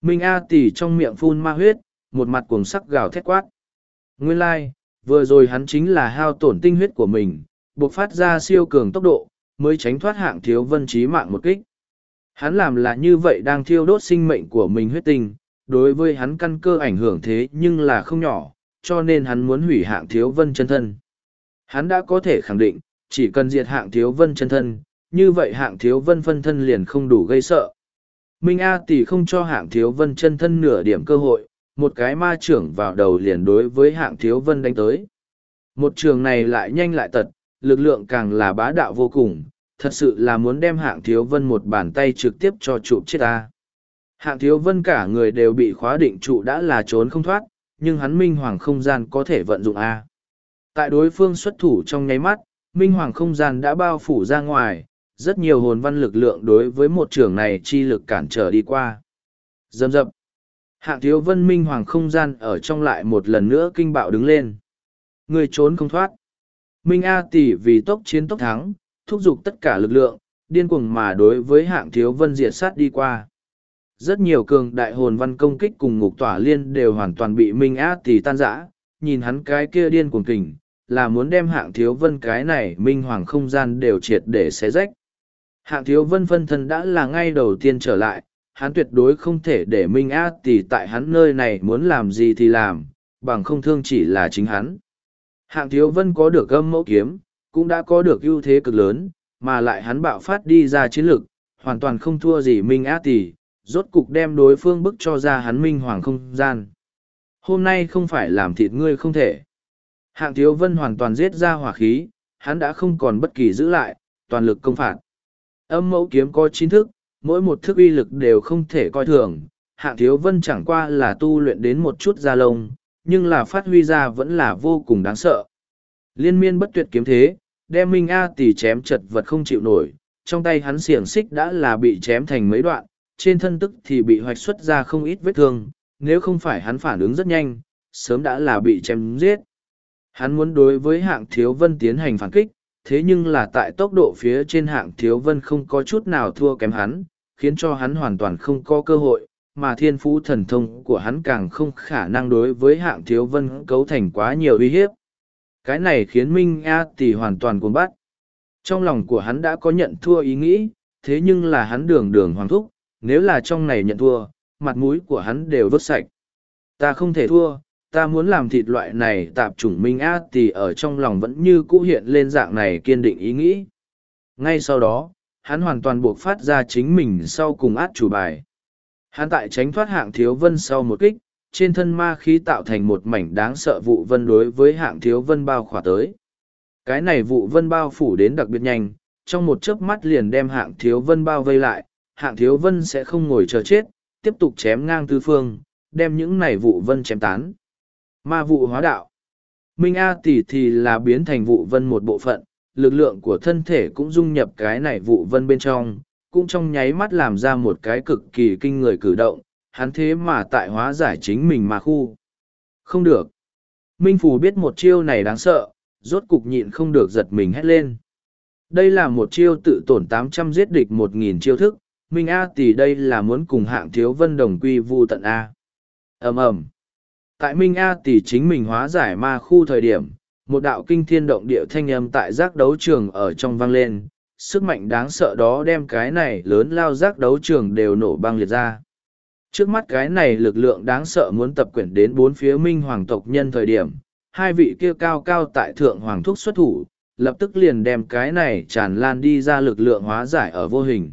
Minh A Tỷ trong miệng phun ma huyết, một mặt cuồng sắc gào thét quát. Nguyên lai, vừa rồi hắn chính là hao tổn tinh huyết của mình, buộc phát ra siêu cường tốc độ, mới tránh thoát hạng thiếu vân chí mạng một kích. Hắn làm là như vậy đang thiêu đốt sinh mệnh của mình huyết tinh, đối với hắn căn cơ ảnh hưởng thế nhưng là không nhỏ, cho nên hắn muốn hủy hạng thiếu vân chân thân. Hắn đã có thể khẳng định, chỉ cần diệt hạng thiếu vân chân thân, như vậy hạng thiếu vân phân thân liền không đủ gây sợ. Minh A Tỷ không cho hạng thiếu vân chân thân nửa điểm cơ hội, một cái ma trưởng vào đầu liền đối với hạng thiếu vân đánh tới. Một trường này lại nhanh lại tật, lực lượng càng là bá đạo vô cùng, thật sự là muốn đem hạng thiếu vân một bàn tay trực tiếp cho chụp chết ta. Hạng thiếu vân cả người đều bị khóa định trụ đã là trốn không thoát, nhưng hắn minh hoàng không gian có thể vận dụng A. Tại đối phương xuất thủ trong nháy mắt, minh hoàng không gian đã bao phủ ra ngoài, rất nhiều hồn văn lực lượng đối với một trường này chi lực cản trở đi qua. Dầm dập. Hạng thiếu vân minh hoàng không gian ở trong lại một lần nữa kinh bạo đứng lên. Người trốn không thoát. Minh A Tỷ vì tốc chiến tốc thắng, thúc giục tất cả lực lượng, điên cuồng mà đối với hạng thiếu vân diệt sát đi qua. Rất nhiều cường đại hồn văn công kích cùng ngục tỏa liên đều hoàn toàn bị Minh A Tỷ tan rã, nhìn hắn cái kia điên cuồng kình, là muốn đem hạng thiếu vân cái này minh hoàng không gian đều triệt để xé rách. Hạng thiếu vân phân thân đã là ngay đầu tiên trở lại, hắn tuyệt đối không thể để Minh A Tỷ tại hắn nơi này muốn làm gì thì làm, bằng không thương chỉ là chính hắn. Hạng thiếu vân có được âm mẫu kiếm, cũng đã có được ưu thế cực lớn, mà lại hắn bạo phát đi ra chiến lực, hoàn toàn không thua gì Minh A Tỷ, rốt cục đem đối phương bức cho ra hắn minh hoàng không gian. Hôm nay không phải làm thịt ngươi không thể. Hạng thiếu vân hoàn toàn giết ra hỏa khí, hắn đã không còn bất kỳ giữ lại, toàn lực công phạt. Âm mẫu kiếm có 9 thức, mỗi một thức uy lực đều không thể coi thường. Hạng thiếu vân chẳng qua là tu luyện đến một chút da lông, nhưng là phát huy ra vẫn là vô cùng đáng sợ. Liên miên bất tuyệt kiếm thế, đem Minh A Tỷ chém chật vật không chịu nổi, trong tay hắn xiềng xích đã là bị chém thành mấy đoạn, trên thân tức thì bị hoạch xuất ra không ít vết thương, nếu không phải hắn phản ứng rất nhanh, sớm đã là bị chém giết. Hắn muốn đối với hạng thiếu vân tiến hành phản kích, thế nhưng là tại tốc độ phía trên hạng thiếu vân không có chút nào thua kém hắn, khiến cho hắn hoàn toàn không có cơ hội, mà thiên phú thần thông của hắn càng không khả năng đối với hạng thiếu vân cấu thành quá nhiều uy hiếp. Cái này khiến Minh A Tỷ hoàn toàn cuồng bắt. Trong lòng của hắn đã có nhận thua ý nghĩ, thế nhưng là hắn đường đường hoàng thúc, nếu là trong này nhận thua, mặt mũi của hắn đều vứt sạch. Ta không thể thua, ta muốn làm thịt loại này tạp chủng Minh A Tỷ ở trong lòng vẫn như cũ hiện lên dạng này kiên định ý nghĩ. Ngay sau đó, hắn hoàn toàn buộc phát ra chính mình sau cùng át chủ bài. Hắn tại tránh thoát hạng thiếu vân sau một kích, trên thân ma khí tạo thành một mảnh đáng sợ vụ vân đối với hạng thiếu vân bao khỏa tới. Cái này vụ vân bao phủ đến đặc biệt nhanh, trong một chớp mắt liền đem hạng thiếu vân bao vây lại, hạng thiếu vân sẽ không ngồi chờ chết, tiếp tục chém ngang tứ phương, đem những này vụ vân chém tán. Ma vụ hóa đạo. Minh A Tỷ thì là biến thành vụ vân một bộ phận, lực lượng của thân thể cũng dung nhập cái này vụ vân bên trong, cũng trong nháy mắt làm ra một cái cực kỳ kinh người cử động, hắn thế mà tại hóa giải chính mình mà khu. Không được. Minh Phù biết một chiêu này đáng sợ, rốt cục nhịn không được giật mình hét lên. Đây là một chiêu tự tổn 800 giết địch 1000 chiêu thức, Minh A Tỷ đây là muốn cùng hạng thiếu vân đồng quy vu tận A. Ầm ầm. Tại Minh A Tỷ chính mình hóa giải ma khu thời điểm, một đạo kinh thiên động địa thanh âm tại giác đấu trường ở trong vang lên, sức mạnh đáng sợ đó đem cái này lớn lao giác đấu trường đều nổ băng liệt ra. Trước mắt cái này lực lượng đáng sợ muốn tập quyển đến bốn phía Minh Hoàng tộc nhân thời điểm, hai vị kia cao cao tại thượng Hoàng thúc xuất thủ, lập tức liền đem cái này tràn lan đi ra lực lượng hóa giải ở vô hình.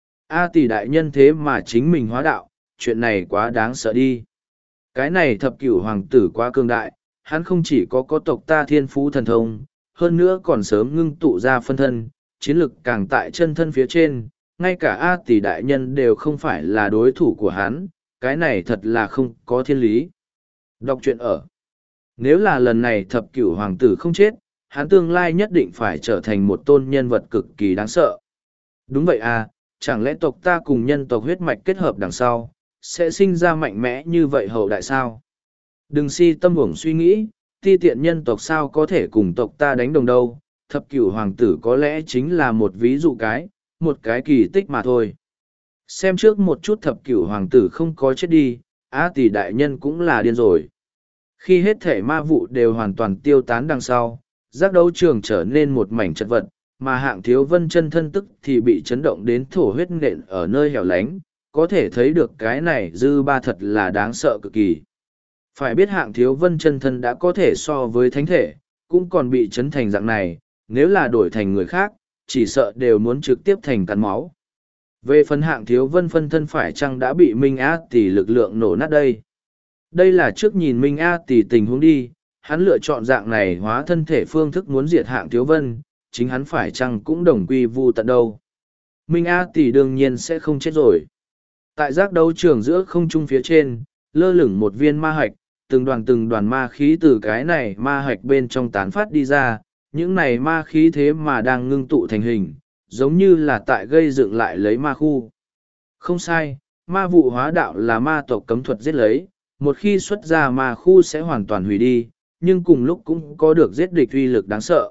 A Tỷ đại nhân thế mà chính mình hóa đạo, chuyện này quá đáng sợ đi. Cái này thập cửu hoàng tử quá cương đại, hắn không chỉ có tộc ta thiên phú thần thông, hơn nữa còn sớm ngưng tụ ra phân thân, chiến lực càng tại chân thân phía trên, ngay cả A Tỷ đại nhân đều không phải là đối thủ của hắn, cái này thật là không có thiên lý. Đọc truyện ở. Nếu là lần này thập cửu hoàng tử không chết, hắn tương lai nhất định phải trở thành một tôn nhân vật cực kỳ đáng sợ. Đúng vậy à, chẳng lẽ tộc ta cùng nhân tộc huyết mạch kết hợp đằng sau, sẽ sinh ra mạnh mẽ như vậy hậu đại sao? Đừng si tâm uổng suy nghĩ, ti tiện nhân tộc sao có thể cùng tộc ta đánh đồng đâu, thập cửu hoàng tử có lẽ chính là một ví dụ một cái kỳ tích mà thôi. Xem trước một chút thập cửu hoàng tử không có chết đi, Á Tỷ đại nhân cũng là điên rồi. Khi hết thể ma vụ đều hoàn toàn tiêu tán đằng sau, giác đấu trường trở nên một mảnh chật vật, mà Hạng Thiếu Vân chân thân tức thì bị chấn động đến thổ huyết nện ở nơi hẻo lánh, có thể thấy được cái này dư ba thật là đáng sợ cực kỳ. Phải biết Hạng Thiếu Vân chân thân đã có thể so với thánh thể, cũng còn bị chấn thành dạng này, nếu là đổi thành người khác, chỉ sợ đều muốn trực tiếp thành cắn máu. Về phần Hạng Thiếu Vân phân thân phải chăng đã bị Minh A Tỷ lực lượng nổ nát đây? Đây là trước nhìn Minh A Tỷ tình huống đi, hắn lựa chọn dạng này hóa thân thể phương thức muốn diệt Hạng Thiếu Vân, chính hắn phải chăng cũng đồng quy vu tận đâu. Minh A Tỷ đương nhiên sẽ không chết rồi. Tại giác đấu trường giữa không trung phía trên, lơ lửng một viên ma hạch, từng đoàn ma khí từ cái này ma hạch bên trong tán phát đi ra, những này ma khí thế mà đang ngưng tụ thành hình, giống như là tại gây dựng lại lấy ma khu. Không sai, ma vụ hóa đạo là ma tộc cấm thuật giết lấy, một khi xuất ra ma khu sẽ hoàn toàn hủy đi, nhưng cùng lúc cũng có được giết địch uy lực đáng sợ.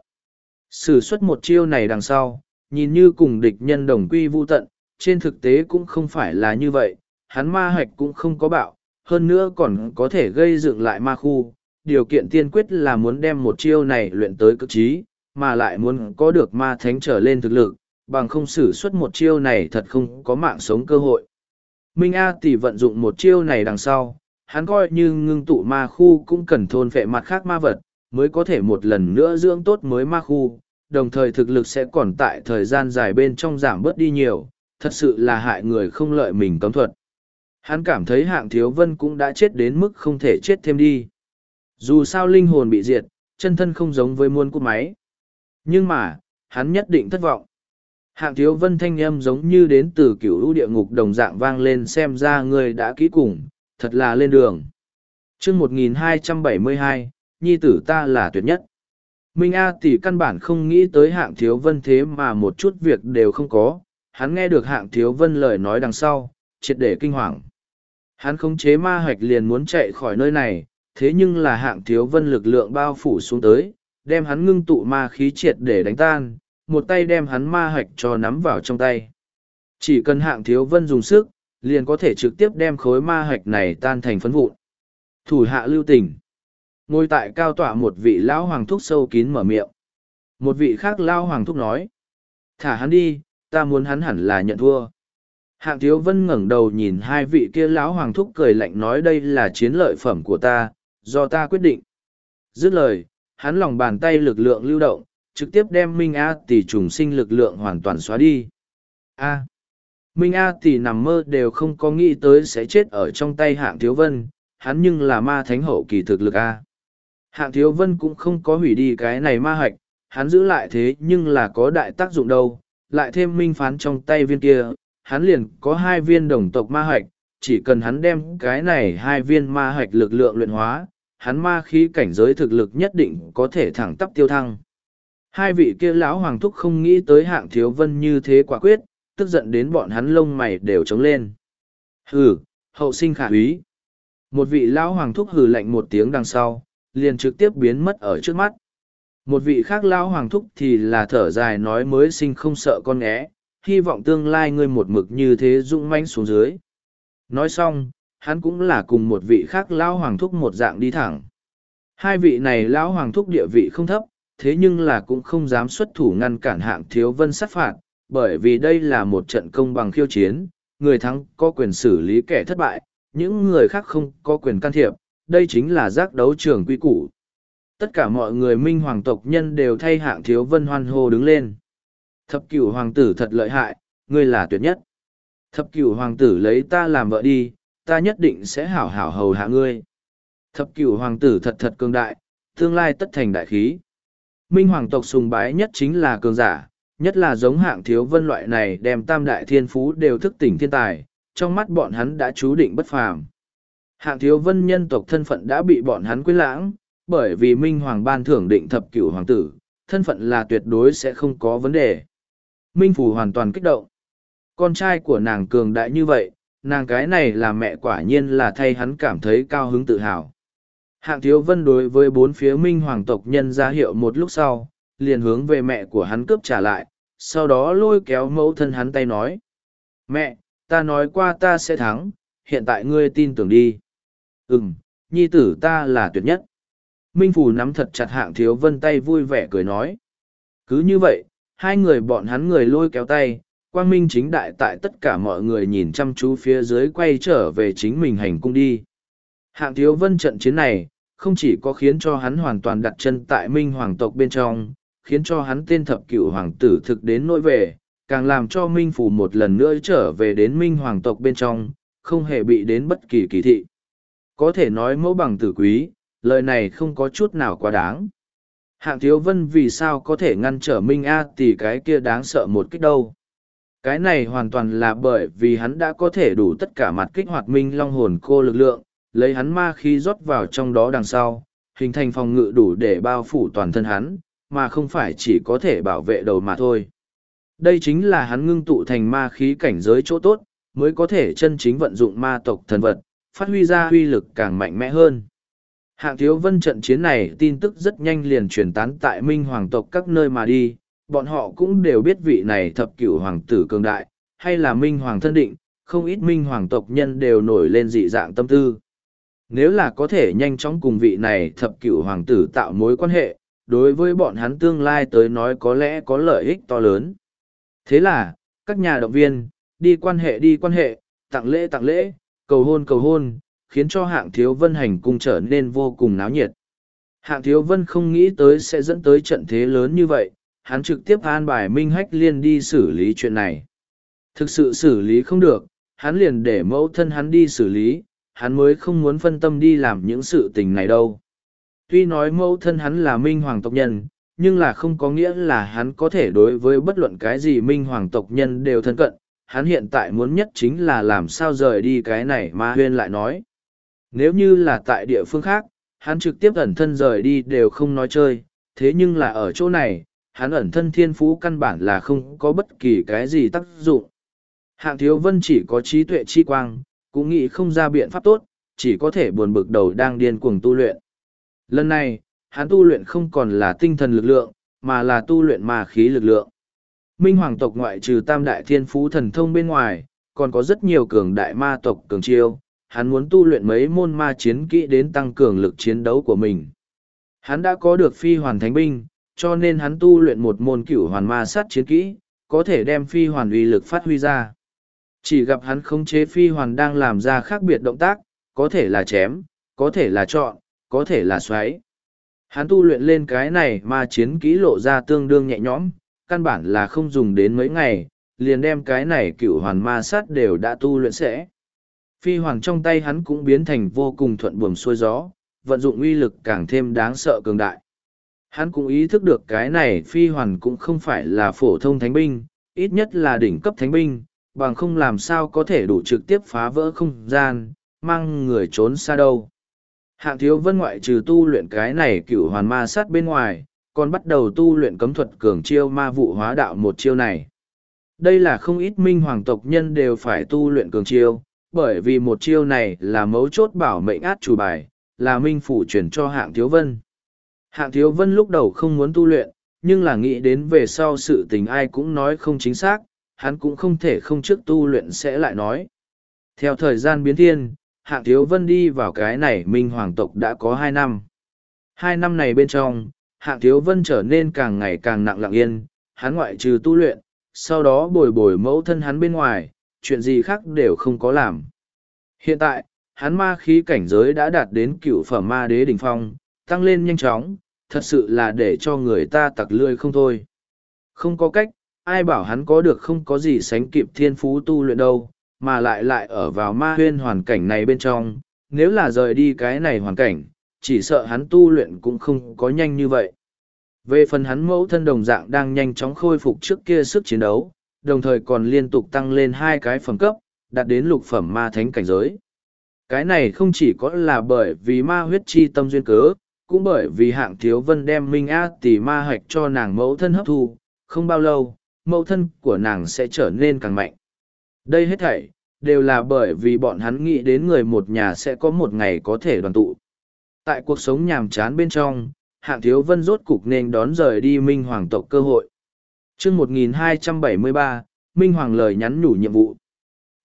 Sử xuất một chiêu này đằng sau, nhìn như cùng địch nhân đồng quy vu tận, trên thực tế cũng không phải là như vậy, hắn ma hạch cũng không có bạo, hơn nữa còn có thể gây dựng lại ma khu. Điều kiện tiên quyết là muốn đem một chiêu này luyện tới cực trí, mà lại muốn có được ma thánh trở lên thực lực, bằng không sử xuất một chiêu này thật không có mạng sống cơ hội. Minh A Tỷ vận dụng một chiêu này đằng sau, hắn coi như ngưng tụ ma khu cũng cần thôn phệ mặt khác ma vật, mới có thể một lần nữa dưỡng tốt mới ma khu, đồng thời thực lực sẽ còn tại thời gian dài bên trong giảm bớt đi nhiều, thật sự là hại người không lợi mình cấm thuật. Hắn cảm thấy Hạng Thiếu Vân cũng đã chết đến mức không thể chết thêm đi. Dù sao linh hồn bị diệt, chân thân không giống với muôn cút máy. Nhưng mà, hắn nhất định thất vọng. Hạng Thiếu Vân thanh âm giống như đến từ cửu lũ địa ngục đồng dạng vang lên, xem ra người đã kỹ cùng, thật là lên đường. chương 1272, nhi tử ta là tuyệt nhất. Minh A Tỷ căn bản không nghĩ tới Hạng Thiếu Vân thế mà một chút việc đều không có, hắn nghe được Hạng Thiếu Vân lời nói đằng sau, triệt để kinh hoàng. Hắn khống chế ma hạch liền muốn chạy khỏi nơi này, thế nhưng là Hạng Thiếu Vân lực lượng bao phủ xuống tới, đem hắn ngưng tụ ma khí triệt để đánh tan, một tay đem hắn ma hạch cho nắm vào trong tay. Chỉ cần Hạng Thiếu Vân dùng sức, liền có thể trực tiếp đem khối ma hạch này tan thành phấn vụn. Thủ hạ lưu tình. Ngồi tại cao tọa một vị lão hoàng thúc sâu kín mở miệng. Một vị khác lão hoàng thúc nói. Thả hắn đi, ta muốn hắn hẳn là nhận thua. Hạng Thiếu Vân ngẩng đầu nhìn hai vị kia lão hoàng thúc cười lạnh nói đây là chiến lợi phẩm của ta, do ta quyết định. Dứt lời, hắn lòng bàn tay lực lượng lưu động, trực tiếp đem Minh A Tỷ trùng sinh lực lượng hoàn toàn xóa đi. Minh A Tỷ nằm mơ đều không có nghĩ tới sẽ chết ở trong tay Hạng Thiếu Vân, hắn nhưng là ma thánh hậu kỳ thực lực A. Hạng Thiếu Vân cũng không có hủy đi cái này ma hạch, hắn giữ lại thế nhưng là có đại tác dụng đâu, lại thêm minh phán trong tay viên kia, hắn liền có hai viên đồng tộc ma hạch, chỉ cần hắn đem cái này hai viên ma hạch lực lượng luyện hóa, hắn ma khí cảnh giới thực lực nhất định có thể thẳng tắp tiêu thăng. Hai vị kia lão hoàng thúc không nghĩ tới Hạng Thiếu Vân như thế quả quyết, tức giận đến bọn hắn lông mày đều trống lên. Hừ, hậu sinh khả úy. Một vị lão hoàng thúc hừ lạnh một tiếng đằng sau, liền trực tiếp biến mất ở trước mắt. Một vị khác lão hoàng thúc thì là thở dài nói mới sinh không sợ con nghé, hy vọng tương lai ngươi một mực như thế dũng mãnh xuống dưới. Nói xong, hắn cũng là cùng một vị khác lão hoàng thúc một dạng đi thẳng. Hai vị này lão hoàng thúc địa vị không thấp, thế nhưng là cũng không dám xuất thủ ngăn cản Hạng Thiếu Vân sát phạt, bởi vì đây là một trận công bằng khiêu chiến, người thắng có quyền xử lý kẻ thất bại, những người khác không có quyền can thiệp, đây chính là giác đấu trường quy củ. Tất cả mọi người Minh Hoàng tộc nhân đều thay Hạng Thiếu Vân hoan hô đứng lên. Thập cửu hoàng tử thật lợi hại, ngươi là tuyệt nhất. Thập cửu hoàng tử lấy ta làm vợ đi, ta nhất định sẽ hảo hảo hầu hạ ngươi. Thập cửu hoàng tử thật thật cường đại, tương lai tất thành đại khí. Minh Hoàng tộc sùng bái nhất chính là cường giả, nhất là giống Hạng Thiếu Vân loại này đem tam đại thiên phú đều thức tỉnh thiên tài, trong mắt bọn hắn đã chú định bất phàm. Hạng Thiếu Vân nhân tộc thân phận đã bị bọn hắn quên lãng, bởi vì Minh Hoàng ban thưởng định thập cửu hoàng tử, thân phận là tuyệt đối sẽ không có vấn đề. Minh Phủ hoàn toàn kích động. Con trai của nàng cường đại như vậy, nàng cái này là mẹ quả nhiên là thay hắn cảm thấy cao hứng tự hào. Hạng Thiếu Vân đối với bốn phía Minh Hoàng tộc nhân ra hiệu một lúc sau, liền hướng về mẹ của hắn cướp trả lại, sau đó lôi kéo mẫu thân hắn tay nói. Mẹ, ta nói qua ta sẽ thắng, hiện tại ngươi tin tưởng đi. Nhi tử ta là tuyệt nhất. Minh Phủ nắm thật chặt Hạng Thiếu Vân tay vui vẻ cười nói. Cứ như vậy, hai người bọn hắn người lôi kéo tay, quang minh chính đại tại tất cả mọi người nhìn chăm chú phía dưới quay trở về chính mình hành cung đi. Hạng Thiếu Vân trận chiến này, không chỉ có khiến cho hắn hoàn toàn đặt chân tại Minh Hoàng tộc bên trong, khiến cho hắn tên thập cửu hoàng tử thực đến nỗi về, càng làm cho Minh Phủ một lần nữa trở về đến Minh Hoàng tộc bên trong, không hề bị đến bất kỳ kỳ thị. Có thể nói mẫu bằng tử quý, lời này không có chút nào quá đáng. Hạng Thiếu Vân vì sao có thể ngăn trở Minh A thì cái kia đáng sợ một kích đâu. Cái này hoàn toàn là bởi vì hắn đã có thể đủ tất cả mặt kích hoạt Minh Long hồn cô lực lượng, lấy hắn ma khí rót vào trong đó đằng sau, hình thành phòng ngự đủ để bao phủ toàn thân hắn, mà không phải chỉ có thể bảo vệ đầu mà thôi. Đây chính là hắn ngưng tụ thành ma khí cảnh giới chỗ tốt, mới có thể chân chính vận dụng ma tộc thần vật, phát huy ra uy lực càng mạnh mẽ hơn. Hạng Thiếu Vân trận chiến này tin tức rất nhanh liền truyền tán tại Minh Hoàng tộc các nơi mà đi, bọn họ cũng đều biết vị này thập cửu hoàng tử cường đại, hay là Minh Hoàng thân định, không ít Minh Hoàng tộc nhân đều nổi lên dị dạng tâm tư. Nếu là có thể nhanh chóng cùng vị này thập cửu hoàng tử tạo mối quan hệ, đối với bọn hắn tương lai tới nói có lẽ có lợi ích to lớn. Thế là, các nhà động viên, đi quan hệ, tặng lễ, cầu hôn, khiến cho Hạng Thiếu Vân hành cung trở nên vô cùng náo nhiệt. Hạng Thiếu Vân không nghĩ tới sẽ dẫn tới trận thế lớn như vậy, hắn trực tiếp an bài Minh Hách Liên đi xử lý chuyện này. Thực sự xử lý không được, hắn liền để mẫu thân hắn đi xử lý, hắn mới không muốn phân tâm đi làm những sự tình này đâu. Tuy nói mẫu thân hắn là Minh Hoàng tộc nhân, nhưng là không có nghĩa là hắn có thể đối với bất luận cái gì Minh Hoàng tộc nhân đều thân cận. Hắn hiện tại muốn nhất chính là làm sao rời đi cái này mà Huyên lại nói. Nếu như là tại địa phương khác, hắn trực tiếp ẩn thân rời đi đều không nói chơi, thế nhưng là ở chỗ này, hắn ẩn thân thiên phú căn bản là không có bất kỳ cái gì tác dụng. Hạng Thiếu Vân chỉ có trí tuệ chi quang, cũng nghĩ không ra biện pháp tốt, chỉ có thể buồn bực đầu đang điên cuồng tu luyện. Lần này, hắn tu luyện không còn là tinh thần lực lượng, mà là tu luyện ma khí lực lượng. Minh Hoàng tộc ngoại trừ tam đại thiên phú thần thông bên ngoài, còn có rất nhiều cường đại ma tộc cường chiêu, hắn muốn tu luyện mấy môn ma chiến kỹ đến tăng cường lực chiến đấu của mình. Hắn đã có được phi hoàn thánh binh, cho nên hắn tu luyện một môn cửu hoàn ma sát chiến kỹ, có thể đem phi hoàn uy lực phát huy ra. Chỉ gặp hắn khống chế phi hoàn đang làm ra khác biệt động tác, có thể là chém, có thể là chọn, có thể là xoáy. Hắn tu luyện lên cái này ma chiến kỹ lộ ra tương đương nhẹ nhõm, căn bản là không dùng đến mấy ngày, liền đem cái này cửu hoàn ma sát đều đã tu luyện sẽ. Phi hoàn trong tay hắn cũng biến thành vô cùng thuận buồm xuôi gió, vận dụng uy lực càng thêm đáng sợ cường đại. Hắn cũng ý thức được cái này phi hoàn cũng không phải là phổ thông thánh binh, ít nhất là đỉnh cấp thánh binh, bằng không làm sao có thể đủ trực tiếp phá vỡ không gian, mang người trốn xa đâu. Hạng Thiếu Vân ngoại trừ tu luyện cái này cửu hoàn ma sát bên ngoài, còn bắt đầu tu luyện cấm thuật cường chiêu ma vụ hóa đạo một chiêu này. Đây là không ít Minh Hoàng tộc nhân đều phải tu luyện cường chiêu, bởi vì một chiêu này là mấu chốt bảo mệnh át chủ bài, là Minh Phủ truyền cho Hạng Thiếu Vân. Hạng Thiếu Vân lúc đầu không muốn tu luyện, nhưng là nghĩ đến về sau sự tình ai cũng nói không chính xác, hắn cũng không thể không trước tu luyện sẽ lại nói. Theo thời gian biến thiên, Hạng Thiếu Vân đi vào cái này Minh Hoàng tộc đã có 2 năm. 2 năm này bên trong, Hạng Thiếu Vân trở nên càng ngày càng nặng lặng yên, hắn ngoại trừ tu luyện, sau đó bồi bồi mẫu thân hắn bên ngoài, chuyện gì khác đều không có làm. Hiện tại, hắn ma khí cảnh giới đã đạt đến cửu phẩm ma đế đỉnh phong, tăng lên nhanh chóng, thật sự là để cho người ta tặc lươi không thôi. Không có cách, ai bảo hắn có được không có gì sánh kịp thiên phú tu luyện đâu, mà lại ở vào ma huyên hoàn cảnh này bên trong, nếu là rời đi cái này hoàn cảnh, chỉ sợ hắn tu luyện cũng không có nhanh như vậy. Về phần hắn mẫu thân đồng dạng đang nhanh chóng khôi phục trước kia sức chiến đấu, đồng thời còn liên tục tăng lên 2 cái phẩm cấp, đạt đến lục phẩm ma thánh cảnh giới. Cái này không chỉ có là bởi vì ma huyết chi tâm duyên cớ, cũng bởi vì Hạng Thiếu Vân đem Minh A tỷ ma hạch cho nàng mẫu thân hấp thu, không bao lâu, mẫu thân của nàng sẽ trở nên càng mạnh. Đây hết thảy, đều là bởi vì bọn hắn nghĩ đến người một nhà sẽ có một ngày có thể đoàn tụ. Tại cuộc sống nhàm chán bên trong, Hạng Thiếu Vân rốt cục nên đón rời đi Minh Hoàng tộc cơ hội. Chương 1273, Minh Hoàng lời nhắn nhủ nhiệm vụ.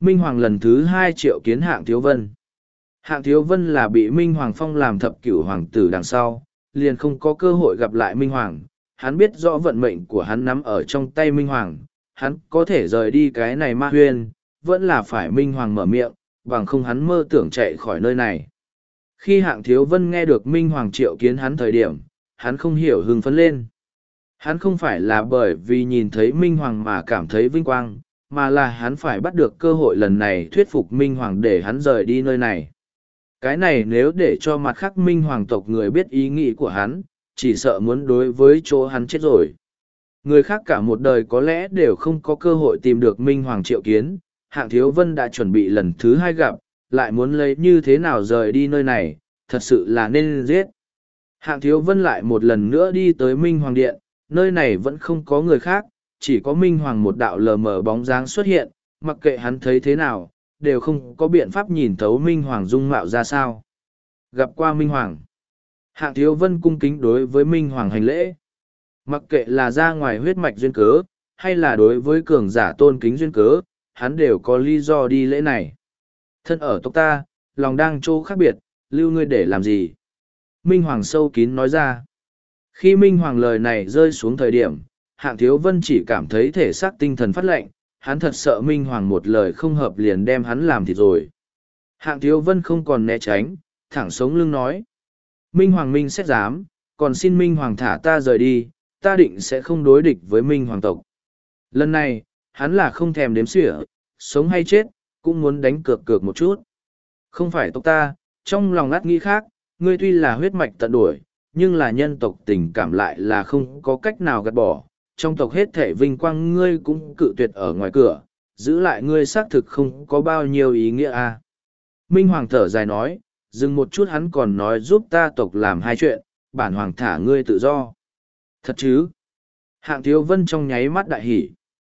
Minh Hoàng lần thứ hai triệu kiến Hạng Thiếu Vân. Hạng Thiếu Vân là bị Minh Hoàng phong làm thập cửu hoàng tử đằng sau, liền không có cơ hội gặp lại Minh Hoàng. Hắn biết rõ vận mệnh của hắn nắm ở trong tay Minh Hoàng, hắn có thể rời đi cái này ma huyên, vẫn là phải Minh Hoàng mở miệng, bằng không hắn mơ tưởng chạy khỏi nơi này. Khi Hạng Thiếu Vân nghe được Minh Hoàng triệu kiến hắn thời điểm, hắn không hiểu hưng phấn lên. Hắn không phải là bởi vì nhìn thấy Minh Hoàng mà cảm thấy vinh quang, mà là hắn phải bắt được cơ hội lần này thuyết phục Minh Hoàng để hắn rời đi nơi này. Cái này nếu để cho mặt khác Minh Hoàng tộc người biết ý nghĩ của hắn, chỉ sợ muốn đối với chỗ hắn chết rồi. Người khác cả một đời có lẽ đều không có cơ hội tìm được Minh Hoàng triệu kiến, Hạng Thiếu Vân đã chuẩn bị lần thứ hai gặp, lại muốn lấy như thế nào rời đi nơi này, thật sự là nên giết. Hạng Thiếu Vân lại một lần nữa đi tới Minh Hoàng Điện, nơi này vẫn không có người khác, chỉ có Minh Hoàng một đạo lờ mờ bóng dáng xuất hiện, mặc kệ hắn thấy thế nào, đều không có biện pháp nhìn thấu Minh Hoàng dung mạo ra sao. Gặp qua Minh Hoàng, Hạng Thiếu Vân cung kính đối với Minh Hoàng hành lễ. Mặc kệ là ra ngoài huyết mạch duyên cớ, hay là đối với cường giả tôn kính duyên cớ, hắn đều có lý do đi lễ này. Thân ở tộc ta, lòng đang chỗ khác biệt, lưu ngươi để làm gì? Minh Hoàng sâu kín nói ra. Khi Minh Hoàng lời này rơi xuống thời điểm, Hạng Thiếu Vân chỉ cảm thấy thể xác tinh thần phát lệnh, hắn thật sợ Minh Hoàng một lời không hợp liền đem hắn làm thịt rồi. Hạng Thiếu Vân không còn né tránh, thẳng sống lưng nói. Minh Hoàng Minh xét dám, còn xin Minh Hoàng thả ta rời đi, ta định sẽ không đối địch với Minh Hoàng tộc. Lần này, hắn là không thèm đếm xỉa, sống hay chết, cũng muốn đánh cược cược một chút. Không phải tộc ta, trong lòng ngắt nghĩ khác, ngươi tuy là huyết mạch tận đuổi, nhưng là nhân tộc tình cảm lại là không có cách nào gạt bỏ. Trong tộc hết thể vinh quang ngươi cũng cự tuyệt ở ngoài cửa, giữ lại ngươi xác thực không có bao nhiêu ý nghĩa à. Minh Hoàng thở dài nói, dừng một chút hắn còn nói giúp ta tộc làm hai chuyện, bản Hoàng thả ngươi tự do. Thật chứ? Hạng Thiếu Vân trong nháy mắt đại hỉ.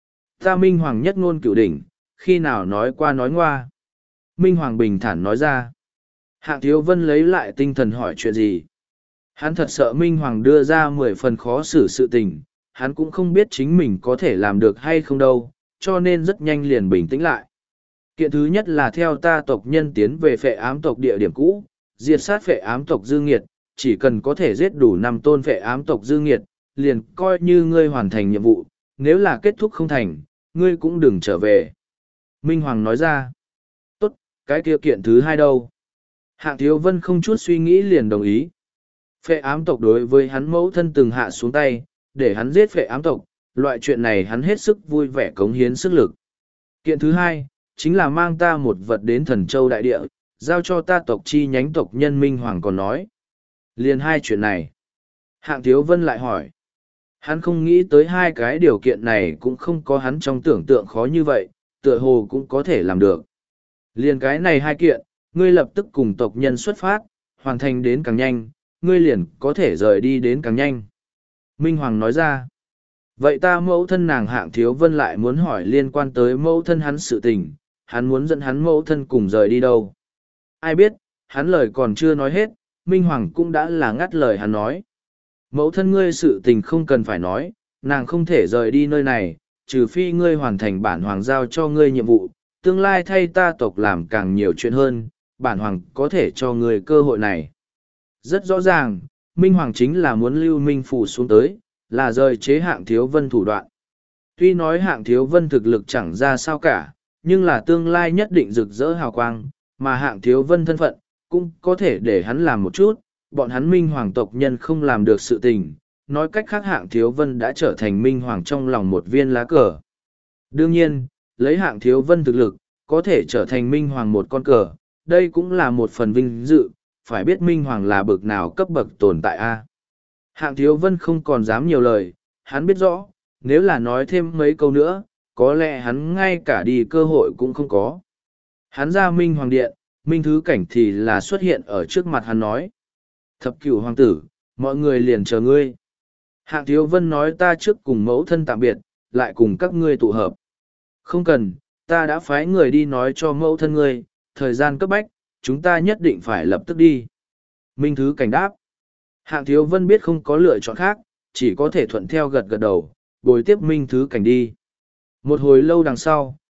Ta Minh Hoàng nhất ngôn cửu đỉnh, khi nào nói qua nói ngoa. Minh Hoàng bình thản nói ra. Hạng Thiếu Vân lấy lại tinh thần hỏi chuyện gì. Hắn thật sợ Minh Hoàng đưa ra 10 phần khó xử sự tình, hắn cũng không biết chính mình có thể làm được hay không đâu, cho nên rất nhanh liền bình tĩnh lại. Kiện thứ nhất là theo ta tộc nhân tiến về phệ ám tộc địa điểm cũ, diệt sát phệ ám tộc dư nghiệt, chỉ cần có thể giết đủ 5 tôn phệ ám tộc dư nghiệt, liền coi như ngươi hoàn thành nhiệm vụ, nếu là kết thúc không thành, ngươi cũng đừng trở về. Minh Hoàng nói ra, tốt, cái kia kiện thứ hai đâu? Hạng Thiếu Vân không chút suy nghĩ liền đồng ý. Phệ ám tộc đối với hắn mẫu thân từng hạ xuống tay, để hắn giết phệ ám tộc, loại chuyện này hắn hết sức vui vẻ cống hiến sức lực. Kiện thứ hai, chính là mang ta một vật đến Thần Châu đại địa, giao cho ta tộc chi nhánh tộc nhân. Minh Hoàng còn nói. Liền hai chuyện này. Hạng Thiếu Vân lại hỏi. Hắn không nghĩ tới hai cái điều kiện này cũng không có hắn trong tưởng tượng khó như vậy, tựa hồ cũng có thể làm được. Liền cái này hai kiện, ngươi lập tức cùng tộc nhân xuất phát, hoàn thành đến càng nhanh, ngươi liền có thể rời đi đến càng nhanh. Minh Hoàng nói ra. Vậy ta mẫu thân nàng Hạng Thiếu Vân lại muốn hỏi liên quan tới mẫu thân hắn sự tình, hắn muốn dẫn hắn mẫu thân cùng rời đi đâu. Ai biết, hắn lời còn chưa nói hết, Minh Hoàng cũng đã là ngắt lời hắn nói. Mẫu thân ngươi sự tình không cần phải nói, nàng không thể rời đi nơi này, trừ phi ngươi hoàn thành bản hoàng giao cho ngươi nhiệm vụ, tương lai thay ta tộc làm càng nhiều chuyện hơn, bản hoàng có thể cho ngươi cơ hội này. Rất rõ ràng, Minh Hoàng chính là muốn lưu Minh Phủ xuống tới, là rời chế Hạng Thiếu Vân thủ đoạn. Tuy nói Hạng Thiếu Vân thực lực chẳng ra sao cả, nhưng là tương lai nhất định rực rỡ hào quang, mà Hạng Thiếu Vân thân phận, cũng có thể để hắn làm một chút, bọn hắn Minh Hoàng tộc nhân không làm được sự tình, nói cách khác Hạng Thiếu Vân đã trở thành Minh Hoàng trong lòng một viên lá cờ. Đương nhiên, lấy Hạng Thiếu Vân thực lực, có thể trở thành Minh Hoàng một con cờ, đây cũng là một phần vinh dự, phải biết Minh Hoàng là bậc nào cấp bậc tồn tại a. Hạng Thiếu Vân không còn dám nhiều lời, hắn biết rõ, nếu là nói thêm mấy câu nữa, có lẽ hắn ngay cả đi cơ hội cũng không có. Hắn ra Minh Hoàng Điện, Minh Thứ Cảnh thì là xuất hiện ở trước mặt hắn nói. Thập cửu hoàng tử, mọi người liền chờ ngươi. Hạng Thiếu Vân nói ta trước cùng mẫu thân tạm biệt, lại cùng các ngươi tụ hợp. Không cần, ta đã phái người đi nói cho mẫu thân ngươi, thời gian cấp bách, chúng ta nhất định phải lập tức đi. Minh Thứ Cảnh đáp. Hạng Thiếu Vân biết không có lựa chọn khác, chỉ có thể thuận theo gật gật đầu, bồi tiếp Minh Thứ Cảnh đi. Một hồi lâu đằng sau,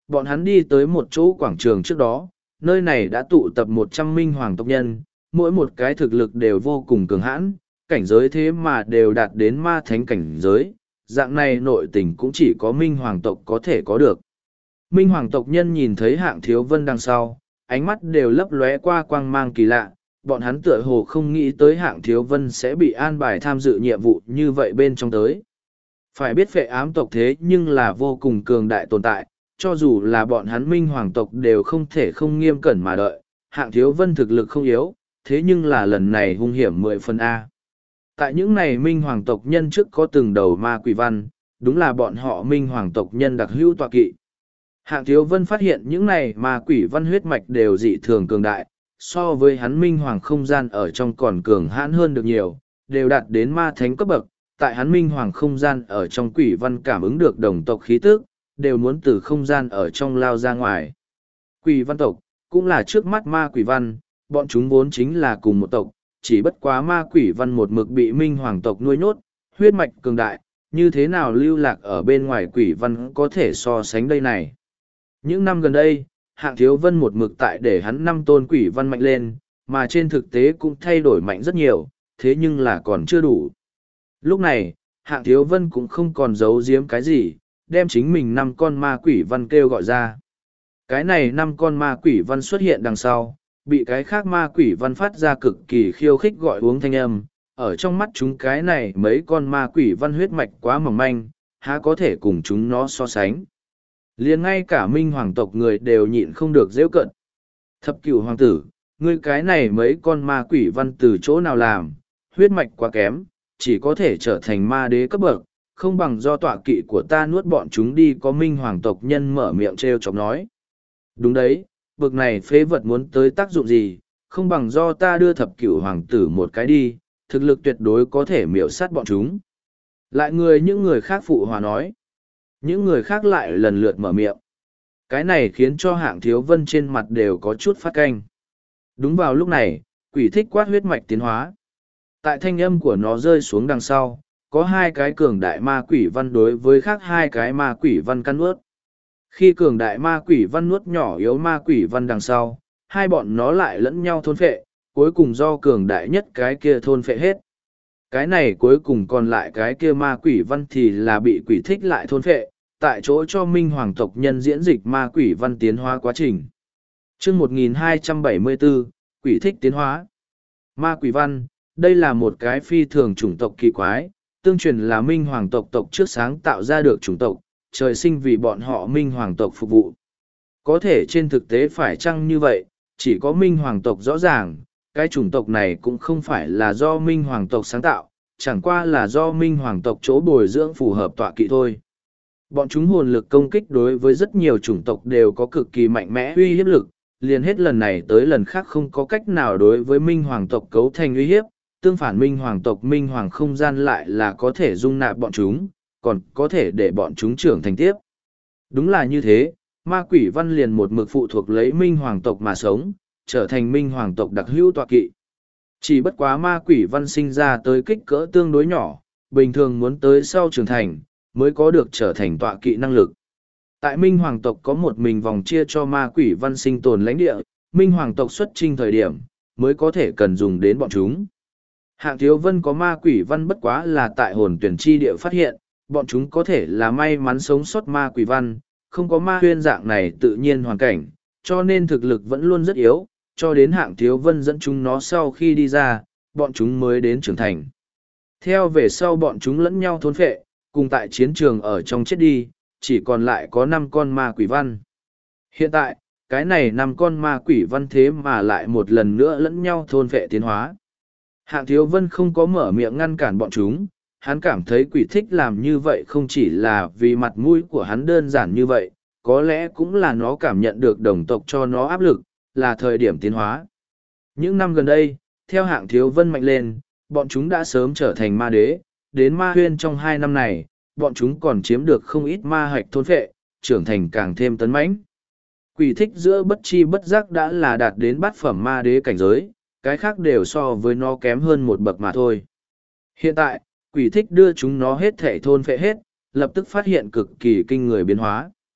bọn hắn đi tới một chỗ quảng trường trước đó, nơi này đã tụ tập 100 minh hoàng tộc nhân, mỗi một cái thực lực đều vô cùng cường hãn, cảnh giới thế mà đều đạt đến ma thánh cảnh giới, dạng này nội tình cũng chỉ có minh hoàng tộc có thể có được. Minh hoàng tộc nhân nhìn thấy Hạng Thiếu Vân đằng sau, ánh mắt đều lấp lóe qua quang mang kỳ lạ, bọn hắn tựa hồ không nghĩ tới Hạng Thiếu Vân sẽ bị an bài tham dự nhiệm vụ như vậy bên trong tới. Phải biết phệ ám tộc thế nhưng là vô cùng cường đại tồn tại, cho dù là bọn hắn minh hoàng tộc đều không thể không nghiêm cẩn mà đợi, Hạng Thiếu Vân thực lực không yếu, thế nhưng là lần này hung hiểm 10 phần A. Tại những này minh hoàng tộc nhân trước có từng đầu ma quỷ văn, đúng là bọn họ minh hoàng tộc nhân đặc hữu tọa kỵ. Hạng Thiếu Vân phát hiện những này ma quỷ văn huyết mạch đều dị thường cường đại, so với hắn minh hoàng không gian ở trong còn cường hãn hơn được nhiều, đều đạt đến ma thánh cấp bậc. Tại hắn minh hoàng không gian ở trong quỷ văn cảm ứng được đồng tộc khí tức, đều muốn từ không gian ở trong lao ra ngoài. Quỷ văn tộc, cũng là trước mắt ma quỷ văn, bọn chúng vốn chính là cùng một tộc, chỉ bất quá ma quỷ văn một mực bị minh hoàng tộc nuôi nhốt, huyết mạch cường đại, như thế nào lưu lạc ở bên ngoài quỷ văn có thể so sánh đây này. Những năm gần đây, Hạng Thiếu Vân một mực tại để hắn 5 tôn quỷ văn mạnh lên, mà trên thực tế cũng thay đổi mạnh rất nhiều, thế nhưng là còn chưa đủ. Lúc này, Hạng Thiếu Vân cũng không còn giấu giếm cái gì, đem chính mình 5 con ma quỷ văn kêu gọi ra. Cái này 5 con ma quỷ văn xuất hiện đằng sau, bị cái khác ma quỷ văn phát ra cực kỳ khiêu khích gọi uống thanh âm. Ở trong mắt chúng cái này mấy con ma quỷ văn huyết mạch quá mỏng manh, há có thể cùng chúng nó so sánh. Liền ngay cả minh hoàng tộc người đều nhịn không được giễu cận. Thập cửu hoàng tử, ngươi cái này mấy con ma quỷ văn từ chỗ nào làm, huyết mạch quá kém, chỉ có thể trở thành ma đế cấp bậc, không bằng do tọa kỵ của ta nuốt bọn chúng đi. Có minh hoàng tộc nhân mở miệng trêu chọc nói. Đúng đấy, bậc này phế vật muốn tới tác dụng gì, không bằng do ta đưa thập cửu hoàng tử một cái đi, thực lực tuyệt đối có thể miểu sát bọn chúng. Lại những người khác phụ hòa nói. Những người khác lại lần lượt mở miệng. Cái này khiến cho Hạng Thiếu Vân trên mặt đều có chút phát canh. Đúng vào lúc này, quỷ thích quát huyết mạch tiến hóa. Tại thanh âm của nó rơi xuống đằng sau, có 2 cái cường đại ma quỷ văn đối với khác 2 cái ma quỷ văn căn nuốt. Khi cường đại ma quỷ văn nuốt nhỏ yếu ma quỷ văn đằng sau, hai bọn nó lại lẫn nhau thôn phệ, cuối cùng do cường đại nhất cái kia thôn phệ hết. Cái này cuối cùng còn lại cái kia ma quỷ văn thì là bị quỷ thích lại thôn phệ, tại chỗ cho minh hoàng tộc nhân diễn dịch ma quỷ văn tiến hóa quá trình. Chương 1274, quỷ thích tiến hóa. Ma quỷ văn, đây là một cái phi thường chủng tộc kỳ quái, tương truyền là minh hoàng tộc tộc trước sáng tạo ra được chủng tộc, trời sinh vì bọn họ minh hoàng tộc phục vụ. Có thể trên thực tế phải chăng như vậy, chỉ có minh hoàng tộc rõ ràng, cái chủng tộc này cũng không phải là do minh hoàng tộc sáng tạo, chẳng qua là do minh hoàng tộc chỗ bồi dưỡng phù hợp tọa kỵ thôi. Bọn chúng hồn lực công kích đối với rất nhiều chủng tộc đều có cực kỳ mạnh mẽ uy hiếp lực, liền hết lần này tới lần khác không có cách nào đối với minh hoàng tộc cấu thành uy hiếp, tương phản minh hoàng tộc minh hoàng không gian lại là có thể dung nạp bọn chúng, còn có thể để bọn chúng trưởng thành tiếp. Đúng là như thế, ma quỷ văn liền một mực phụ thuộc lấy minh hoàng tộc mà sống, trở thành minh hoàng tộc đặc hữu tọa kỵ. Chỉ bất quá ma quỷ văn sinh ra tới kích cỡ tương đối nhỏ, bình thường muốn tới sau trưởng thành, mới có được trở thành tọa kỵ năng lực. Tại minh hoàng tộc có một mình vòng chia cho ma quỷ văn sinh tồn lãnh địa, minh hoàng tộc xuất chinh thời điểm, mới có thể cần dùng đến bọn chúng. Hạng Thiếu Vân có ma quỷ văn bất quá là tại hồn tuyển chi địa phát hiện, bọn chúng có thể là may mắn sống sót ma quỷ văn, không có ma huyên dạng này tự nhiên hoàn cảnh, cho nên thực lực vẫn luôn rất yếu, cho đến Hạng Thiếu Vân dẫn chúng nó sau khi đi ra, bọn chúng mới đến trưởng thành. Theo về sau bọn chúng lẫn nhau thôn phệ, cùng tại chiến trường ở trong chết đi, chỉ còn lại có 5 con ma quỷ văn. Hiện tại, cái này 5 con ma quỷ văn thế mà lại một lần nữa lẫn nhau thôn phệ tiến hóa. Hạng Thiếu Vân không có mở miệng ngăn cản bọn chúng, hắn cảm thấy quỷ thích làm như vậy không chỉ là vì mặt mũi của hắn đơn giản như vậy, có lẽ cũng là nó cảm nhận được đồng tộc cho nó áp lực, là thời điểm tiến hóa. Những năm gần đây, theo Hạng Thiếu Vân mạnh lên, bọn chúng đã sớm trở thành ma đế, đến ma huyên trong 2 năm này, bọn chúng còn chiếm được không ít ma hạch thôn phệ, trưởng thành càng thêm tấn mãnh. Quỷ thích giữa bất chi bất giác đã là đạt đến bát phẩm ma đế cảnh giới, cái khác đều so với nó kém hơn một bậc mà thôi. Hiện tại, quỷ thích đưa chúng nó hết thể thôn phệ hết, lập tức phát hiện cực kỳ kinh người biến hóa.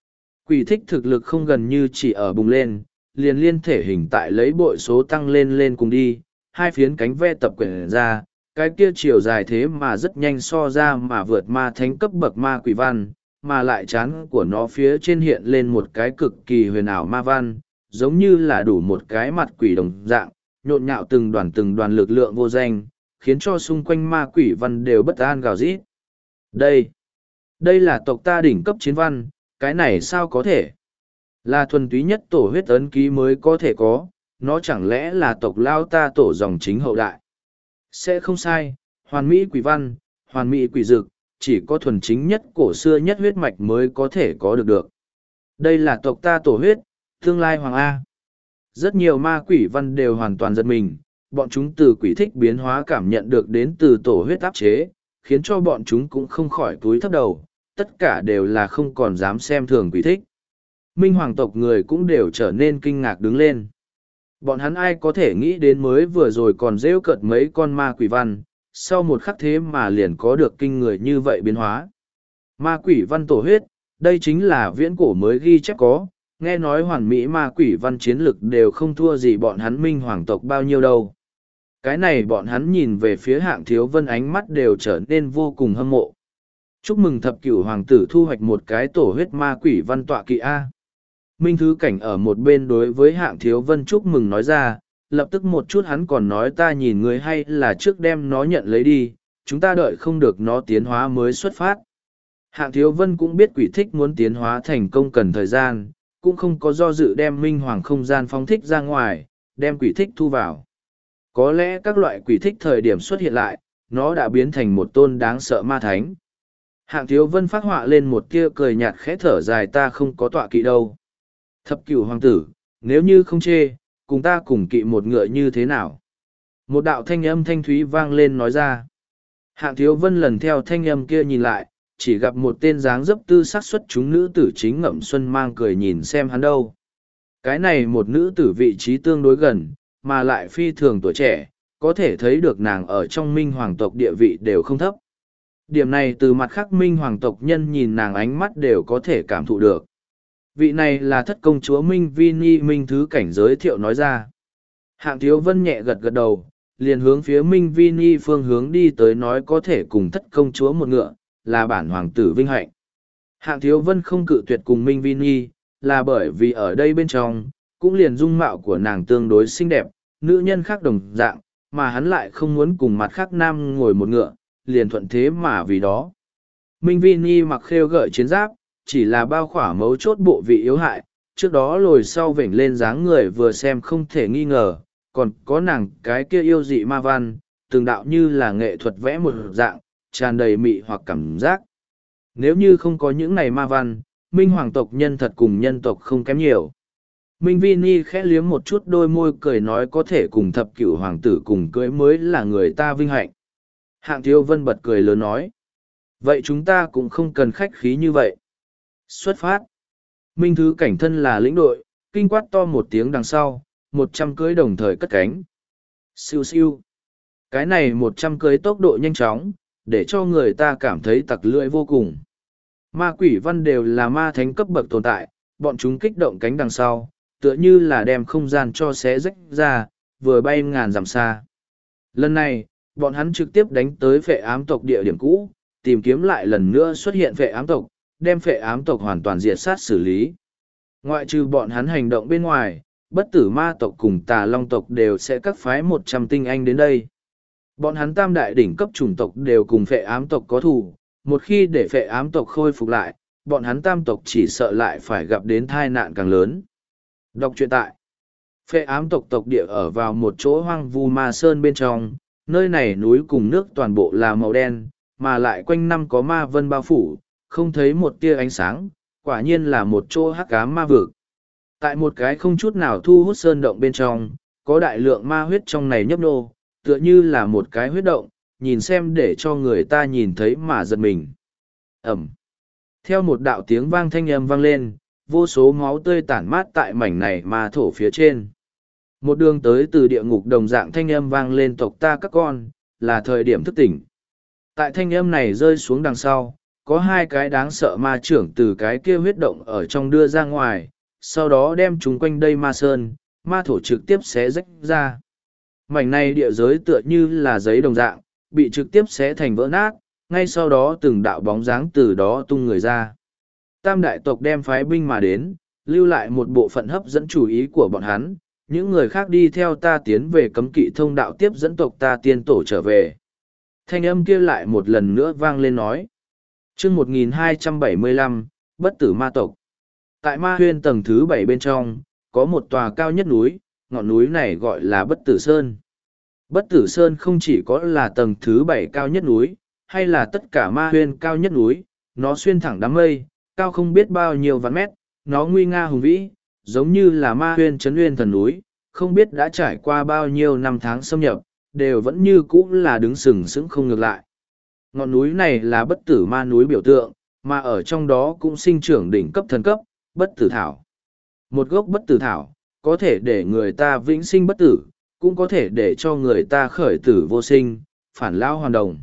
Quỷ thích thực lực không gần như chỉ ở bùng lên, liền liên thể hình tại lấy bội số tăng lên lên cùng đi, hai phiến cánh ve tập quyển ra, cái kia chiều dài thế mà rất nhanh so ra mà vượt ma thánh cấp bậc ma quỷ văn, mà lại chán của nó phía trên hiện lên một cái cực kỳ huyền ảo ma văn, giống như là đủ một cái mặt quỷ đồng dạng, nhộn nhạo từng đoàn lực lượng vô danh, khiến cho xung quanh ma quỷ văn đều bất an gào rít. Đây là tộc ta đỉnh cấp chiến văn, cái này sao có thể? Là thuần túy nhất tổ huyết ấn ký mới có thể có, nó chẳng lẽ là tộc lao ta tổ dòng chính hậu đại? Sẽ không sai, hoàn mỹ quỷ văn, hoàn mỹ quỷ dực, chỉ có thuần chính nhất cổ xưa nhất huyết mạch mới có thể có được. Đây là tộc ta tổ huyết, tương lai hoàng A. Rất nhiều ma quỷ văn đều hoàn toàn giật mình, bọn chúng từ quỷ thích biến hóa cảm nhận được đến từ tổ huyết áp chế, khiến cho bọn chúng cũng không khỏi túi thấp đầu, tất cả đều là không còn dám xem thường quỷ thích. Minh hoàng tộc người cũng đều trở nên kinh ngạc đứng lên. Bọn hắn ai có thể nghĩ đến mới vừa rồi còn rêu cợt mấy con ma quỷ văn, sau một khắc thế mà liền có được kinh người như vậy biến hóa. Ma quỷ văn tổ huyết, đây chính là viễn cổ mới ghi chép có, nghe nói hoàn mỹ ma quỷ văn chiến lực đều không thua gì bọn hắn minh hoàng tộc bao nhiêu đâu. Cái này bọn hắn nhìn về phía Hạng Thiếu Vân ánh mắt đều trở nên vô cùng hâm mộ. Chúc mừng thập cửu hoàng tử thu hoạch một cái tổ huyết ma quỷ văn tọa kỵ A. Minh Thứ Cảnh ở một bên đối với Hạng Thiếu Vân chúc mừng nói ra, lập tức một chút hắn còn nói ta nhìn người hay là trước đem nó nhận lấy đi, chúng ta đợi không được nó tiến hóa mới xuất phát. Hạng Thiếu Vân cũng biết quỷ thích muốn tiến hóa thành công cần thời gian, cũng không có do dự đem minh hoàng không gian phóng thích ra ngoài, đem quỷ thích thu vào. Có lẽ các loại quỷ thích thời điểm xuất hiện lại, nó đã biến thành một tôn đáng sợ ma thánh. Hạng Thiếu Vân phát họa lên một tia cười nhạt khẽ thở dài ta không có tọa kỵ đâu. Thập cửu hoàng tử, nếu như không chê, cùng ta cùng kỵ một ngựa như thế nào? Một đạo thanh âm thanh thúy vang lên nói ra. Hạng Thiếu Vân lần theo thanh âm kia nhìn lại, chỉ gặp một tên dáng dấp tư sắc xuất chúng nữ tử chính ngậm xuân mang cười nhìn xem hắn đâu. Cái này một nữ tử vị trí tương đối gần, mà lại phi thường tuổi trẻ, có thể thấy được nàng ở trong minh hoàng tộc địa vị đều không thấp. Điểm này từ mặt khác minh hoàng tộc nhân nhìn nàng ánh mắt đều có thể cảm thụ được. Vị này là thất công chúa Minh Vini Minh Thứ Cảnh giới thiệu nói ra. Hạng Thiếu Vân nhẹ gật gật đầu, liền hướng phía Minh Vini phương hướng đi tới nói có thể cùng thất công chúa một ngựa, là bản hoàng tử vinh hạnh. Hạng Thiếu Vân không cự tuyệt cùng Minh Vini, là bởi vì ở đây bên trong, cũng liền dung mạo của nàng tương đối xinh đẹp, nữ nhân khác đồng dạng, mà hắn lại không muốn cùng mặt khác nam ngồi một ngựa, liền thuận thế mà vì đó. Minh Vini mặc khêu gợi chiến giáp, chỉ là bao khỏa mấu chốt bộ vị yếu hại, trước đó lồi sau vểnh lên dáng người vừa xem không thể nghi ngờ, còn có nàng cái kia yêu dị ma văn, từng đạo như là nghệ thuật vẽ một dạng, tràn đầy mị hoặc cảm giác. Nếu như không có những này ma văn, minh hoàng tộc nhân thật cùng nhân tộc không kém nhiều. Minh Vini khẽ liếm một chút đôi môi cười nói có thể cùng thập cửu hoàng tử cùng cưới mới là người ta vinh hạnh. Hạng Thiếu Vân bật cười lớn nói. Vậy chúng ta cũng không cần khách khí như vậy. Xuất phát. Minh Thứ Cảnh thân là lĩnh đội, kinh quát to một tiếng đằng sau, 100 cưới đồng thời cất cánh. Siêu siêu. Cái này 100 cưới tốc độ nhanh chóng, để cho người ta cảm thấy tặc lưỡi vô cùng. Ma quỷ văn đều là ma thánh cấp bậc tồn tại, bọn chúng kích động cánh đằng sau, tựa như là đem không gian cho xé rách ra, vừa bay ngàn dặm xa. Lần này, bọn hắn trực tiếp đánh tới phệ ám tộc địa điểm cũ, tìm kiếm lại lần nữa xuất hiện phệ ám tộc, đem phệ ám tộc hoàn toàn diệt sát xử lý. Ngoại trừ bọn hắn hành động bên ngoài, bất tử ma tộc cùng tà long tộc đều sẽ các phái 100 tinh anh đến đây. Bọn hắn tam đại đỉnh cấp chủng tộc đều cùng phệ ám tộc có thù, một khi để phệ ám tộc khôi phục lại, bọn hắn tam tộc chỉ sợ lại phải gặp đến tai nạn càng lớn. Đọc truyện tại phệ ám tộc tộc địa ở vào một chỗ hoang vu ma sơn bên trong, nơi này núi cùng nước toàn bộ là màu đen, mà lại quanh năm có ma vân bao phủ, không thấy một tia ánh sáng, quả nhiên là một chỗ hắc ám ma vực. Tại một cái không chút nào thu hút sơn động bên trong, có đại lượng ma huyết trong này nhấp nô, tựa như là một cái huyết động, nhìn xem để cho người ta nhìn thấy mà giật mình. Ẩm. Theo một đạo tiếng vang thanh âm vang lên, vô số máu tươi tản mát tại mảnh này ma thổ phía trên. Một đường tới từ địa ngục đồng dạng thanh âm vang lên tộc ta các con, là thời điểm thức tỉnh. Tại thanh âm này rơi xuống đằng sau, có hai cái đáng sợ ma trưởng từ cái kia huyết động ở trong đưa ra ngoài, sau đó đem chúng quanh đây ma sơn, ma thổ trực tiếp xé rách ra. Mảnh này địa giới tựa như là giấy đồng dạng, bị trực tiếp xé thành vỡ nát, ngay sau đó từng đạo bóng dáng từ đó tung người ra. Tam đại tộc đem phái binh mà đến, lưu lại một bộ phận hấp dẫn chú ý của bọn hắn, những người khác đi theo ta tiến về cấm kỵ thông đạo tiếp dẫn tộc ta tiên tổ trở về. Thanh âm kia lại một lần nữa vang lên nói. Chương 1275, Bất tử ma tộc. Tại ma huyên tầng thứ 7 bên trong, có một tòa cao nhất núi, ngọn núi này gọi là Bất Tử Sơn. Bất Tử Sơn không chỉ có là tầng thứ 7 cao nhất núi, hay là tất cả ma huyên cao nhất núi, nó xuyên thẳng đám mây, cao không biết bao nhiêu vạn mét, nó nguy nga hùng vĩ, giống như là ma huyên trấn uyên thần núi, không biết đã trải qua bao nhiêu năm tháng xâm nhập, đều vẫn như cũ là đứng sừng sững không ngược lại. Ngọn núi này là bất tử ma núi biểu tượng, mà ở trong đó cũng sinh trưởng đỉnh cấp thần cấp, bất tử thảo. Một gốc bất tử thảo, có thể để người ta vĩnh sinh bất tử, cũng có thể để cho người ta khởi tử vô sinh, phản lao hoàn đồng.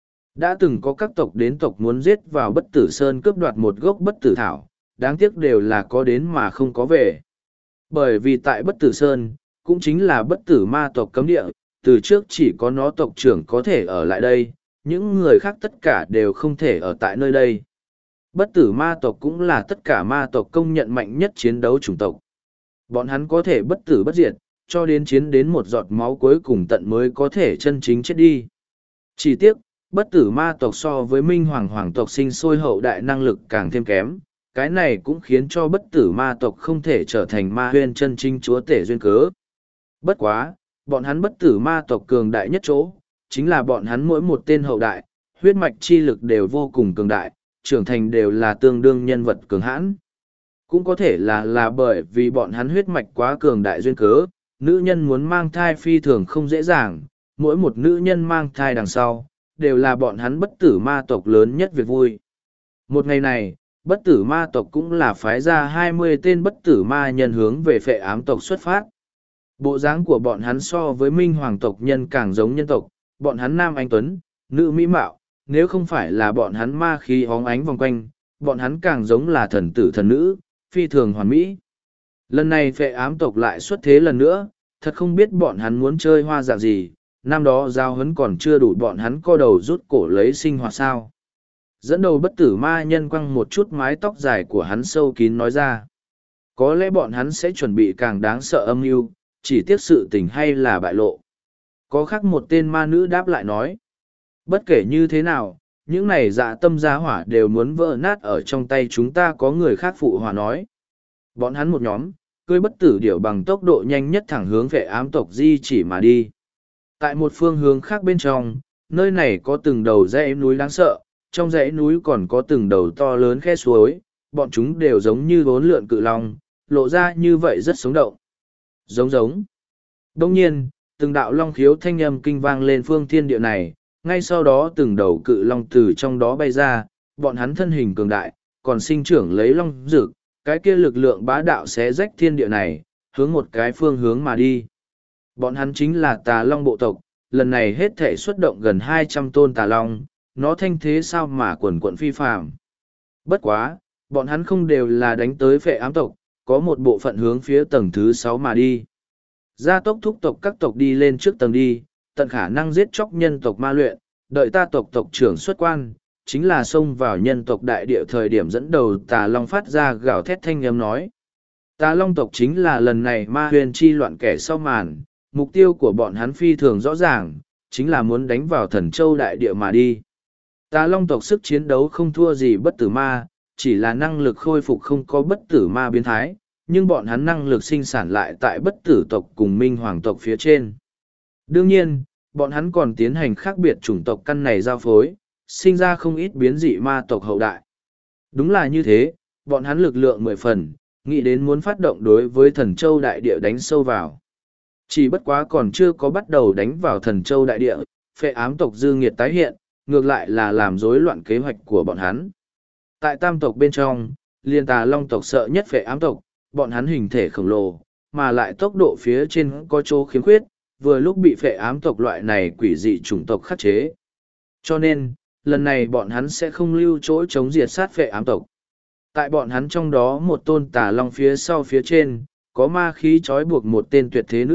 Đã từng có các tộc đến tộc muốn giết vào bất tử sơn cướp đoạt một gốc bất tử thảo, đáng tiếc đều là có đến mà không có về. Bởi vì tại bất tử sơn, cũng chính là bất tử ma tộc cấm địa, từ trước chỉ có nó tộc trưởng có thể ở lại đây, những người khác tất cả đều không thể ở tại nơi đây. Bất tử ma tộc cũng là tất cả ma tộc công nhận mạnh nhất chiến đấu chủng tộc. Bọn hắn có thể bất tử bất diệt, cho đến chiến đến một giọt máu cuối cùng tận mới có thể chân chính chết đi. Chỉ tiếc, bất tử ma tộc so với minh hoàng hoàng tộc sinh sôi hậu đại năng lực càng thêm kém, cái này cũng khiến cho bất tử ma tộc không thể trở thành ma huyên chân chính chúa tể duyên cớ. Bất quá, bọn hắn bất tử ma tộc cường đại nhất chỗ, chính là bọn hắn mỗi một tên hậu đại, huyết mạch chi lực đều vô cùng cường đại, trưởng thành đều là tương đương nhân vật cường hãn. Cũng có thể là bởi vì bọn hắn huyết mạch quá cường đại duyên cớ, nữ nhân muốn mang thai phi thường không dễ dàng, mỗi một nữ nhân mang thai đằng sau, đều là bọn hắn bất tử ma tộc lớn nhất việc vui. Một ngày này, bất tử ma tộc cũng là phái ra 20 tên bất tử ma nhân hướng về phệ ám tộc xuất phát. Bộ dáng của bọn hắn so với minh hoàng tộc nhân càng giống nhân tộc, bọn hắn nam anh tuấn, nữ mỹ mạo, nếu không phải là bọn hắn ma khí hóng ánh vòng quanh, bọn hắn càng giống là thần tử thần nữ, phi thường hoàn mỹ. Lần này phệ ám tộc lại xuất thế lần nữa, thật không biết bọn hắn muốn chơi hoa dạng gì, năm đó giao hấn còn chưa đủ bọn hắn co đầu rút cổ lấy sinh hoạt sao. Dẫn đầu bất tử ma nhân quăng một chút mái tóc dài của hắn sâu kín nói ra. Có lẽ bọn hắn sẽ chuẩn bị càng đáng sợ âm mưu, chỉ tiếc sự tình hay là bại lộ. Có khác một tên ma nữ đáp lại nói. Bất kể như thế nào, những này dạ tâm gia hỏa đều muốn vỡ nát ở trong tay chúng ta, có người khác phụ hòa nói. Bọn hắn một nhóm, cưỡi bất tử điểu bằng tốc độ nhanh nhất thẳng hướng về ám tộc di chỉ mà đi. Tại một phương hướng khác bên trong, nơi này có từng đầu dãy núi đáng sợ, trong dãy núi còn có từng đầu to lớn khe suối, bọn chúng đều giống như bốn lượn cự long, lộ ra như vậy rất sống động. Giống giống. Đông nhiên, từng đạo long khiếu thanh âm kinh vang lên phương thiên địa này, ngay sau đó từng đầu cự long từ trong đó bay ra, bọn hắn thân hình cường đại, còn sinh trưởng lấy long dược, cái kia lực lượng bá đạo xé rách thiên địa này, hướng một cái phương hướng mà đi. Bọn hắn chính là tà long bộ tộc, lần này hết thể xuất động gần 200 tôn tà long, nó thanh thế sao mà quần quận phi phàm. Bất quá, bọn hắn không đều là đánh tới phệ ám tộc, có một bộ phận hướng phía tầng thứ 6 mà đi. Gia tốc thúc tộc các tộc đi lên trước tầng đi, tận khả năng giết chóc nhân tộc ma luyện, đợi ta tộc tộc trưởng xuất quan, chính là xông vào nhân tộc đại địa thời điểm dẫn đầu tà long phát ra gào thét thanh âm nói. Tà long tộc chính là lần này ma huyền chi loạn kẻ sau màn, mục tiêu của bọn hắn phi thường rõ ràng, chính là muốn đánh vào thần châu đại địa mà đi. Tà long tộc sức chiến đấu không thua gì bất tử ma, chỉ là năng lực khôi phục không có bất tử ma biến thái, nhưng bọn hắn năng lực sinh sản lại tại bất tử tộc cùng minh hoàng tộc phía trên. Đương nhiên, bọn hắn còn tiến hành khác biệt chủng tộc căn này giao phối, sinh ra không ít biến dị ma tộc hậu đại. Đúng là như thế, bọn hắn lực lượng 10 phần, nghĩ đến muốn phát động đối với thần châu đại địa đánh sâu vào. Chỉ bất quá còn chưa có bắt đầu đánh vào thần châu đại địa, phệ ám tộc dư nghiệt tái hiện, ngược lại là làm rối loạn kế hoạch của bọn hắn. Tại tam tộc bên trong, liên tà long tộc sợ nhất phệ ám tộc, bọn hắn hình thể khổng lồ, mà lại tốc độ phía trên có chỗ khiếm khuyết, vừa lúc bị phệ ám tộc loại này quỷ dị chủng tộc khắc chế. Cho nên, lần này bọn hắn sẽ không lưu chỗ chống diệt sát phệ ám tộc. Tại bọn hắn trong đó một tôn tà long phía sau phía trên, có ma khí trói buộc một tên tuyệt thế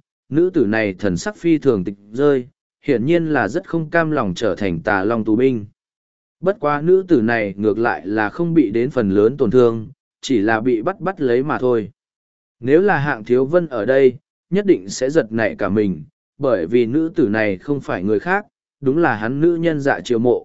nữ tử này thần sắc phi thường tịch rơi, hiển nhiên là rất không cam lòng trở thành tà long tù binh. Bất quá nữ tử này ngược lại là không bị đến phần lớn tổn thương, chỉ là bị bắt lấy mà thôi. Nếu là Hạng Thiếu Vân ở đây, nhất định sẽ giật nảy cả mình, bởi vì nữ tử này không phải người khác, đúng là hắn nữ nhân Dạ Chiêu Mộ.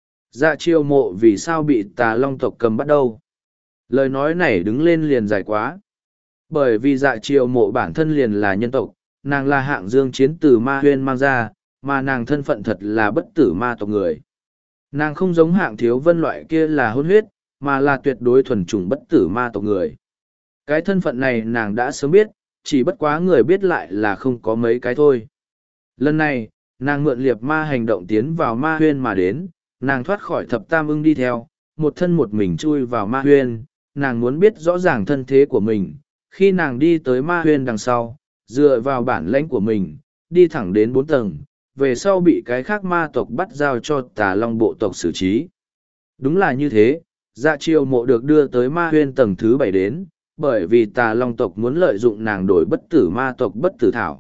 Dạ Chiêu Mộ vì sao bị tà long tộc cầm bắt đâu? Lời nói này đứng lên liền dài quá. Bởi vì Dạ Chiêu Mộ bản thân liền là nhân tộc, nàng là hạng dương chiến từ ma huyên mang ra, mà nàng thân phận thật là bất tử ma tộc người. Nàng không giống Hạng Thiếu Vân loại kia là hôn huyết, mà là tuyệt đối thuần chủng bất tử ma tộc người. Cái thân phận này nàng đã sớm biết, chỉ bất quá người biết lại là không có mấy cái thôi. Lần này, nàng mượn liệp ma hành động tiến vào ma huyên mà đến, nàng thoát khỏi thập tam ưng đi theo, một thân một mình chui vào ma huyên, nàng muốn biết rõ ràng thân thế của mình. Khi nàng đi tới ma huyên đằng sau, dựa vào bản lãnh của mình, đi thẳng đến 4 tầng, về sau bị cái khác ma tộc bắt giao cho Tà Long bộ tộc xử trí. Đúng là như thế, Dạ Chiêu Mộ được đưa tới ma huyên tầng thứ 7 đến, bởi vì Tà Long tộc muốn lợi dụng nàng đổi bất tử ma tộc bất tử thảo.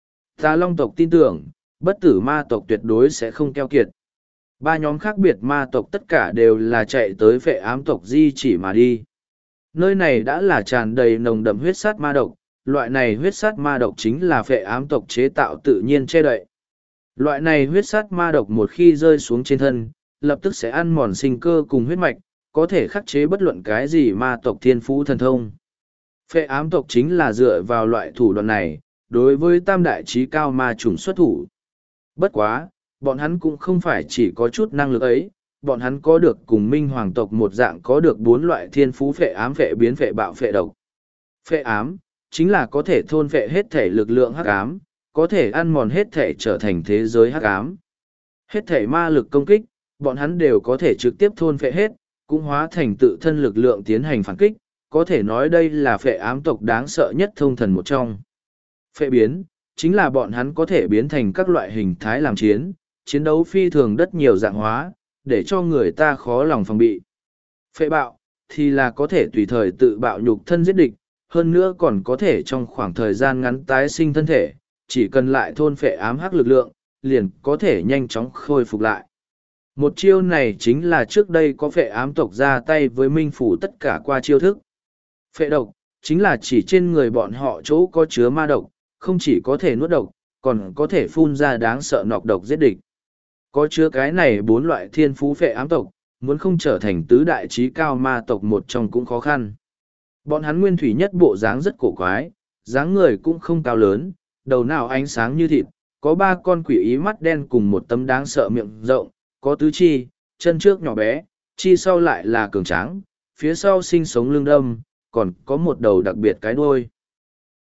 Tà Long tộc tin tưởng, bất tử ma tộc tuyệt đối sẽ không keo kiệt. 3 nhóm khác biệt ma tộc tất cả đều là chạy tới phệ ám tộc di chỉ mà đi. Nơi này đã là tràn đầy nồng đậm huyết sát ma độc, loại này huyết sát ma độc chính là phệ ám tộc chế tạo tự nhiên che đậy. Loại này huyết sát ma độc một khi rơi xuống trên thân, lập tức sẽ ăn mòn sinh cơ cùng huyết mạch, có thể khắc chế bất luận cái gì ma tộc thiên phú thần thông. Phệ ám tộc chính là dựa vào loại thủ đoạn này, đối với tam đại trí cao ma chủng xuất thủ. Bất quá, bọn hắn cũng không phải chỉ có chút năng lực ấy, bọn hắn có được cùng minh hoàng tộc một dạng có được 4 loại thiên phú phệ ám phệ biến phệ bạo phệ độc. Phệ ám, chính là có thể thôn phệ hết thể lực lượng hắc ám, có thể ăn mòn hết thể trở thành thế giới hắc ám. Hết thể ma lực công kích, bọn hắn đều có thể trực tiếp thôn phệ hết, cũng hóa thành tự thân lực lượng tiến hành phản kích, có thể nói đây là phệ ám tộc đáng sợ nhất thông thần một trong. Phệ biến, chính là bọn hắn có thể biến thành các loại hình thái làm chiến đấu phi thường đất nhiều dạng hóa, để cho người ta khó lòng phòng bị. Phệ bạo, thì là có thể tùy thời tự bạo nhục thân giết địch, hơn nữa còn có thể trong khoảng thời gian ngắn tái sinh thân thể, chỉ cần lại thôn phệ ám hắc lực lượng, liền có thể nhanh chóng khôi phục lại. Một chiêu này chính là trước đây có phệ ám tộc ra tay với Minh Phủ tất cả qua chiêu thức. Phệ độc, chính là chỉ trên người bọn họ chỗ có chứa ma độc, không chỉ có thể nuốt độc, còn có thể phun ra đáng sợ nọc độc giết địch. Có chứa cái này 4 loại thiên phú phệ ám tộc, muốn không trở thành tứ đại trí cao ma tộc một trong cũng khó khăn. Bọn hắn nguyên thủy nhất bộ dáng rất cổ quái, dáng người cũng không cao lớn, đầu nào ánh sáng như thịt, có 3 con quỷ ý mắt đen cùng một tấm đáng sợ miệng rộng, có tứ chi, chân trước nhỏ bé, chi sau lại là cường tráng, phía sau sinh sống lưng đâm, còn có một đầu đặc biệt cái đuôi.